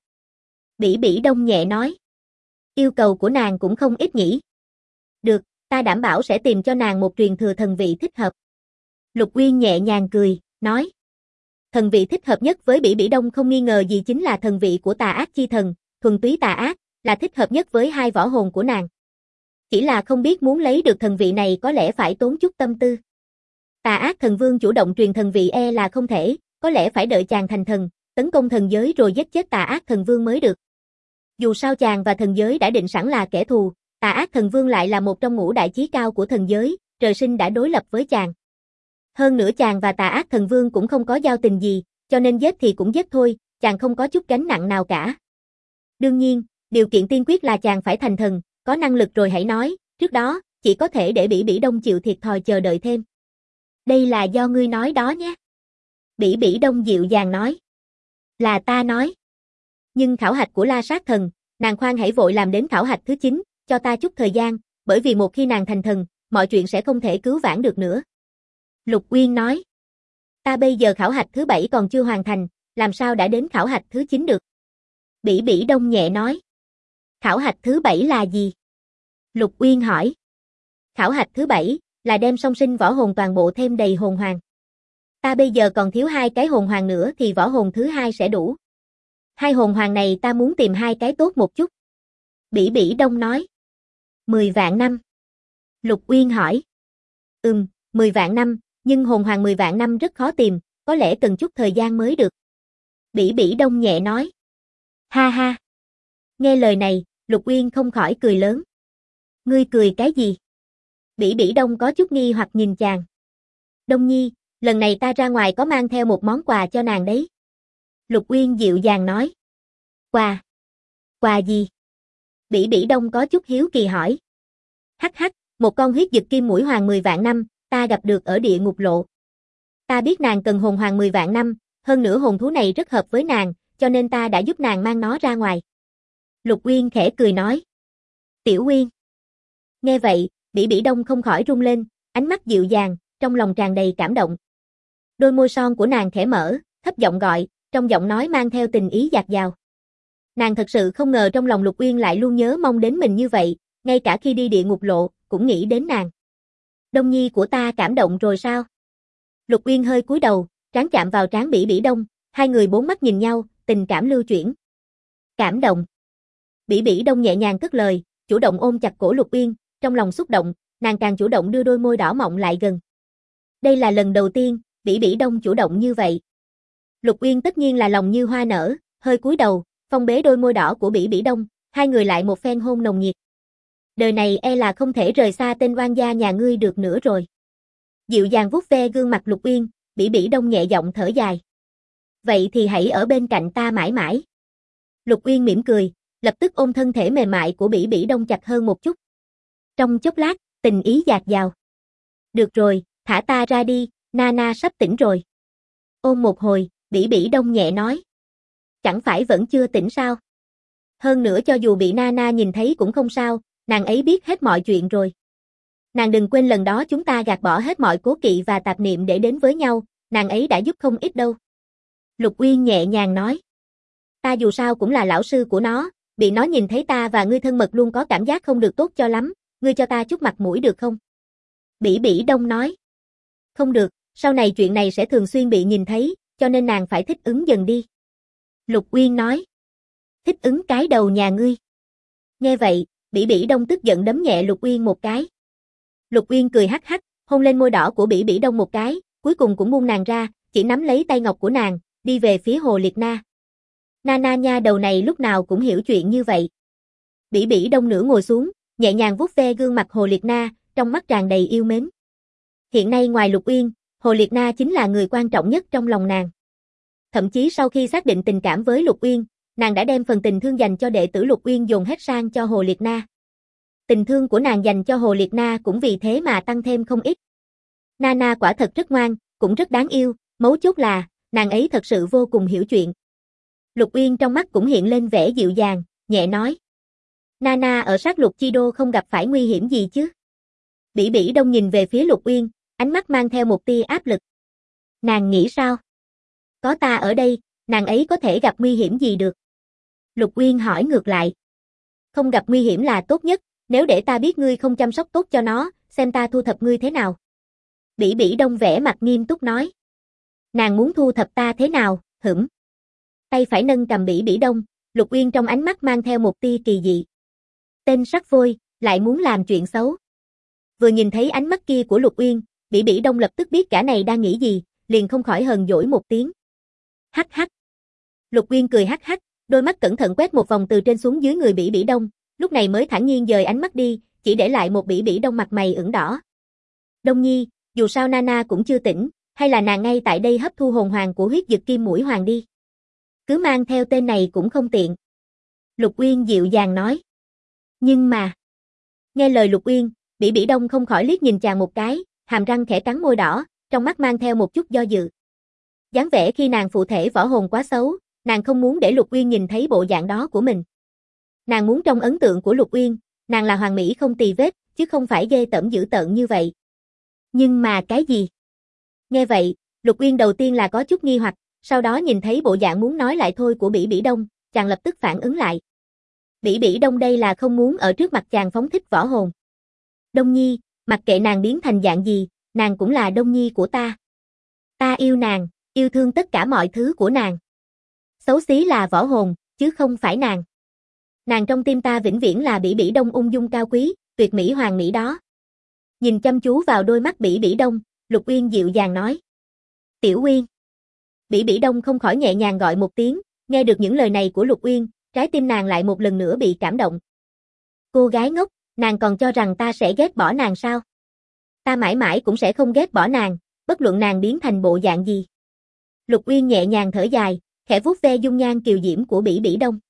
Bỉ Bỉ Đông nhẹ nói. Yêu cầu của nàng cũng không ít nhỉ. Được, ta đảm bảo sẽ tìm cho nàng một truyền thừa thần vị thích hợp. Lục Uyên nhẹ nhàng cười, nói. Thần vị thích hợp nhất với Bỉ Bỉ Đông không nghi ngờ gì chính là thần vị của tà ác chi thần, thuần túy tà ác, là thích hợp nhất với hai võ hồn của nàng. Chỉ là không biết muốn lấy được thần vị này có lẽ phải tốn chút tâm tư. Tà ác thần vương chủ động truyền thần vị là không thể, có lẽ phải đợi chàng thành thần, tấn công thần giới rồi giết chết tà ác thần vương mới được. Dù sao chàng và thần giới đã định sẵn là kẻ thù, tà ác thần vương lại là một trong ngũ đại chí cao của thần giới, trời sinh đã đối lập với chàng. Hơn nữa chàng và tà ác thần vương cũng không có giao tình gì, cho nên giết thì cũng giết thôi, chàng không có chút gánh nặng nào cả. Đương nhiên, điều kiện tiên quyết là chàng phải thành thần, có năng lực rồi hãy nói, trước đó, chỉ có thể để Bỉ Bỉ Đông chịu thiệt thòi chờ đợi thêm. Đây là do ngươi nói đó nhé. Bỉ Bỉ Đông dịu dàng nói. Là ta nói. Nhưng khảo hạch của La Sát Thần, nàng khoan hãy vội làm đến khảo hạch thứ 9, cho ta chút thời gian, bởi vì một khi nàng thành thần, mọi chuyện sẽ không thể cứu vãn được nữa. Lục Uyên nói. Ta bây giờ khảo hạch thứ 7 còn chưa hoàn thành, làm sao đã đến khảo hạch thứ 9 được? Bỉ Bỉ Đông nhẹ nói. Khảo hạch thứ 7 là gì? Lục Uyên hỏi. Khảo hạch thứ 7 là đem song sinh võ hồn toàn bộ thêm đầy hồn hoàng. Ta bây giờ còn thiếu 2 cái hồn hoàng nữa thì võ hồn thứ 2 sẽ đủ. 2 hồn hoàng này ta muốn tìm 2 cái tốt một chút. Bỉ Bỉ Đông nói. 10 vạn năm. Lục Uyên hỏi. 10 vạn năm, nhưng hồn hoàng 10 vạn năm rất khó tìm, có lẽ cần chút thời gian mới được. Bỉ Bỉ Đông nhẹ nói. Ha ha. Nghe lời này, Lục Uyên không khỏi cười lớn. Ngươi cười cái gì? Bỉ Bỉ Đông có chút nghi hoặc nhìn chàng. Đông Nhi, lần này ta ra ngoài có mang theo một món quà cho nàng đấy. Lục Uyên dịu dàng nói. Quà? Quà gì? Bỉ Bỉ Đông có chút hiếu kỳ hỏi. Hắc hắc, một con huyết dực kim mũi hoàng 10 vạn năm, ta gặp được ở địa ngục lộ. Ta biết nàng cần hồn hoàng 10 vạn năm, hơn nữa hồn thú này rất hợp với nàng, cho nên ta đã giúp nàng mang nó ra ngoài. Lục Uyên khẽ cười nói. Tiểu Uyên. Nghe vậy, Bỉ Bỉ Đông không khỏi rung lên, ánh mắt dịu dàng, trong lòng tràn đầy cảm động. Đôi môi son của nàng khẽ mở, thấp giọng gọi, trong giọng nói mang theo tình ý dạt dào. Nàng thật sự không ngờ trong lòng Lục Uyên lại luôn nhớ mong đến mình như vậy, ngay cả khi đi địa ngục lộ, cũng nghĩ đến nàng. Đông Nhi của ta cảm động rồi sao? Lục Uyên hơi cúi đầu, trán chạm vào trán Bỉ Bỉ Đông, hai người bốn mắt nhìn nhau, tình cảm lưu chuyển. Cảm động. Bỉ Bỉ Đông nhẹ nhàng cất lời, chủ động ôm chặt cổ Lục Uyên, trong lòng xúc động, nàng càng chủ động đưa đôi môi đỏ mọng lại gần. Đây là lần đầu tiên, Bỉ Bỉ Đông chủ động như vậy. Lục Uyên tất nhiên là lòng như hoa nở, hơi cúi đầu, phong bế đôi môi đỏ của Bỉ Bỉ Đông, hai người lại một phen hôn nồng nhiệt. Đời này là không thể rời xa tên oan gia nhà ngươi được nữa rồi. Dịu dàng vuốt ve gương mặt Lục Uyên, Bỉ Bỉ Đông nhẹ giọng thở dài. Vậy thì hãy ở bên cạnh ta mãi mãi. Lục Uyên mỉm cười, lập tức ôm thân thể mềm mại của Bỉ Bỉ Đông chặt hơn một chút. Trong chốc lát, tình ý dạt dào. Được rồi, thả ta ra đi, Nana sắp tỉnh rồi. Ôm một hồi, Bỉ Bỉ Đông nhẹ nói. Chẳng phải vẫn chưa tỉnh sao? Hơn nữa cho dù bị Nana nhìn thấy cũng không sao, nàng ấy biết hết mọi chuyện rồi. Nàng đừng quên lần đó chúng ta gạt bỏ hết mọi cố kỵ và tạp niệm để đến với nhau, nàng ấy đã giúp không ít đâu. Lục Uyên nhẹ nhàng nói. Ta dù sao cũng là lão sư của nó, bị nó nhìn thấy ta và ngươi thân mật luôn có cảm giác không được tốt cho lắm, ngươi cho ta chút mặt mũi được không? Bỉ Bỉ Đông nói. Không được, sau này chuyện này sẽ thường xuyên bị nhìn thấy, cho nên nàng phải thích ứng dần đi. Lục Uyên nói. Thích ứng cái đầu nhà ngươi. Nghe vậy, Bỉ Bỉ Đông tức giận đấm nhẹ Lục Uyên một cái. Lục Uyên cười hắc hắc, hôn lên môi đỏ của Bỉ Bỉ Đông một cái, cuối cùng cũng buông nàng ra, chỉ nắm lấy tay ngọc của nàng, đi về phía Hồ Liệt Na. Nana nha đầu này lúc nào cũng hiểu chuyện như vậy. Bỉ Bỉ Đông nửa ngồi xuống, nhẹ nhàng vuốt ve gương mặt Hồ Liệt Na, trong mắt tràn đầy yêu mến. Hiện nay ngoài Lục Uyên, Hồ Liệt Na chính là người quan trọng nhất trong lòng nàng. Thậm chí sau khi xác định tình cảm với Lục Uyên, nàng đã đem phần tình thương dành cho đệ tử Lục Uyên dồn hết sang cho Hồ Liệt Na. Tình thương của nàng dành cho Hồ Liệt Na cũng vì thế mà tăng thêm không ít. Nana quả thật rất ngoan, cũng rất đáng yêu, mấu chốt là, nàng ấy thật sự vô cùng hiểu chuyện. Lục Uyên trong mắt cũng hiện lên vẻ dịu dàng, nhẹ nói. Nana ở sát Lục Chi Đô không gặp phải nguy hiểm gì chứ? Bỉ Bỉ Đông nhìn về phía Lục Uyên, ánh mắt mang theo một tia áp lực. Nàng nghĩ sao? Có ta ở đây, nàng ấy có thể gặp nguy hiểm gì được? Lục Uyên hỏi ngược lại. Không gặp nguy hiểm là tốt nhất, nếu để ta biết ngươi không chăm sóc tốt cho nó, xem ta thu thập ngươi thế nào. Bỉ Bỉ Đông vẻ mặt nghiêm túc nói. Nàng muốn thu thập ta thế nào, hửm. Tay phải nâng cầm Bỉ Bỉ Đông, Lục Uyên trong ánh mắt mang theo một tia kỳ dị. Tên sắc phôi, lại muốn làm chuyện xấu. Vừa nhìn thấy ánh mắt kia của Lục Uyên, Bỉ Bỉ Đông lập tức biết gã này đang nghĩ gì, liền không khỏi hờn dỗi một tiếng. Hắc hắc. Lục Uyên cười hắc hắc, đôi mắt cẩn thận quét một vòng từ trên xuống dưới người Bỉ Bỉ Đông, lúc này mới thản nhiên dời ánh mắt đi, chỉ để lại một Bỉ Bỉ Đông mặt mày ửng đỏ. Đông Nhi, dù sao Nana cũng chưa tỉnh, hay là nàng ngay tại đây hấp thu hồn hoàng của huyết dực kim mũi hoàng đi. Cứ mang theo tên này cũng không tiện. Lục Uyên dịu dàng nói. Nhưng mà, nghe lời Lục Uyên, Bỉ Bỉ Đông không khỏi liếc nhìn chàng một cái, hàm răng khẽ cắn môi đỏ, trong mắt mang theo một chút do dự. Dáng vẻ khi nàng phụ thể võ hồn quá xấu, nàng không muốn để Lục Uyên nhìn thấy bộ dạng đó của mình. Nàng muốn trong ấn tượng của Lục Uyên, nàng là hoàn mỹ không tì vết, chứ không phải ghê tởm dữ tợn như vậy. Nhưng mà cái gì? Nghe vậy, Lục Uyên đầu tiên là có chút nghi hoặc, sau đó nhìn thấy bộ dạng muốn nói lại thôi của Bỉ Bỉ Đông, chàng lập tức phản ứng lại. Bỉ Bỉ Đông đây là không muốn ở trước mặt chàng phóng thích võ hồn. Đông Nhi, mặc kệ nàng biến thành dạng gì, nàng cũng là Đông Nhi của ta. Ta yêu nàng, yêu thương tất cả mọi thứ của nàng. Xấu xí là võ hồn, chứ không phải nàng. Nàng trong tim ta vĩnh viễn là Bỉ Bỉ Đông ung dung cao quý, tuyệt mỹ hoàng mỹ đó. Nhìn chăm chú vào đôi mắt Bỉ Bỉ Đông, Lục Uyên dịu dàng nói. Tiểu Uyên. Bỉ Bỉ Đông không khỏi nhẹ nhàng gọi một tiếng, nghe được những lời này của Lục Uyên, trái tim nàng lại một lần nữa bị cảm động. Cô gái ngốc, nàng còn cho rằng ta sẽ ghét bỏ nàng sao? Ta mãi mãi cũng sẽ không ghét bỏ nàng, bất luận nàng biến thành bộ dạng gì. Lục Uyên nhẹ nhàng thở dài, khẽ vuốt ve dung nhan kiều diễm của Bỉ Bỉ Đông.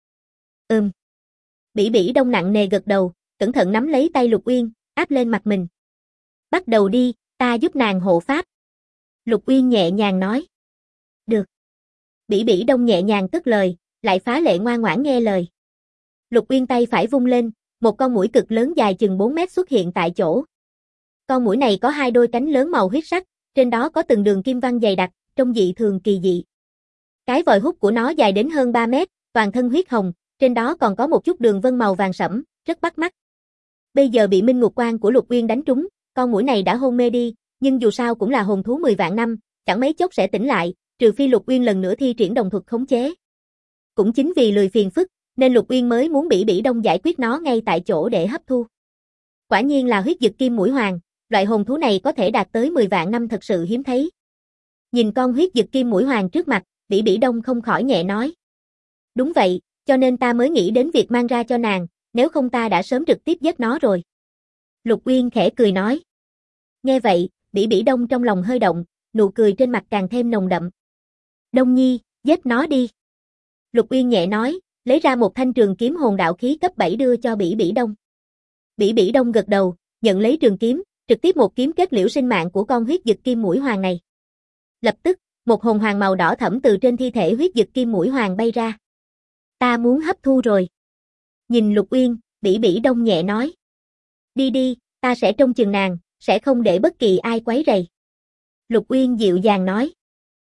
Bỉ Bỉ Đông nặng nề gật đầu, cẩn thận nắm lấy tay Lục Uyên, áp lên mặt mình. Bắt đầu đi, ta giúp nàng hộ pháp. Lục Uyên nhẹ nhàng nói. Được. Bỉ Bỉ Đông nhẹ nhàng cất lời, lại phá lệ ngoan ngoãn nghe lời. Lục Uyên tay phải vung lên, một con muỗi cực lớn dài chừng 4 mét xuất hiện tại chỗ. Con muỗi này có hai đôi cánh lớn màu huyết sắc, trên đó có từng đường kim văn dày đặc, trông dị thường kỳ dị. Cái vòi hút của nó dài đến hơn 3 mét, toàn thân huyết hồng, trên đó còn có một chút đường vân màu vàng sẫm, rất bắt mắt. Bây giờ bị minh ngục quang của Lục Uyên đánh trúng, con muỗi này đã hôn mê đi, nhưng dù sao cũng là hồn thú 10 vạn năm, chẳng mấy chốc sẽ tỉnh lại, trừ phi Lục Uyên lần nữa thi triển đồng thuật khống chế. Cũng chính vì lười phiền phức, nên Lục Uyên mới muốn Bỉ Bỉ Đông giải quyết nó ngay tại chỗ để hấp thu. Quả nhiên là huyết dực kim mũi hoàng, loại hồn thú này có thể đạt tới 10 vạn năm thật sự hiếm thấy. Nhìn con huyết dực kim mũi hoàng trước mặt, Bỉ Bỉ Đông không khỏi nhẹ nói. Đúng vậy, cho nên ta mới nghĩ đến việc mang ra cho nàng, nếu không ta đã sớm trực tiếp giết nó rồi. Lục Uyên khẽ cười nói. Nghe vậy, Bỉ Bỉ Đông trong lòng hơi động, nụ cười trên mặt càng thêm nồng đậm. Đông Nhi, giết nó đi. Lục Uyên nhẹ nói, lấy ra một thanh trường kiếm hồn đạo khí cấp 7 đưa cho Bỉ Bỉ Đông. Bỉ Bỉ Đông gật đầu, nhận lấy trường kiếm, trực tiếp một kiếm kết liễu sinh mạng của con huyết dực kim mũi hoàng này. Lập tức, một hồn hoàng màu đỏ thẫm từ trên thi thể huyết dực kim mũi hoàng bay ra. Ta muốn hấp thu rồi. Nhìn Lục Uyên, Bỉ Bỉ Đông nhẹ nói. Đi đi, ta sẽ trông chừng nàng, sẽ không để bất kỳ ai quấy rầy. Lục Uyên dịu dàng nói.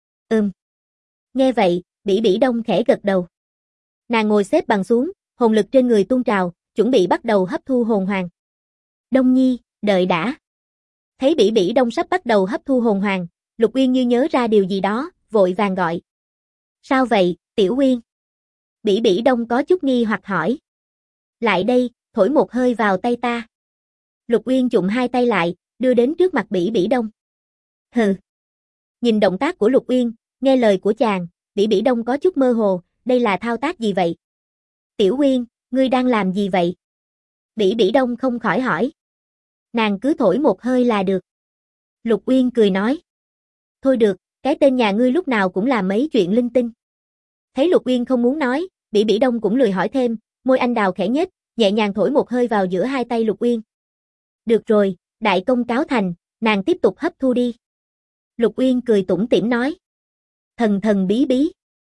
Nghe vậy, Bỉ Bỉ Đông khẽ gật đầu. Nàng ngồi xếp bằng xuống, hồn lực trên người tuôn trào, chuẩn bị bắt đầu hấp thu hồn hoàng. Đông Nhi, đợi đã. Thấy Bỉ Bỉ Đông sắp bắt đầu hấp thu hồn hoàng, Lục Uyên như nhớ ra điều gì đó, vội vàng gọi. Sao vậy, Tiểu Uyên? Bỉ Bỉ Đông có chút nghi hoặc hỏi. Lại đây, thổi một hơi vào tay ta. Lục Uyên chụm hai tay lại, đưa đến trước mặt Bỉ Bỉ Đông. Hừ. Nhìn động tác của Lục Uyên, nghe lời của chàng, Bỉ Bỉ Đông có chút mơ hồ, đây là thao tác gì vậy? Tiểu Uyên, ngươi đang làm gì vậy? Bỉ Bỉ Đông không khỏi hỏi. Nàng cứ thổi một hơi là được. Lục Uyên cười nói. Thôi được, cái tên nhà ngươi lúc nào cũng làm mấy chuyện linh tinh. Thấy Lục Uyên không muốn nói, Bỉ Bỉ Đông cũng lười hỏi thêm, môi anh đào khẽ nhếch, nhẹ nhàng thổi một hơi vào giữa hai tay Lục Uyên. Được rồi, đại công cáo thành, nàng tiếp tục hấp thu đi. Lục Uyên cười tủm tỉm nói. Thần thần bí bí.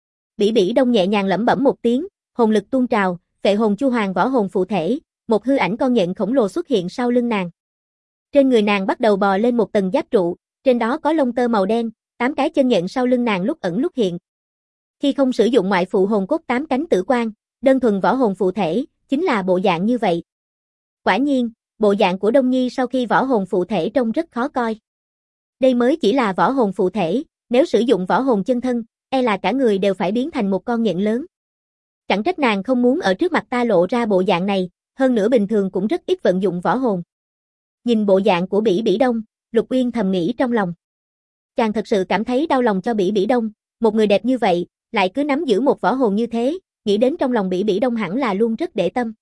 Bỉ Bỉ Đông nhẹ nhàng lẩm bẩm một tiếng, hồn lực tuôn trào, phệ hồn chu hoàng võ hồn phụ thể, một hư ảnh con nhện khổng lồ xuất hiện sau lưng nàng. Trên người nàng bắt đầu bò lên một tầng giáp trụ, trên đó có lông tơ màu đen, 8 cái chân nhện sau lưng nàng lúc ẩn lúc hiện. Khi không sử dụng ngoại phụ hồn cốt 8 cánh tử quang, đơn thuần võ hồn phụ thể, chính là bộ dạng như vậy. Quả nhiên, bộ dạng của Đông Nhi sau khi võ hồn phụ thể trông rất khó coi. Đây mới chỉ là võ hồn phụ thể, nếu sử dụng võ hồn chân thân, e là cả người đều phải biến thành một con nhện lớn. Chẳng trách nàng không muốn ở trước mặt ta lộ ra bộ dạng này, hơn nữa bình thường cũng rất ít vận dụng võ hồn. Nhìn bộ dạng của Bỉ Bỉ Đông, Lục Uyên thầm nghĩ trong lòng. Chàng thật sự cảm thấy đau lòng cho Bỉ Bỉ Đông, một người đẹp như vậy, lại cứ nắm giữ một võ hồn như thế, nghĩ đến trong lòng Bỉ Bỉ Đông hẳn là luôn rất để tâm.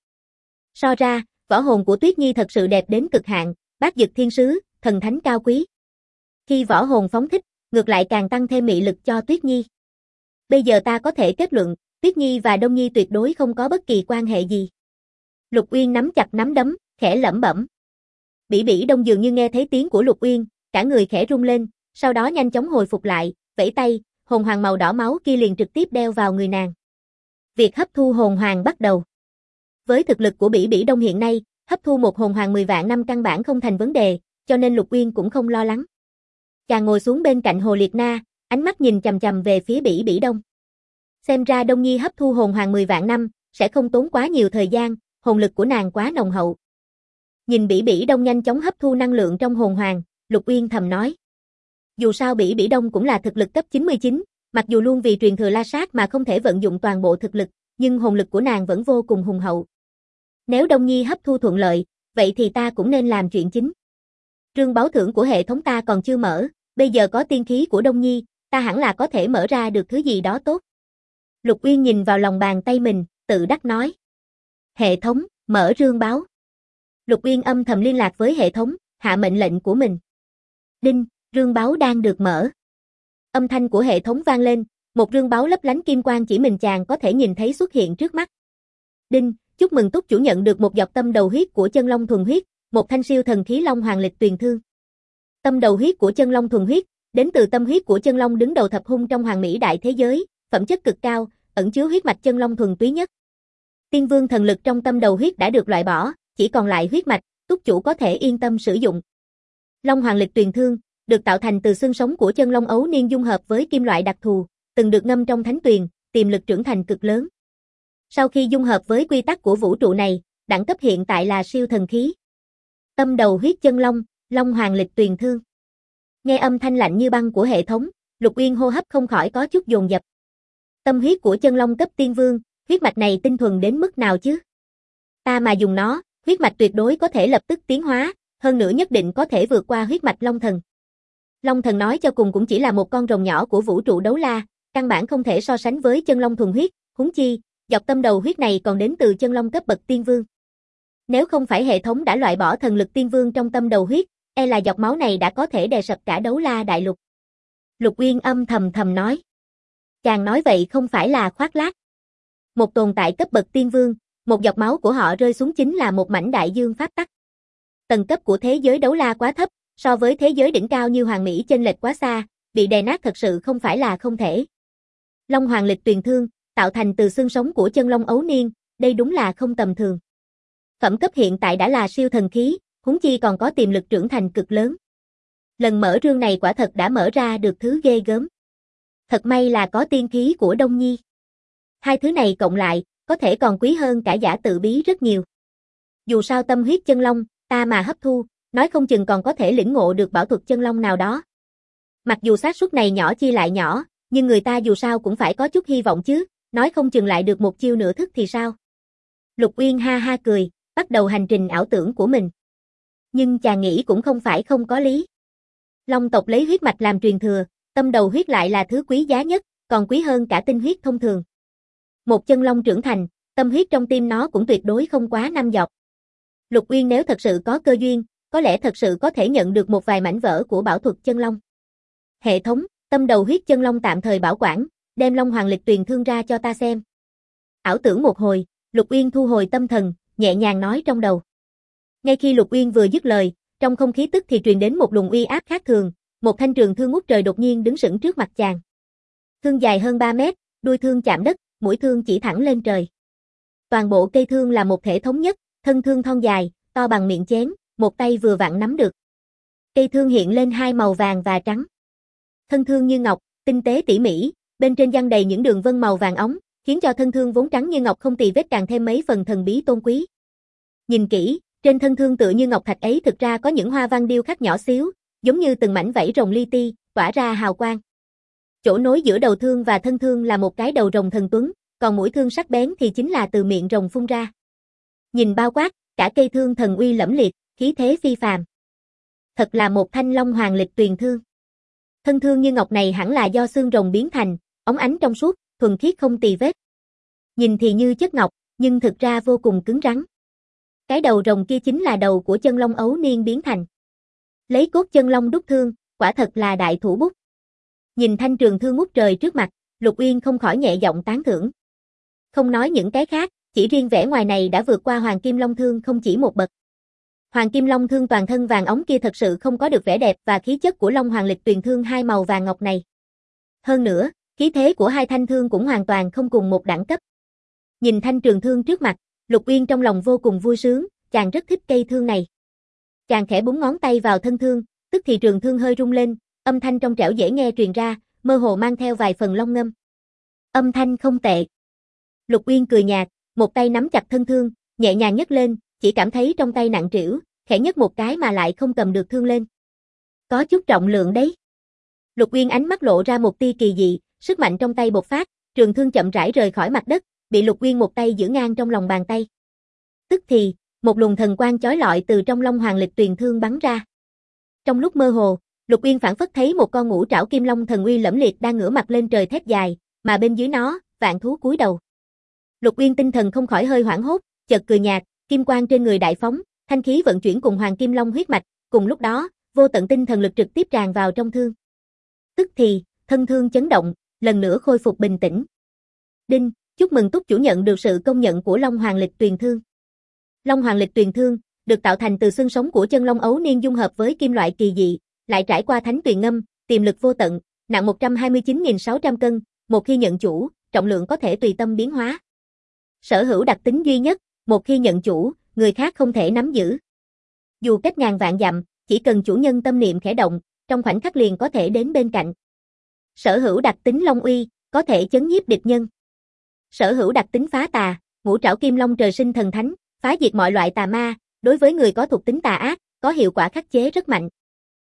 So ra, võ hồn của Tuyết Nhi thật sự đẹp đến cực hạn, bát dực thiên sứ, thần thánh cao quý. Khi võ hồn phóng thích, ngược lại càng tăng thêm mị lực cho Tuyết Nhi. Bây giờ ta có thể kết luận, Tuyết Nhi và Đông Nhi tuyệt đối không có bất kỳ quan hệ gì. Lục Uyên nắm chặt nắm đấm, khẽ lẩm bẩm. Bỉ Bỉ Đông dường như nghe thấy tiếng của Lục Uyên, cả người khẽ rung lên, sau đó nhanh chóng hồi phục lại, vẫy tay, hồn hoàng màu đỏ máu kia liền trực tiếp đeo vào người nàng. Việc hấp thu hồn hoàng bắt đầu. Với thực lực của Bỉ Bỉ Đông hiện nay, hấp thu một hồn hoàng 10 vạn năm căn bản không thành vấn đề, cho nên Lục Uyên cũng không lo lắng. Chàng ngồi xuống bên cạnh Hồ Liệt Na, ánh mắt nhìn chằm chằm về phía Bỉ Bỉ Đông. Xem ra Đông Nhi hấp thu hồn hoàng 10 vạn năm, sẽ không tốn quá nhiều thời gian, hồn lực của nàng quá nồng hậu. Nhìn Bỉ Bỉ Đông nhanh chóng hấp thu năng lượng trong hồn hoàng, Lục Uyên thầm nói. Dù sao Bỉ Bỉ Đông cũng là thực lực cấp 99, mặc dù luôn vì truyền thừa La Sát mà không thể vận dụng toàn bộ thực lực, nhưng hồn lực của nàng vẫn vô cùng hùng hậu. Nếu Đông Nhi hấp thu thuận lợi, vậy thì ta cũng nên làm chuyện chính. Trương báo thưởng của hệ thống ta còn chưa mở, bây giờ có tiên khí của Đông Nhi, ta hẳn là có thể mở ra được thứ gì đó tốt. Lục Uyên nhìn vào lòng bàn tay mình, tự đắc nói. Hệ thống, mở rương báo. Lục Uyên âm thầm liên lạc với hệ thống, hạ mệnh lệnh của mình. Đinh, rương báo đang được mở. Âm thanh của hệ thống vang lên, một rương báo lấp lánh kim quang chỉ mình chàng có thể nhìn thấy xuất hiện trước mắt. Đinh, chúc mừng túc chủ nhận được một giọt tâm đầu huyết của chân long thuần huyết, một thanh siêu thần khí long hoàng lịch tuyền thương. Tâm đầu huyết của chân long thuần huyết, đến từ tâm huyết của chân long đứng đầu thập hung trong hoàng mỹ đại thế giới, phẩm chất cực cao, ẩn chứa huyết mạch chân long thuần túy nhất. Tiên vương thần lực trong tâm đầu huyết đã được loại bỏ, chỉ còn lại huyết mạch, túc chủ có thể yên tâm sử dụng. Long hoàng lịch tuyền thương, được tạo thành từ xương sống của chân long ấu niên dung hợp với kim loại đặc thù, từng được ngâm trong thánh tuyền, tiềm lực trưởng thành cực lớn. Sau khi dung hợp với quy tắc của vũ trụ này, đẳng cấp hiện tại là siêu thần khí. Tâm đầu huyết chân long, long hoàng lịch tuyền thương. Nghe âm thanh lạnh như băng của hệ thống, Lục Uyên hô hấp không khỏi có chút dồn dập. Tâm huyết của chân long cấp tiên vương, huyết mạch này tinh thuần đến mức nào chứ? Ta mà dùng nó, huyết mạch tuyệt đối có thể lập tức tiến hóa, hơn nữa nhất định có thể vượt qua huyết mạch long thần. Long thần nói cho cùng cũng chỉ là một con rồng nhỏ của vũ trụ đấu la, căn bản không thể so sánh với chân long thuần huyết, huống chi, giọt tâm đầu huyết này còn đến từ chân long cấp bậc tiên vương. Nếu không phải hệ thống đã loại bỏ thần lực tiên vương trong tâm đầu huyết, e là giọt máu này đã có thể đè sập cả đấu la đại lục. Lục Uyên âm thầm nói. Chàng nói vậy không phải là khoác lác. Một tồn tại cấp bậc tiên vương, một giọt máu của họ rơi xuống chính là một mảnh đại dương pháp tắc. Tầng cấp của thế giới đấu la quá thấp, so với thế giới đỉnh cao như Hoàng Mỹ chênh lệch quá xa, bị đè nát thật sự không phải là không thể. Long hoàng lịch tuyền thương, tạo thành từ xương sống của chân long ấu niên, đây đúng là không tầm thường. Phẩm cấp hiện tại đã là siêu thần khí, huống chi còn có tiềm lực trưởng thành cực lớn. Lần mở rương này quả thật đã mở ra được thứ ghê gớm. Thật may là có tiên khí của Đông Nhi. Hai thứ này cộng lại, có thể còn quý hơn cả giả tự bí rất nhiều. Dù sao tâm huyết chân long, ta mà hấp thu, nói không chừng còn có thể lĩnh ngộ được bảo thuật chân long nào đó. Mặc dù xác suất này nhỏ chi lại nhỏ, nhưng người ta dù sao cũng phải có chút hy vọng chứ, nói không chừng lại được một chiêu nửa thức thì sao. Lục Uyên ha ha cười, bắt đầu hành trình ảo tưởng của mình. Nhưng chàng nghĩ cũng không phải không có lý. Long tộc lấy huyết mạch làm truyền thừa, tâm đầu huyết lại là thứ quý giá nhất, còn quý hơn cả tinh huyết thông thường. Một chân long trưởng thành, tâm huyết trong tim nó cũng tuyệt đối không quá 5 giọt. Lục Uyên nếu thật sự có cơ duyên, có lẽ thật sự có thể nhận được một vài mảnh vỡ của bảo thuật chân long. Hệ thống, tâm đầu huyết chân long tạm thời bảo quản, đem Long Hoàng Lịch Tuyền Thương ra cho ta xem. Ảo tưởng một hồi, Lục Uyên thu hồi tâm thần, nhẹ nhàng nói trong đầu. Ngay khi Lục Uyên vừa dứt lời, trong không khí tức thì truyền đến một luồng uy áp khác thường, một thanh trường thương ngút trời đột nhiên đứng sững trước mặt chàng. Thương dài hơn 3 mét, đuôi thương chạm đất, mũi thương chỉ thẳng lên trời. Toàn bộ cây thương là một thể thống nhất, thân thương thon dài, to bằng miệng chén, một tay vừa vặn nắm được. Cây thương hiện lên hai màu vàng và trắng. Thân thương như ngọc, tinh tế tỉ mỉ, bên trên giăng đầy những đường vân màu vàng óng, khiến cho thân thương vốn trắng như ngọc không tì vết càng thêm mấy phần thần bí tôn quý. Nhìn kỹ, trên thân thương tựa như ngọc thạch ấy thực ra có những hoa văn điêu khắc nhỏ xíu, giống như từng mảnh vảy rồng li ti, tỏa ra hào quang. Chỗ nối giữa đầu thương và thân thương là một cái đầu rồng thần tuấn, còn mũi thương sắc bén thì chính là từ miệng rồng phun ra. Nhìn bao quát, cả cây thương thần uy lẫm liệt, khí thế phi phàm. Thật là một thanh Long Hoàng Lịch Tuyền Thương. Thân thương như ngọc này hẳn là do xương rồng biến thành, óng ánh trong suốt, thuần khiết không tì vết. Nhìn thì như chất ngọc, nhưng thực ra vô cùng cứng rắn. Cái đầu rồng kia chính là đầu của chân long ấu niên biến thành. Lấy cốt chân long đúc thương, quả thật là đại thủ bút. Nhìn thanh trường thương ngút trời trước mặt, Lục Uyên không khỏi nhẹ giọng tán thưởng. Không nói những cái khác, chỉ riêng vẻ ngoài này đã vượt qua Hoàng Kim Long Thương không chỉ một bậc. Hoàng Kim Long Thương toàn thân vàng óng kia thật sự không có được vẻ đẹp và khí chất của Long Hoàng Lịch Tuyền Thương hai màu vàng ngọc này. Hơn nữa, khí thế của hai thanh thương cũng hoàn toàn không cùng một đẳng cấp. Nhìn thanh trường thương trước mặt, Lục Uyên trong lòng vô cùng vui sướng, chàng rất thích cây thương này. Chàng khẽ búng ngón tay vào thân thương, tức thì trường thương hơi rung lên, âm thanh trong trẻo dễ nghe truyền ra, mơ hồ mang theo vài phần long ngâm. Âm thanh không tệ. Lục Uyên cười nhạt, một tay nắm chặt thân thương, nhẹ nhàng nhấc lên, chỉ cảm thấy trong tay nặng trĩu, khẽ nhấc một cái mà lại không cầm được thương lên. Có chút trọng lượng đấy. Lục Uyên ánh mắt lộ ra một tia kỳ dị, sức mạnh trong tay bộc phát, trường thương chậm rãi rời khỏi mặt đất, bị Lục Uyên một tay giữ ngang trong lòng bàn tay. Tức thì, một luồng thần quang chói lọi từ trong Long Hoàng Lịch Tuyền Thương bắn ra. Trong lúc mơ hồ, Lục Uyên phảng phất thấy một con ngũ trảo kim long thần uy lẫm liệt đang ngửa mặt lên trời thét dài, mà bên dưới nó, vạn thú cúi đầu. Lục Uyên tinh thần không khỏi hơi hoảng hốt, chợt cười nhạt, kim quang trên người đại phóng, thanh khí vận chuyển cùng Hoàng Kim Long huyết mạch, cùng lúc đó, vô tận tinh thần lực trực tiếp tràn vào trong thương. Tức thì, thân thương chấn động, lần nữa khôi phục bình tĩnh. Đinh, chúc mừng túc chủ nhận được sự công nhận của Long Hoàng Lịch Tuyền Thương. Long Hoàng Lịch Tuyền Thương được tạo thành từ xương sống của chân long ấu niên dung hợp với kim loại kỳ dị, lại trải qua thánh tuyền ngâm, tiềm lực vô tận, nặng 129.600 cân, một khi nhận chủ, trọng lượng có thể tùy tâm biến hóa. Sở hữu đặc tính duy nhất, một khi nhận chủ, người khác không thể nắm giữ. Dù cách ngàn vạn dặm, chỉ cần chủ nhân tâm niệm khẽ động, trong khoảnh khắc liền có thể đến bên cạnh. Sở hữu đặc tính long uy, có thể chấn nhiếp địch nhân. Sở hữu đặc tính phá tà, ngũ trảo kim long trời sinh thần thánh, phá diệt mọi loại tà ma, đối với người có thuộc tính tà ác, có hiệu quả khắc chế rất mạnh.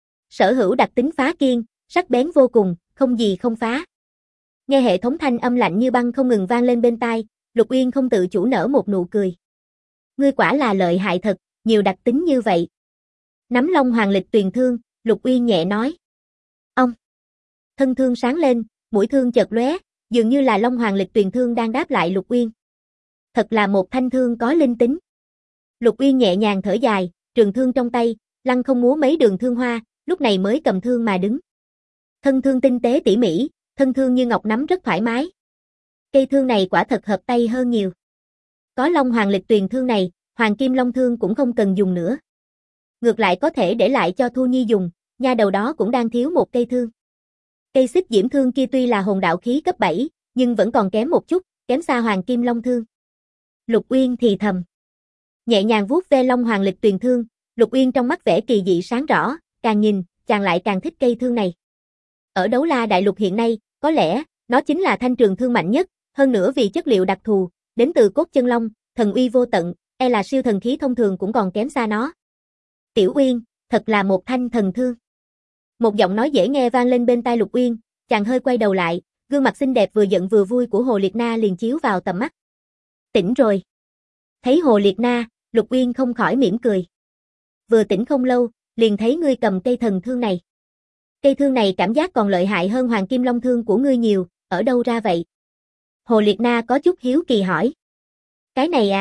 Sở hữu đặc tính phá kiên, sắc bén vô cùng, không gì không phá. Nghe hệ thống thanh âm lạnh như băng không ngừng vang lên bên tai, Lục Uyên không tự chủ nở một nụ cười. Ngươi quả là lợi hại thật, nhiều đặc tính như vậy. Nắm Long Hoàng Lịch Tuyền Thương, Lục Uyên nhẹ nói. Ông. Thân thương sáng lên, mũi thương chợt lóe, dường như là Long Hoàng Lịch Tuyền Thương đang đáp lại Lục Uyên. Thật là một thanh thương có linh tính. Lục Uyên nhẹ nhàng thở dài, trường thương trong tay, lăng không múa mấy đường thương hoa, lúc này mới cầm thương mà đứng. Thân thương tinh tế tỉ mỉ, thân thương như ngọc nắm rất thoải mái. Cây thương này quả thật hợp tay hơn nhiều. Có Long Hoàng Lịch Tuyền Thương này, Hoàng Kim Long Thương cũng không cần dùng nữa. Ngược lại có thể để lại cho Thu Nhi dùng, nha đầu đó cũng đang thiếu một cây thương. Cây xích diễm thương kia tuy là hồn đạo khí cấp 7, nhưng vẫn còn kém một chút, kém xa Hoàng Kim Long Thương. Lục Uyên thì thầm. Nhẹ nhàng vuốt ve Long Hoàng Lịch Tuyền Thương, Lục Uyên trong mắt vẻ kỳ dị sáng rõ, càng nhìn, chàng lại càng thích cây thương này. Ở Đấu La Đại Lục hiện nay, có lẽ, nó chính là thanh trường thương mạnh nhất, hơn nữa vì chất liệu đặc thù, đến từ cốt chân long, thần uy vô tận, e là siêu thần khí thông thường cũng còn kém xa nó. Tiểu Uyên, thật là một thanh thần thương. Một giọng nói dễ nghe vang lên bên tai Lục Uyên, chàng hơi quay đầu lại, gương mặt xinh đẹp vừa giận vừa vui của Hồ Liệt Na liền chiếu vào tầm mắt. Tỉnh rồi. Thấy Hồ Liệt Na, Lục Uyên không khỏi mỉm cười. Vừa tỉnh không lâu, liền thấy ngươi cầm cây thần thương này. Cây thương này cảm giác còn lợi hại hơn Hoàng Kim Long Thương của ngươi nhiều, ở đâu ra vậy? Hồ Liệt Na có chút hiếu kỳ hỏi. Cái này à,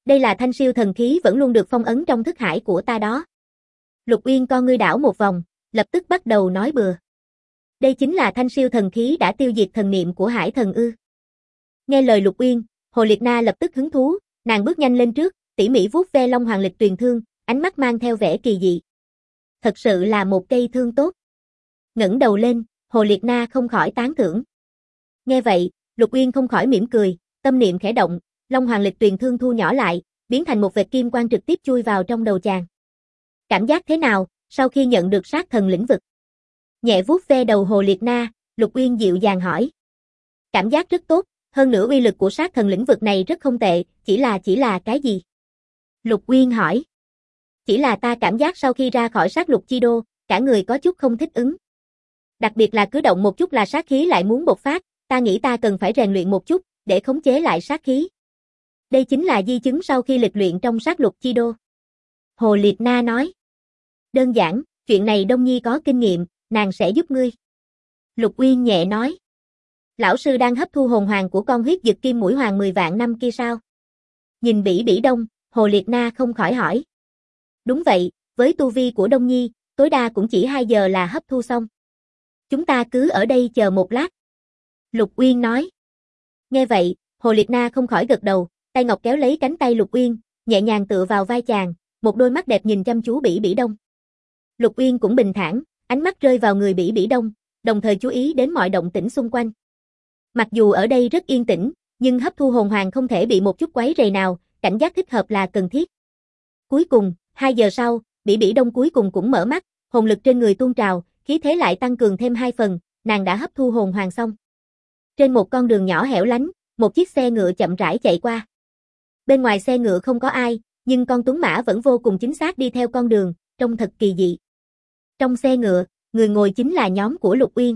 Đây là thanh siêu thần khí vẫn luôn được phong ấn trong thức hải của ta đó. Lục Uyên con ngươi đảo một vòng, lập tức bắt đầu nói bừa. Đây chính là thanh siêu thần khí đã tiêu diệt thần niệm của Hải Thần ư? Nghe lời Lục Uyên, Hồ Liệt Na lập tức hứng thú, nàng bước nhanh lên trước, tỉ mỉ vuốt ve Long Hoàng Lịch Tuyền thương, ánh mắt mang theo vẻ kỳ dị. Thật sự là một cây thương tốt. Ngẩng đầu lên, Hồ Liệt Na không khỏi tán thưởng. Nghe vậy, Lục Uyên không khỏi mỉm cười, tâm niệm khẽ động, Long Hoàng Lịch Tuyền thương thu nhỏ lại, biến thành một vệt kim quang trực tiếp chui vào trong đầu chàng. Cảm giác thế nào, sau khi nhận được sát thần lĩnh vực? Nhẹ vuốt ve đầu Hồ Liệt Na, Lục Uyên dịu dàng hỏi. Cảm giác rất tốt, hơn nữa uy lực của sát thần lĩnh vực này rất không tệ, chỉ là cái gì? Lục Uyên hỏi. Chỉ là ta cảm giác sau khi ra khỏi sát lục chi đô, cả người có chút không thích ứng. Đặc biệt là cứ động một chút là sát khí lại muốn bộc phát, ta nghĩ ta cần phải rèn luyện một chút, để khống chế lại sát khí. Đây chính là di chứng sau khi lịch luyện trong sát lục chi đô. Hồ Liệt Na nói. Đơn giản, chuyện này Đông Nhi có kinh nghiệm, nàng sẽ giúp ngươi. Lục Uyên nhẹ nói. Lão sư đang hấp thu hồn hoàng của con huyết dực kim mũi hoàng 10 vạn năm kia sao? Nhìn Bỉ Bỉ Đông, Hồ Liệt Na không khỏi hỏi. Đúng vậy, với tu vi của Đông Nhi, tối đa cũng chỉ 2 giờ là hấp thu xong. Chúng ta cứ ở đây chờ một lát. Lục Uyên nói. Nghe vậy, Hồ Liệt Na không khỏi gật đầu, tay ngọc kéo lấy cánh tay Lục Uyên, nhẹ nhàng tựa vào vai chàng, một đôi mắt đẹp nhìn chăm chú Bỉ Bỉ Đông. Lục Uyên cũng bình thản, ánh mắt rơi vào người Bỉ Bỉ Đông, đồng thời chú ý đến mọi động tĩnh xung quanh. Mặc dù ở đây rất yên tĩnh, nhưng hấp thu hồn hoàng không thể bị một chút quấy rầy nào, cảnh giác thích hợp là cần thiết. Cuối cùng, 2 giờ sau, Bỉ Bỉ Đông cuối cùng cũng mở mắt, hồn lực trên người tuôn trào, khí thế lại tăng cường thêm 2 phần, nàng đã hấp thu hồn hoàng xong. Trên một con đường nhỏ hẻo lánh, một chiếc xe ngựa chậm rãi chạy qua. Bên ngoài xe ngựa không có ai, nhưng con tuấn mã vẫn vô cùng chính xác đi theo con đường, trông thật kỳ dị. Trong xe ngựa, người ngồi chính là nhóm của Lục Uyên.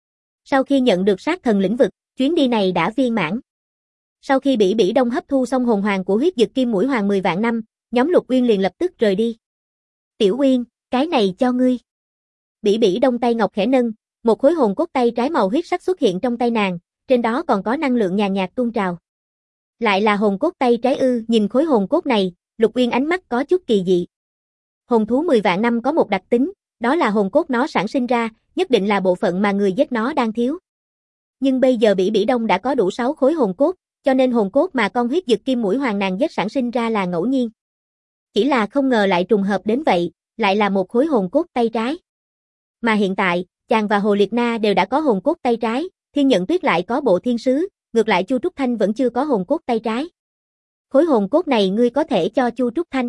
Sau khi nhận được sát thần lĩnh vực, chuyến đi này đã viên mãn. Sau khi Bỉ Bỉ Đông hấp thu xong hồn hoàng của huyết dực kim mũi hoàng 10 vạn năm, nhóm Lục Uyên liền lập tức rời đi. Tiểu Uyên, cái này cho ngươi. Bỉ Bỉ Đông tay ngọc khẽ nâng, một khối hồn cốt tay trái màu huyết sắc xuất hiện trong tay nàng, trên đó còn có năng lượng nhàn nhạt tuôn trào. Lại là hồn cốt tay trái ư? Nhìn khối hồn cốt này, Lục Uyên ánh mắt có chút kỳ dị. Hồn thú 10 vạn năm có một đặc tính, đó là hồn cốt nó sản sinh ra, nhất định là bộ phận mà người giết nó đang thiếu. Nhưng bây giờ Bỉ Bỉ Đông đã có đủ 6 khối hồn cốt, cho nên hồn cốt mà con huyết dực kim mũi hoàng nàng giết sản sinh ra là ngẫu nhiên. Chỉ là không ngờ lại trùng hợp đến vậy, lại là một khối hồn cốt tay trái. Mà hiện tại, chàng và Hồ Liệt Na đều đã có hồn cốt tay trái, Thiên Nhận Tuyết lại có bộ thiên sứ, ngược lại Chu Trúc Thanh vẫn chưa có hồn cốt tay trái. Khối hồn cốt này ngươi có thể cho Chu Trúc Thanh.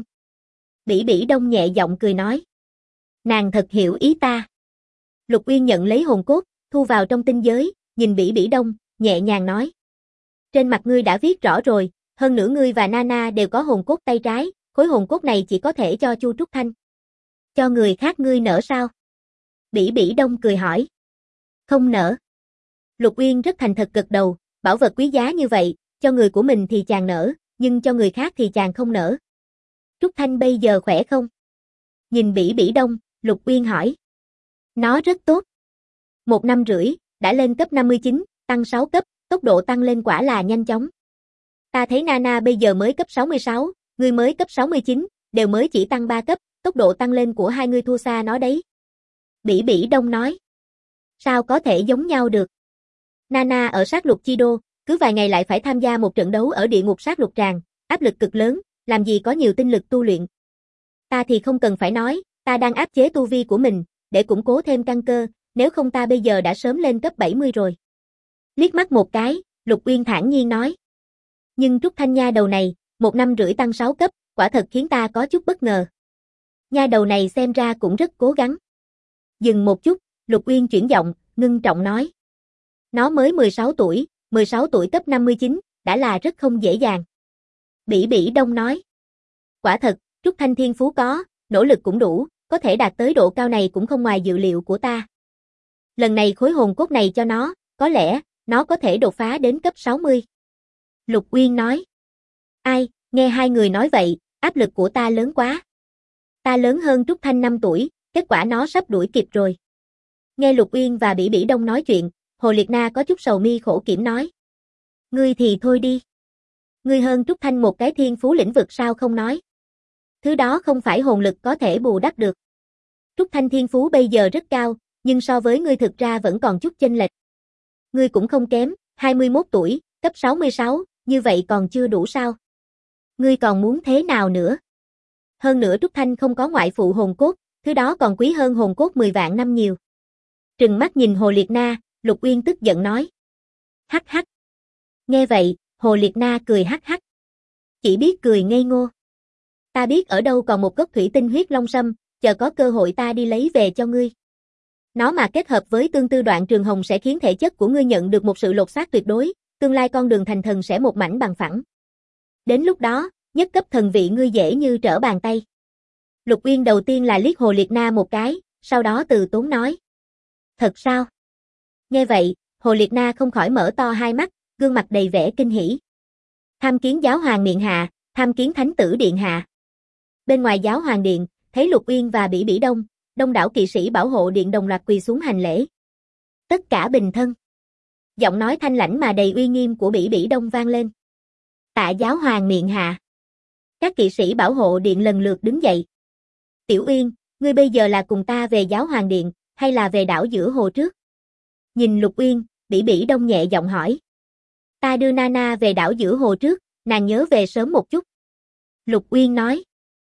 Bỉ Bỉ Đông nhẹ giọng cười nói. Nàng thật hiểu ý ta. Lục Uyên nhận lấy hồn cốt, thu vào trong tinh giới, nhìn Bỉ Bỉ Đông, nhẹ nhàng nói. Trên mặt ngươi đã viết rõ rồi, hơn nữa ngươi và Nana đều có hồn cốt tay trái, khối hồn cốt này chỉ có thể cho Chu Trúc Thanh. Cho người khác ngươi nỡ sao? Bỉ Bỉ Đông cười hỏi. Không nỡ. Lục Uyên rất thành thật gật đầu, bảo vật quý giá như vậy, cho người của mình thì chàng nỡ, nhưng cho người khác thì chàng không nỡ. Trúc Thanh bây giờ khỏe không? Nhìn Bỉ Bỉ Đông, Lục Uyên hỏi. Nó rất tốt. 1 năm rưỡi, đã lên cấp 59, tăng 6 cấp, tốc độ tăng lên quả là nhanh chóng. Ta thấy Nana bây giờ mới cấp 66, ngươi mới cấp 69, đều mới chỉ tăng 3 cấp, tốc độ tăng lên của hai ngươi thua xa nó đấy. Bỉ Bỉ Đông nói. Sao có thể giống nhau được? Nana ở sát lục chi đô, cứ vài ngày lại phải tham gia một trận đấu ở địa ngục sát lục tràng, áp lực cực lớn, làm gì có nhiều tinh lực tu luyện. Ta thì không cần phải nói, ta đang áp chế tu vi của mình, để củng cố thêm căn cơ, nếu không ta bây giờ đã sớm lên cấp 70 rồi. Liếc mắt một cái, Lục Uyên thản nhiên nói. Nhưng Trúc Thanh nha đầu này, 1 năm rưỡi tăng 6 cấp, quả thật khiến ta có chút bất ngờ. Nha đầu này xem ra cũng rất cố gắng. Dừng một chút, Lục Uyên chuyển giọng, ngưng trọng nói. Nó mới 16 tuổi cấp 59, đã là rất không dễ dàng. Bỉ Bỉ Đông nói. Quả thật, Trúc Thanh thiên phú có, nỗ lực cũng đủ, có thể đạt tới độ cao này cũng không ngoài dự liệu của ta. Lần này khối hồn cốt này cho nó, có lẽ, nó có thể đột phá đến cấp 60. Lục Uyên nói. Ai, nghe hai người nói vậy, áp lực của ta lớn quá. Ta lớn hơn Trúc Thanh 5 tuổi, kết quả nó sắp đuổi kịp rồi. Nghe Lục Uyên và Bỉ Bỉ Đông nói chuyện, Hồ Liệt Na có chút sầu mi khổ kiểm nói. Ngươi thì thôi đi. Ngươi hơn Trúc Thanh một cái thiên phú lĩnh vực sao không nói? Thứ đó không phải hồn lực có thể bù đắp được. Trúc Thanh thiên phú bây giờ rất cao, nhưng so với ngươi thực ra vẫn còn chút chênh lệch. Ngươi cũng không kém, 21 tuổi, cấp 66, như vậy còn chưa đủ sao? Ngươi còn muốn thế nào nữa? Hơn nữa Trúc Thanh không có ngoại phụ hồn cốt, thứ đó còn quý hơn hồn cốt 10 vạn năm nhiều. Trừng mắt nhìn Hồ Liệt Na, Lục Uyên tức giận nói. Hắc hắc. Nghe vậy, Hồ Liệt Na cười hắc hắc. Chỉ biết cười ngây ngô. Ta biết ở đâu còn một gốc thủy tinh huyết long sâm, chờ có cơ hội ta đi lấy về cho ngươi. Nó mà kết hợp với tương tư đoạn trường hồng sẽ khiến thể chất của ngươi nhận được một sự lột xác tuyệt đối, tương lai con đường thành thần sẽ một mảnh bằng phẳng. Đến lúc đó, nhất cấp thần vị ngươi dễ như trở bàn tay. Lục Uyên đầu tiên là liếc Hồ Liệt Na một cái, sau đó từ tốn nói. Thật sao? Nghe vậy, Hồ Liệt Na không khỏi mở to hai mắt, gương mặt đầy vẻ kinh hỉ. Tham kiến giáo hoàng miện hạ, tham kiến thánh tử điện hạ. Bên ngoài giáo hoàng điện, thấy Lục Uyên và Bỉ Bỉ Đông, đông đảo kỵ sĩ bảo hộ điện đồng loạt quỳ xuống hành lễ. Tất cả bình thân. Giọng nói thanh lãnh mà đầy uy nghiêm của Bỉ Bỉ Đông vang lên. Tạ giáo hoàng miện hạ. Các kỵ sĩ bảo hộ điện lần lượt đứng dậy. Tiểu Uyên, ngươi bây giờ là cùng ta về giáo hoàng điện, hay là về đảo giữa hồ trước? Nhìn Lục Uyên, Bỉ Bỉ Đông nhẹ giọng hỏi. Ta đưa Nana về đảo giữa hồ trước, nàng nhớ về sớm một chút. Lục Uyên nói.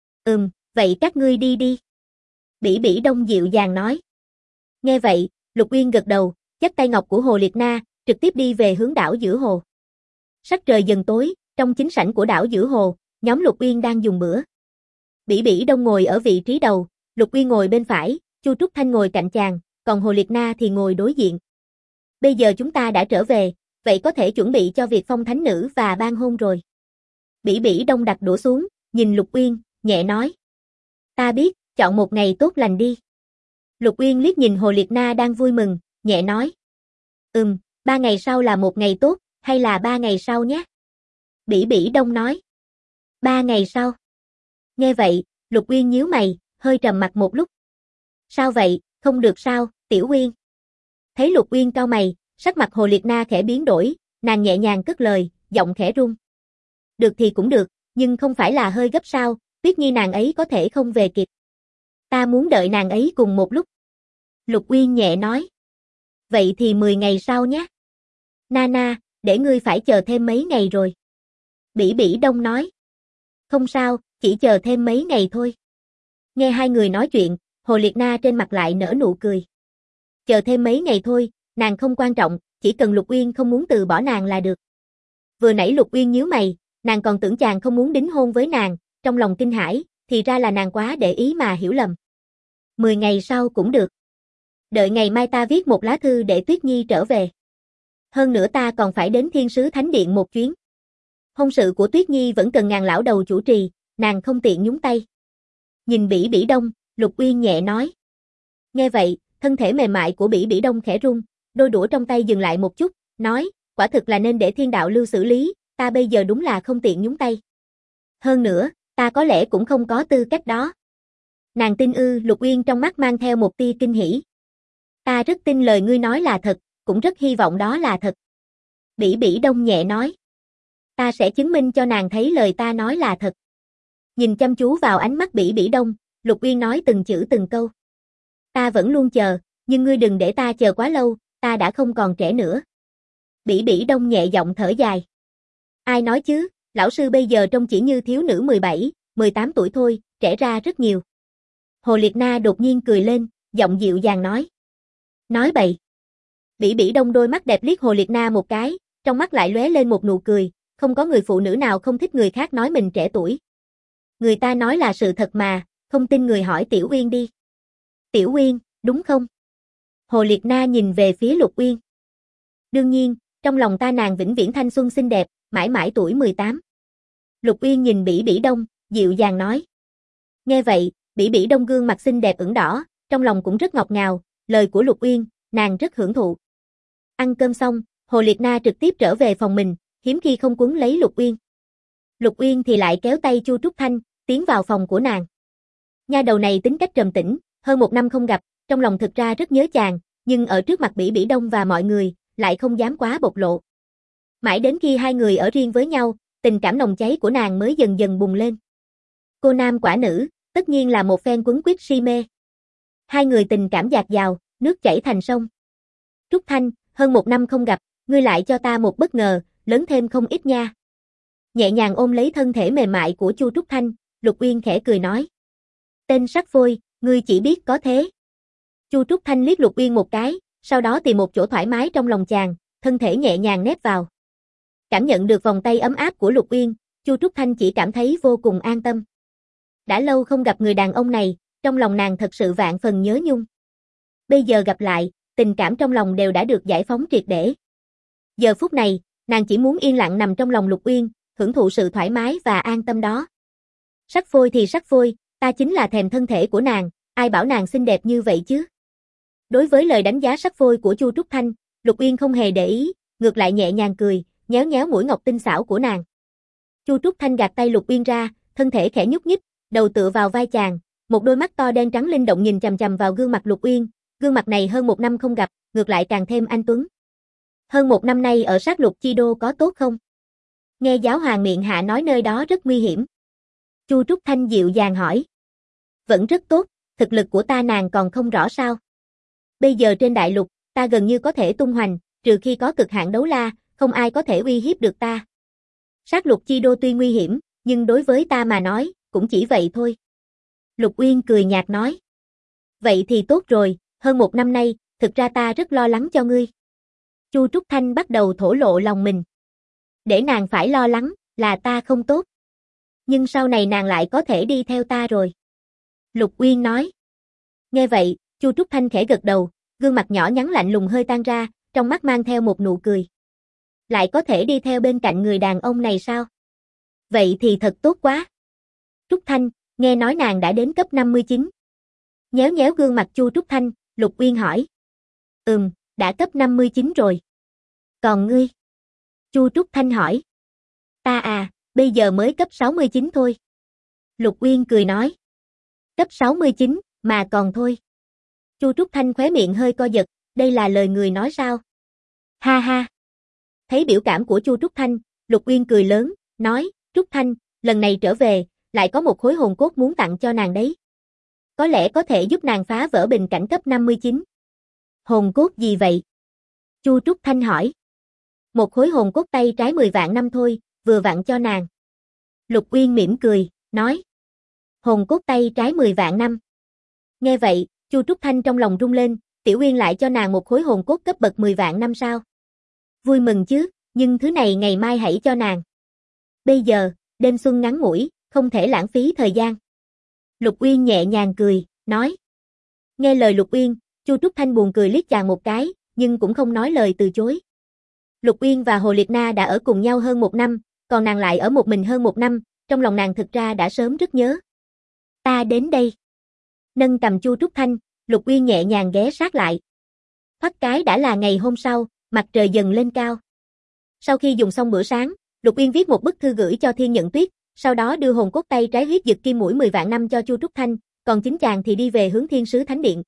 Vậy các ngươi đi đi. Bỉ Bỉ Đông dịu dàng nói. Nghe vậy, Lục Uyên gật đầu, dắt tay ngọc của Hồ Liệt Na, trực tiếp đi về hướng đảo giữa hồ. Sắc trời dần tối, trong chính sảnh của đảo giữa hồ, nhóm Lục Uyên đang dùng bữa. Bỉ Bỉ Đông ngồi ở vị trí đầu, Lục Uyên ngồi bên phải, Chu Trúc Thanh ngồi cạnh chàng, còn Hồ Liệt Na thì ngồi đối diện. Bây giờ chúng ta đã trở về, vậy có thể chuẩn bị cho việc phong thánh nữ và ban hôn rồi. Bỉ Bỉ Đông đặt đũa xuống, nhìn Lục Uyên, nhẹ nói. Ta biết, chọn một ngày tốt lành đi. Lục Uyên liếc nhìn Hồ Liệt Na đang vui mừng, nhẹ nói. 3 ngày sau là một ngày tốt, hay là 3 ngày sau nhé? Bỉ Bỉ Đông nói. 3 ngày sau. Nghe vậy, Lục Uyên nhíu mày, hơi trầm mặt một lúc. Sao vậy, không được sao, Tiểu Uyên? Thấy Lục Uyên cau mày, sắc mặt Hồ Liệt Na khẽ biến đổi, nàng nhẹ nhàng cất lời, giọng khẽ run. Được thì cũng được, nhưng không phải là hơi gấp sao, Tuyết Nhi nàng ấy có thể không về kịp. Ta muốn đợi nàng ấy cùng một lúc. Lục Uyên nhẹ nói. Vậy thì 10 ngày sau nhé. Nana, để ngươi phải chờ thêm mấy ngày rồi. Bỉ Bỉ Đông nói. Không sao, chỉ chờ thêm mấy ngày thôi. Nghe hai người nói chuyện, Hồ Liệt Na trên mặt lại nở nụ cười. Chờ thêm mấy ngày thôi, nàng không quan trọng, chỉ cần Lục Uyên không muốn từ bỏ nàng là được. Vừa nãy Lục Uyên nhíu mày, nàng còn tưởng chàng không muốn đính hôn với nàng, trong lòng kinh hãi, thì ra là nàng quá để ý mà hiểu lầm. 10 ngày sau cũng được. Đợi ngày mai ta viết một lá thư để Tuyết Nhi trở về. Hơn nữa ta còn phải đến Thiên Sứ Thánh Điện một chuyến. Hôn sự của Tuyết Nhi vẫn cần Ngàn lão đầu chủ trì, nàng không tiện nhúng tay. Nhìn Bỉ Bỉ Đông, Lục Uyên nhẹ nói. Nghe vậy, thân thể mềm mại của Bỉ Bỉ Đông khẽ run, đôi đũa trong tay dừng lại một chút, nói, quả thực là nên để thiên đạo lưu xử lý, ta bây giờ đúng là không tiện nhúng tay. Hơn nữa, ta có lẽ cũng không có tư cách đó. Nàng tin ư? Lục Uyên trong mắt mang theo một tia kinh hỉ. Ta rất tin lời ngươi nói là thật, cũng rất hy vọng đó là thật. Bỉ Bỉ Đông nhẹ nói. Ta sẽ chứng minh cho nàng thấy lời ta nói là thật. Nhìn chăm chú vào ánh mắt Bỉ Bỉ Đông, Lục Uyên nói từng chữ từng câu. Ta vẫn luôn chờ, nhưng ngươi đừng để ta chờ quá lâu, ta đã không còn trẻ nữa. Bỉ Bỉ Đông nhẹ giọng thở dài. Ai nói chứ, lão sư bây giờ trông chỉ như thiếu nữ 17, 18 tuổi thôi, trẻ ra rất nhiều. Hồ Liệt Na đột nhiên cười lên, giọng dịu dàng nói. Nói bậy. Bỉ Bỉ Đông đôi mắt đẹp liếc Hồ Liệt Na một cái, trong mắt lại lóe lên một nụ cười, không có người phụ nữ nào không thích người khác nói mình trẻ tuổi. Người ta nói là sự thật mà, không tin người hỏi Tiểu Uyên đi. Tiểu Uyên, đúng không? Hồ Liệt Na nhìn về phía Lục Uyên. Đương nhiên, trong lòng ta nàng vĩnh viễn thanh xuân xinh đẹp, mãi mãi tuổi 18. Lục Uyên nhìn Bỉ Bỉ Đông, dịu dàng nói. Nghe vậy, Bỉ Bỉ Đông gương mặt xinh đẹp ửng đỏ, trong lòng cũng rất ngọt ngào, lời của Lục Uyên, nàng rất hưởng thụ. Ăn cơm xong, Hồ Liệt Na trực tiếp trở về phòng mình, hiếm khi không quấn lấy Lục Uyên. Lục Uyên thì lại kéo tay Chu Trúc Thanh, tiến vào phòng của nàng. Nha đầu này tính cách trầm tĩnh, hơn 1 năm không gặp, trong lòng thực ra rất nhớ chàng, nhưng ở trước mặt Bỉ Bỉ Đông và mọi người, lại không dám quá bộc lộ. Mãi đến khi hai người ở riêng với nhau, tình cảm nồng cháy của nàng mới dần dần bùng lên. Cô nam quả nữ, tất nhiên là một phen quấn quýt si mê. Hai người tình cảm dạt dào, nước chảy thành sông. Trúc Thanh, hơn 1 năm không gặp, ngươi lại cho ta một bất ngờ, lớn thêm không ít nha. Nhẹ nhàng ôm lấy thân thể mềm mại của Chu Trúc Thanh, Lục Uyên khẽ cười nói. Tên sắc phôi, ngươi chỉ biết có thế. Chu Trúc Thanh liếc Lục Uyên một cái, sau đó tìm một chỗ thoải mái trong lòng chàng, thân thể nhẹ nhàng nép vào. Cảm nhận được vòng tay ấm áp của Lục Uyên, Chu Trúc Thanh chỉ cảm thấy vô cùng an tâm. Đã lâu không gặp người đàn ông này, trong lòng nàng thật sự vạn phần nhớ nhung. Bây giờ gặp lại, tình cảm trong lòng đều đã được giải phóng triệt để. Giờ phút này, nàng chỉ muốn yên lặng nằm trong lòng Lục Uyên, hưởng thụ sự thoải mái và an tâm đó. Sắc phôi thì sắc phôi, ta chính là thèm thân thể của nàng, ai bảo nàng xinh đẹp như vậy chứ? Đối với lời đánh giá sắc phôi của Chu Trúc Thanh, Lục Uyên không hề để ý, ngược lại nhẹ nhàng cười, nhéo nhéo mũi ngọc tinh xảo của nàng. Chu Trúc Thanh gạt tay Lục Uyên ra, thân thể khẽ nhúc nhích, đầu tựa vào vai chàng, một đôi mắt to đen trắng linh động nhìn chằm chằm vào gương mặt Lục Uyên, gương mặt này hơn 1 năm không gặp, ngược lại càng thêm anh tuấn. Hơn 1 năm nay ở sát lục chi đô có tốt không? Nghe giáo hoàng miệng hạ nói nơi đó rất nguy hiểm. Chu Trúc Thanh dịu dàng hỏi. Vẫn rất tốt, thực lực của ta nàng còn không rõ sao. Bây giờ trên đại lục, ta gần như có thể tung hoành, trừ khi có cực hạn đấu la, không ai có thể uy hiếp được ta. Sát lục chi đô tuy nguy hiểm, nhưng đối với ta mà nói, cũng chỉ vậy thôi. Lục Uyên cười nhạt nói. Vậy thì tốt rồi, hơn 1 năm nay, thực ra ta rất lo lắng cho ngươi. Chu Trúc Thanh bắt đầu thổ lộ lòng mình. Để nàng phải lo lắng, là ta không tốt. Nhưng sau này nàng lại có thể đi theo ta rồi. Lục Uyên nói. Nghe vậy, Chu Trúc Thanh khẽ gật đầu, gương mặt nhỏ nhắn lạnh lùng hơi tan ra, trong mắt mang theo một nụ cười. Lại có thể đi theo bên cạnh người đàn ông này sao? Vậy thì thật tốt quá. Trúc Thanh, nghe nói nàng đã đến cấp 59. Nhéo nhéo gương mặt Chu Trúc Thanh, Lục Uyên hỏi. Đã cấp 59 rồi. Còn ngươi? Chu Trúc Thanh hỏi. Ta à, bây giờ mới cấp 69 thôi. Lục Uyên cười nói. Cấp 69, mà còn thôi. Chu Trúc Thanh khóe miệng hơi co giật, đây là lời người nói sao? Ha ha. Thấy biểu cảm của Chu Trúc Thanh, Lục Uyên cười lớn, nói, Trúc Thanh, lần này trở về, lại có một khối hồn cốt muốn tặng cho nàng đấy. Có lẽ có thể giúp nàng phá vỡ bình cảnh cấp 59. Hồn cốt gì vậy? Chu Trúc Thanh hỏi. Một khối hồn cốt tay trái 10 vạn năm thôi, vừa vặn cho nàng. Lục Uyên mỉm cười, nói. Hồn cốt tay trái 10 vạn năm. Nghe vậy, Chu Trúc Thanh trong lòng rung lên, Tiểu Uyên lại cho nàng một khối hồn cốt cấp bậc 10 vạn năm sao? Vui mừng chứ, nhưng thứ này ngày mai hãy cho nàng. Bây giờ, đêm xuân ngắn ngủi, không thể lãng phí thời gian. Lục Uyên nhẹ nhàng cười, nói. Nghe lời Lục Uyên, Chu Trúc Thanh buồn cười liếc chàng một cái, nhưng cũng không nói lời từ chối. Lục Uyên và Hồ Liệt Na đã ở cùng nhau hơn 1 năm, còn nàng lại ở một mình hơn 1 năm, trong lòng nàng thực ra đã sớm rất nhớ. Ta đến đây. Nâng cầm Chu Trúc Thanh, Lục Uyên nhẹ nhàng ghé sát lại. Thoát cái đã là ngày hôm sau, mặt trời dần lên cao. Sau khi dùng xong bữa sáng, Lục Uyên viết một bức thư gửi cho Thiên Nhận Tuyết, sau đó đưa hồn cốt tay trái huyết dực kim mũi 10 vạn năm cho Chu Trúc Thanh, còn chính chàng thì đi về hướng Thiên Sứ Thánh Điện.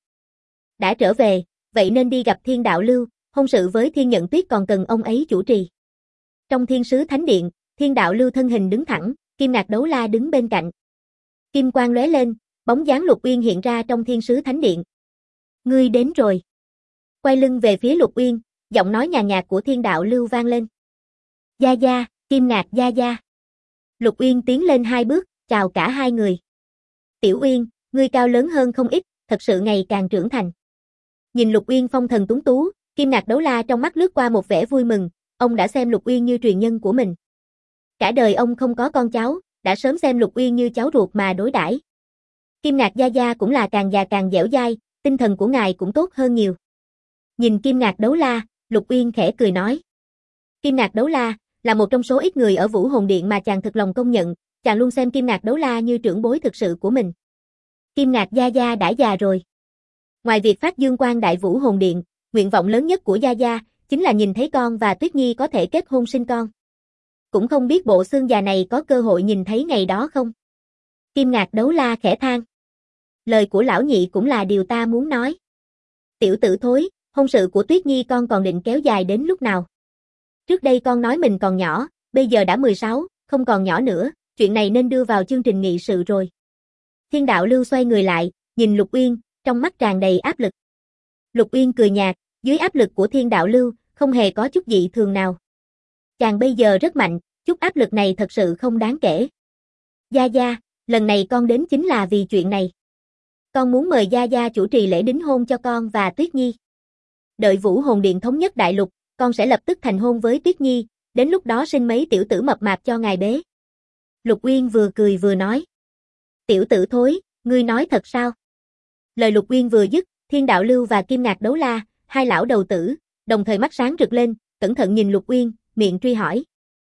Đã trở về, vậy nên đi gặp Thiên Đạo Lưu, hôn sự với Thiên Nhận Tuyết còn cần ông ấy chủ trì. Trong Thiên Sứ Thánh Điện, Thiên Đạo Lưu thân hình đứng thẳng, Kim Ngạc Đấu La đứng bên cạnh. Kim quang lóe lên, bóng dáng Lục Uyên hiện ra trong Thiên Sứ Thánh Điện. Ngươi đến rồi. Quay lưng về phía Lục Uyên, giọng nói nhàn nhạt của Thiên Đạo Lưu vang lên. Gia Gia, Kim Ngạc Gia Gia. Lục Uyên tiến lên 2 bước, chào cả hai người. Tiểu Uyên, ngươi cao lớn hơn không ít, thật sự ngày càng trưởng thành. Nhìn Lục Uyên phong thần tuấn tú, Kim Ngạc Đấu La trong mắt lướt qua một vẻ vui mừng, ông đã xem Lục Uyên như truyền nhân của mình. Cả đời ông không có con cháu, đã sớm xem Lục Uyên như cháu ruột mà đối đãi. Kim Ngạc Gia Gia cũng là càng già càng dẻo dai, tinh thần của ngài cũng tốt hơn nhiều. Nhìn Kim Ngạc Đấu La, Lục Uyên khẽ cười nói. Kim Ngạc Đấu La là một trong số ít người ở Vũ Hồn Điện mà chàng thực lòng công nhận, chàng luôn xem Kim Ngạc Đấu La như trưởng bối thực sự của mình. Kim Ngạc Gia Gia đã già rồi. Ngoài việc phát dương quang đại Vũ Hồn Điện, nguyện vọng lớn nhất của Gia Gia chính là nhìn thấy con và Tuyết Nhi có thể kết hôn sinh con. Cũng không biết bộ xương già này có cơ hội nhìn thấy ngày đó không? Kim Ngạc Đấu La khẽ than. Lời của lão nhị cũng là điều ta muốn nói. Tiểu tử thối, hôn sự của Tuyết Nhi con còn định kéo dài đến lúc nào? Trước đây con nói mình còn nhỏ, bây giờ đã 16, không còn nhỏ nữa, chuyện này nên đưa vào chương trình nghị sự rồi. Thiên đạo lưu xoay người lại, nhìn Lục Uyên, trong mắt tràn đầy áp lực. Lục Uyên cười nhạt, dưới áp lực của thiên đạo lưu, không hề có chút dị thường nào. Chàng bây giờ rất mạnh, chút áp lực này thật sự không đáng kể. Gia Gia, lần này con đến chính là vì chuyện này. Con muốn mời Gia Gia chủ trì lễ đính hôn cho con và Tuyết Nhi. Đợi Vũ Hồn Điện thống nhất đại lục, con sẽ lập tức thành hôn với Tuyết Nhi, đến lúc đó sinh mấy tiểu tử mập mạp cho ngài bế. Lục Uyên vừa cười vừa nói. Tiểu tử thối, ngươi nói thật sao? Lời Lục Uyên vừa dứt, Thiên Đạo Lưu và Kim Ngạc Đấu La, hai lão đầu tử, đồng thời mắt sáng rực lên, cẩn thận nhìn Lục Uyên, miệng truy hỏi.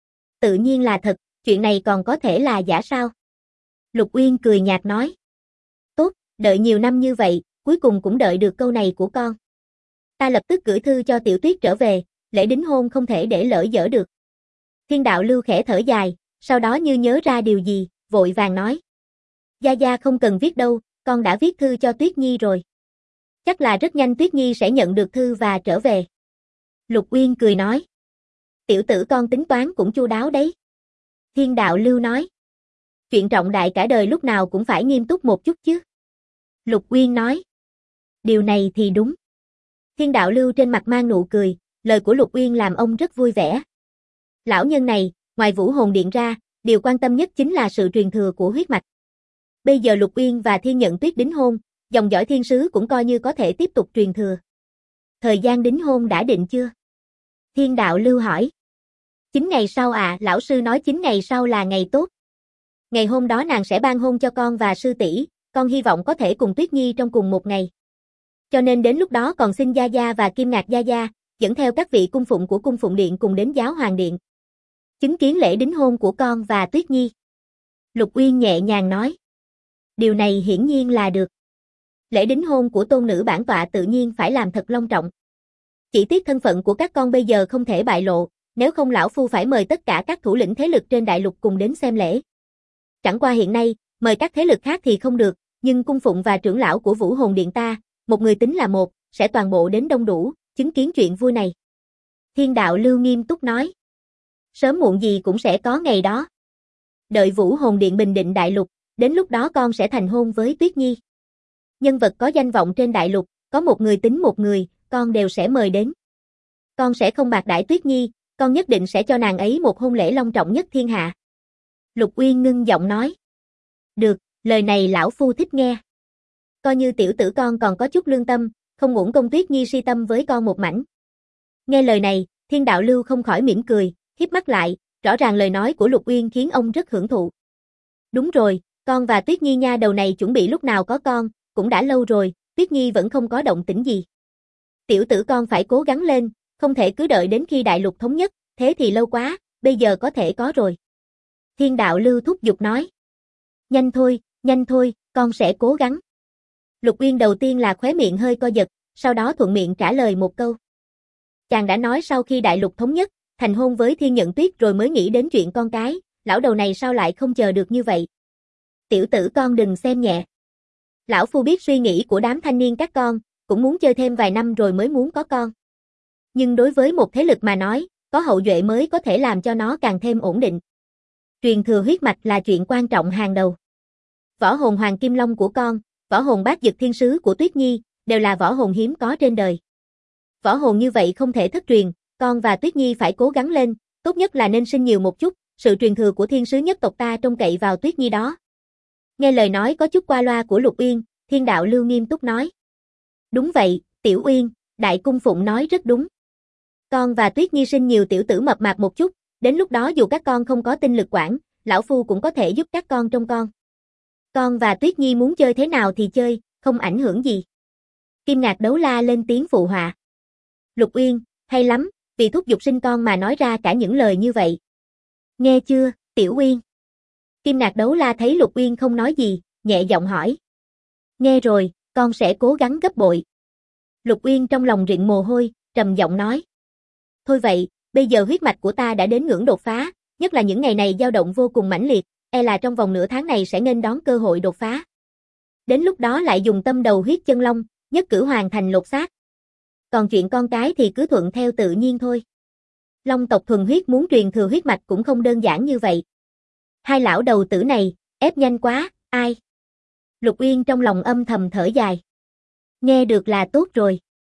Tự nhiên là thật, chuyện này còn có thể là giả sao? Lục Uyên cười nhạt nói. Tốt, đợi nhiều năm như vậy, cuối cùng cũng đợi được câu này của con. Ta lập tức gửi thư cho Tiểu Tuyết trở về, lễ đính hôn không thể để lỡ dở được. Thiên Đạo Lưu khẽ thở dài, sau đó như nhớ ra điều gì, vội vàng nói. Gia Gia không cần viết đâu, con đã viết thư cho Tuyết Nhi rồi. Chắc là rất nhanh Tuyết Nhi sẽ nhận được thư và trở về. Lục Uyên cười nói. Tiểu tử con tính toán cũng chu đáo đấy. Thiên Đạo Lưu nói. Chuyện trọng đại cả đời lúc nào cũng phải nghiêm túc một chút chứ. Lục Uyên nói. Điều này thì đúng. Thiên Đạo Lưu trên mặt mang nụ cười, lời của Lục Uyên làm ông rất vui vẻ. Lão nhân này, ngoài Vũ Hồn Điện ra, điều quan tâm nhất chính là sự truyền thừa của huyết mạch. Bây giờ Lục Uyên và Thiên Nhận Tuyết đính hôn, dòng dõi thiên sứ cũng coi như có thể tiếp tục truyền thừa. Thời gian đính hôn đã định chưa? Thiên Đạo Lưu hỏi. 9 ngày sau à, lão sư nói 9 ngày sau là ngày tốt. Ngày hôm đó nàng sẽ ban hôn cho con và sư tỷ, con hy vọng có thể cùng Tuyết Nhi trong cùng một ngày. Cho nên đến lúc đó còn xin Gia Gia và Kim Ngạc Gia Gia, dẫn theo các vị cung phụng của cung phụng điện cùng đến Giáo Hoàng Điện. Chứng kiến lễ đính hôn của con và Tuyết Nhi. Lục Uyên nhẹ nhàng nói. Điều này hiển nhiên là được. Lễ đính hôn của tôn nữ bản tọa tự nhiên phải làm thật long trọng. Chỉ tiếc thân phận của các con bây giờ không thể bại lộ, nếu không lão phu phải mời tất cả các thủ lĩnh thế lực trên đại lục cùng đến xem lễ. Chẳng qua hiện nay, mời các thế lực khác thì không được, nhưng cung phụng và trưởng lão của Vũ Hồn Điện ta, một người tính là một, sẽ toàn bộ đến đông đủ, chứng kiến chuyện vui này. Thiên Đạo Lưu nghiêm túc nói. Sớm muộn gì cũng sẽ có ngày đó. Đợi Vũ Hồn Điện bình định đại lục, đến lúc đó con sẽ thành hôn với Tuyết Nhi. Nhân vật có danh vọng trên đại lục, có một người tính một người, con đều sẽ mời đến. Con sẽ không bạc đãi Tuyết Nhi, con nhất định sẽ cho nàng ấy một hôn lễ long trọng nhất thiên hạ. Lục Uyên ngưng giọng nói. Được, lời này lão phu thích nghe. Coi như tiểu tử con còn có chút lương tâm, không uổng công Tuyết Nhi si tâm với con một mảnh. Nghe lời này, Thiên Đạo Lưu không khỏi mỉm cười, híp mắt lại, rõ ràng lời nói của Lục Uyên khiến ông rất hưởng thụ. Đúng rồi, con và Tuyết Nhi nha đầu này chuẩn bị lúc nào có con, cũng đã lâu rồi, Tuyết Nhi vẫn không có động tĩnh gì. Tiểu tử con phải cố gắng lên, không thể cứ đợi đến khi đại lục thống nhất, thế thì lâu quá, bây giờ có thể có rồi. Thiên Đạo Lưu thúc giục nói. Nhanh thôi, con sẽ cố gắng. Lục Uyên đầu tiên là khóe miệng hơi co giật, sau đó thuận miệng trả lời một câu. Chàng đã nói sau khi đại lục thống nhất, thành hôn với Thiên Nhận Tuyết rồi mới nghĩ đến chuyện con cái, lão đầu này sao lại không chờ được như vậy. Tiểu tử con đừng xem nhẹ. Lão phu biết suy nghĩ của đám thanh niên các con, cũng muốn chơi thêm vài năm rồi mới muốn có con. Nhưng đối với một thế lực mà nói, có hậu duệ mới có thể làm cho nó càng thêm ổn định. Truyền thừa huyết mạch là chuyện quan trọng hàng đầu. Võ hồn Hoàng Kim Long của con, võ hồn Bát Dực Thiên Sứ của Tuyết Nhi, đều là võ hồn hiếm có trên đời. Võ hồn như vậy không thể thất truyền, con và Tuyết Nhi phải cố gắng lên, tốt nhất là nên sinh nhiều một chút, sự truyền thừa của thiên sứ nhất tộc ta trông cậy vào Tuyết Nhi đó. Nghe lời nói có chút qua loa của Lục Uyên, Thiên Đạo Lưu nghiêm túc nói. Đúng vậy, Tiểu Uyên, đại cung phụng nói rất đúng. Con và Tuyết Nhi sinh nhiều tiểu tử mập mạp một chút, đến lúc đó dù các con không có tinh lực quản, lão phu cũng có thể giúp các con trông con. Con và Tuyết Nhi muốn chơi thế nào thì chơi, không ảnh hưởng gì. Kim Ngạc Đấu La lên tiếng phụ họa. Lục Uyên, hay lắm, vì thúc giục sinh con mà nói ra cả những lời như vậy. Nghe chưa, Tiểu Uyên? Kim Ngạc Đấu La thấy Lục Uyên không nói gì, nhẹ giọng hỏi. Nghe rồi, con sẽ cố gắng gấp bội. Lục Uyên trong lòng rịn mồ hôi, trầm giọng nói. Thôi vậy, bây giờ huyết mạch của ta đã đến ngưỡng đột phá, nhất là những ngày này dao động vô cùng mãnh liệt, e là trong vòng nửa tháng này sẽ nghênh đón cơ hội đột phá. Đến lúc đó lại dùng tâm đầu huyết chân long, nhất cử hoàn thành lột xác. Còn chuyện con cái thì cứ thuận theo tự nhiên thôi. Long tộc thuần huyết muốn truyền thừa huyết mạch cũng không đơn giản như vậy. Hai lão đầu tử này, ép nhanh quá, ai? Lục Uyên trong lòng âm thầm thở dài. Nghe được là tốt rồi.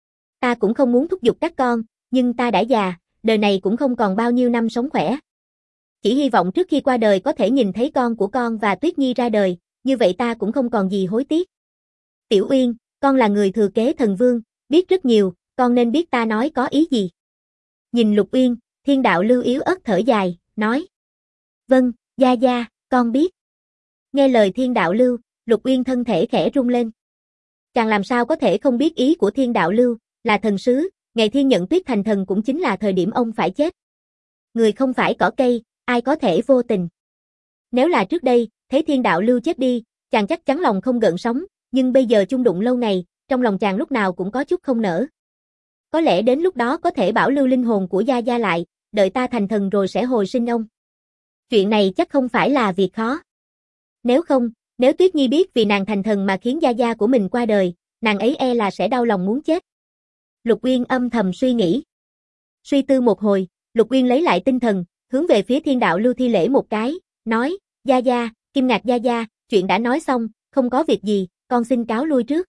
Ta cũng không muốn thúc giục các con, nhưng ta đã già, đời này cũng không còn bao nhiêu năm sống khỏe. Chỉ hy vọng trước khi qua đời có thể nhìn thấy con của con và Tuyết Nhi ra đời, như vậy ta cũng không còn gì hối tiếc. Tiểu Uyên, con là người thừa kế thần vương, biết rất nhiều, con nên biết ta nói có ý gì. Nhìn Lục Uyên, Thiên Đạo Lưu yếu ớt thở dài, nói. Vâng, gia gia, con biết. Nghe lời Thiên Đạo Lưu, Lục Uyên thân thể khẽ rung lên. Chàng làm sao có thể không biết ý của Thiên Đạo Lưu, là thần sứ, ngày Thiên Nhận Tuyết thành thần cũng chính là thời điểm ông phải chết. Người không phải cỏ cây, ai có thể vô tình. Nếu là trước đây, thấy Thiên Đạo Lưu chết đi, chàng chắc chắn lòng không gợn sóng, nhưng bây giờ chung đụng lâu ngày, trong lòng chàng lúc nào cũng có chút không nỡ. Có lẽ đến lúc đó có thể bảo lưu linh hồn của gia gia lại, đợi ta thành thần rồi sẽ hồi sinh ông. Chuyện này chắc không phải là việc khó. Nếu không, nếu Tuyết Nhi biết vì nàng thành thần mà khiến gia gia của mình qua đời, nàng ấy e là sẽ đau lòng muốn chết. Lục Uyên âm thầm suy nghĩ. Suy tư một hồi, Lục Uyên lấy lại tinh thần, hướng về phía Thiên Đạo Lưu thi lễ một cái, nói, gia gia, Kim Ngạc gia gia, chuyện đã nói xong, không có việc gì, con xin cáo lui trước.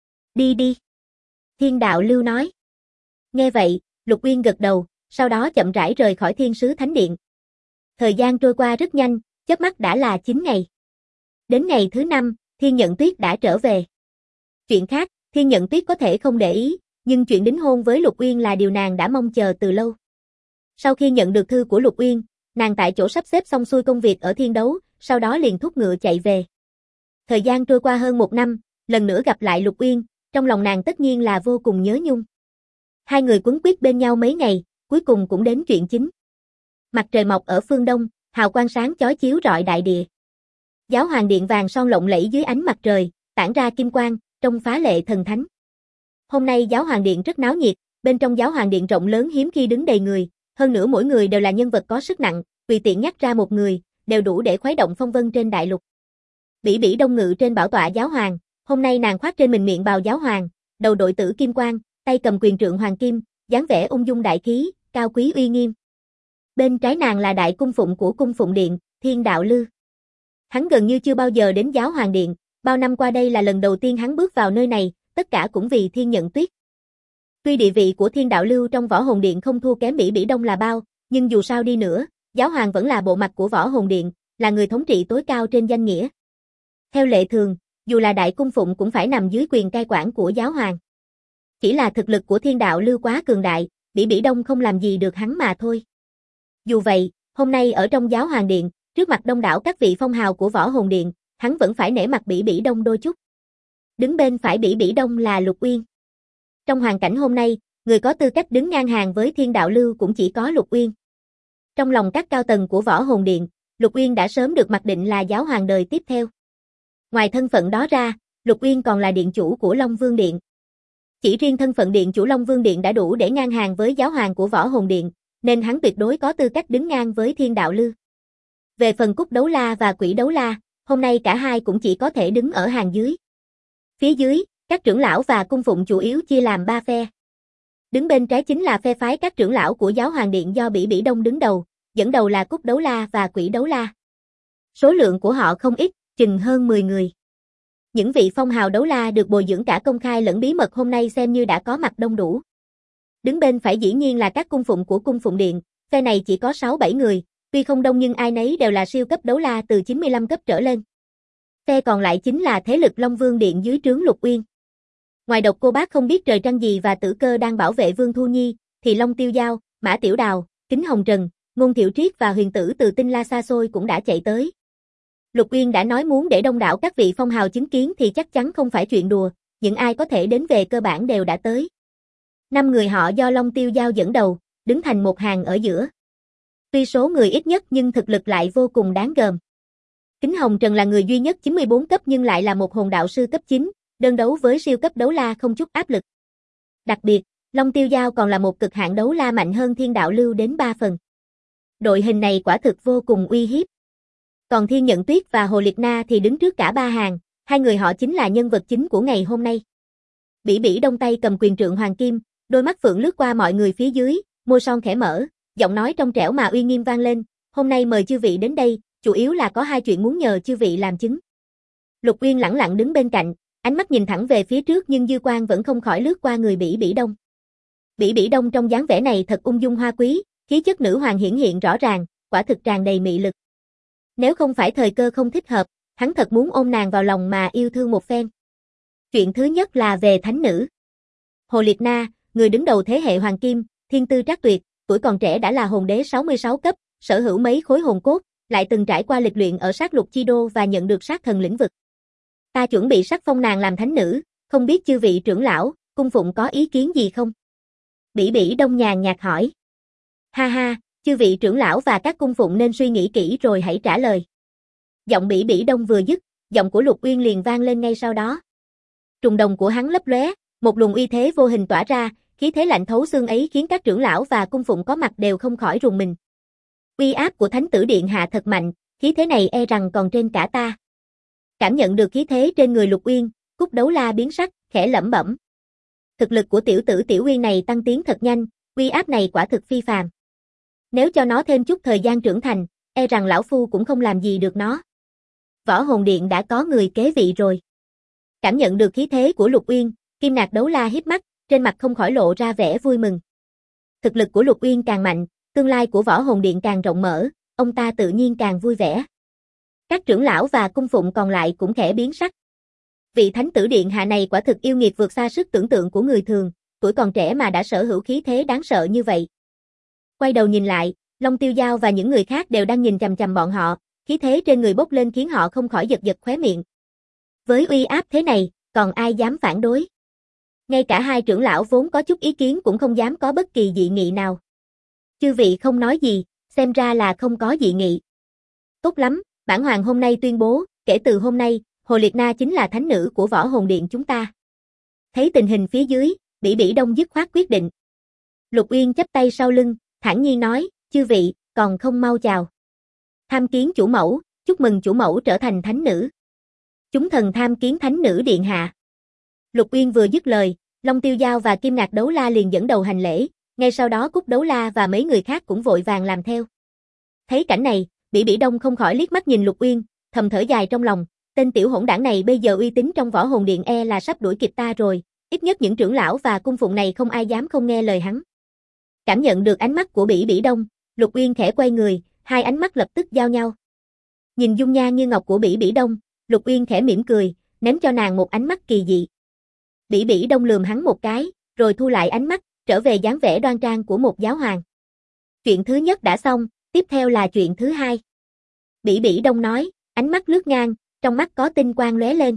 Đi đi. Thiên Đạo Lưu nói. Nghe vậy, Lục Uyên gật đầu, sau đó chậm rãi rời khỏi Thiên Sứ Thánh Điện. Thời gian trôi qua rất nhanh, chớp mắt đã là 9 ngày. Đến ngày thứ 5, Thiên Nhận Tuyết đã trở về. Chuyện khác, Thiên Nhận Tuyết có thể không để ý, nhưng chuyện đính hôn với Lục Uyên là điều nàng đã mong chờ từ lâu. Sau khi nhận được thư của Lục Uyên, nàng tại chỗ sắp xếp xong xuôi công việc ở Thiên Đấu, sau đó liền thúc ngựa chạy về. Thời gian trôi qua hơn 1 năm, lần nữa gặp lại Lục Uyên, trong lòng nàng tất nhiên là vô cùng nhớ nhung. Hai người quấn quýt bên nhau mấy ngày, cuối cùng cũng đến chuyện chính. Mặt trời mọc ở phương đông, hào quang sáng chói chiếu rọi đại địa. Giáo hoàng điện vàng son lộng lẫy dưới ánh mặt trời, tản ra kim quang, trông phá lệ thần thánh. Hôm nay giáo hoàng điện rất náo nhiệt, bên trong giáo hoàng điện rộng lớn hiếm khi đứng đầy người, hơn nữa mỗi người đều là nhân vật có sức nặng, tùy tiện nhắc ra một người, đều đủ để khuấy động phong vân trên đại lục. Bỉ Bỉ đông ngự trên bảo tọa giáo hoàng, hôm nay nàng khoác trên mình miệng bào giáo hoàng, đầu đội tử kim quang, tay cầm quyền trượng hoàng kim, dáng vẻ ung dung đại khí, cao quý uy nghiêm. Bên trái nàng là đại cung phụng của cung phụng điện, Thiên Đạo Lưu. Hắn gần như chưa bao giờ đến giáo hoàng điện, bao năm qua đây là lần đầu tiên hắn bước vào nơi này, tất cả cũng vì Thiên Nhận Tuyết. Tuy địa vị của Thiên Đạo Lưu trong Võ Hồn Điện không thua kém Bỉ Bỉ Đông là bao, nhưng dù sao đi nữa, giáo hoàng vẫn là bộ mặt của Võ Hồn Điện, là người thống trị tối cao trên danh nghĩa. Theo lệ thường, dù là đại cung phụng cũng phải nằm dưới quyền cai quản của giáo hoàng. Chỉ là thực lực của Thiên Đạo Lưu quá cường đại, Bỉ Bỉ Đông không làm gì được hắn mà thôi. Dù vậy, hôm nay ở trong giáo hoàng điện, trước mặt đông đảo các vị phong hào của Võ Hồn Điện, hắn vẫn phải nể mặt Bỉ Bỉ Đông đôi chút. Đứng bên phải Bỉ Bỉ Đông là Lục Uyên. Trong hoàn cảnh hôm nay, người có tư cách đứng ngang hàng với Thiên Đạo Lưu cũng chỉ có Lục Uyên. Trong lòng các cao tầng của Võ Hồn Điện, Lục Uyên đã sớm được mặc định là giáo hoàng đời tiếp theo. Ngoài thân phận đó ra, Lục Uyên còn là điện chủ của Long Vương Điện. Chỉ riêng thân phận điện chủ Long Vương Điện đã đủ để ngang hàng với giáo hoàng của Võ Hồn Điện, nên hắn tuyệt đối có tư cách đứng ngang với Thiên Đạo Lưu. Về phần Cúc Đấu La và Quỷ Đấu La, hôm nay cả hai cũng chỉ có thể đứng ở hàng dưới. Phía dưới, các trưởng lão và cung phụng chủ yếu chia làm 3 phe. Đứng bên trái chính là phe phái các trưởng lão của giáo hoàng điện do Bỉ Bỉ Đông đứng đầu, dẫn đầu là Cúc Đấu La và Quỷ Đấu La. Số lượng của họ không ít, chừng hơn 10 người. Những vị phong hào đấu la được bồi dưỡng cả công khai lẫn bí mật hôm nay xem như đã có mặt đông đủ. Đứng bên phải dĩ nhiên là các cung phụng của cung phụng điện, phe này chỉ có 6-7 người, tuy không đông nhưng ai nấy đều là siêu cấp đấu la từ 95 cấp trở lên. Phe còn lại chính là thế lực Long Vương Điện dưới trướng Lục Uyên. Ngoài Độc Cô Bác không biết trời trăng gì và Tử Cơ đang bảo vệ Vương Thu Nhi, thì Long Tiêu Giao, Mã Tiểu Đào, Kính Hồng Trần, Ngôn Thiệu Triết và Huyền Tử từ Tinh La xa xôi cũng đã chạy tới. Lục Uyên đã nói muốn để đông đảo các vị phong hào chứng kiến thì chắc chắn không phải chuyện đùa, những ai có thể đến về cơ bản đều đã tới. 5 người họ do Long Tiêu Giao dẫn đầu, đứng thành một hàng ở giữa. Tuy số người ít nhất nhưng thực lực lại vô cùng đáng gờm. Kính Hồng Trần là người duy nhất 94 cấp nhưng lại là một hồn đạo sư cấp 9, đơn đấu với siêu cấp đấu la không chút áp lực. Đặc biệt, Long Tiêu Giao còn là một cực hạn đấu la mạnh hơn Thiên Đạo Lưu đến 3 phần. Đội hình này quả thực vô cùng uy hiếp. Còn Thiên Nhận Tuyết và Hồ Liệt Na thì đứng trước cả 3 hàng, hai người họ chính là nhân vật chính của ngày hôm nay. Bỉ Bỉ Đông tay cầm quyền trượng hoàng kim, đôi mắt phượng lướt qua mọi người phía dưới, môi son khẽ mở, giọng nói trong trẻo mà uy nghiêm vang lên, "Hôm nay mời chư vị đến đây, chủ yếu là có hai chuyện muốn nhờ chư vị làm chứng. Lục Uyên lẳng lặng đứng bên cạnh, ánh mắt nhìn thẳng về phía trước nhưng dư quang vẫn không khỏi lướt qua người Bỉ Bỉ Đông. Bỉ Bỉ Đông trong dáng vẻ này thật ung dung hoa quý, khí chất nữ hoàng hiển hiện rõ ràng, quả thực tràn đầy mị lực. Nếu không phải thời cơ không thích hợp, hắn thật muốn ôm nàng vào lòng mà yêu thương một phen. Chuyện thứ nhất là về thánh nữ. Hồ Liệt Na, người đứng đầu thế hệ hoàng kim, thiên tư trác tuyệt, tuổi còn trẻ đã là hồn đế 66 cấp, sở hữu mấy khối hồn cốt, lại từng trải qua lịch luyện ở sát lục chi đô và nhận được sát thần lĩnh vực. Ta chuẩn bị sắc phong nàng làm thánh nữ, không biết chư vị trưởng lão, cung phụng có ý kiến gì không? Bỉ Bỉ Đông nhàn nhạt hỏi. Ha ha, chư vị trưởng lão và các cung phụng nên suy nghĩ kỹ rồi hãy trả lời. Giọng Bỉ Bỉ Đông vừa dứt, giọng của Lục Uyên liền vang lên ngay sau đó. Trùng đồng của hắn lấp lóe, một luồng uy thế vô hình tỏa ra, khí thế lạnh thấu xương ấy khiến các trưởng lão và cung phụng có mặt đều không khỏi rùng mình. Uy áp của Thánh tử điện hạ thật mạnh, khí thế này e rằng còn trên cả ta. Cảm nhận được khí thế trên người Lục Uyên, Cúc Đấu La biến sắc, khẽ lẩm bẩm. Thực lực của tiểu tử Tiểu Uyên này tăng tiến thật nhanh, uy áp này quả thực phi phàm. Nếu cho nó thêm chút thời gian trưởng thành, e rằng lão phu cũng không làm gì được nó. Võ Hồn Điện đã có người kế vị rồi. Cảm nhận được khí thế của Lục Uyên, Kim Nạc Đấu La híp mắt, trên mặt không khỏi lộ ra vẻ vui mừng. Thực lực của Lục Uyên càng mạnh, tương lai của Võ Hồn Điện càng rộng mở, ông ta tự nhiên càng vui vẻ. Các trưởng lão và cung phụng còn lại cũng khẽ biến sắc. Vị thánh tử điện hạ này quả thực yêu nghiệt vượt xa sức tưởng tượng của người thường, tuổi còn trẻ mà đã sở hữu khí thế đáng sợ như vậy. Quay đầu nhìn lại, Long Tiêu Giao và những người khác đều đang nhìn chằm chằm bọn họ, khí thế trên người bốc lên khiến họ không khỏi giật giật khóe miệng. Với uy áp thế này, còn ai dám phản đối? Ngay cả hai trưởng lão vốn có chút ý kiến cũng không dám có bất kỳ dị nghị nào. Chư vị không nói gì, xem ra là không có dị nghị. Tốt lắm, bản hoàng hôm nay tuyên bố, kể từ hôm nay, Hồ Liệt Na chính là thánh nữ của Võ Hồn Điện chúng ta. Thấy tình hình phía dưới, Bỉ Bỉ Đông dứt khoát quyết định. Lục Uyên chắp tay sau lưng, thản nhiên nói, chư vị, còn không mau chào. Tham kiến chủ mẫu, chúc mừng chủ mẫu trở thành thánh nữ. Chúng thần tham kiến thánh nữ điện hạ. Lục Uyên vừa dứt lời, Long Tiêu Giao và Kim Nạc Đấu La liền dẫn đầu hành lễ, ngay sau đó Cúc Đấu La và mấy người khác cũng vội vàng làm theo. Thấy cảnh này, Bỉ Bỉ Đông không khỏi liếc mắt nhìn Lục Uyên, thầm thở dài trong lòng, tên tiểu hỗn đảng này bây giờ uy tín trong Võ Hồn Điện e là sắp đuổi kịp ta rồi, ít nhất những trưởng lão và cung phụng này không ai dám không nghe lời hắn. Cảm nhận được ánh mắt của Bỉ Bỉ Đông, Lục Uyên khẽ quay người, hai ánh mắt lập tức giao nhau. Nhìn dung nhan như ngọc của Bỉ Bỉ Đông, Lục Uyên khẽ mỉm cười, ném cho nàng một ánh mắt kỳ dị. Bỉ Bỉ Đông lườm hắn một cái, rồi thu lại ánh mắt, trở về dáng vẻ đoan trang của một giáo hoàng. Chuyện thứ nhất đã xong, tiếp theo là chuyện thứ hai. Bỉ Bỉ Đông nói, ánh mắt lướt ngang, trong mắt có tinh quang lóe lên.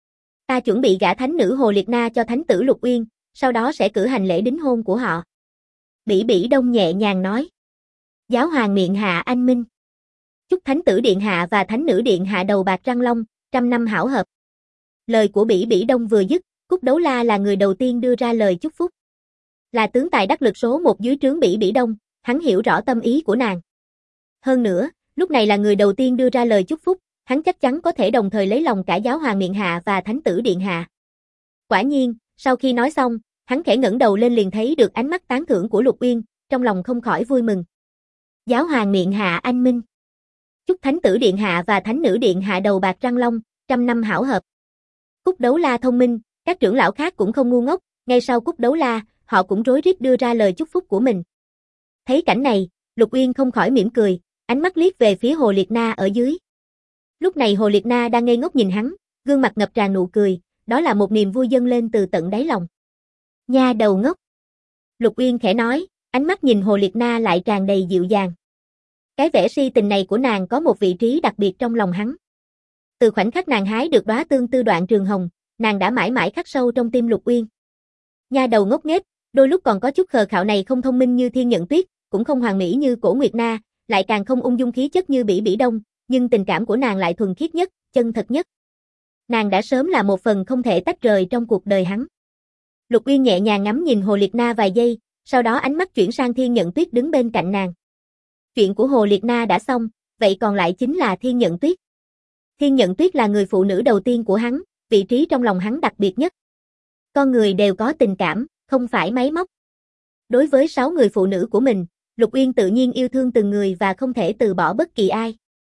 Ta chuẩn bị gả thánh nữ Hồ Liệt Na cho thánh tử Lục Uyên, sau đó sẽ cử hành lễ đính hôn của họ. Bỉ Bỉ Đông nhẹ nhàng nói. Giáo hoàng miệng hạ anh minh. Chúc thánh tử điện hạ và thánh nữ điện hạ đầu bạc răng long, trăm năm hảo hợp. Lời của Bỉ Bỉ Đông vừa dứt, Cúc Đấu La là người đầu tiên đưa ra lời chúc phúc. Là tướng tài đắc lực số 1 dưới trướng Bỉ Bỉ Đông, hắn hiểu rõ tâm ý của nàng. Hơn nữa, lúc này là người đầu tiên đưa ra lời chúc phúc, hắn chắc chắn có thể đồng thời lấy lòng cả giáo hoàng miệng hạ và thánh tử điện hạ. Quả nhiên, sau khi nói xong, hắn khẽ ngẩng đầu lên liền thấy được ánh mắt tán thưởng của Lục Uyên, trong lòng không khỏi vui mừng. Giáo hoàng miệng hạ anh minh. Chúc thánh tử điện hạ và thánh nữ điện hạ đầu bạc răng long, trăm năm hảo hợp. Cúc Đấu La thông minh, các trưởng lão khác cũng không ngu ngốc, ngay sau Cúc Đấu La, họ cũng rối rít đưa ra lời chúc phúc của mình. Thấy cảnh này, Lục Uyên không khỏi mỉm cười, ánh mắt liếc về phía Hồ Liệt Na ở dưới. Lúc này Hồ Liệt Na đang ngây ngốc nhìn hắn, gương mặt ngập tràn nụ cười, đó là một niềm vui dâng lên từ tận đáy lòng. Nha đầu ngốc. Lục Uyên khẽ nói, ánh mắt nhìn Hồ Liệt Na lại tràn đầy dịu dàng. Cái vẻ si tình này của nàng có một vị trí đặc biệt trong lòng hắn. Từ khoảnh khắc nàng hái được đóa tương tư đoạn trường hồng, nàng đã mãi mãi khắc sâu trong tim Lục Uyên. Nha đầu ngốc nghếch, đôi lúc còn có chút khờ khạo này không thông minh như Thiên Nhận Tuyết, cũng không hoàn mỹ như Cổ Nguyệt Na, lại càng không ung dung khí chất như Bỉ Bỉ Đông, nhưng tình cảm của nàng lại thuần khiết nhất, chân thật nhất. Nàng đã sớm là một phần không thể tách rời trong cuộc đời hắn. Lục Uyên nhẹ nhàng ngắm nhìn Hồ Liệt Na vài giây, sau đó ánh mắt chuyển sang Thiên Nhận Tuyết đứng bên cạnh nàng. Chuyện của Hồ Liệt Na đã xong, vậy còn lại chính là Thiên Nhận Tuyết. Thiên Nhận Tuyết là người phụ nữ đầu tiên của hắn, vị trí trong lòng hắn đặc biệt nhất. Con người đều có tình cảm, không phải máy móc. Đối với 6 người phụ nữ của mình, Lục Uyên tự nhiên yêu thương từng người và không thể từ bỏ bất kỳ ai.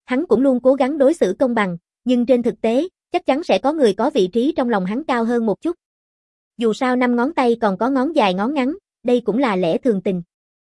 Hắn cũng luôn cố gắng đối xử công bằng, nhưng trên thực tế, chắc chắn sẽ có người có vị trí trong lòng hắn cao hơn một chút. Dù sao 5 ngón tay còn có ngón dài ngón ngắn, đây cũng là lẽ thường tình.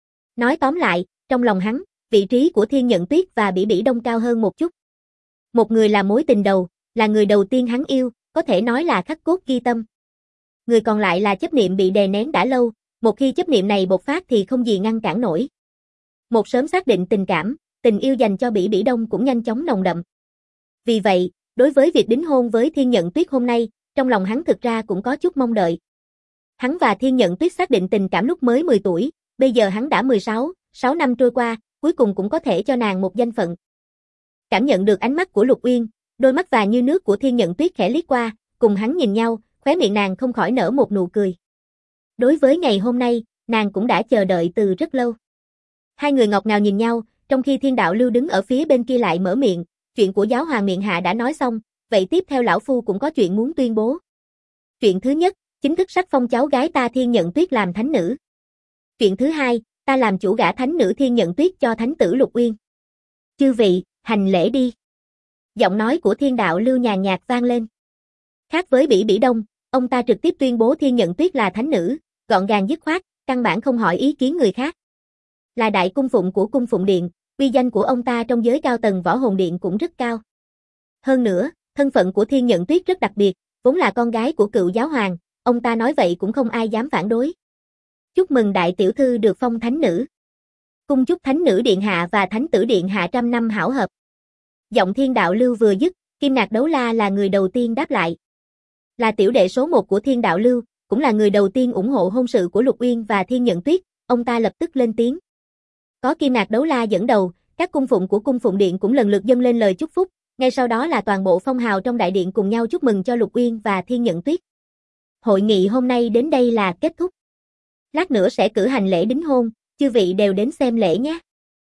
Nói tóm lại, trong lòng hắn, vị trí của Thiên Nhận Tuyết và Bỉ Bỉ Đông cao hơn một chút. Một người là mối tình đầu, là người đầu tiên hắn yêu, có thể nói là khắc cốt ghi tâm. Người còn lại là chấp niệm bị đè nén đã lâu, một khi chấp niệm này bộc phát thì không gì ngăn cản nổi. Một sớm xác định tình cảm, tình yêu dành cho Bỉ Bỉ Đông cũng nhanh chóng nồng đậm. Vì vậy, đối với việc đính hôn với Thiên Nhận Tuyết hôm nay, trong lòng hắn thực ra cũng có chút mong đợi. Hắn và Thiên Nhận Tuyết xác định tình cảm lúc mới 10 tuổi, bây giờ hắn đã 16, 6 năm trôi qua, cuối cùng cũng có thể cho nàng một danh phận. Cảm nhận được ánh mắt của Lục Uyên, đôi mắt vàng như nước của Thiên Nhận Tuyết khẽ liếc qua, cùng hắn nhìn nhau, khóe miệng nàng không khỏi nở một nụ cười. Đối với ngày hôm nay, nàng cũng đã chờ đợi từ rất lâu. Hai người ngọt ngào nhìn nhau, trong khi Thiên Đạo Lưu đứng ở phía bên kia lại mở miệng, chuyện của giáo hoàng miệng hạ đã nói xong, vậy tiếp theo lão phu cũng có chuyện muốn tuyên bố. Chuyện thứ nhất, chính thức sắc phong cháu gái ta Thiên Nhận Tuyết làm thánh nữ. Chuyện thứ hai, ta làm chủ gả thánh nữ Thiên Nhận Tuyết cho thánh tử Lục Uyên. Chư vị, hành lễ đi. Giọng nói của Thiên Đạo Lưu nhàn nhạt vang lên. Khác với Bỉ Bỉ Đông, ông ta trực tiếp tuyên bố Thiên Nhận Tuyết là thánh nữ, gọn gàng dứt khoát, căn bản không hỏi ý kiến người khác. Là đại cung phụng của cung phụng điện, uy danh của ông ta trong giới cao tầng võ hồn điện cũng rất cao. Hơn nữa, thân phận của Thiên Nhận Tuyết rất đặc biệt, vốn là con gái của cựu giáo hoàng, ông ta nói vậy cũng không ai dám phản đối. Chúc mừng đại tiểu thư được phong thánh nữ. Cung chúc thánh nữ điện hạ và thánh tử điện hạ trăm năm hảo hợp. Giọng Thiên Đạo Lưu vừa dứt, Kim Ngạc Đấu La là người đầu tiên đáp lại. Là tiểu đệ số 1 của Thiên Đạo Lưu, cũng là người đầu tiên ủng hộ hôn sự của Lục Uyên và Thiên Nhận Tuyết, ông ta lập tức lên tiếng. Có Kim Ngạc Đấu La dẫn đầu, các cung phụng của cung phụng điện cũng lần lượt dâng lên lời chúc phúc, ngay sau đó là toàn bộ phong hào trong đại điện cùng nhau chúc mừng cho Lục Uyên và Thiên Nhận Tuyết. Hội nghị hôm nay đến đây là kết thúc. Lát nữa sẽ cử hành lễ đính hôn, chư vị đều đến xem lễ nhé.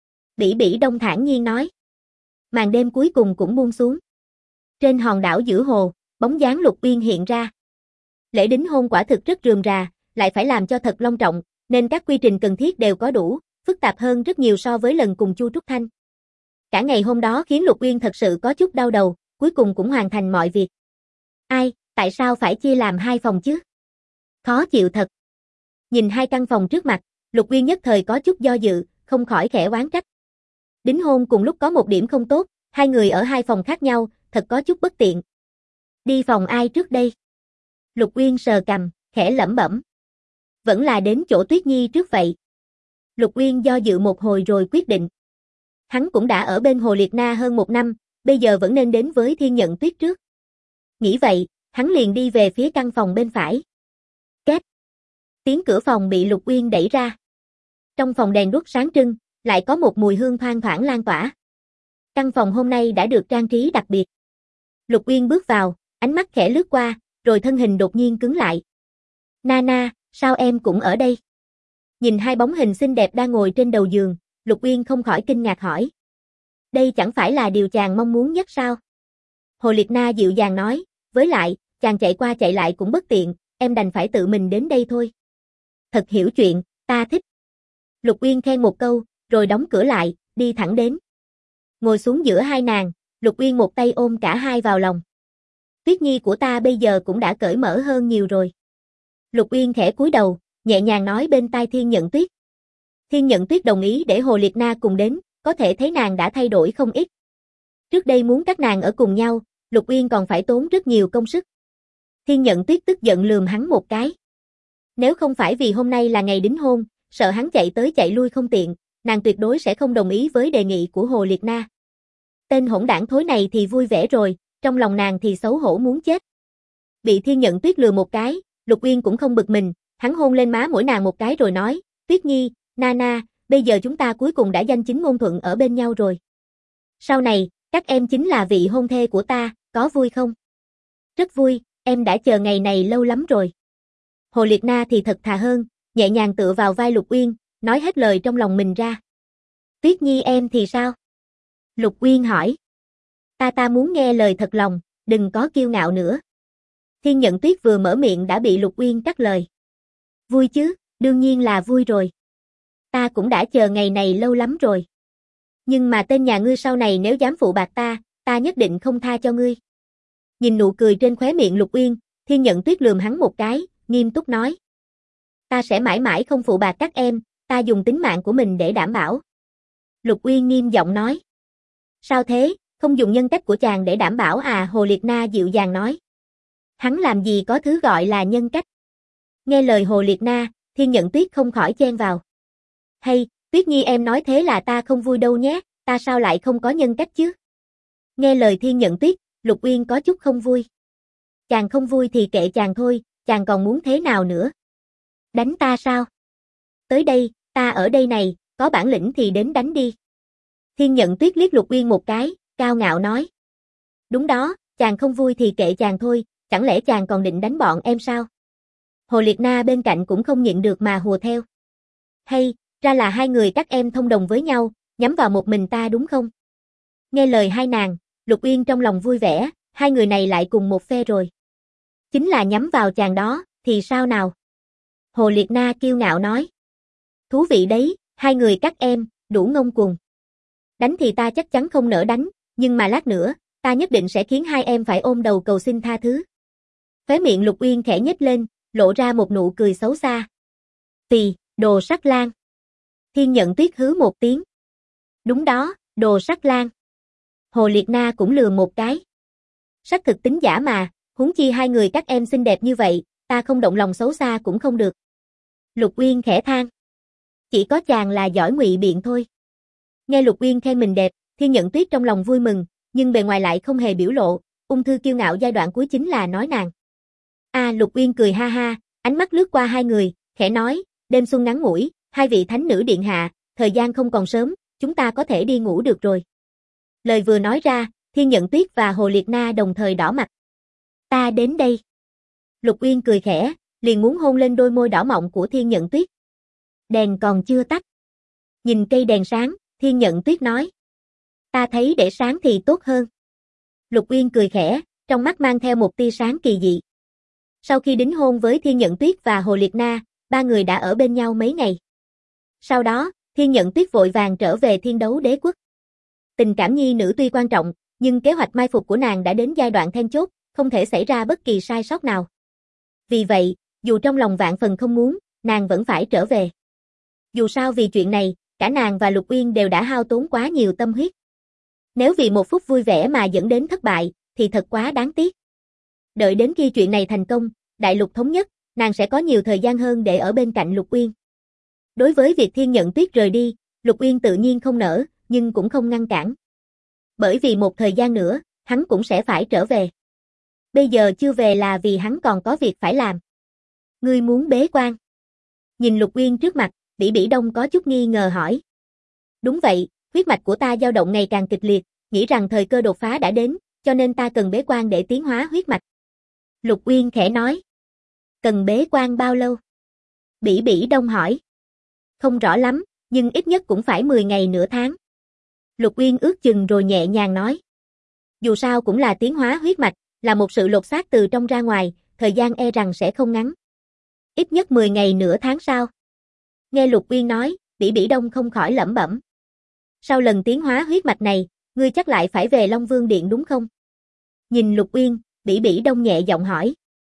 Bỉ Bỉ Đông thản nhiên nói. Màn đêm cuối cùng cũng buông xuống. Trên hòn đảo giữa hồ, bóng dáng Lục Uyên hiện ra. Lễ đính hôn quả thực rất rườm rà, lại phải làm cho thật long trọng, nên các quy trình cần thiết đều có đủ, phức tạp hơn rất nhiều so với lần cùng Chu Trúc Thanh. Cả ngày hôm đó khiến Lục Uyên thật sự có chút đau đầu, cuối cùng cũng hoàn thành mọi việc. Ai, tại sao phải chia làm 2 phòng chứ? Khó chịu thật. Nhìn 2 căn phòng trước mặt, Lục Uyên nhất thời có chút do dự, không khỏi khẽ oán trách. Đính hôn cùng lúc có một điểm không tốt, 2 người ở 2 phòng khác nhau, thật có chút bất tiện. Đi phòng ai trước đây? Lục Uyên sờ cằm, khẽ lẩm bẩm. Vẫn là đến chỗ Tuyết Nhi trước vậy. Lục Uyên do dự một hồi rồi quyết định. Hắn cũng đã ở bên Hồ Liệt Na hơn 1 năm, bây giờ vẫn nên đến với Thiên Nhận Tuyết trước. Nghĩ vậy, hắn liền đi về phía căn phòng bên phải. Két. Tiếng cửa phòng bị Lục Uyên đẩy ra. Trong phòng đèn đuốc sáng trưng, lại có một mùi hương thoang thoảng lan tỏa. Căn phòng hôm nay đã được trang trí đặc biệt. Lục Uyên bước vào, ánh mắt khẽ lướt qua, rồi thân hình đột nhiên cứng lại. Nana, sao em cũng ở đây? Nhìn 2 bóng hình xinh đẹp đang ngồi trên đầu giường, Lục Uyên không khỏi kinh ngạc hỏi. Đây chẳng phải là điều chàng mong muốn nhất sao? Hồ Liệt Na dịu dàng nói, với lại, chàng chạy qua chạy lại cũng bất tiện, em đành phải tự mình đến đây thôi. Thật hiểu chuyện, ta thích. Lục Uyên khen một câu, rồi đóng cửa lại, đi thẳng đến. Ngồi xuống giữa 2 nàng, Lục Uyên một tay ôm cả hai vào lòng. Tuyết Nhi của ta bây giờ cũng đã cởi mở hơn nhiều rồi. Lục Uyên khẽ cúi đầu, nhẹ nhàng nói bên tai Thiên Nhận Tuyết. Thiên Nhận Tuyết đồng ý để Hồ Liệt Na cùng đến, có thể thấy nàng đã thay đổi không ít. Trước đây muốn các nàng ở cùng nhau, Lục Uyên còn phải tốn rất nhiều công sức. Thiên Nhận Tuyết tức giận lườm hắn một cái. Nếu không phải vì hôm nay là ngày đính hôn, sợ hắn chạy tới chạy lui không tiện, nàng tuyệt đối sẽ không đồng ý với đề nghị của Hồ Liệt Na. Tên hỗn đảng thối này thì vui vẻ rồi, trong lòng nàng thì xấu hổ muốn chết. Bị Thiên Nhận Tuyết lừa một cái, Lục Uyên cũng không bực mình, hắn hôn lên má mỗi nàng một cái rồi nói, Tuyết Nhi, Nana, bây giờ chúng ta cuối cùng đã danh chính ngôn thuận ở bên nhau rồi. Sau này, các em chính là vị hôn thê của ta, có vui không? Rất vui, em đã chờ ngày này lâu lắm rồi. Hồ Liệt Na thì thật thà hơn, nhẹ nhàng tựa vào vai Lục Uyên, nói hết lời trong lòng mình ra. Tuyết Nhi em thì sao? Lục Uyên hỏi. Ta muốn nghe lời thật lòng, đừng có kiêu ngạo nữa. Thiên Nhận Tuyết vừa mở miệng đã bị Lục Uyên cắt lời. Vui chứ, đương nhiên là vui rồi. Ta cũng đã chờ ngày này lâu lắm rồi. Nhưng mà tên nhà ngươi sau này nếu dám phụ bạc ta nhất định không tha cho ngươi. Nhìn nụ cười trên khóe miệng Lục Uyên, Thiên Nhận Tuyết lườm hắn một cái, nghiêm túc nói. Ta sẽ mãi mãi không phụ bạc các em, ta dùng tính mạng của mình để đảm bảo. Lục Uyên nghiêm giọng nói. Sao thế, không dùng nhân cách của chàng để đảm bảo à? Hồ Liệt Na dịu dàng nói. Hắn làm gì có thứ gọi là nhân cách. Nghe lời Hồ Liệt Na, Thiên Nhận Tuyết không khỏi chen vào. Hay, Tuyết Nhi em nói thế là ta không vui đâu nhé, ta sao lại không có nhân cách chứ? Nghe lời Thiên Nhận Tuyết, Lục Uyên có chút không vui. Chàng không vui thì kệ chàng thôi, chàng còn muốn thế nào nữa? Đánh ta sao? Tới đây, ta ở đây này, có bản lĩnh thì đến đánh đi. Thiên Nhận Tuyết liếc Lục Uyên một cái, cao ngạo nói. Đúng đó, chàng không vui thì kệ chàng thôi, chẳng lẽ chàng còn định đánh bọn em sao? Hồ Liệt Na bên cạnh cũng không nhịn được mà hùa theo. Hay, ra là hai người các em thông đồng với nhau, nhắm vào một mình ta đúng không? Nghe lời hai nàng, Lục Uyên trong lòng vui vẻ, hai người này lại cùng một phe rồi. Chính là nhắm vào chàng đó, thì sao nào? Hồ Liệt Na kiêu ngạo nói. Thú vị đấy, hai người các em, đủ ngông cuồng. Đánh thì ta chắc chắn không nỡ đánh, nhưng mà lát nữa, ta nhất định sẽ khiến hai em phải ôm đầu cầu xin tha thứ. Khóe miệng Lục Uyên khẽ nhếch lên, lộ ra một nụ cười xấu xa. Tì, đồ sắc lang. Thiên Nhận Tuyết hứ một tiếng. Đúng đó, đồ sắc lang. Hồ Liệt Na cũng lừa một cái. Sắc thực tính giả mà, huống chi hai người các em xinh đẹp như vậy, ta không động lòng xấu xa cũng không được. Lục Uyên khẽ than. Chỉ có chàng là giỏi ngụy biện thôi. Nghe Lục Uyên khen mình đẹp, Thiên Nhận Tuyết trong lòng vui mừng, nhưng bề ngoài lại không hề biểu lộ, ung thư kiêu ngạo giai đoạn cuối chính là nói nàng. Lục Uyên cười ha ha, ánh mắt lướt qua hai người, khẽ nói, đêm xuân ngắn ngủi, hai vị thánh nữ điện hạ, thời gian không còn sớm, chúng ta có thể đi ngủ được rồi. Lời vừa nói ra, Thiên Nhận Tuyết và Hồ Liệt Na đồng thời đỏ mặt. Ta đến đây. Lục Uyên cười khẽ, liền muốn hôn lên đôi môi đỏ mọng của Thiên Nhận Tuyết. Đèn còn chưa tắt. Nhìn cây đèn sáng, Thiên Nhận Tuyết nói. Ta thấy để sáng thì tốt hơn. Lục Uyên cười khẽ, trong mắt mang theo một tia sáng kỳ dị. Sau khi đính hôn với Thiên Nhận Tuyết và Hồ Liệt Na, ba người đã ở bên nhau mấy ngày. Sau đó, Thiên Nhận Tuyết vội vàng trở về Thiên Đấu Đế Quốc. Tình cảm nhi nữ tuy quan trọng, nhưng kế hoạch mai phục của nàng đã đến giai đoạn then chốt, không thể xảy ra bất kỳ sai sót nào. Vì vậy, dù trong lòng vạn phần không muốn, nàng vẫn phải trở về. Dù sao vì chuyện này, cả nàng và Lục Uyên đều đã hao tốn quá nhiều tâm huyết. Nếu vì một phút vui vẻ mà dẫn đến thất bại, thì thật quá đáng tiếc. Đợi đến khi chuyện này thành công, đại lục thống nhất, nàng sẽ có nhiều thời gian hơn để ở bên cạnh Lục Uyên. Đối với việc Thiên Nhận Tuyết rời đi, Lục Uyên tự nhiên không nỡ, nhưng cũng không ngăn cản. Bởi vì một thời gian nữa, hắn cũng sẽ phải trở về. Bây giờ chưa về là vì hắn còn có việc phải làm. Ngươi muốn bế quan? Nhìn Lục Uyên trước mặt, Bỉ Bỉ Đông có chút nghi ngờ hỏi. Đúng vậy, huyết mạch của ta dao động ngày càng kịch liệt, nghĩ rằng thời cơ đột phá đã đến, cho nên ta cần bế quan để tiến hóa huyết mạch. Lục Uyên khẽ nói. Cần bế quan bao lâu? Bỉ Bỉ Đông hỏi. Không rõ lắm, nhưng ít nhất cũng phải 10 ngày nửa tháng. Lục Uyên ước chừng rồi nhẹ nhàng nói. Dù sao cũng là tiến hóa huyết mạch, là một sự lột xác từ trong ra ngoài, thời gian e rằng sẽ không ngắn. Ít nhất 10 ngày nửa tháng sau. Nghe Lục Uyên nói, Bỉ Bỉ Đông không khỏi lẩm bẩm. Sau lần tiến hóa huyết mạch này, ngươi chắc lại phải về Long Vương Điện đúng không? Nhìn Lục Uyên, Bỉ Bỉ Đông nhẹ giọng hỏi.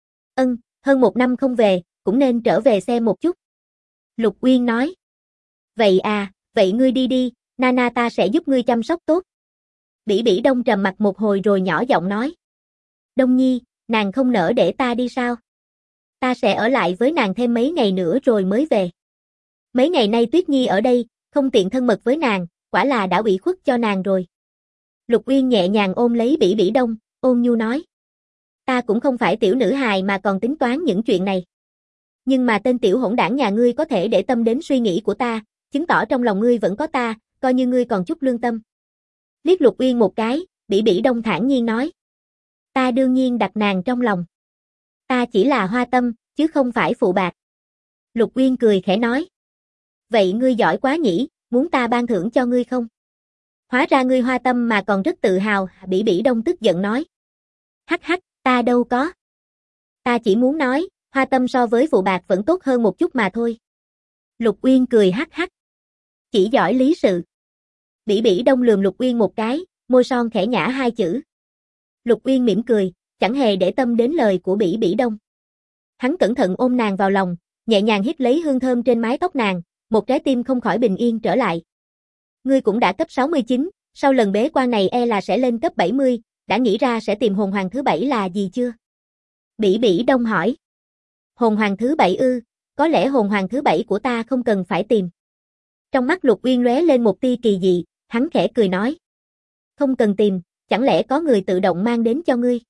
Hơn 1 năm không về, cũng nên trở về xem một chút. Lục Uyên nói. Vậy à, vậy ngươi đi đi, Nana ta sẽ giúp ngươi chăm sóc tốt. Bỉ Bỉ Đông trầm mặt một hồi rồi nhỏ giọng nói. Đông Nhi, nàng không nỡ để ta đi sao? Ta sẽ ở lại với nàng thêm mấy ngày nữa rồi mới về. Mấy ngày nay Tuyết Nhi ở đây, không tiện thân mật với nàng, quả là đã ủy khuất cho nàng rồi. Lục Uyên nhẹ nhàng ôm lấy Bỉ Bỉ Đông, ôn nhu nói. Ta cũng không phải tiểu nữ hài mà còn tính toán những chuyện này. Nhưng mà tên tiểu hỗn đảng nhà ngươi có thể để tâm đến suy nghĩ của ta, chứng tỏ trong lòng ngươi vẫn có ta, coi như ngươi còn chút lương tâm. Liếc Lục Uyên một cái, Bỉ Bỉ Đông thản nhiên nói. Ta đương nhiên đặt nàng trong lòng. Ta chỉ là hoa tâm, chứ không phải phụ bạc. Lục Uyên cười khẽ nói. Vậy ngươi giỏi quá nhỉ, muốn ta ban thưởng cho ngươi không? Hóa ra ngươi hoa tâm mà còn rất tự hào, Bỉ Bỉ Đông tức giận nói. Hắc hắc, ta đâu có. Ta chỉ muốn nói, hoa tâm so với phụ bạc vẫn tốt hơn một chút mà thôi. Lục Uyên cười hắc hắc. Chỉ giỏi lý sự. Bỉ Bỉ Đông lườm Lục Uyên một cái, môi son khẽ nhả hai chữ. Lục Uyên mỉm cười, chẳng hề để tâm đến lời của Bỉ Bỉ Đông. Hắn cẩn thận ôm nàng vào lòng, nhẹ nhàng hít lấy hương thơm trên mái tóc nàng, một trái tim không khỏi bình yên trở lại. Ngươi cũng đã cấp 69, sau lần bế quan này là sẽ lên cấp 70, đã nghĩ ra sẽ tìm hồn hoàng thứ 7 là gì chưa? Bỉ Bỉ Đông hỏi. Hồn hoàng thứ 7 ư, có lẽ hồn hoàng thứ 7 của ta không cần phải tìm. Trong mắt Lục Uyên lóe lên một tia kỳ dị, hắn khẽ cười nói. Không cần tìm, chẳng lẽ có người tự động mang đến cho ngươi?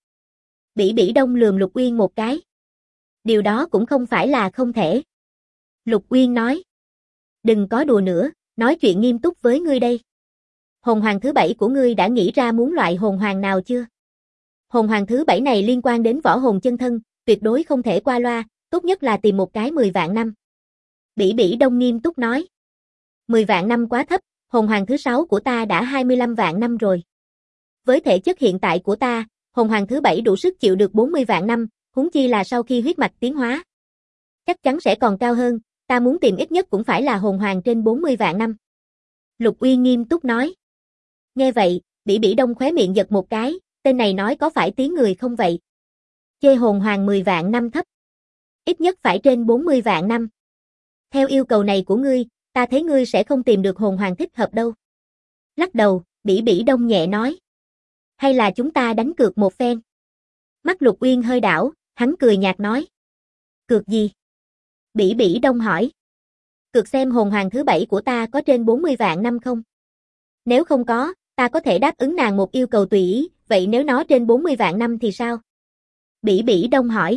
Bỉ Bỉ Đông lườm Lục Uyên một cái. Điều đó cũng không phải là không thể. Lục Uyên nói. Đừng có đùa nữa, nói chuyện nghiêm túc với ngươi đây. Hồn hoàng thứ 7 của ngươi đã nghĩ ra muốn loại hồn hoàng nào chưa? Hồn hoàng thứ 7 này liên quan đến võ hồn chân thân, tuyệt đối không thể qua loa, tốt nhất là tìm một cái 10 vạn năm. Bỉ Bỉ Đông nghiêm túc nói. 10 vạn năm quá thấp, hồn hoàng thứ 6 của ta đã 25 vạn năm rồi. Với thể chất hiện tại của ta, hồn hoàng thứ 7 đủ sức chịu được 40 vạn năm, huống chi là sau khi huyết mạch tiến hóa. Chắc chắn sẽ còn cao hơn, ta muốn tìm ít nhất cũng phải là hồn hoàng trên 40 vạn năm. Lục Uyên nghiêm túc nói. Nghe vậy, Bỉ Bỉ Đông khóe miệng giật một cái, tên này nói có phải tiếng người không vậy? Chê hồn hoàng 10 vạn năm thấp. Ít nhất phải trên 40 vạn năm. Theo yêu cầu này của ngươi, ta thấy ngươi sẽ không tìm được hồn hoàng thích hợp đâu. Lắc đầu, Bỉ Bỉ Đông nhẹ nói. Hay là chúng ta đánh cược một phen? Mắt Lục Uyên hơi đảo, hắn cười nhạt nói. Cược gì? Bỉ Bỉ Đông hỏi. Cược xem hồn hoàng thứ 7 của ta có trên 40 vạn năm không? Nếu không có, ta có thể đáp ứng nàng một yêu cầu tùy ý, vậy nếu nó trên 40 vạn năm thì sao? Bỉ Bỉ Đông hỏi.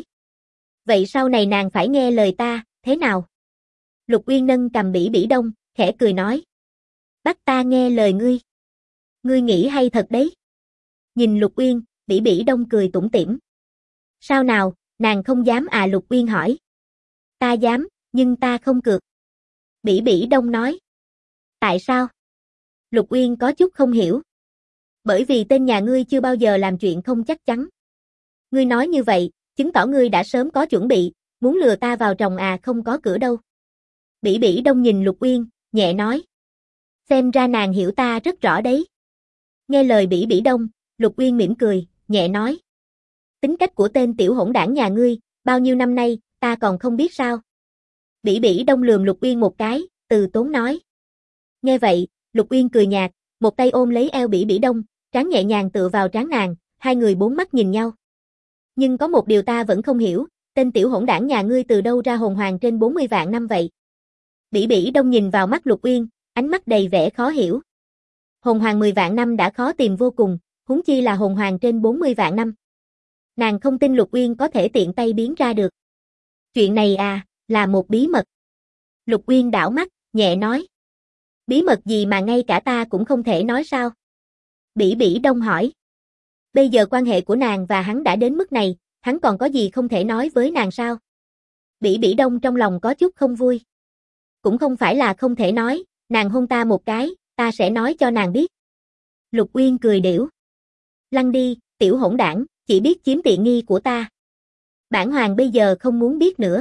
Vậy sau này nàng phải nghe lời ta, thế nào? Lục Uyên nâng cầm Bỉ Bỉ Đông, khẽ cười nói. Bắt ta nghe lời ngươi. Ngươi nghĩ hay thật đấy. Nhìn Lục Uyên, Bỉ Bỉ Đông cười tủm tỉm. Sao nào, nàng không dám à? Lục Uyên hỏi. Ta dám, nhưng ta không cược. Bỉ Bỉ Đông nói. Tại sao? Lục Uyên có chút không hiểu. Bởi vì tên nhà ngươi chưa bao giờ làm chuyện không chắc chắn. Ngươi nói như vậy, chứng tỏ ngươi đã sớm có chuẩn bị, muốn lừa ta vào chồng à? Không có cửa đâu. Bỉ Bỉ Đông nhìn Lục Uyên, nhẹ nói. Xem ra nàng hiểu ta rất rõ đấy. Nghe lời Bỉ Bỉ Đông, Lục Uyên mỉm cười, nhẹ nói. Tính cách của tên tiểu hỗn đảng nhà ngươi, bao nhiêu năm nay, ta còn không biết sao? Bỉ Bỉ Đông lườm Lục Uyên một cái, từ tốn nói. Nghe vậy, Lục Uyên cười nhạt, một tay ôm lấy eo Bỉ Bỉ Đông, trán nhẹ nhàng tựa vào trán nàng, hai người bốn mắt nhìn nhau. Nhưng có một điều ta vẫn không hiểu, tên tiểu hỗn đảng nhà ngươi từ đâu ra hồn hoàng trên 40 vạn năm vậy? Bỉ Bỉ Đông nhìn vào mắt Lục Uyên, ánh mắt đầy vẻ khó hiểu. Hồn hoàng 10 vạn năm đã khó tìm vô cùng, huống chi là hồn hoàng trên 40 vạn năm. Nàng không tin Lục Uyên có thể tiện tay biến ra được. Chuyện này à, là một bí mật. Lục Uyên đảo mắt, nhẹ nói. Bí mật gì mà ngay cả ta cũng không thể nói sao? Bỉ Bỉ Đông hỏi. Bây giờ quan hệ của nàng và hắn đã đến mức này, hắn còn có gì không thể nói với nàng sao? Bỉ Bỉ Đông trong lòng có chút không vui. Cũng không phải là không thể nói, nàng hôn ta một cái, ta sẽ nói cho nàng biết. Lục Uyên cười điểu. Lăn đi, tiểu hỗn đảng, chỉ biết chiếm tiện nghi của ta. Bản hoàng bây giờ không muốn biết nữa.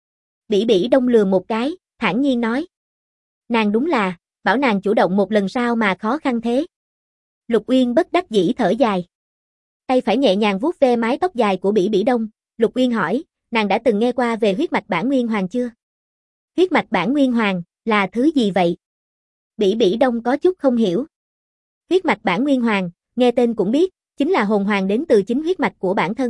Bỉ Bỉ Đông lừa một cái, thản nhiên nói. Nàng đúng là, bảo nàng chủ động một lần sao mà khó khăn thế. Lục Uyên bất đắc dĩ thở dài. Tay phải nhẹ nhàng vuốt ve mái tóc dài của Bỉ Bỉ Đông, Lục Uyên hỏi, nàng đã từng nghe qua về huyết mạch bản nguyên hoàng chưa? Huyết mạch bản nguyên hoàng, là thứ gì vậy? Bỉ Bỉ Đông có chút không hiểu. Huyết mạch bản nguyên hoàng, nghe tên cũng biết, chính là hồn hoàng đến từ chính huyết mạch của bản thân.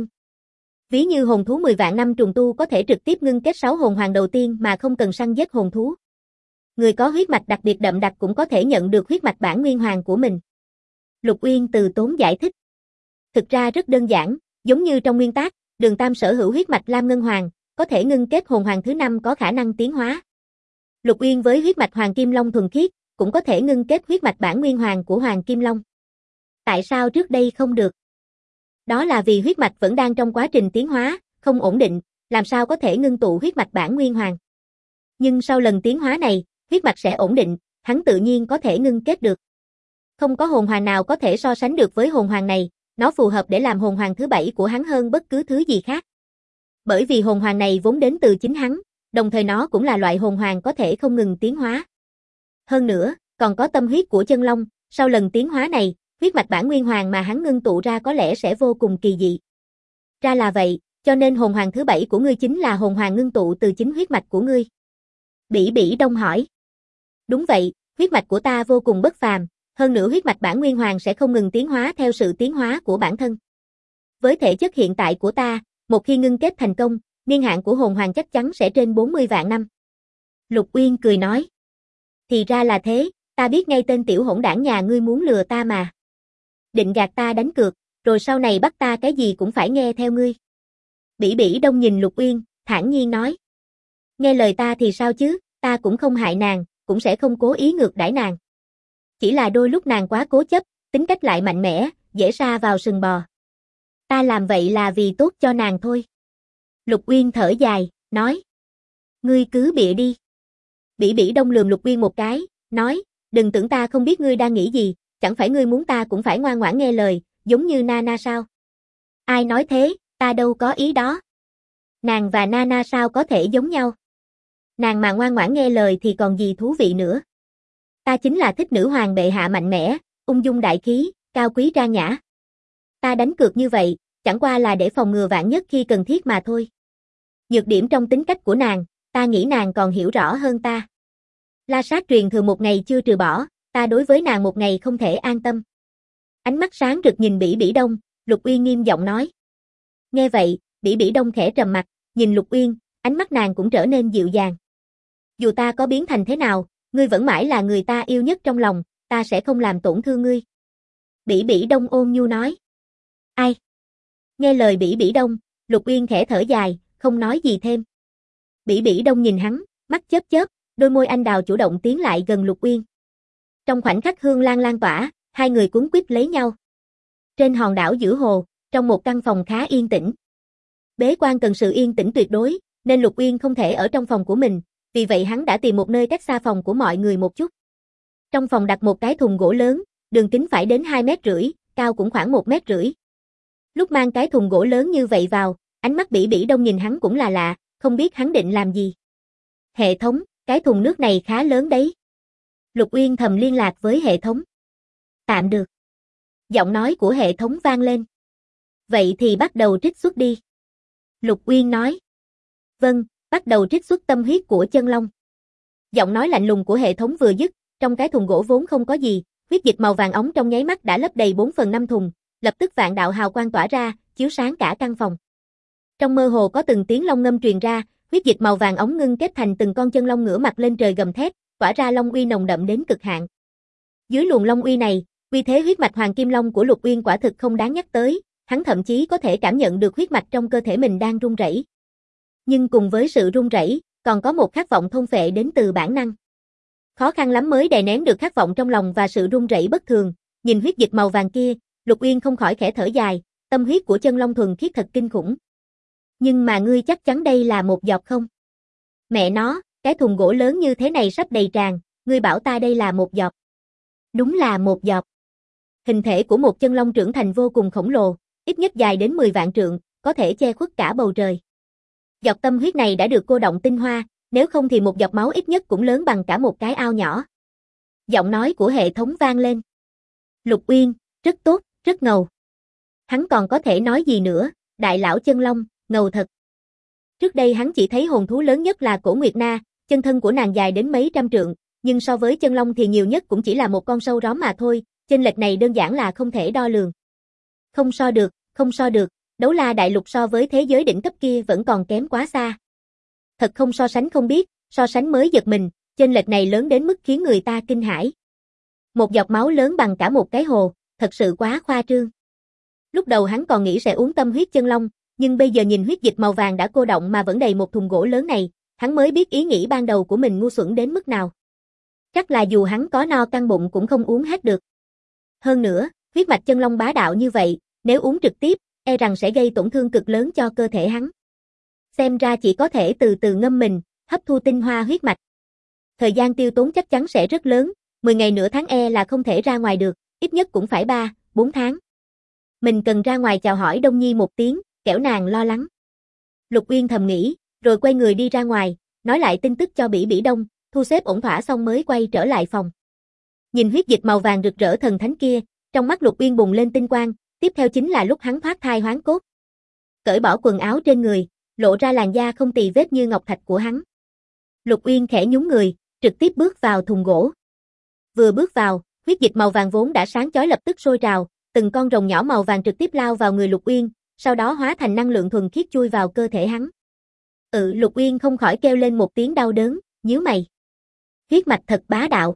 Ví như hồn thú 10 vạn năm trùng tu có thể trực tiếp ngưng kết 6 hồn hoàng đầu tiên mà không cần săn giết hồn thú. Người có huyết mạch đặc biệt đậm đặc cũng có thể nhận được huyết mạch bản nguyên hoàng của mình. Lục Uyên từ tốn giải thích. Thực ra rất đơn giản, giống như trong nguyên tác, Đường Tam sở hữu huyết mạch Lam Ngân Hoàng, có thể ngưng kết hồn hoàng thứ 5 có khả năng tiến hóa. Lục Uyên với huyết mạch Hoàng Kim Long thuần khiết, cũng có thể ngưng kết huyết mạch bản nguyên hoàng của Hoàng Kim Long. Tại sao trước đây không được? Đó là vì huyết mạch vẫn đang trong quá trình tiến hóa, không ổn định, làm sao có thể ngưng tụ huyết mạch bản nguyên hoàng. Nhưng sau lần tiến hóa này, huyết mạch sẽ ổn định, hắn tự nhiên có thể ngưng kết được. Không có hồn hoàng nào có thể so sánh được với hồn hoàng này, nó phù hợp để làm hồn hoàng thứ 7 của hắn hơn bất cứ thứ gì khác. Bởi vì hồn hoàng này vốn đến từ chính hắn, đồng thời nó cũng là loại hồn hoàng có thể không ngừng tiến hóa. Hơn nữa, còn có tâm huyết của chân long, sau lần tiến hóa này, huyết mạch bản nguyên hoàng mà hắn ngưng tụ ra có lẽ sẽ vô cùng kỳ dị. Ra là vậy, cho nên hồn hoàng thứ 7 của ngươi chính là hồn hoàng ngưng tụ từ chính huyết mạch của ngươi. Bỉ Bỉ Đông hỏi. Đúng vậy, huyết mạch của ta vô cùng bất phàm, hơn nữa huyết mạch bản nguyên hoàng sẽ không ngừng tiến hóa theo sự tiến hóa của bản thân. Với thể chất hiện tại của ta, một khi ngưng kết thành công, niên hạn của hồn hoàng chắc chắn sẽ trên 40 vạn năm. Lục Uyên cười nói. Thì ra là thế, ta biết ngay tên tiểu hỗn đảng nhà ngươi muốn lừa ta mà. Định gạt ta đánh cược, rồi sau này bắt ta cái gì cũng phải nghe theo ngươi. Bỉ Bỉ Đông nhìn Lục Uyên, thản nhiên nói. Nghe lời ta thì sao chứ, ta cũng không hại nàng, cũng sẽ không cố ý ngược đãi nàng. Chỉ là đôi lúc nàng quá cố chấp, tính cách lại mạnh mẽ, dễ sa vào sừng bò. Ta làm vậy là vì tốt cho nàng thôi. Lục Uyên thở dài, nói. Ngươi cứ bịa đi. Bỉ Bỉ Đông lườm Lục Uyên một cái, nói, đừng tưởng ta không biết ngươi đang nghĩ gì, chẳng phải ngươi muốn ta cũng phải ngoan ngoãn nghe lời, giống như Nana sao? Ai nói thế, ta đâu có ý đó. Nàng và Nana sao có thể giống nhau? Nàng mà ngoan ngoãn nghe lời thì còn gì thú vị nữa. Ta chính là thích nữ hoàng bệ hạ mạnh mẽ, ung dung đại khí, cao quý trang nhã. Ta đánh cược như vậy, chẳng qua là để phòng ngừa vạn nhất khi cần thiết mà thôi. Nhược điểm trong tính cách của nàng, ta nghĩ nàng còn hiểu rõ hơn ta. La sát truyền thừa một ngày chưa trừ bỏ, ta đối với nàng một ngày không thể an tâm. Ánh mắt sáng rực nhìn Bỉ Bỉ Đông, Lục Uyên nghiêm giọng nói. Nghe vậy, Bỉ Bỉ Đông khẽ trầm mặt, nhìn Lục Uyên, ánh mắt nàng cũng trở nên dịu dàng. Dù ta có biến thành thế nào, ngươi vẫn mãi là người ta yêu nhất trong lòng, ta sẽ không làm tổn thương ngươi. Bỉ Bỉ Đông ôn nhu nói. Ai? Nghe lời Bỉ Bỉ Đông, Lục Uyên khẽ thở dài, không nói gì thêm. Bỉ Bỉ Đông nhìn hắn, mắt chớp chớp, đôi môi anh đào chủ động tiến lại gần Lục Uyên. Trong khoảnh khắc hương lan lan tỏa, hai người cuốn quýt lấy nhau. Trên hòn đảo giữa hồ, trong một căn phòng khá yên tĩnh. Bế quan cần sự yên tĩnh tuyệt đối, nên Lục Uyên không thể ở trong phòng của mình, vì vậy hắn đã tìm một nơi cách xa phòng của mọi người một chút. Trong phòng đặt một cái thùng gỗ lớn, đường kính phải đến 2,5 mét, cao cũng khoảng 1,5 mét. Lúc mang cái thùng gỗ lớn như vậy vào, ánh mắt Bỉ Bỉ Đông nhìn hắn cũng là lạ, không biết hắn định làm gì. Hệ thống, cái thùng nước này khá lớn đấy. Lục Uyên thầm liên lạc với hệ thống. Tạm được. Giọng nói của hệ thống vang lên. Vậy thì bắt đầu trích xuất đi. Lục Uyên nói. Vâng, bắt đầu trích xuất tâm huyết của chân long. Giọng nói lạnh lùng của hệ thống vừa dứt, trong cái thùng gỗ vốn không có gì, huyết dịch màu vàng óng trong nháy mắt đã lấp đầy 4/5 thùng, lập tức vạn đạo hào quang tỏa ra, chiếu sáng cả căn phòng. Trong mơ hồ có từng tiếng long ngâm truyền ra, huyết dịch màu vàng óng ngưng kết thành từng con chân long ngửa mặt lên trời gầm thét, tỏa ra long uy nồng đậm đến cực hạn. Dưới luồng long uy này, uy thế huyết mạch hoàng kim long của Lục Uyên quả thực không đáng nhắc tới, hắn thậm chí có thể cảm nhận được huyết mạch trong cơ thể mình đang rung rẩy. Nhưng cùng với sự rung rẩy, còn có một khát vọng thôn phệ đến từ bản năng. Khó khăn lắm mới đè nén được khát vọng trong lòng và sự rung rẩy bất thường, nhìn huyết dịch màu vàng kia, Lục Uyên không khỏi khẽ thở dài, tâm huyết của chân long thuần khiết thật kinh khủng. Nhưng mà ngươi chắc chắn đây là một giọt không? Mẹ nó, cái thùng gỗ lớn như thế này sắp đầy tràn, ngươi bảo ta đây là một giọt. Đúng là một giọt. Hình thể của một chân long trưởng thành vô cùng khổng lồ, ít nhất dài đến 10 vạn trượng, có thể che khuất cả bầu trời. Giọt tâm huyết này đã được cô đọng tinh hoa, nếu không thì một giọt máu ít nhất cũng lớn bằng cả một cái ao nhỏ. Giọng nói của hệ thống vang lên. Lục Uyên, rất tốt, rất ngầu. Hắn còn có thể nói gì nữa, đại lão chân long, ngầu thật. Trước đây hắn chỉ thấy hồn thú lớn nhất là Cổ Nguyệt Na, chân thân của nàng dài đến mấy trăm trượng, nhưng so với chân long thì nhiều nhất cũng chỉ là một con sâu róm mà thôi, chênh lệch này đơn giản là không thể đo lường. Không so được, không so được, Đấu La đại lục so với thế giới đỉnh cấp kia vẫn còn kém quá xa. Thật không so sánh không biết, so sánh mới giật mình, chênh lệch này lớn đến mức khiến người ta kinh hãi. Một giọt máu lớn bằng cả một cái hồ, thật sự quá khoa trương. Lúc đầu hắn còn nghĩ sẽ uống tâm huyết chân long, nhưng bây giờ nhìn huyết dịch màu vàng đã cô đọng mà vẫn đầy một thùng gỗ lớn này, hắn mới biết ý nghĩ ban đầu của mình ngu xuẩn đến mức nào. Chắc là dù hắn có no căng bụng cũng không uống hết được. Hơn nữa, huyết mạch chân long bá đạo như vậy, nếu uống trực tiếp, e rằng sẽ gây tổn thương cực lớn cho cơ thể hắn. Xem ra chỉ có thể từ từ ngâm mình, hấp thu tinh hoa huyết mạch. Thời gian tiêu tốn chắc chắn sẽ rất lớn, 10 ngày nửa tháng e là không thể ra ngoài được, ít nhất cũng phải 3, 4 tháng. Mình cần ra ngoài chào hỏi Đông Nhi một tiếng, kẻo nàng lo lắng. Lục Uyên thầm nghĩ, rồi quay người đi ra ngoài, nói lại tin tức cho Bỉ Bỉ Đông, thu xếp ổn thỏa xong mới quay trở lại phòng. Nhìn huyết dịch màu vàng rực rỡ thần thánh kia, trong mắt Lục Uyên bùng lên tinh quang, tiếp theo chính là lúc hắn thoát thai hoán cốt. Cởi bỏ quần áo trên người, lộ ra làn da không tì vết như ngọc thạch của hắn. Lục Uyên khẽ nhún người, trực tiếp bước vào thùng gỗ. Vừa bước vào, huyết dịch màu vàng vốn đã sáng chói lập tức sôi trào, từng con rồng nhỏ màu vàng trực tiếp lao vào người Lục Uyên, sau đó hóa thành năng lượng thuần khiết chui vào cơ thể hắn. Lục Uyên không khỏi kêu lên một tiếng đau đớn, nhíu mày. Huyết mạch thật bá đạo.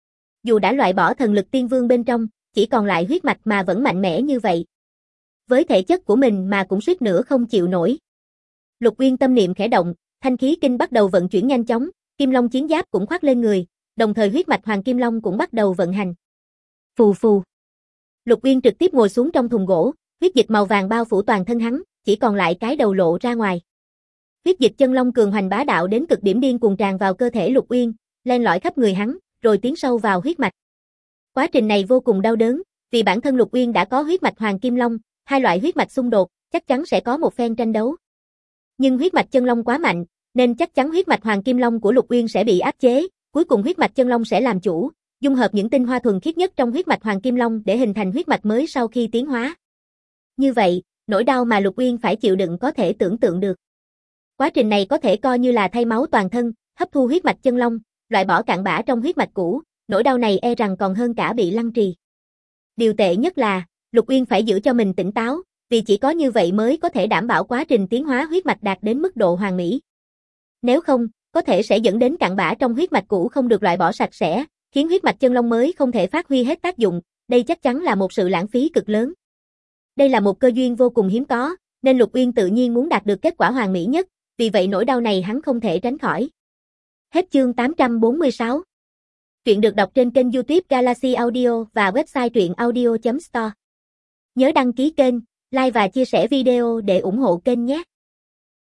Dù đã loại bỏ thần lực tiên vương bên trong, chỉ còn lại huyết mạch mà vẫn mạnh mẽ như vậy. Với thể chất của mình mà cũng suýt nữa không chịu nổi. Lục Uyên tâm niệm khẽ động, thanh khí kinh bắt đầu vận chuyển nhanh chóng, Kim Long chiến giáp cũng khoác lên người, đồng thời huyết mạch Hoàng Kim Long cũng bắt đầu vận hành. Phù phù. Lục Uyên trực tiếp ngồi xuống trong thùng gỗ, huyết dịch màu vàng bao phủ toàn thân hắn, chỉ còn lại cái đầu lộ ra ngoài. Huyết dịch chân long cường hoành bá đạo đến cực điểm điên cuồng tràn vào cơ thể Lục Uyên, len lỏi khắp người hắn, rồi tiến sâu vào huyết mạch. Quá trình này vô cùng đau đớn, vì bản thân Lục Uyên đã có huyết mạch Hoàng Kim Long, hai loại huyết mạch xung đột, chắc chắn sẽ có một phen tranh đấu. Nhưng huyết mạch chân long quá mạnh, nên chắc chắn huyết mạch Hoàng Kim Long của Lục Uyên sẽ bị áp chế, cuối cùng huyết mạch chân long sẽ làm chủ, dung hợp những tinh hoa thuần khiết nhất trong huyết mạch Hoàng Kim Long để hình thành huyết mạch mới sau khi tiến hóa. Như vậy, nỗi đau mà Lục Uyên phải chịu đựng có thể tưởng tượng được. Quá trình này có thể coi như là thay máu toàn thân, hấp thu huyết mạch chân long, loại bỏ cặn bã trong huyết mạch cũ, nỗi đau này e rằng còn hơn cả bị lăng trì. Điều tệ nhất là, Lục Uyên phải giữ cho mình tỉnh táo, vì chỉ có như vậy mới có thể đảm bảo quá trình tiến hóa huyết mạch đạt đến mức độ hoàn mỹ. Nếu không, có thể sẽ dẫn đến cặn bã trong huyết mạch cũ không được loại bỏ sạch sẽ, khiến huyết mạch chân long mới không thể phát huy hết tác dụng, đây chắc chắn là một sự lãng phí cực lớn. Đây là một cơ duyên vô cùng hiếm có, nên Lục Uyên tự nhiên muốn đạt được kết quả hoàn mỹ nhất, vì vậy nỗi đau này hắn không thể tránh khỏi. Hết chương 846. Truyện được đọc trên kênh YouTube Galaxy Audio và website truyệnaudio.store. Nhớ đăng ký kênh, like và chia sẻ video để ủng hộ kênh nhé.